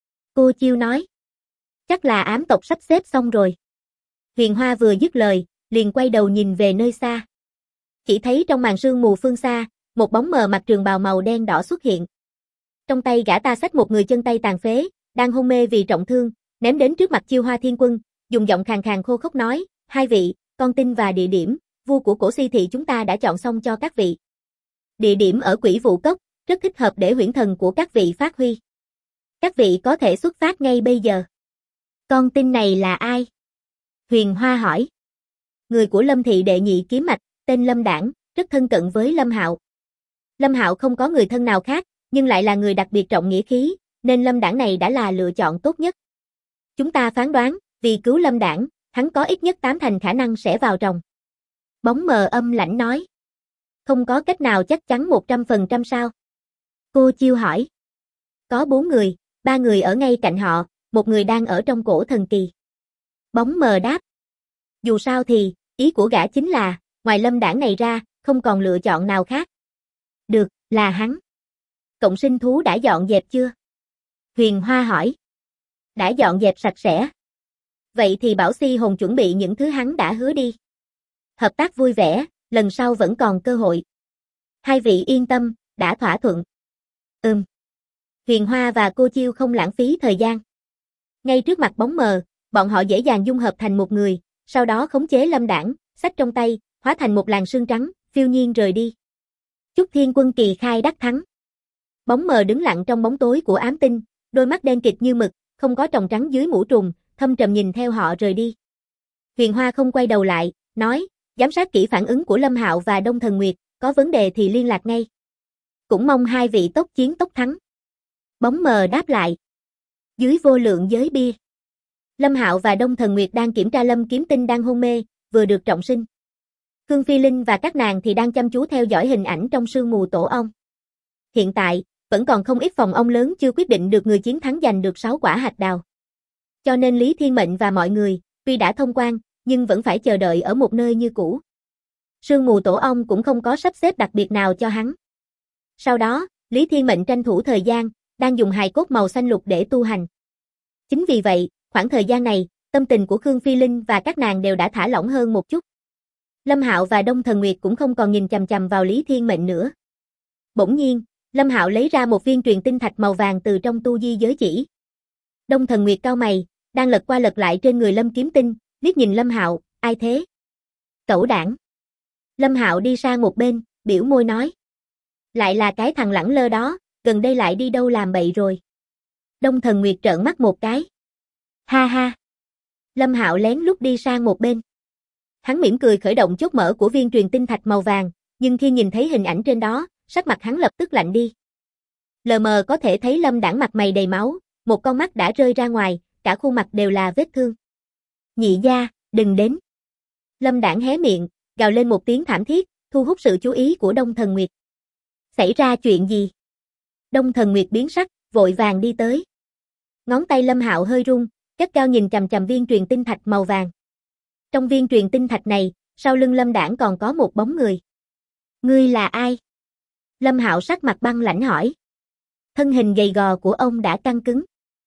Cô Chiêu nói. Chắc là ám tộc sắp xếp xong rồi. Huyền Hoa vừa dứt lời, liền quay đầu nhìn về nơi xa. Chỉ thấy trong màn sương mù phương xa, một bóng mờ mặc trường bào màu đen đỏ xuất hiện. Trong tay gã ta xách một người chân tay tàn phế, đang hôn mê vì trọng thương, ném đến trước mặt Chiêu Hoa Thiên Quân, dùng giọng khàn khàn khô khốc nói, hai vị, con tin và địa điểm, vua của Cổ Si thị chúng ta đã chọn xong cho các vị. Địa điểm ở Quỷ Vụ Cốc, rất thích hợp để huyễn thần của các vị phát huy. Các vị có thể xuất phát ngay bây giờ. Con tin này là ai? Huyền Hoa hỏi. Người của Lâm thị đệ nhị kiếm mạch, tên Lâm Đảng, rất thân cận với Lâm Hạo. Lâm Hạo không có người thân nào khác, nhưng lại là người đặc biệt trọng nghĩa khí, nên Lâm Đảng này đã là lựa chọn tốt nhất. Chúng ta phán đoán, vì cứu Lâm Đảng, hắn có ít nhất 8 thành khả năng sẽ vào ròng. Bóng mờ âm lãnh nói. Không có cách nào chắc chắn 100% sao? Cô Chiêu hỏi. Có 4 người, 3 người ở ngay cạnh họ, một người đang ở trong Cổ Thần Kỳ. Bóng mờ đáp. Dù sao thì, ý của gã chính là, ngoài Lâm Đảng này ra, không còn lựa chọn nào khác. Được, là hắn. Cộng sinh thú đã dọn dẹp chưa? Huyền Hoa hỏi. Đã dọn dẹp sạch sẽ. Vậy thì bảo Si Hồn chuẩn bị những thứ hắn đã hứa đi. Hợp tác vui vẻ, lần sau vẫn còn cơ hội. Hai vị yên tâm, đã thỏa thuận. Huyền Hoa và cô Chiêu không lãng phí thời gian. Ngay trước mặt bóng mờ, bọn họ dễ dàng dung hợp thành một người, sau đó khống chế Lâm Đảng, xách trong tay, hóa thành một làn sương trắng, phiêu nhiên rời đi. Chúc Thiên Quân kỳ khai đắc thắng. Bóng mờ đứng lặng trong bóng tối của ám tinh, đôi mắt đen kịt như mực, không có tròng trắng dưới mũ trùng, thâm trầm nhìn theo họ rời đi. Huyền Hoa không quay đầu lại, nói, giám sát kỹ phản ứng của Lâm Hạo và Đông Thần Nguyệt, có vấn đề thì liên lạc ngay. Cũng mong hai vị tốc chiến tốc thắng. Bóng mờ đáp lại. Dưới vô lượng giới bia, Lâm Hạo và Đông Thần Nguyệt đang kiểm tra Lâm Kiếm Tinh đang hôn mê, vừa được trọng sinh. Khương Phi Linh và các nàng thì đang chăm chú theo dõi hình ảnh trong sương mù tổ ong. Hiện tại, vẫn còn không ít phòng ong lớn chưa quyết định được người chiến thắng giành được 6 quả hạch đào. Cho nên Lý Thiên Mệnh và mọi người, tuy đã thông quan, nhưng vẫn phải chờ đợi ở một nơi như cũ. Sương mù tổ ong cũng không có sắp xếp đặc biệt nào cho hắn. Sau đó, Lý Thiên Mệnh tranh thủ thời gian, đang dùng hài cốt màu xanh lục để tu hành. Chính vì vậy, khoảng thời gian này, tâm tình của Khương Phi Linh và các nàng đều đã thả lỏng hơn một chút. Lâm Hạo và Đông Thần Nguyệt cũng không còn nhìn chằm chằm vào Lý Thiên Mệnh nữa. Bỗng nhiên, Lâm Hạo lấy ra một viên truyền tinh thạch màu vàng từ trong tu di giới chỉ. Đông Thần Nguyệt cau mày, đang lật qua lật lại trên người Lâm Kiếm Tinh, liếc nhìn Lâm Hạo, ai thế? Cẩu đảng. Lâm Hạo đi sang một bên, biểu môi nói. Lại là cái thằng lẳng lơ đó, gần đây lại đi đâu làm bậy rồi. Đông Thần Nguyệt trợn mắt một cái. Ha ha. Lâm Hạo lén lút đi sang một bên. Hắn mỉm cười khởi động chốt mở của viên truyền tinh thạch màu vàng, nhưng khi nhìn thấy hình ảnh trên đó, sắc mặt hắn lập tức lạnh đi. Lờ mờ có thể thấy Lâm Đảng mặt mày đầy máu, một con mắt đã rơi ra ngoài, cả khuôn mặt đều là vết thương. Nhị gia, đừng đến. Lâm Đảng hé miệng, gào lên một tiếng thảm thiết, thu hút sự chú ý của Đông Thần Nguyệt. Xảy ra chuyện gì? Đông Thần Nguyệt biến sắc, vội vàng đi tới. Ngón tay Lâm Hạo hơi run, gắt gao nhìn chằm chằm viên truyền tinh thạch màu vàng. Trong viên truyền tinh thạch này, sau lưng Lâm Đảng còn có một bóng người. Ngươi là ai? Lâm Hạo sắc mặt băng lãnh hỏi. Thân hình gầy gò của ông đã căng cứng.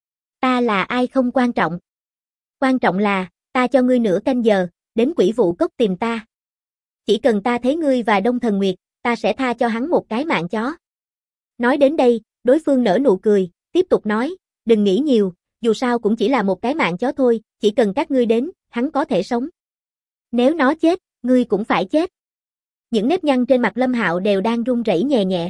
Ta là ai không quan trọng. Quan trọng là, ta cho ngươi nửa canh giờ, đến Quỷ Vũ Cốc tìm ta. Chỉ cần ta thấy ngươi và Đông Thần Nguyệt, ta sẽ tha cho hắn một cái mạng chó. Nói đến đây, đối phương nở nụ cười, tiếp tục nói, đừng nghĩ nhiều, dù sao cũng chỉ là một cái mạng chó thôi, chỉ cần các ngươi đến, hắn có thể sống. Nếu nó chết, ngươi cũng phải chết. Những nếp nhăn trên mặt Lâm Hạo đều đang run rẩy nhẹ nhẹ.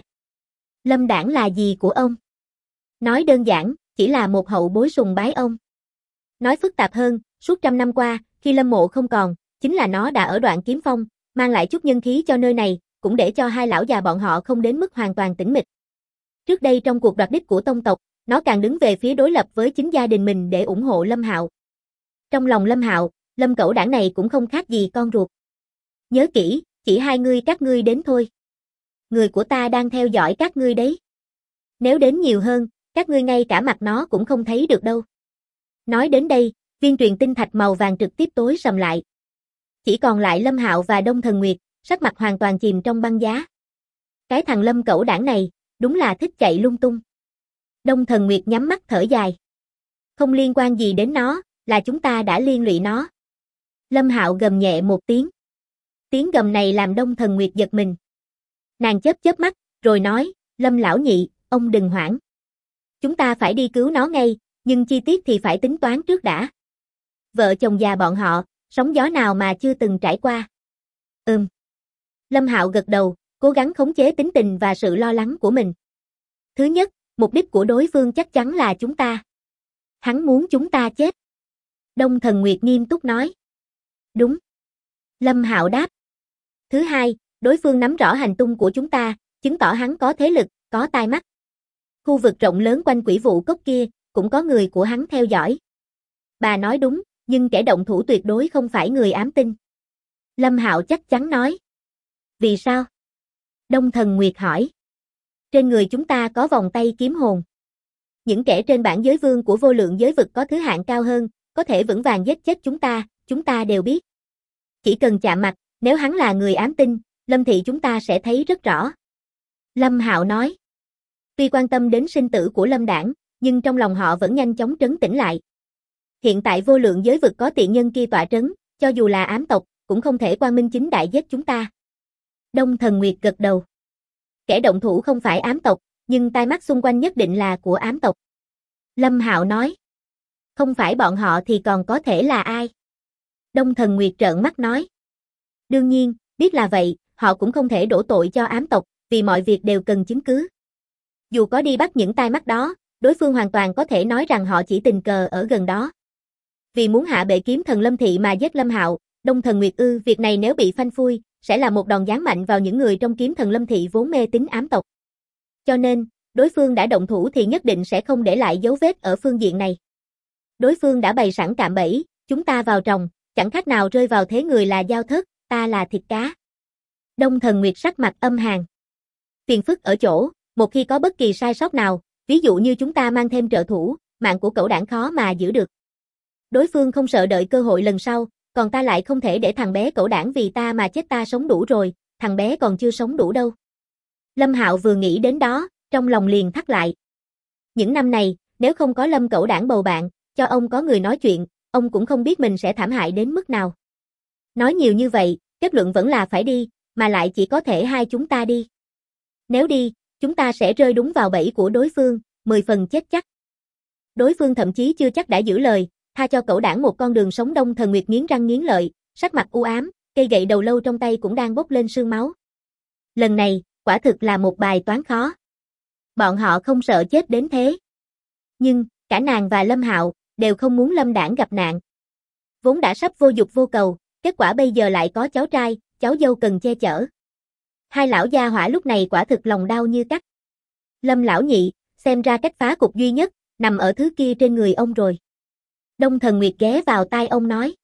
Lâm Đảng là gì của ông? Nói đơn giản, chỉ là một hậu bối sùng bái ông. Nói phức tạp hơn, suốt 100 năm qua, khi Lâm Mộ không còn, chính là nó đã ở Đoạn Kiếm Phong, mang lại chút nhân khí cho nơi này, cũng để cho hai lão già bọn họ không đến mức hoàn toàn tĩnh mịch. Trước đây trong cuộc đoạt đích của tông tộc, nó càng đứng về phía đối lập với chính gia đình mình để ủng hộ Lâm Hạo. Trong lòng Lâm Hạo, Lâm Cẩu Đảng này cũng không khác gì con ruột. Nhớ kỹ, chỉ hai ngươi các ngươi đến thôi. Người của ta đang theo dõi các ngươi đấy. Nếu đến nhiều hơn, các ngươi ngay cả mặt nó cũng không thấy được đâu. Nói đến đây, viên truyền tinh thạch màu vàng trực tiếp tối sầm lại. Chỉ còn lại Lâm Hạo và Đông Thần Nguyệt, sắc mặt hoàn toàn chìm trong băng giá. Cái thằng Lâm Cẩu Đảng này, đúng là thích chạy lung tung. Đông Thần Nguyệt nhắm mắt thở dài. Không liên quan gì đến nó, là chúng ta đã liên lụy nó. Lâm Hạo gầm nhẹ một tiếng. Tiếng gầm này làm Đông Thần Nguyệt giật mình. Nàng chớp chớp mắt, rồi nói, Lâm lão nhị, ông đừng hoảng. Chúng ta phải đi cứu nó ngay, nhưng chi tiết thì phải tính toán trước đã. Vợ chồng già bọn họ, sóng gió nào mà chưa từng trải qua. Lâm Hạo gật đầu, cố gắng khống chế tính tình và sự lo lắng của mình. Thứ nhất, mục đích của đối phương chắc chắn là chúng ta. Hắn muốn chúng ta chết. Đông Thần Nguyệt nghiêm túc nói. Đúng. Lâm Hạo đáp. Thứ hai, đối phương nắm rõ hành tung của chúng ta, chứng tỏ hắn có thế lực, có tai mắt. Khu vực rộng lớn quanh Quỷ Vũ Cốc kia, cũng có người của hắn theo dõi. Bà nói đúng, nhưng kẻ động thủ tuyệt đối không phải người ám tinh. Lâm Hạo chắc chắn nói. Vì sao? Đông Thần Nguyệt hỏi. Trên người chúng ta có vòng tay kiếm hồn. Những kẻ trên bảng giới vương của vô lượng giới vực có thứ hạng cao hơn, có thể vững vàng giết chết chúng ta đều biết. Chỉ cần chạm mặt, nếu hắn là người ám tinh, Lâm thị chúng ta sẽ thấy rất rõ. Lâm Hạo nói. Tuy quan tâm đến sinh tử của Lâm Đảng, nhưng trong lòng họ vẫn nhanh chóng trấn tĩnh lại. Hiện tại vô lượng giới vực có tiện nhân kia tọa trấn, cho dù là ám tộc, cũng không thể quang minh chính đại giết chúng ta. Đông Thần Nguyệt gật đầu. Kẻ động thủ không phải ám tộc, nhưng tai mắt xung quanh nhất định là của ám tộc. Lâm Hạo nói. Không phải bọn họ thì còn có thể là ai? Đông Thần Nguyệt trợn mắt nói. Đương nhiên, biết là vậy, họ cũng không thể đổ tội cho ám tộc, vì mọi việc đều cần chứng cứ. Dù có đi bắt những tai mắt đó, đối phương hoàn toàn có thể nói rằng họ chỉ tình cờ ở gần đó. Vì muốn hạ bệ kiếm thần Lâm thị mà giết Lâm Hạo, Đông Thần Nguyệt việc này nếu bị phanh phui, sẽ là một đòn giáng mạnh vào những người trong kiếm thần Lâm thị vốn mê tín ám tộc. Cho nên, đối phương đã động thủ thì nhất định sẽ không để lại dấu vết ở phương diện này. Đối phương đã bày sẵn cạm bẫy, chúng ta vào tròng, chẳng khác nào rơi vào thế người là dao thớt, ta là thịt cá. Đông Thần Nguyệt sắc mặt âm hàn. Phiền phức ở chỗ, một khi có bất kỳ sai sót nào, ví dụ như chúng ta mang thêm trợ thủ, mạng của Cẩu Đảng khó mà giữ được. Đối phương không sợ đợi cơ hội lần sau, còn ta lại không thể để thằng bé Cẩu Đảng vì ta mà chết, ta sống đủ rồi, thằng bé còn chưa sống đủ đâu. Lâm Hạo vừa nghĩ đến đó, trong lòng liền thắt lại. Những năm này, nếu không có Lâm Cẩu Đảng bầu bạn, cho ông có người nói chuyện, ông cũng không biết mình sẽ thảm hại đến mức nào. Nói nhiều như vậy, kết luận vẫn là phải đi, mà lại chỉ có thể hai chúng ta đi. Nếu đi, chúng ta sẽ rơi đúng vào bẫy của đối phương, 10 phần chết chắc. Đối phương thậm chí chưa chắc đã giữ lời, tha cho cẩu đảng một con đường sống. Đông Thần Nguyệt nghiến răng nghiến lợi, sắc mặt u ám, cây gậy đầu lâu trong tay cũng đang bốc lên sương máu. Lần này, quả thực là một bài toán khó. Bọn họ không sợ chết đến thế. Nhưng, cả nàng và Lâm Hạo đều không muốn Lâm Đảng gặp nạn. Vốn đã sắp vô dục vô cầu, kết quả bây giờ lại có cháu trai, cháu dâu cần che chở. Hai lão gia hỏa lúc này quả thực lòng đau như cắt. Lâm lão nhị, xem ra cách phá cục duy nhất, nằm ở thứ kia trên người ông rồi. Đông Thần Nguyệt ghé vào tai ông nói.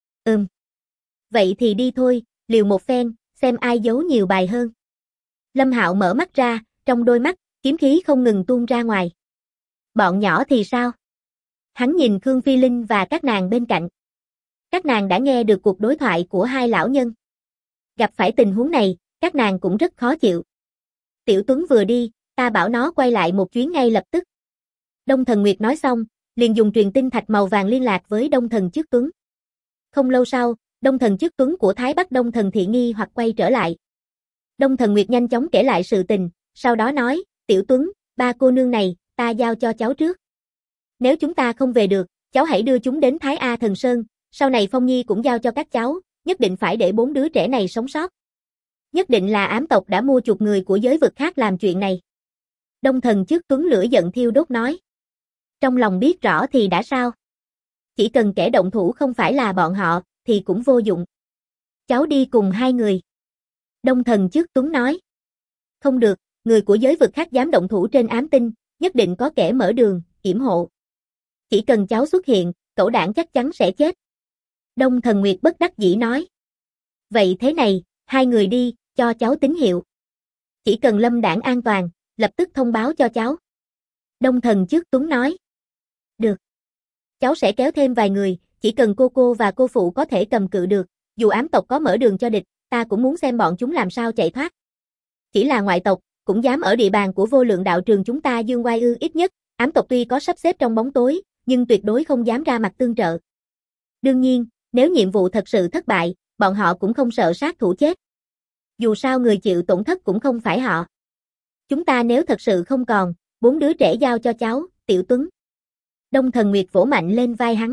Vậy thì đi thôi, liều một phen, xem ai giấu nhiều bài hơn. Lâm Hạo mở mắt ra, trong đôi mắt, kiếm khí không ngừng tuôn ra ngoài. Bọn nhỏ thì sao? Hắn nhìn Khương Phi Linh và các nàng bên cạnh. Các nàng đã nghe được cuộc đối thoại của hai lão nhân. Gặp phải tình huống này, các nàng cũng rất khó chịu. Tiểu Tuấn vừa đi, ta bảo nó quay lại một chuyến ngay lập tức. Đông Thần Nguyệt nói xong, liền dùng truyền tinh thạch màu vàng liên lạc với Đông Thần Trước Tuấn. Không lâu sau, Đông Thần Trước Tuấn của Thái Bắc Đông Thần Thị nghi hoặc quay trở lại. Đông Thần Nguyệt nhanh chóng kể lại sự tình, sau đó nói, Tiểu Tuấn, ba cô nương này, ta giao cho cháu trước. Nếu chúng ta không về được, cháu hãy đưa chúng đến Thái A Thần Sơn, sau này Phong Nhi cũng giao cho các cháu, nhất định phải để 4 đứa trẻ này sống sót. Nhất định là ám tộc đã mua chuộc người của giới vực khác làm chuyện này. Đông Thần Trước Tuấn lửa giận thiêu đốt nói. Trong lòng biết rõ thì đã sao? Chỉ cần kẻ động thủ không phải là bọn họ, thì cũng vô dụng. Cháu đi cùng hai người. Đông Thần Trước Tuấn nói. Không được, người của giới vực khác dám động thủ trên ám tinh, nhất định có kẻ mở đường, yểm hộ. Chỉ cần cháu xuất hiện, cẩu đảng chắc chắn sẽ chết. Đông Thần Nguyệt bất đắc dĩ nói. Vậy thế này, hai người đi, cho cháu tín hiệu. Chỉ cần Lâm Đảng an toàn, lập tức thông báo cho cháu. Đông Thần Trước Tuấn nói. Được. Cháu sẽ kéo thêm vài người, chỉ cần cô và cô phụ có thể cầm cự được, dù ám tộc có mở đường cho địch, ta cũng muốn xem bọn chúng làm sao chạy thoát. Chỉ là ngoại tộc, cũng dám ở địa bàn của Vô Lượng đạo trường chúng ta dương oai ư? Ít nhất, ám tộc tuy có sắp xếp trong bóng tối, nhưng tuyệt đối không dám ra mặt tương trợ. Đương nhiên, nếu nhiệm vụ thật sự thất bại, bọn họ cũng không sợ sát thủ chết. Dù sao người chịu tổn thất cũng không phải họ. Chúng ta nếu thật sự không còn, 4 đứa trẻ giao cho cháu, Tiểu Tuấn. Đông Thần Nguyệt vỗ mạnh lên vai hắn.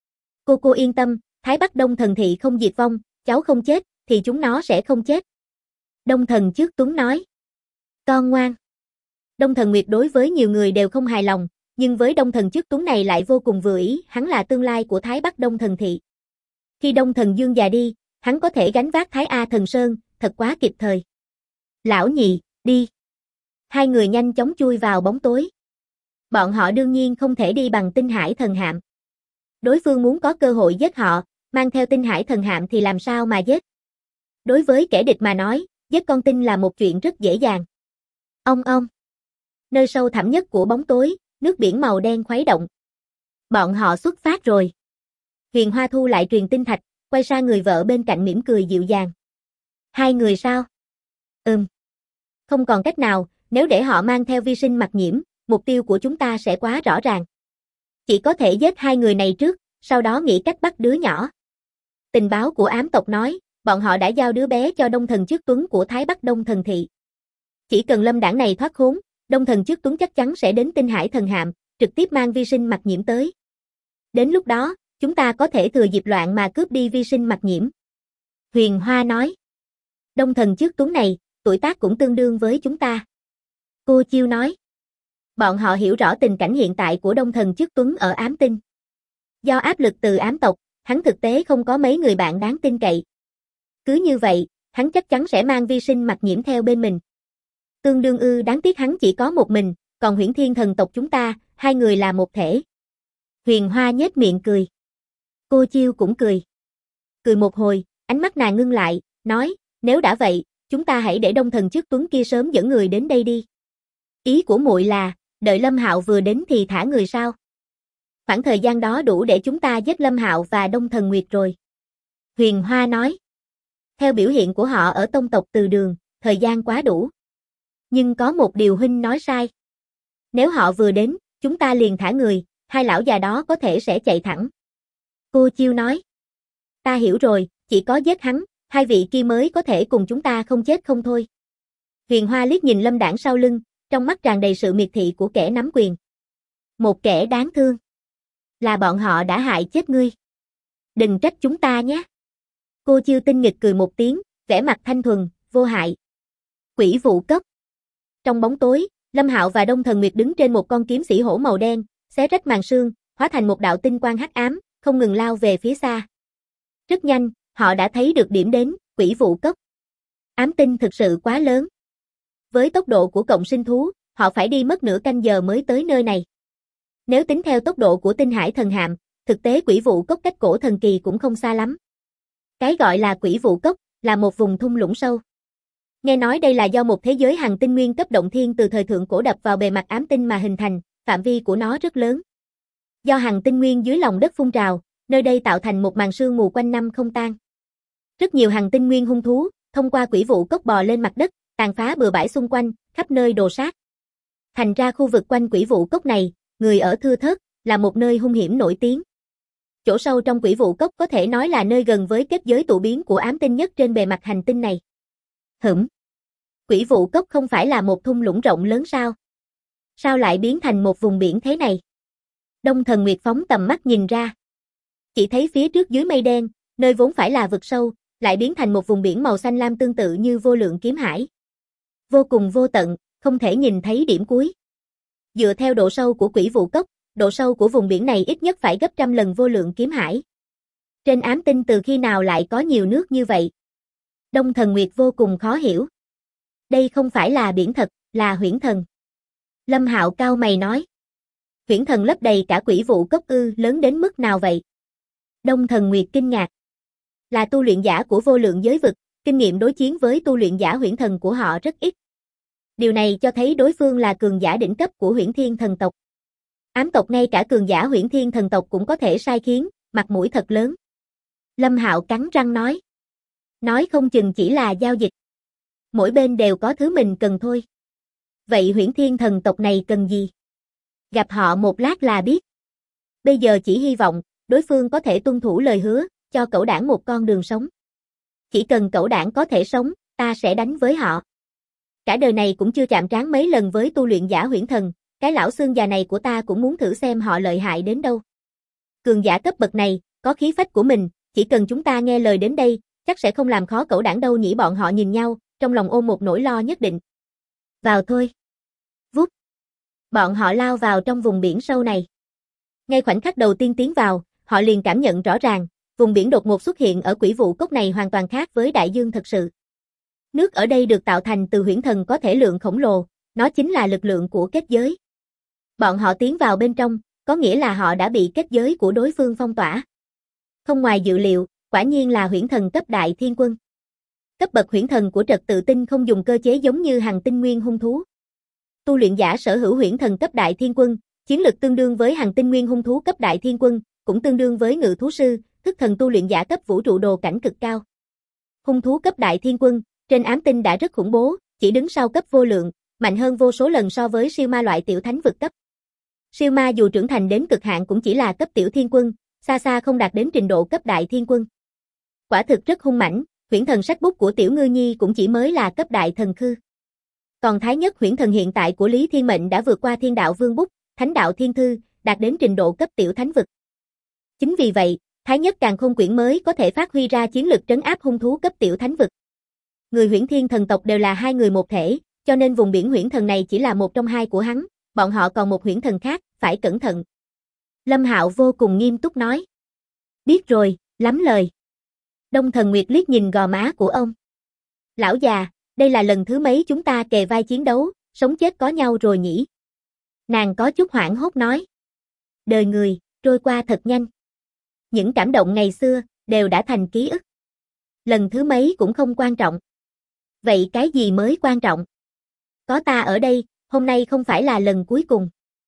Cô yên tâm, Thái Bắc Đông Thần Thị không diệt vong, cháu không chết, thì chúng nó sẽ không chết. Đông Thần Trước Tuấn nói. Con ngoan. Đông Thần Nguyệt đối với nhiều người đều không hài lòng, nhưng với Đông Thần Trước Tuấn này lại vô cùng vừa ý, hắn là tương lai của Thái Bắc Đông Thần Thị. Khi Đông Thần Dương già đi, hắn có thể gánh vác Thái A Thần Sơn, thật quá kịp thời. Lão nhị, đi. Hai người nhanh chóng chui vào bóng tối. Bọn họ đương nhiên không thể đi bằng Tinh Hải Thần Hạm. Đối phương muốn có cơ hội giết họ, mang theo Tinh Hải Thần Hạm thì làm sao mà giết. Đối với kẻ địch mà nói, giết con tin là một chuyện rất dễ dàng. Ong ong. Nơi sâu thẳm nhất của bóng tối, nước biển màu đen khuấy động. Bọn họ xuất phát rồi. Huyền Hoa thu lại truyền tinh thạch, quay sang người vợ bên cạnh mỉm cười dịu dàng. Hai người sao? Không còn cách nào, nếu để họ mang theo vi sinh mặc nhiễm, mục tiêu của chúng ta sẽ quá rõ ràng. Chỉ có thể giết hai người này trước, sau đó nghĩ cách bắt đứa nhỏ. Tình báo của ám tộc nói, bọn họ đã giao đứa bé cho Đông Thần Trước Tuấn của Thái Bắc Đông Thần Thị. Chỉ cần Lâm Đảng này thoát khốn, Đông Thần Trước Tuấn chắc chắn sẽ đến Tinh Hải Thần Hạm, trực tiếp mang vi sinh mặc nhiễm tới. Đến lúc đó, chúng ta có thể thừa dịp loạn mà cướp đi vi sinh mặc nhiễm. Huyền Hoa nói. Đông Thần Trước Tuấn này, tuổi tác cũng tương đương với chúng ta. Cô Chiêu nói. Bọn họ hiểu rõ tình cảnh hiện tại của Đông Thần Trước Tuấn ở ám tinh. Do áp lực từ ám tộc, hắn thực tế không có mấy người bạn đáng tin cậy. Cứ như vậy, hắn chắc chắn sẽ mang vi sinh mặc nhiễm theo bên mình. Tương đương đáng tiếc hắn chỉ có một mình, còn Huyễn Thiên thần tộc chúng ta, hai người là một thể. Huyền Hoa nhếch miệng cười. Cô Chiêu cũng cười. Cười một hồi, ánh mắt nàng ngưng lại, nói, nếu đã vậy, chúng ta hãy để Đông Thần Trước Tuấn kia sớm dẫn người đến đây đi. Ý của muội là, đợi Lâm Hạo vừa đến thì thả người sao? Khoảng thời gian đó đủ để chúng ta giết Lâm Hạo và Đông Thần Nguyệt rồi. Huyền Hoa nói. Theo biểu hiện của họ ở tông tộc Từ Đường, thời gian quá đủ. Nhưng có một điều huynh nói sai. Nếu họ vừa đến, chúng ta liền thả người, hai lão già đó có thể sẽ chạy thẳng. Cô Chiêu nói. Ta hiểu rồi, chỉ có giết hắn, Hai vị kia mới có thể cùng chúng ta không chết không thôi. Huyền Hoa liếc nhìn Lâm Đãng sau lưng, trong mắt tràn đầy sự miệt thị của kẻ nắm quyền. Một kẻ đáng thương. Là bọn họ đã hại chết ngươi. Đừng trách chúng ta nhé. Cô Chiêu tinh nghịch cười một tiếng, vẻ mặt thanh thuần, vô hại. Quỷ vụ cốc. Trong bóng tối, Lâm Hạo và Đông Thần Nguyệt đứng trên một con kiếm sĩ hổ màu đen, xé rách màn sương, hóa thành một đạo tinh quang hắc ám, không ngừng lao về phía xa. Rất nhanh, họ đã thấy được điểm đến, quỷ vụ cốc. Ám tinh thực sự quá lớn. Với tốc độ của cộng sinh thú, họ phải đi mất nửa canh giờ mới tới nơi này. Nếu tính theo tốc độ của tinh hải thần hạm, thực tế quỷ vụ cốc cách cổ thần kỳ cũng không xa lắm. Cái gọi là quỷ vụ cốc, là một vùng thung lũng sâu. Nghe nói đây là do một thế giới hằng tinh nguyên cấp động thiên từ thời thượng cổ đập vào bề mặt ám tinh mà hình thành, phạm vi của nó rất lớn. Do hằng tinh nguyên dưới lòng đất phun trào, nơi đây tạo thành một màn sương mù quanh năm không tan. Rất nhiều hằng tinh nguyên hung thú, thông qua quỷ vụ cốc bò lên mặt đất, tàn phá bừa bãi xung quanh, khắp nơi đồ sát. Thành ra khu vực quanh quỷ vụ cốc này, người ở thưa thớt, là một nơi hung hiểm nổi tiếng. Chỗ sâu trong quỷ vụ cốc có thể nói là nơi gần với kết giới tụ biến của ám tinh nhất trên bề mặt hành tinh này. Quỷ vụ cốc không phải là một thung lũng rộng lớn sao? Sao lại biến thành một vùng biển thế này? Đông Thần Nguyệt phóng tầm mắt nhìn ra. Chỉ thấy phía trước dưới mây đen, nơi vốn phải là vực sâu, lại biến thành một vùng biển màu xanh lam tương tự như vô lượng kiếm hải. Vô cùng vô tận, không thể nhìn thấy điểm cuối. Dựa theo độ sâu của quỷ vụ cốc, độ sâu của vùng biển này ít nhất phải gấp trăm lần vô lượng kiếm hải. Trên ám tinh từ khi nào lại có nhiều nước như vậy? Đông Thần Nguyệt vô cùng khó hiểu. Đây không phải là biển thật, là huyễn thần. Lâm Hạo cao mày nói. Huyễn thần lấp đầy cả quỷ vụ cốc ư, lớn đến mức nào vậy? Đông Thần Nguyệt kinh ngạc. Là tu luyện giả của vô lượng giới vực, kinh nghiệm đối chiến với tu luyện giả huyễn thần của họ rất ít. Điều này cho thấy đối phương là cường giả đỉnh cấp của huyễn thiên thần tộc. Ám tộc ngay cả cường giả huyễn thiên thần tộc cũng có thể sai khiến, mặt mũi thật lớn. Lâm Hạo cắn răng nói. Nói không chừng chỉ là giao dịch. Mỗi bên đều có thứ mình cần thôi. Vậy huyễn thiên thần tộc này cần gì? Gặp họ một lát là biết. Bây giờ chỉ hy vọng, đối phương có thể tuân thủ lời hứa, cho cẩu đảng một con đường sống. Chỉ cần cẩu đảng có thể sống, ta sẽ đánh với họ. Cả đời này cũng chưa chạm trán mấy lần với tu luyện giả huyễn thần, cái lão xương già này của ta cũng muốn thử xem họ lợi hại đến đâu. Cường giả cấp bậc này, có khí phách của mình, chỉ cần chúng ta nghe lời đến đây, chắc sẽ không làm khó cẩu đảng đâu nhỉ. Bọn họ nhìn nhau, trong lòng ôm một nỗi lo nhất định. Vào thôi. Vút. Bọn họ lao vào trong vùng biển sâu này. Ngay khoảnh khắc đầu tiên tiến vào, họ liền cảm nhận rõ ràng, vùng biển đột ngột xuất hiện ở quỷ vụ cốc này hoàn toàn khác với đại dương thật sự. Nước ở đây được tạo thành từ huyễn thần có thể lượng khổng lồ, nó chính là lực lượng của kết giới. Bọn họ tiến vào bên trong, có nghĩa là họ đã bị kết giới của đối phương phong tỏa. Không ngoài dự liệu, quả nhiên là huyễn thần cấp đại thiên quân. Cấp bậc huyễn thần của trật tự tinh không dùng cơ chế giống như hằng tinh nguyên hung thú. Tu luyện giả sở hữu huyễn thần cấp đại thiên quân, chiến lực tương đương với hằng tinh nguyên hung thú cấp đại thiên quân, cũng tương đương với ngự thú sư, thức thần tu luyện giả cấp vũ trụ đồ cảnh cực cao. Hung thú cấp đại thiên quân, trên ám tinh đã rất khủng bố, chỉ đứng sau cấp vô lượng, mạnh hơn vô số lần so với siêu ma loại tiểu thánh vực cấp. Siêu ma dù trưởng thành đến cực hạn cũng chỉ là cấp tiểu thiên quân, xa xa không đạt đến trình độ cấp đại thiên quân. Quả thực rất hung mãnh, huyễn thần sách bút của tiểu ngư nhi cũng chỉ mới là cấp đại thần khư. Còn thái nhất huyễn thần hiện tại của Lý Thiên Mệnh đã vượt qua thiên đạo vương bút, thánh đạo thiên thư, đạt đến trình độ cấp tiểu thánh vực. Chính vì vậy, thái nhất càn khôn quyển mới có thể phát huy ra chiến lực trấn áp hung thú cấp tiểu thánh vực. Người huyễn thiên thần tộc đều là hai người một thể, cho nên vùng biển huyễn thần này chỉ là một trong hai của hắn, bọn họ còn một huyễn thần khác, phải cẩn thận. Lâm Hạo vô cùng nghiêm túc nói. Biết rồi, lắm lời. Đông Thần Nguyệt liếc nhìn gò má của ông. Lão già, đây là lần thứ mấy chúng ta kề vai chiến đấu, sống chết có nhau rồi nhỉ? Nàng có chút hoảng hốt nói. Đời người, trôi qua thật nhanh. Những cảm động ngày xưa, đều đã thành ký ức. Lần thứ mấy cũng không quan trọng. Vậy cái gì mới quan trọng? Có ta ở đây, hôm nay không phải là lần cuối cùng.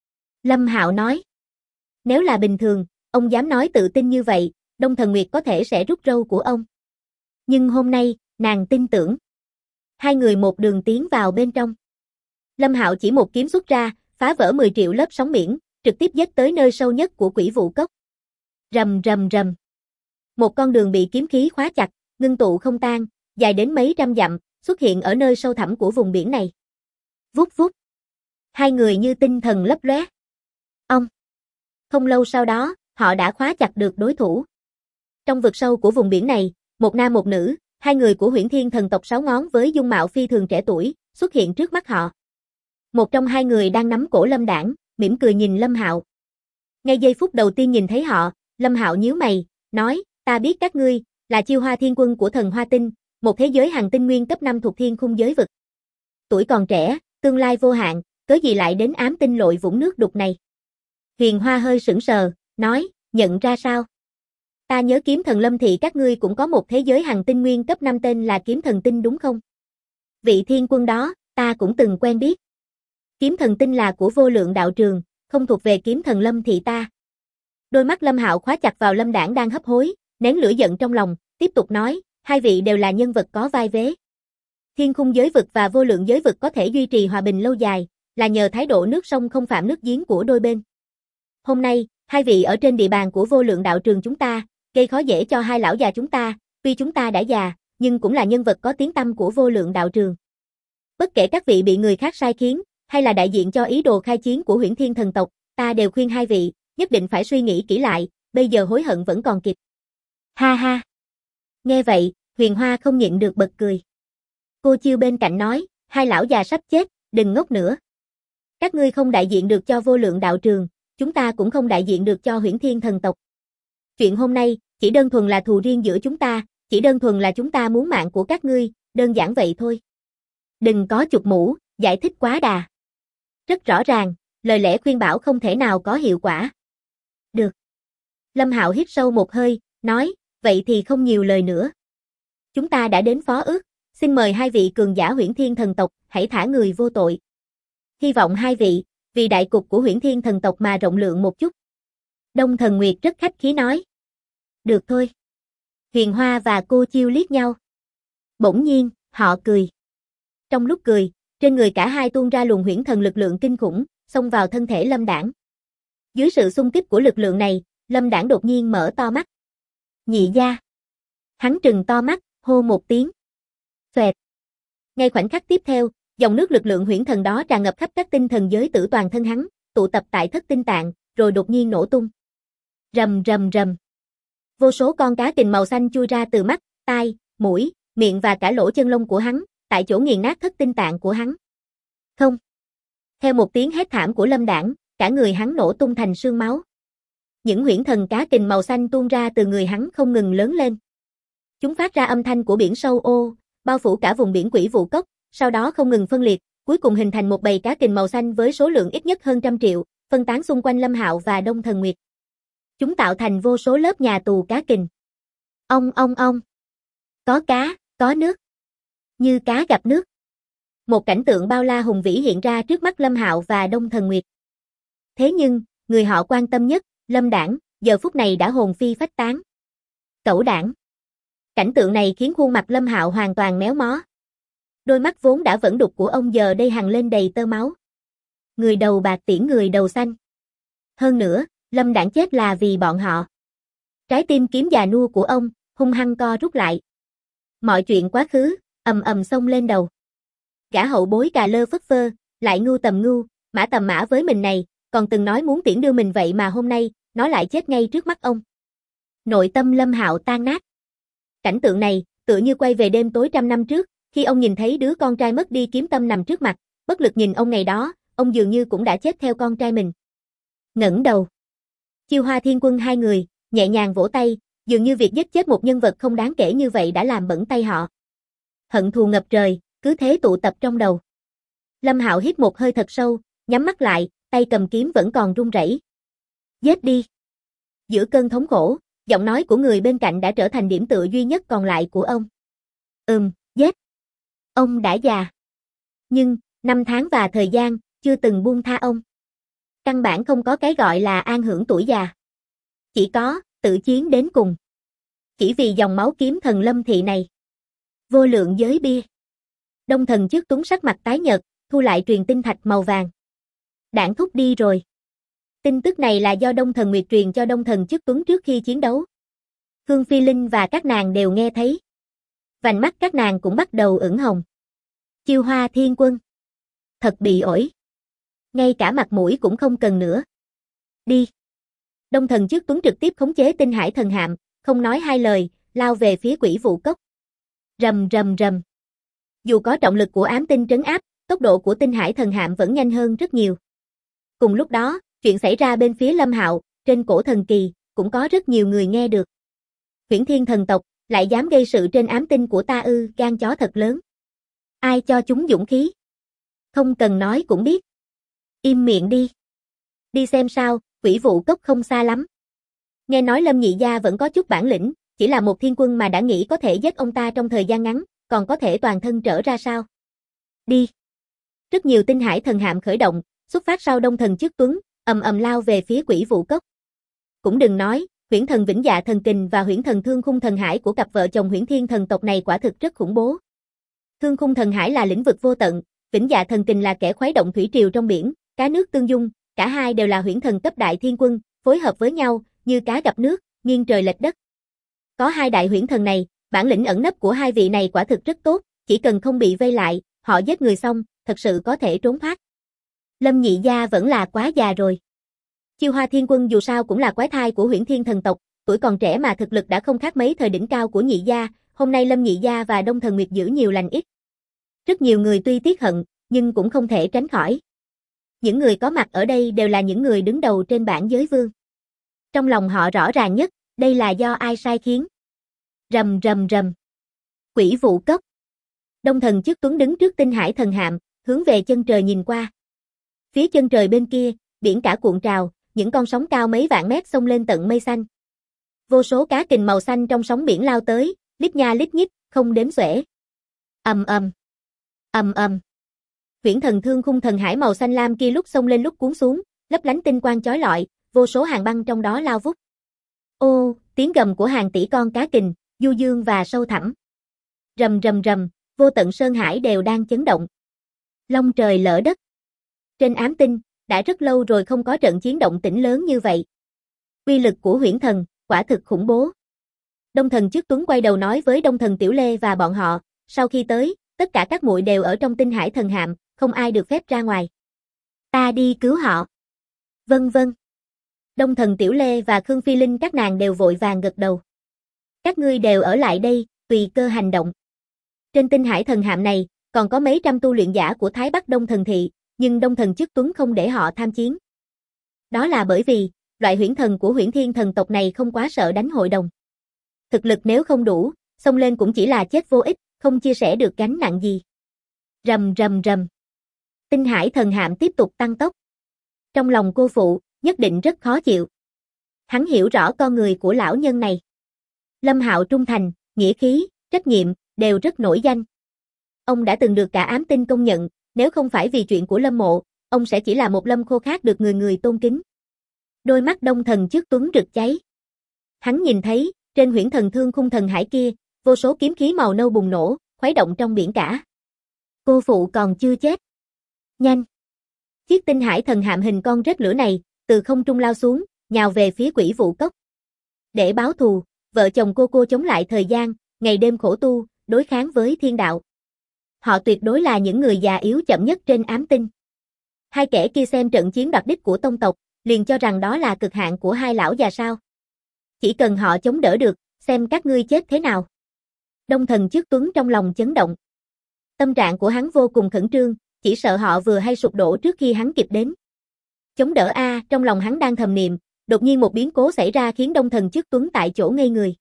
Lâm Hạo nói. Nếu là bình thường, ông dám nói tự tin như vậy, Đông Thần Nguyệt có thể sẽ rút râu của ông. Nhưng hôm nay, nàng tin tưởng. Hai người một đường tiến vào bên trong. Lâm Hạo chỉ một kiếm xuất ra, phá vỡ 10 triệu lớp sóng biển, trực tiếp dết tới nơi sâu nhất của quỷ vụ cốc. Rầm rầm rầm. Một con đường bị kiếm khí khóa chặt, ngưng tụ không tan, dài đến mấy trăm dặm, xuất hiện ở nơi sâu thẳm của vùng biển này. Vút vút. Hai người như tinh thần lấp lóe. Ông. Không lâu sau đó, họ đã khóa chặt được đối thủ. Trong vực sâu của vùng biển này, một nam một nữ, hai người của Huyễn Thiên thần tộc 6 ngón với dung mạo phi thường trẻ tuổi, xuất hiện trước mắt họ. Một trong hai người đang nắm cổ Lâm Đãng, mỉm cười nhìn Lâm Hạo. Ngay giây phút đầu tiên nhìn thấy họ, Lâm Hạo nhíu mày, nói, ta biết các ngươi, là Chiêu Hoa Thiên Quân của thần Hoa Tinh, một thế giới hành tinh nguyên cấp 5 thuộc thiên khung giới vực. Tuổi còn trẻ, tương lai vô hạn, cớ gì lại đến ám tinh lội vũng nước đục này? Huyền Hoa hơi sững sờ, nói, nhận ra sao? Ta nhớ Kiếm Thần Lâm thị các ngươi cũng có một thế giới hành tinh nguyên cấp 5 tên là Kiếm Thần Tinh đúng không? Vị thiên quân đó, ta cũng từng quen biết. Kiếm Thần Tinh là của Vô Lượng đạo trường, không thuộc về Kiếm Thần Lâm thị ta. Đôi mắt Lâm Hạo khóa chặt vào Lâm Đãng đang hấp hối, nén lửa giận trong lòng, tiếp tục nói, hai vị đều là nhân vật có vai vế. Thiên khung giới vực và vô lượng giới vực có thể duy trì hòa bình lâu dài, là nhờ thái độ nước sông không phạm nước giếng của đôi bên. Hôm nay, hai vị ở trên địa bàn của Vô Lượng đạo trường chúng ta, gây khó dễ cho hai lão già chúng ta, tuy chúng ta đã già, nhưng cũng là nhân vật có tiếng tăm của Vô Lượng đạo trường. Bất kể các vị bị người khác sai khiến, hay là đại diện cho ý đồ khai chiến của Huyễn Thiên thần tộc, ta đều khuyên hai vị, nhất định phải suy nghĩ kỹ lại, bây giờ hối hận vẫn còn kịp. Ha ha. Nghe vậy, Huyền Hoa không nhịn được bật cười. Cô Chiêu bên cạnh nói, hai lão già sắp chết, đừng ngốc nữa. Các ngươi không đại diện được cho Vô Lượng đạo trường, chúng ta cũng không đại diện được cho Huyễn Thiên thần tộc. Chuyện hôm nay, chỉ đơn thuần là thù riêng giữa chúng ta, chỉ đơn thuần là chúng ta muốn mạng của các ngươi, đơn giản vậy thôi. Đừng có chụp mũ, giải thích quá đà. Rất rõ ràng, lời lẽ khuyên bảo không thể nào có hiệu quả. Được. Lâm Hạo hít sâu một hơi, nói, vậy thì không nhiều lời nữa. Chúng ta đã đến phó ước, xin mời hai vị cường giả Huyễn Thiên thần tộc, hãy thả người vô tội. Hy vọng hai vị, vì đại cục của Huyễn Thiên thần tộc mà rộng lượng một chút. Đông Thần Nguyệt rất khách khí nói. Được thôi. Huyền Hoa và cô Chiêu liếc nhau. Bỗng nhiên, họ cười. Trong lúc cười, trên người cả hai tuôn ra luồng huyễn thần lực lượng kinh khủng, xông vào thân thể Lâm Đãng. Dưới sự xung kích của lực lượng này, Lâm Đãng đột nhiên mở to mắt. Nhị gia. Hắn trừng to mắt, hô một tiếng. Xoẹt. Ngay khoảnh khắc tiếp theo, dòng nước lực lượng huyễn thần đó tràn ngập khắp các tinh thần giới tử toàn thân hắn, tụ tập tại thất tinh tạng, rồi đột nhiên nổ tung. Rầm rầm rầm. Vô số con cá kình màu xanh chui ra từ mắt, tai, mũi, miệng và cả lỗ chân lông của hắn, tại chỗ nghiền nát thất tinh tạng của hắn. Không. Theo một tiếng hét thảm của Lâm Đãng, cả người hắn nổ tung thành sương máu. Những huyễn thần cá kình màu xanh tuôn ra từ người hắn không ngừng lớn lên. Chúng phát ra âm thanh của biển sâu ô, bao phủ cả vùng biển Quỷ Vũ Cốc, sau đó không ngừng phân liệt, cuối cùng hình thành một bầy cá kình màu xanh với số lượng ít nhất hơn 100 triệu, phân tán xung quanh Lâm Hạo và Đông Thần Nguyệt. Chúng tạo thành vô số lớp nhà tù cá kình. Ong. Có cá, có nước. Như cá gặp nước. Một cảnh tượng bao la hùng vĩ hiện ra trước mắt Lâm Hạo và Đông Thần Nguyệt. Thế nhưng, người họ quan tâm nhất, Lâm Đãng, giờ phút này đã hồn phi phách tán. Cẩu đảng. Cảnh tượng này khiến khuôn mặt Lâm Hạo hoàn toàn méo mó. Đôi mắt vốn đã vẫn đục của ông giờ đây hằn lên đầy tơ máu. Người đầu bạc tiễn người đầu xanh. Hơn nữa, Lâm Đãng chết là vì bọn họ. Trái tim kiếm già nua của ông, hung hăng co rút lại. Mọi chuyện quá khứ, ầm ầm xông lên đầu. Gã hậu bối cà lơ phất phơ, lại ngu tầm ngu, mã tầm mã với mình này, còn từng nói muốn tiễn đưa mình vậy mà hôm nay, nó lại chết ngay trước mắt ông. Nội tâm Lâm Hạo tan nát. Cảnh tượng này, tựa như quay về đêm tối 100 năm trước, khi ông nhìn thấy đứa con trai mất đi Kiếm Tâm nằm trước mặt, bất lực nhìn ông ngày đó, ông dường như cũng đã chết theo con trai mình. Ngẩng đầu. Chiêu Hoa Thiên Quân hai người, nhẹ nhàng vỗ tay, dường như việc giết chết một nhân vật không đáng kể như vậy đã làm bẩn tay họ. Hận thù ngập trời, cứ thế tụ tập trong đầu. Lâm Hạo hít một hơi thật sâu, nhắm mắt lại, tay cầm kiếm vẫn còn run rẩy. Giết đi. Giữa cơn thống khổ, giọng nói của người bên cạnh đã trở thành điểm tựa duy nhất còn lại của ông. Giết. Ông đã già. Nhưng, năm tháng và thời gian, chưa từng buông tha ông. Căn bản không có cái gọi là an hưởng tuổi già. Chỉ có, tự chiến đến cùng. Chỉ vì dòng máu kiếm thần Lâm thị này. Vô lượng giới bia. Đông Thần trước Tuấn sắc mặt tái nhợt, thu lại truyền tinh thạch màu vàng. Đảng thúc đi rồi. Tin tức này là do Đông Thần Nguyệt truyền cho Đông Thần trước Tuấn trước khi chiến đấu. Phương Phi Linh và các nàng đều nghe thấy. Vành mắt các nàng cũng bắt đầu ửng hồng. Chiêu Hoa Thiên Quân. Thật bị ổi. Ngay cả mặt mũi cũng không cần nữa. Đi. Đông Thần Trước Tuấn trực tiếp khống chế Tinh Hải Thần Hạm, không nói hai lời, lao về phía Quỷ Vụ Cốc. Rầm rầm rầm. Dù có trọng lực của ám tinh trấn áp, tốc độ của Tinh Hải Thần Hạm vẫn nhanh hơn rất nhiều. Cùng lúc đó, chuyện xảy ra bên phía Lâm Hạo, trên cổ thần kỳ, cũng có rất nhiều người nghe được. Huyễn Thiên thần tộc, lại dám gây sự trên ám tinh của ta ư, gan chó thật lớn. Ai cho chúng dũng khí? Không cần nói cũng biết. Im miệng đi. Đi xem sao, Quỷ Vụ Cốc không xa lắm. Nghe nói Lâm Nhị Gia vẫn có chút bản lĩnh, chỉ là một thiên quân mà đã nghĩ có thể giết ông ta trong thời gian ngắn, còn có thể toàn thân trở ra sao? Đi. Rất nhiều Tinh Hải Thần Hạm khởi động, xuất phát sau Đông Thần Trước Tuấn, ầm ầm lao về phía Quỷ Vụ Cốc. Cũng đừng nói, Huyễn Thần Vĩnh Dạ Thần Kình và Huyễn Thần Thương Khung Thần Hải của cặp vợ chồng Huyễn Thiên thần tộc này quả thực rất khủng bố. Thương Khung Thần Hải là lĩnh vực vô tận, Vĩnh Dạ Thần Kình là kẻ khuấy động thủy triều trong biển, cá nước tương dung, cả hai đều là huyễn thần cấp đại thiên quân, phối hợp với nhau, như cá gặp nước, nghiêng trời lệch đất. Có hai đại huyễn thần này, bản lĩnh ẩn nấp của hai vị này quả thực rất tốt, chỉ cần không bị vây lại, họ giết người xong, thật sự có thể trốn thoát. Lâm Nhị Gia vẫn là quá già rồi. Chiêu Hoa Thiên Quân dù sao cũng là quái thai của Huyễn Thiên thần tộc, tuổi còn trẻ mà thực lực đã không khác mấy thời đỉnh cao của Nhị Gia, hôm nay Lâm Nhị Gia và Đông Thần Nguyệt giữ nhiều lành ít. Rất nhiều người tuy tiếc hận, nhưng cũng không thể tránh khỏi. Những người có mặt ở đây đều là những người đứng đầu trên bảng giới vương. Trong lòng họ rõ ràng nhất, đây là do ai sai khiến. Rầm rầm rầm. Quỷ Vụ Cốc. Đông Thần Trước Tuấn đứng trước Tinh Hải Thần Hạm, hướng về chân trời nhìn qua. Phía chân trời bên kia, biển cả cuộn trào, những con sóng cao mấy vạn mét xông lên tận mây xanh. Vô số cá kình màu xanh trong sóng biển lao tới, lít nha lít nhít, không đếm xuể. Ầm ầm. Ầm ầm. Huyễn Thần Thương Khung Thần Hải màu xanh lam kia lúc xông lên lúc cuốn xuống, lấp lánh tinh quang chói lọi, vô số hàng băng trong đó lao vút. Ô, tiếng gầm của hàng tỷ con cá kình, du dương và sâu thẳm. Rầm rầm rầm, vô tận sơn hải đều đang chấn động. Long trời lở đất. Trên ám tinh, đã rất lâu rồi không có trận chiến động tĩnh lớn như vậy. Uy lực của Huyễn Thần, quả thực khủng bố. Đông Thần Trước Tuấn quay đầu nói với Đông Thần Tiểu Lê và bọn họ, sau khi tới, tất cả các muội đều ở trong Tinh Hải Thần Hạm, không ai được phép ra ngoài. Ta đi cứu họ. Vâng vâng. Đông Thần Tiểu Lê và Khương Phi Linh các nàng đều vội vàng gật đầu. Các ngươi đều ở lại đây, tùy cơ hành động. Trên Tinh Hải Thần Hạm này, còn có mấy trăm tu luyện giả của Thái Bắc Đông Thần Thị, nhưng Đông Thần Trước Tuấn không để họ tham chiến. Đó là bởi vì, loại huyễn thần của Huyễn Thiên thần tộc này không quá sợ đánh hội đồng. Thực lực nếu không đủ, xông lên cũng chỉ là chết vô ích, không chia sẻ được gánh nặng gì. Rầm rầm rầm. Tinh Hải Thần Hạm tiếp tục tăng tốc. Trong lòng cô phụ, nhất định rất khó chịu. Hắn hiểu rõ con người của lão nhân này. Lâm Hạo trung thành, nghĩa khí, trách nhiệm, đều rất nổi danh. Ông đã từng được cả ám tinh công nhận, nếu không phải vì chuyện của Lâm Mộ, ông sẽ chỉ là một Lâm Khô khác được người người tôn kính. Đôi mắt Đông Thần Trước Tuấn rực cháy. Hắn nhìn thấy, trên Huyễn Thần Thương Khung Thần Hải kia, vô số kiếm khí màu nâu bùng nổ, khuấy động trong biển cả. Cô phụ còn chưa chết. Nhanh! Chiếc Tinh Hải Thần Hạm hình con rết lửa này, từ không trung lao xuống, nhào về phía Quỷ Vụ Cốc. Để báo thù, vợ chồng cô chống lại thời gian, ngày đêm khổ tu, đối kháng với thiên đạo. Họ tuyệt đối là những người già yếu chậm nhất trên ám tinh. Hai kẻ kia xem trận chiến đoạt đích của tông tộc, liền cho rằng đó là cực hạn của hai lão già sao. Chỉ cần họ chống đỡ được, xem các ngươi chết thế nào. Đông Thần Trước Tuấn trong lòng chấn động. Tâm trạng của hắn vô cùng khẩn trương, chỉ sợ họ vừa hay sụp đổ trước khi hắn kịp đến. Chống đỡ a, trong lòng hắn đang thầm niệm, đột nhiên một biến cố xảy ra khiến Đông Thần Trước Tuấn tại chỗ ngây người.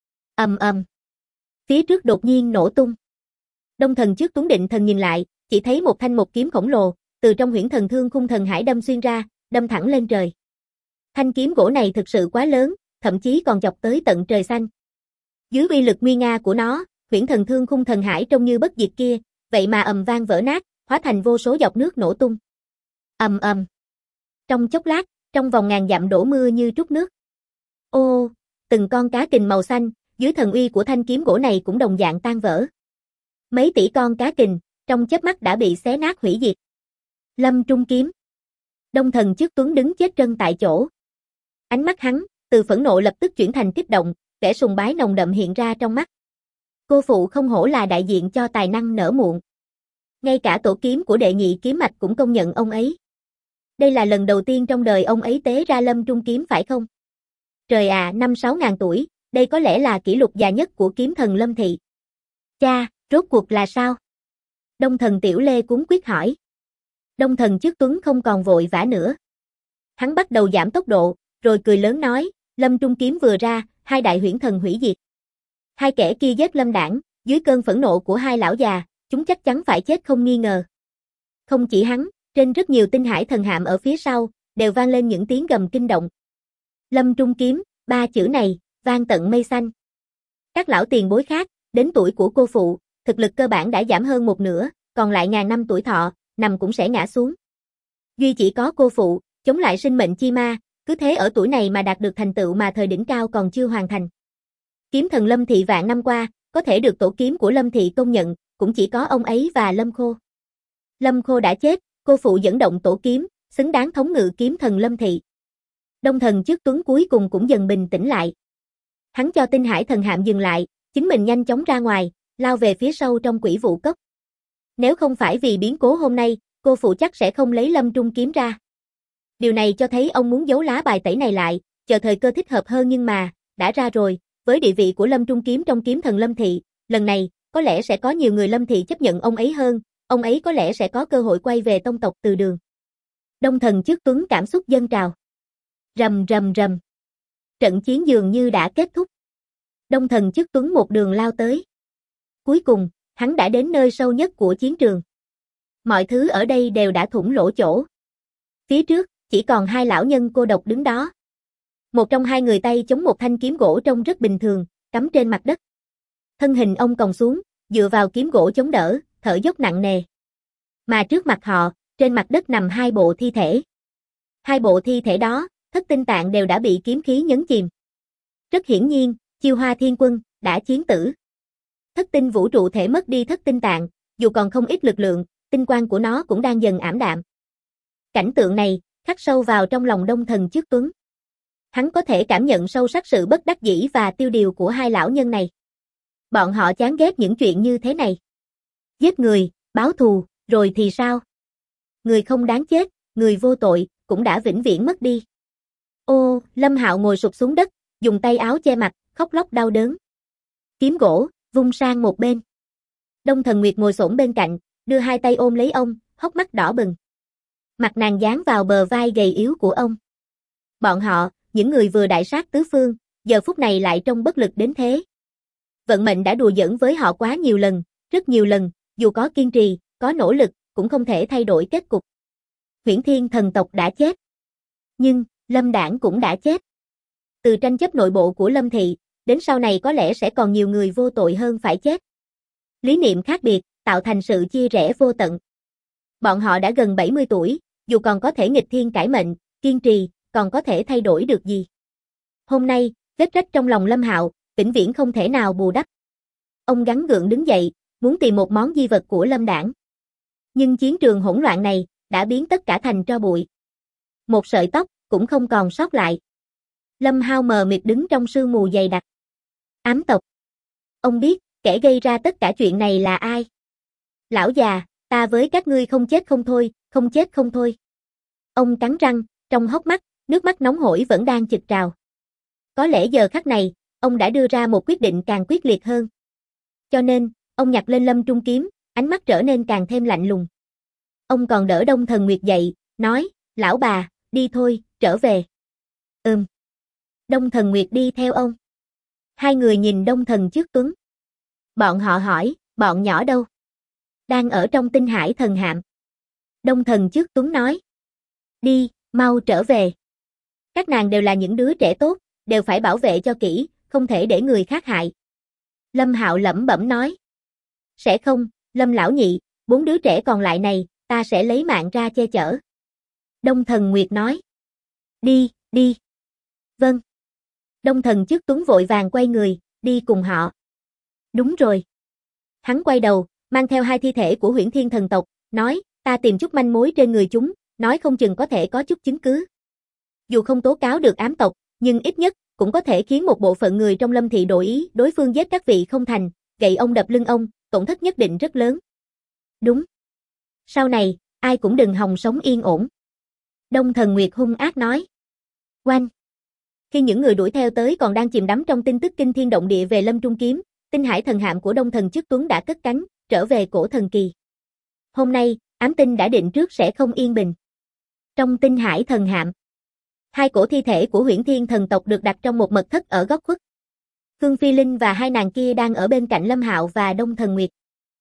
Ầm ầm. Phía trước đột nhiên nổ tung. Đông Thần Trước Tuấn định thần nhìn lại, chỉ thấy một thanh một kiếm khổng lồ, từ trong Huyễn Thần Thương Khung Thần Hải đâm xuyên ra, đâm thẳng lên trời. Thanh kiếm gỗ này thực sự quá lớn, thậm chí còn chọc tới tận trời xanh. Dưới uy lực nguy nga của nó, Huyễn Thần Thương Khung Thần Hải trông như bất diệt kia, vậy mà ầm vang vỡ nát, hóa thành vô số giọt nước nổ tung. Ầm ầm. Trong chốc lát, trong vòng ngàn dặm đổ mưa như trút nước. Ô, từng con cá kình màu xanh, dưới thần uy của thanh kiếm gỗ này cũng đồng dạng tan vỡ. Mấy tỷ con cá kình, trong chớp mắt đã bị xé nát hủy diệt. Lâm Trung Kiếm. Đông Thần Trước Tuấn đứng chết trân tại chỗ. Ánh mắt hắn, từ phẫn nộ lập tức chuyển thành kích động, vẻ sùng bái nồng đậm hiện ra trong mắt. Cô phụ không hổ là đại diện cho tài năng nở muộn. Ngay cả tổ kiếm của đệ nhị kiếm mạch cũng công nhận ông ấy. Đây là lần đầu tiên trong đời ông ấy tế ra lâm trung kiếm phải không? Trời à, 5-6 ngàn tuổi, đây có lẽ là kỷ lục dài nhất của kiếm thần Lâm Thị. Cha, rốt cuộc là sao? Đông thần Tiểu Lê cuống quyết hỏi. Đông thần Chức Tuấn không còn vội vã nữa. Hắn bắt đầu giảm tốc độ, rồi cười lớn nói, lâm trung kiếm vừa ra, hai đại huyễn thần hủy diệt. Hai kẻ kia giết Lâm Đảng, dưới cơn phẫn nộ của hai lão già, chúng chắc chắn phải chết không nghi ngờ. Không chỉ hắn, trên rất nhiều tinh hải thần hạm ở phía sau, đều vang lên những tiếng gầm kinh động. Lâm trung kiếm, ba chữ này, vang tận mây xanh. Các lão tiền bối khác, đến tuổi của cô phụ, thực lực cơ bản đã giảm hơn một nửa, còn lại ngàn năm tuổi thọ, nằm cũng sẽ ngã xuống. Duy chỉ có cô phụ, chống lại sinh mệnh chi ma, cứ thế ở tuổi này mà đạt được thành tựu mà thời đỉnh cao còn chưa hoàn thành. Kiếm thần Lâm Thị vạn năm qua, có thể được tổ kiếm của Lâm Thị công nhận, cũng chỉ có ông ấy và Lâm Khô. Lâm Khô đã chết, cô phụ dẫn động tổ kiếm, xứng đáng thống ngự kiếm thần Lâm Thị. Đông thần Chức Tuấn cuối cùng cũng dần bình tĩnh lại. Hắn cho tinh hải thần hạm dừng lại, chính mình nhanh chóng ra ngoài, lao về phía sâu trong quỷ vụ cốc. Nếu không phải vì biến cố hôm nay, cô phụ chắc sẽ không lấy lâm trung kiếm ra. Điều này cho thấy ông muốn giấu lá bài tẩy này lại, chờ thời cơ thích hợp hơn, nhưng mà, đã ra rồi, với địa vị của lâm trung kiếm trong kiếm thần Lâm Thị, lần này, có lẽ sẽ có nhiều người Lâm Thị chấp nhận ông ấy hơn, ông ấy có lẽ sẽ có cơ hội quay về tông tộc Từ Đường. Đông thần Chức Tuấn cảm xúc dâng trào. Rầm rầm rầm. Trận chiến dường như đã kết thúc. Đông thần Chức Tuấn một đường lao tới. Cuối cùng, hắn đã đến nơi sâu nhất của chiến trường. Mọi thứ ở đây đều đã thủng lỗ chỗ. Phía trước, chỉ còn hai lão nhân cô độc đứng đó. Một trong hai người tay chống một thanh kiếm gỗ trông rất bình thường, cắm trên mặt đất. Thân hình ông còng xuống, dựa vào kiếm gỗ chống đỡ, thở dốc nặng nề. Mà trước mặt họ, trên mặt đất nằm hai bộ thi thể. Hai bộ thi thể đó, thất tinh tạng đều đã bị kiếm khí nhấn chìm. Rất hiển nhiên, Chiêu Hoa Thiên Quân đã chiến tử. Thất tinh vũ trụ thể mất đi thất tinh tạng, dù còn không ít lực lượng, tinh quang của nó cũng đang dần ảm đạm. Cảnh tượng này khắc sâu vào trong lòng Đông thần Chức Tuấn. Hắn có thể cảm nhận sâu sắc sự bất đắc dĩ và tiêu điều của hai lão nhân này. Bọn họ chán ghét những chuyện như thế này. Giết người, báo thù, rồi thì sao? Người không đáng chết, người vô tội, cũng đã vĩnh viễn mất đi. Ô, Lâm Hạo ngồi sụp xuống đất, dùng tay áo che mặt, khóc lóc đau đớn. Kiếm gỗ, vung sang một bên. Đông thần Nguyệt ngồi xổm bên cạnh, đưa hai tay ôm lấy ông, hốc mắt đỏ bừng. Mặt nàng dán vào bờ vai gầy yếu của ông. Bọn họ, những người vừa đại sát tứ phương, giờ phút này lại trông bất lực đến thế. Vận mệnh đã đùa giỡn với họ quá nhiều lần, rất nhiều lần, dù có kiên trì, có nỗ lực, cũng không thể thay đổi kết cục. Huyễn Thiên thần tộc đã chết. Nhưng, Lâm Đảng cũng đã chết. Từ tranh chấp nội bộ của Lâm Thị, đến sau này có lẽ sẽ còn nhiều người vô tội hơn phải chết. Lý niệm khác biệt, tạo thành sự chia rẽ vô tận. Bọn họ đã gần 70 tuổi, dù còn có thể nghịch thiên cải mệnh, kiên trì, còn có thể thay đổi được gì. Hôm nay, vết rách trong lòng Lâm Hạo, vĩnh viễn không thể nào bù đắp. Ông gắng gượng đứng dậy, muốn tìm một món di vật của Lâm Đảng. Nhưng chiến trường hỗn loạn này, đã biến tất cả thành tro bụi. Một sợi tóc, cũng không còn sót lại. Lâm Hạo mờ mịt đứng trong sương mù dày đặc. Ám tộc. Ông biết, kẻ gây ra tất cả chuyện này là ai? Lão già, ta với các ngươi không chết không thôi, không chết không thôi. Ông cắn răng, trong hốc mắt, nước mắt nóng hổi vẫn đang chực trào. Có lẽ giờ khắc này, ông đã đưa ra một quyết định càng quyết liệt hơn. Cho nên, ông nhặt lên lâm trung kiếm, ánh mắt trở nên càng thêm lạnh lùng. Ông còn đỡ Đông thần Nguyệt dậy, nói, lão bà, đi thôi, trở về. Đông thần Nguyệt đi theo ông. Hai người nhìn Đông thần Chức Tuấn. Bọn họ hỏi, bọn nhỏ đâu? Đang ở trong tinh hải thần hạm. Đông thần Chức Tuấn nói. Đi, mau trở về. Các nàng đều là những đứa trẻ tốt, đều phải bảo vệ cho kỹ, không thể để người khác hại. Lâm Hạo lẩm bẩm nói. Sẽ không, Lâm lão nhị, 4 đứa trẻ còn lại này, ta sẽ lấy mạng ra che chở. Đông thần Nguyệt nói. Đi, đi. Vâng. Đông thần Chức Tuấn vội vàng quay người, đi cùng họ. Đúng rồi. Hắn quay đầu, mang theo hai thi thể của Huyễn Thiên thần tộc, nói, ta tìm chút manh mối trên người chúng, nói không chừng có thể có chút chứng cứ. Dù không tố cáo được ám tộc, nhưng ít nhất, cũng có thể khiến một bộ phận người trong Lâm Thị đổi ý, đối phương giết các vị không thành, gậy ông đập lưng ông, tổn thất nhất định rất lớn. Đúng. Sau này, ai cũng đừng hòng sống yên ổn. Đông Thần Nguyệt hung ác nói. Oanh! Khi những người đuổi theo tới còn đang chìm đắm trong tin tức kinh thiên động địa về Lâm Trung Kiếm, Tinh Hải thần hạm của Đông Thần Chức Tuấn đã cất cánh, trở về cổ thần kỳ. Hôm nay, ám tinh đã định trước sẽ không yên bình. Trong Tinh Hải thần hạm, 2 cổ thi thể của Huyễn Thiên thần tộc được đặt trong một mật thất ở góc khuất. Khương Phi Linh và 2 nàng kia đang ở bên cạnh Lâm Hạo và Đông Thần Nguyệt.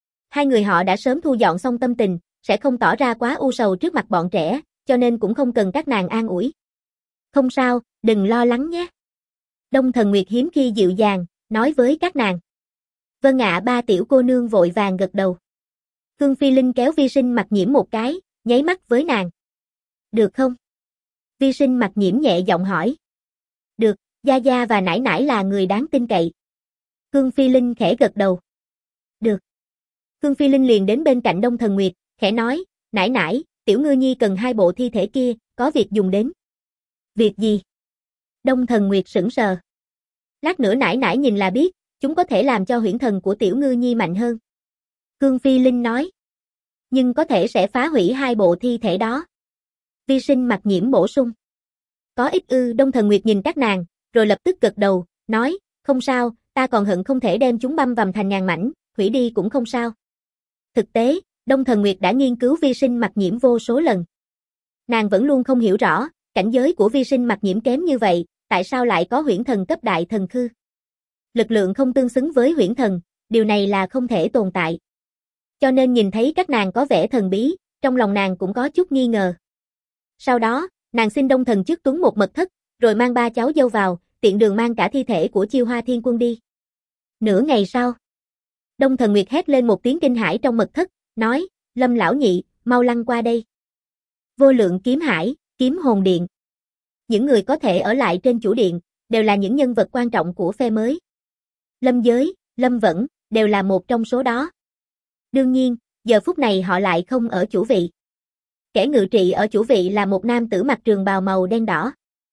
2 người họ đã sớm thu dọn xong tâm tình, sẽ không tỏ ra quá u sầu trước mặt bọn trẻ, cho nên cũng không cần các nàng an ủi. Không sao, đừng lo lắng nhé. Đông Thần Nguyệt hiếm khi dịu dàng, nói với các nàng. Vâng ạ, 3 tiểu cô nương vội vàng gật đầu. Khương Phi Linh kéo Vi Sinh Mặc Nhiễm một cái, nháy mắt với nàng. Được không? Vi Sinh Mặc Nhiễm nhẹ giọng hỏi. Được, Gia Gia và Nải Nải là người đáng tin cậy. Khương Phi Linh khẽ gật đầu. Được. Khương Phi Linh liền đến bên cạnh Đông Thần Nguyệt, khẽ nói, Nải Nải, Tiểu Ngư Nhi cần 2 bộ thi thể kia, có việc dùng đến. Việc gì? Đông Thần Nguyệt sững sờ. Lát nữa Nải Nải nhìn là biết, chúng có thể làm cho huyễn thần của Tiểu Ngư Nhi mạnh hơn. Khương Phi Linh nói. Nhưng có thể sẽ phá hủy 2 bộ thi thể đó. Vi Sinh Mặc Nhiễm bổ sung. Có ích ư? Đông Thần Nguyệt nhìn các nàng, rồi lập tức gật đầu, nói, không sao, ta còn hận không thể đem chúng băm vằm thành ngàn mảnh, hủy đi cũng không sao. Thực tế, Đông Thần Nguyệt đã nghiên cứu Vi Sinh Mặc Nhiễm vô số lần. Nàng vẫn luôn không hiểu rõ, cảnh giới của Vi Sinh Mặc Nhiễm kém như vậy, tại sao lại có huyễn thần cấp đại thần khư? Lực lượng không tương xứng với huyễn thần, điều này là không thể tồn tại. Cho nên nhìn thấy các nàng có vẻ thần bí, trong lòng nàng cũng có chút nghi ngờ. Sau đó, nàng xin Đông Thần Chức Tuấn một mật thất, rồi mang 3 cháu dâu vào, tiện đường mang cả thi thể của Chiêu Hoa Thiên Quân đi. Nửa ngày sau, Đông Thần Nguyệt hét lên một tiếng kinh hãi trong mật thất, nói, Lâm lão nhị, mau lăn qua đây. Vô Lượng Kiếm Hải, Kiếm Hồn Điện. Những người có thể ở lại trên chủ điện, đều là những nhân vật quan trọng của phe mới. Lâm Giới, Lâm Vẫn, đều là một trong số đó. Đương nhiên, giờ phút này họ lại không ở chủ vị. Kẻ ngự trị ở chủ vị là một nam tử mặc trường bào màu đen đỏ.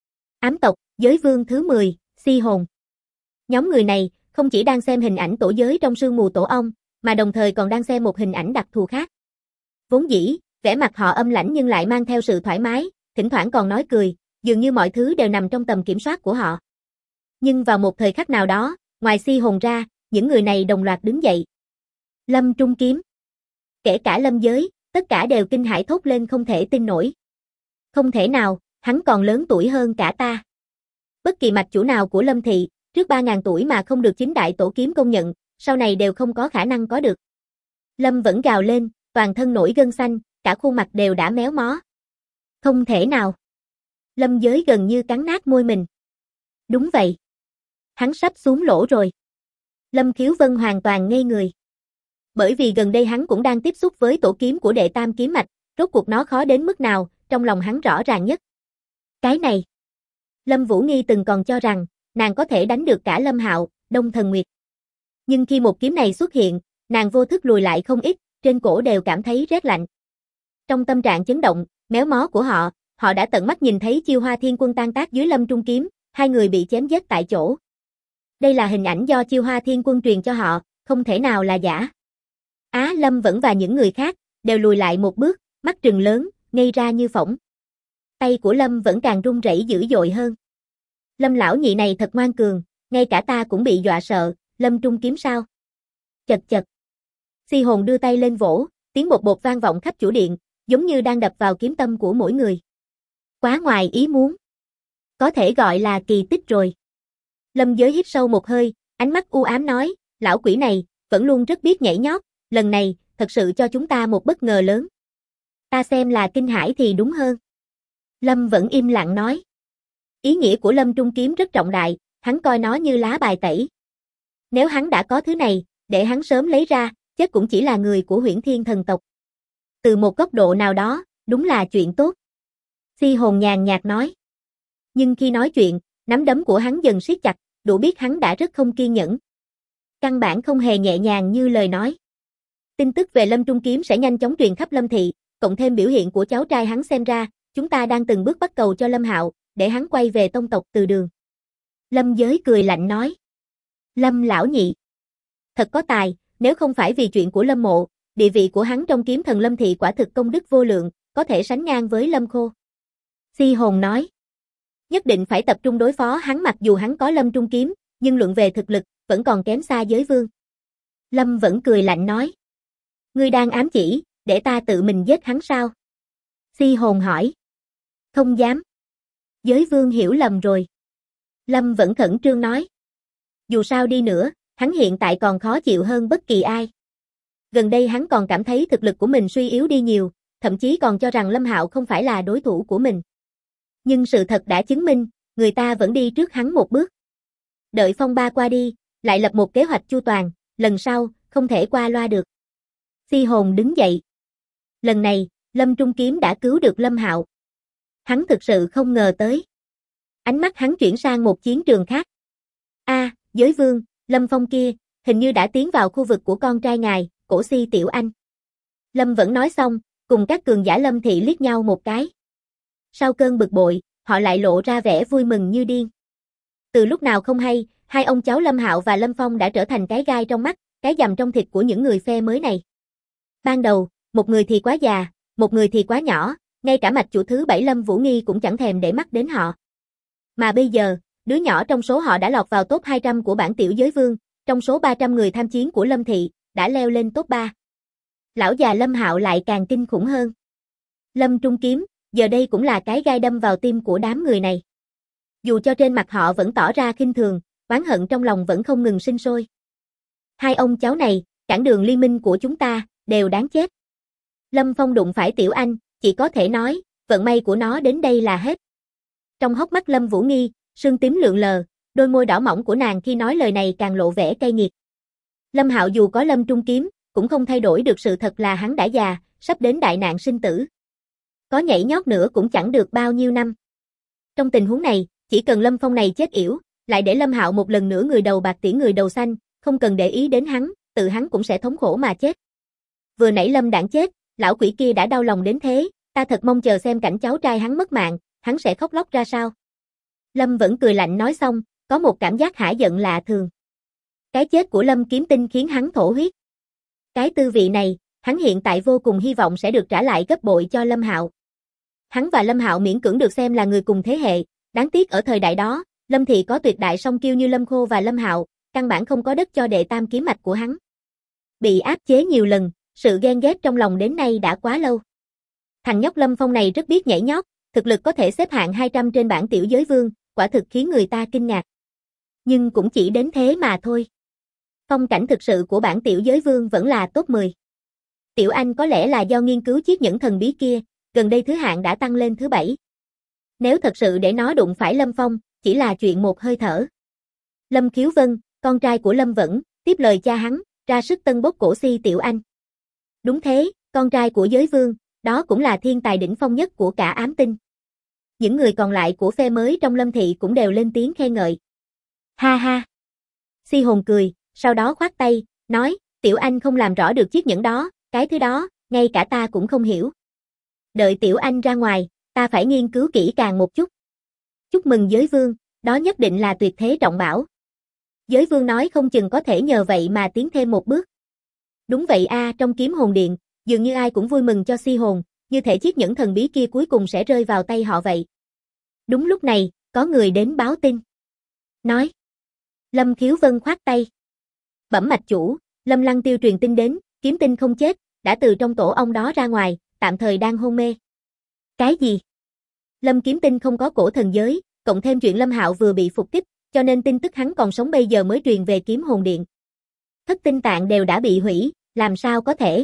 Ám tộc, giới vương thứ 10, Si Hồn. Nhóm người này, không chỉ đang xem hình ảnh tổ giới trong sương mù tổ ong, mà đồng thời còn đang xem một hình ảnh đặc thù khác. Vốn dĩ, vẻ mặt họ âm lãnh nhưng lại mang theo sự thoải mái, thỉnh thoảng còn nói cười, dường như mọi thứ đều nằm trong tầm kiểm soát của họ. Nhưng vào một thời khắc nào đó, ngoài Si Hồn ra, những người này đồng loạt đứng dậy. Lâm Trung Kiếm. Kể cả Lâm Giới, tất cả đều kinh hãi thốt lên không thể tin nổi. Không thể nào, hắn còn lớn tuổi hơn cả ta. Bất kỳ mạch chủ nào của Lâm thị, trước 3.000 tuổi mà không được chính đại tổ kiếm công nhận, sau này đều không có khả năng có được. Lâm vẫn gào lên, toàn thân nổi gân xanh, cả khuôn mặt đều đã méo mó. Không thể nào. Lâm Giới gần như cắn nát môi mình. Đúng vậy. Hắn sắp xuống lỗ rồi. Lâm Khiếu Vân hoàn toàn ngây người. Bởi vì gần đây hắn cũng đang tiếp xúc với tổ kiếm của đệ tam kiếm mạch, rốt cuộc nó khó đến mức nào, trong lòng hắn rõ ràng nhất. Cái này. Lâm Vũ Nghi từng còn cho rằng, nàng có thể đánh được cả Lâm Hạo, Đông Thần Nguyệt. Nhưng khi một kiếm này xuất hiện, nàng vô thức lùi lại không ít, trên cổ đều cảm thấy rét lạnh. Trong tâm trạng chấn động, méo mó của họ, họ đã tận mắt nhìn thấy Chiêu Hoa Thiên Quân tan tác dưới Lâm Trung Kiếm, 2 người bị chém giết tại chỗ. Đây là hình ảnh do Chiêu Hoa Thiên Quân truyền cho họ, không thể nào là giả. Lâm Vẫn và những người khác, đều lùi lại một bước, mắt trừng lớn, ngây ra như phỗng. Tay của Lâm Vẫn càng run rẩy dữ dội hơn. Lâm lão nhị này thật ngoan cường, ngay cả ta cũng bị dọa sợ, Lâm Trung Kiếm sao? Chật chật. Si Hồn đưa tay lên vỗ, tiếng bột bột vang vọng khắp chủ điện, giống như đang đập vào kiếm tâm của mỗi người. Quá ngoài ý muốn. Có thể gọi là kỳ tích rồi. Lâm Giới hít sâu một hơi, ánh mắt u ám nói, lão quỷ này, vẫn luôn rất biết nhảy nhót, lần này, thật sự cho chúng ta một bất ngờ lớn. Ta xem là kinh hãi thì đúng hơn. Lâm vẫn im lặng nói. Ý nghĩa của Lâm Trung Kiếm rất trọng đại, hắn coi nó như lá bài tẩy. Nếu hắn đã có thứ này, để hắn sớm lấy ra, chết cũng chỉ là người của Huyễn Thiên thần tộc. Từ một góc độ nào đó, đúng là chuyện tốt. Si Hồn nhàn nhạt nói. Nhưng khi nói chuyện, nắm đấm của hắn dần siết chặt, đủ biết hắn đã rất không kiên nhẫn. Căn bản không hề nhẹ nhàng như lời nói. Tin tức về Lâm Trung Kiếm sẽ nhanh chóng truyền khắp Lâm thị, cộng thêm biểu hiện của cháu trai hắn xem ra, chúng ta đang từng bước bắt cầu cho Lâm Hạo, để hắn quay về tông tộc Từ Đường. Lâm Giới cười lạnh nói. Lâm lão nhị. thật có tài, nếu không phải vì chuyện của Lâm Mộ, địa vị của hắn trong kiếm thần Lâm thị quả thực công đức vô lượng, có thể sánh ngang với Lâm Khô. Si Hồn nói, nhất định phải tập trung đối phó hắn, mặc dù hắn có Lâm Trung kiếm, nhưng luận về thực lực, vẫn còn kém xa Giới Vương. Lâm vẫn cười lạnh nói, ngươi đang ám chỉ, để ta tự mình giết hắn sao? Si Hồn hỏi, không dám. Giới Vương hiểu lầm rồi. Lâm vẫn khẩn trương nói, dù sao đi nữa, hắn hiện tại còn khó chịu hơn bất kỳ ai. Gần đây hắn còn cảm thấy thực lực của mình suy yếu đi nhiều, thậm chí còn cho rằng Lâm Hạo không phải là đối thủ của mình. Nhưng sự thật đã chứng minh, người ta vẫn đi trước hắn một bước. Đợi phong ba qua đi, lại lập một kế hoạch chu toàn, lần sau, không thể qua loa được. Si Hồn đứng dậy. Lần này, Lâm Trung kiếm đã cứu được Lâm Hạo. Hắn thực sự không ngờ tới. Ánh mắt hắn chuyển sang một chiến trường khác. Giới Vương, Lâm Phong kia, hình như đã tiến vào khu vực của con trai ngài, Cổ Si Tiểu Anh. Lâm vẫn nói xong, cùng các cường giả Lâm thị liếc nhau một cái. Sau cơn bực bội, họ lại lộ ra vẻ vui mừng như điên. Từ lúc nào không hay, hai ông cháu Lâm Hạo và Lâm Phong đã trở thành cái gai trong mắt, cái dầm trong thịt của những người phe mới này. Ban đầu, một người thì quá già, một người thì quá nhỏ, ngay cả mạch chủ thứ 7 Lâm Vũ Nghi cũng chẳng thèm để mắt đến họ. Mà bây giờ, đứa nhỏ trong số họ đã lọt vào top 200 của bảng tiểu giới vương, trong số 300 người tham chiến của Lâm thị, đã leo lên top 3. Lão già Lâm Hạo lại càng kinh khủng hơn. Lâm Trung kiếm, giờ đây cũng là cái gai đâm vào tim của đám người này. Dù cho trên mặt họ vẫn tỏ ra khinh thường, oán hận trong lòng vẫn không ngừng sinh sôi. Hai ông cháu này, cản đường liên minh của chúng ta, đều đáng chết. Lâm Phong đụng phải Tiểu Anh, chỉ có thể nói, vận may của nó đến đây là hết. Trong hốc mắt Lâm Vũ Nghi, sương tím lượn lờ, đôi môi đỏ mỏng của nàng khi nói lời này càng lộ vẻ cay nghiệt. Lâm Hạo dù có Lâm Trung kiếm, cũng không thay đổi được sự thật là hắn đã già, sắp đến đại nạn sinh tử. Có nhảy nhót nữa cũng chẳng được bao nhiêu năm. Trong tình huống này, chỉ cần Lâm Phong này chết yểu, lại để Lâm Hạo một lần nữa người đầu bạc tiễn người đầu xanh, không cần để ý đến hắn, tự hắn cũng sẽ thống khổ mà chết. Vừa nãy Lâm Đảng chết, lão quỷ kia đã đau lòng đến thế, ta thật mong chờ xem cảnh cháu trai hắn mất mạng, hắn sẽ khóc lóc ra sao. Lâm vẫn cười lạnh nói xong, có một cảm giác hả giận lạ thường. Cái chết của Lâm Kiếm Tinh khiến hắn thổ huyết. Cái tư vị này, hắn hiện tại vô cùng hy vọng sẽ được trả lại gấp bội cho Lâm Hạo. Hắn và Lâm Hạo miễn cưỡng được xem là người cùng thế hệ, đáng tiếc ở thời đại đó, Lâm thị có tuyệt đại song kiêu như Lâm Khô và Lâm Hạo, căn bản không có đất cho đệ tam kiếm mạch của hắn. Bị áp chế nhiều lần, sự ghen ghét trong lòng đến nay đã quá lâu. Thằng nhóc Lâm Phong này rất biết nhảy nhót, thực lực có thể xếp hạng 200 trên bảng tiểu giới vương, quả thực khiến người ta kinh ngạc. Nhưng cũng chỉ đến thế mà thôi. Phong cảnh thực sự của bảng tiểu giới vương vẫn là top 10. Tiểu Anh có lẽ là do nghiên cứu chiếc nhẫn thần bí kia, gần đây thứ hạng đã tăng lên thứ 7. Nếu thật sự để nó đụng phải Lâm Phong, chỉ là chuyện một hơi thở. Lâm Khiếu Vân, con trai của Lâm Vẫn, tiếp lời cha hắn, ra sức tân bốc Cổ Si Tiểu Anh. Đúng thế, con trai của giới vương, đó cũng là thiên tài đỉnh phong nhất của cả ám tinh. Những người còn lại của phe mới trong Lâm thị cũng đều lên tiếng khen ngợi. Ha ha. Si Hồn cười, sau đó khoát tay, nói, Tiểu Anh không làm rõ được chiếc nhẫn đó, cái thứ đó, ngay cả ta cũng không hiểu. Đợi Tiểu Anh ra ngoài, ta phải nghiên cứu kỹ càng một chút. Chúc mừng giới vương, đó nhất định là tuyệt thế trọng bảo. Giới vương nói không chừng có thể nhờ vậy mà tiến thêm một bước. Đúng vậy trong kiếm hồn điện, dường như ai cũng vui mừng cho Si Hồn, như thể chiếc nhẫn thần bí kia cuối cùng sẽ rơi vào tay họ vậy. Đúng lúc này, có người đến báo tin. Nói. Lâm Khiếu Vân khoát tay. Bẩm mạch chủ, Lâm Lăng Tiêu truyền tin đến, Kiếm Tinh không chết, đã từ trong tổ ong đó ra ngoài, tạm thời đang hôn mê. Cái gì? Lâm Kiếm Tinh không có cổ thần giới, cộng thêm chuyện Lâm Hạo vừa bị phục kích, cho nên tin tức hắn còn sống bây giờ mới truyền về kiếm hồn điện. Thất tinh tạng đều đã bị hủy, làm sao có thể?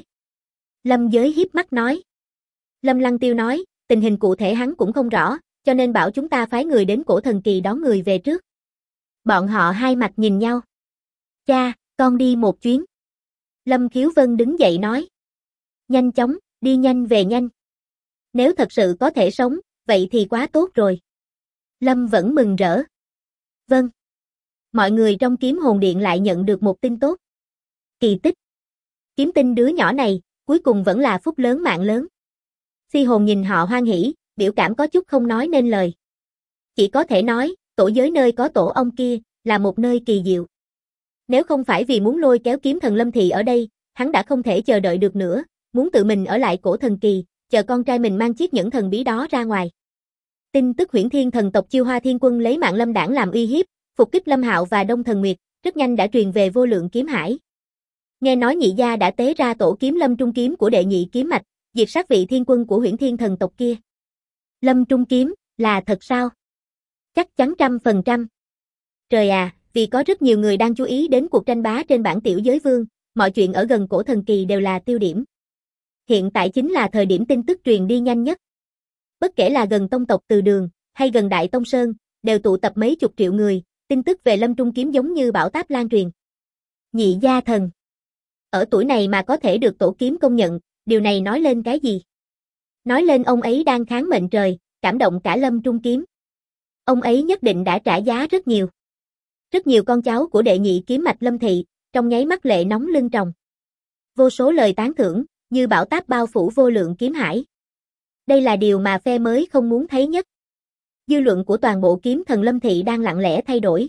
Lâm Giới hiếp mắt nói. Lâm Lăng Tiêu nói, tình hình cụ thể hắn cũng không rõ, cho nên bảo chúng ta phái người đến cổ thần kỳ đón người về trước. Bọn họ hai mặt nhìn nhau. Cha, con đi một chuyến. Lâm Khiếu Vân đứng dậy nói. Nhanh chóng, đi nhanh về nhanh. Nếu thật sự có thể sống, vậy thì quá tốt rồi. Lâm vẫn mừng rỡ. Vâng. Mọi người trong kiếm hồn điện lại nhận được một tin tốt. Kỳ tích. Kiếm Tinh đứa nhỏ này, cuối cùng vẫn là phúc lớn mạng lớn. Si Hồn nhìn họ hoan hỉ, biểu cảm có chút không nói nên lời. Chỉ có thể nói, tổ giới nơi có tổ ong kia, là một nơi kỳ diệu. Nếu không phải vì muốn lôi kéo kiếm thần Lâm Thị ở đây, hắn đã không thể chờ đợi được nữa, muốn tự mình ở lại cổ thần kỳ, chờ con trai mình mang chiếc nhẫn thần bí đó ra ngoài. Tin tức Huyễn Thiên thần tộc Chiêu Hoa Thiên Quân lấy mạng Lâm Đảng làm uy hiếp, phục kích Lâm Hạo và Đông Thần Nguyệt, rất nhanh đã truyền về Vô Lượng Kiếm Hải. Nghe nói nhị gia đã tế ra tổ kiếm Lâm Trung kiếm của đệ nhị kiếm mạch, diệt sát vị thiên quân của Huyễn Thiên thần tộc kia. Lâm Trung kiếm, là thật sao? Chắc chắn 100%. Trời à, vì có rất nhiều người đang chú ý đến cuộc tranh bá trên bảng tiểu giới vương, mọi chuyện ở gần cổ thần kỳ đều là tiêu điểm. Hiện tại chính là thời điểm tin tức truyền đi nhanh nhất. Bất kể là gần tông tộc Từ Đường, hay gần Đại Tông Sơn, đều tụ tập mấy chục triệu người, tin tức về Lâm Trung kiếm giống như bão táp lan truyền. Nhị gia thần. Ở tuổi này mà có thể được tổ kiếm công nhận, điều này nói lên cái gì? Nói lên ông ấy đang kháng mệnh trời, cảm động cả Lâm Trung kiếm. Ông ấy nhất định đã trả giá rất nhiều. Rất nhiều con cháu của đệ nhị kiếm mạch Lâm Thị, trong nháy mắt lệ nóng lưng tròng. Vô số lời tán thưởng, như bão táp bao phủ Vô Lượng kiếm hải. Đây là điều mà phe mới không muốn thấy nhất. Dư luận của toàn bộ kiếm thần Lâm Thị đang lặng lẽ thay đổi.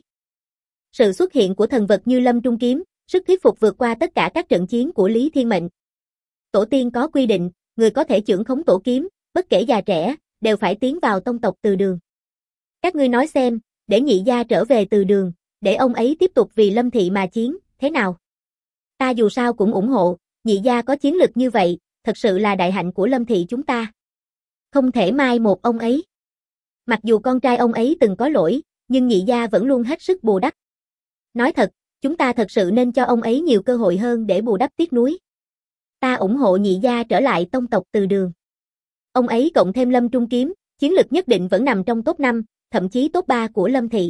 Sự xuất hiện của thần vật như Lâm Trung kiếm, sức thuyết phục vượt qua tất cả các trận chiến của Lý Thiên Mệnh. Tổ tiên có quy định, người có thể chưởng khống tổ kiếm, bất kể già trẻ, đều phải tiến vào tông tộc Từ Đường. Các ngươi nói xem, để nhị gia trở về Từ Đường, để ông ấy tiếp tục vì Lâm Thị mà chiến, thế nào? Ta dù sao cũng ủng hộ, nhị gia có chiến lực như vậy, thật sự là đại hạnh của Lâm Thị chúng ta. Không thể mai một ông ấy. Mặc dù con trai ông ấy từng có lỗi, nhưng nhị gia vẫn luôn hết sức bù đắp. Nói thật, chúng ta thật sự nên cho ông ấy nhiều cơ hội hơn để bù đắp tiếc nuối. Ta ủng hộ nhị gia trở lại tông tộc Từ Đường. Ông ấy cộng thêm Lâm Trung kiếm, chiến lực nhất định vẫn nằm trong top 5, thậm chí top 3 của Lâm Thị.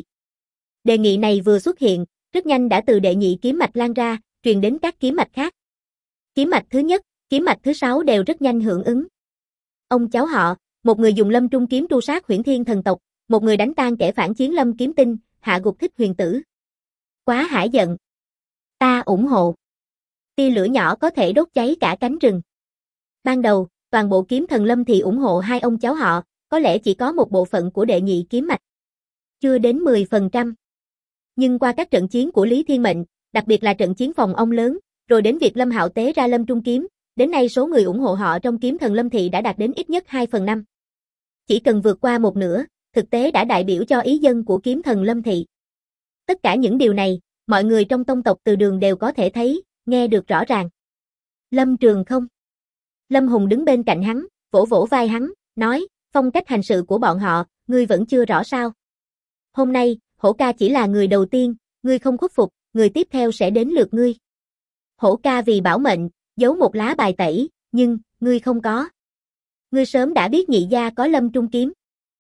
Đề nghị này vừa xuất hiện, rất nhanh đã từ đệ nhị kiếm mạch lan ra, truyền đến các kiếm mạch khác. Kiếm mạch thứ nhất, kiếm mạch thứ 6 đều rất nhanh hưởng ứng. Ông cháu họ, một người dùng Lâm Trung kiếm tru sát Huyễn Thiên thần tộc, một người đánh tan kẻ phản chiến Lâm Kiếm Tinh, hạ gục Thích Huyền Tử. Quá hãi giận. Ta ủng hộ. Tia lửa nhỏ có thể đốt cháy cả cánh rừng. Ban đầu, toàn bộ kiếm thần Lâm Thị ủng hộ hai ông cháu họ, có lẽ chỉ có một bộ phận của đệ nhị kiếm mạch. Chưa đến 10%. Nhưng qua các trận chiến của Lý Thiên Mệnh, đặc biệt là trận chiến phòng ông lớn, rồi đến việc Lâm Hạo tế ra Lâm Trung kiếm, đến nay số người ủng hộ họ trong kiếm thần Lâm Thị đã đạt đến ít nhất 2/5. Chỉ cần vượt qua một nửa, thực tế đã đại biểu cho ý dân của kiếm thần Lâm Thị. Tất cả những điều này, mọi người trong tông tộc Từ Đường đều có thể thấy, nghe được rõ ràng. Lâm Trường không? Lâm Hùng đứng bên cạnh hắn, vỗ vỗ vai hắn, nói, phong cách hành sự của bọn họ, ngươi vẫn chưa rõ sao? Hôm nay, Hổ ca chỉ là người đầu tiên, ngươi không khuất phục, người tiếp theo sẽ đến lượt ngươi. Hổ ca vì bảo mệnh, giấu một lá bài tẩy, nhưng, ngươi không có. Ngươi sớm đã biết nhị gia có Lâm Trung kiếm.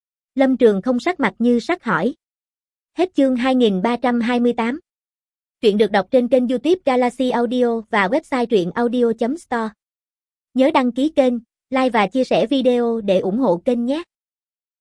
Lâm Trường không sắc mặt như sắt hỏi. Hết chương 2328. Truyện được đọc trên kênh YouTube Galaxy Audio và website truyệnaudio.store. Nhớ đăng ký kênh, like và chia sẻ video để ủng hộ kênh nhé.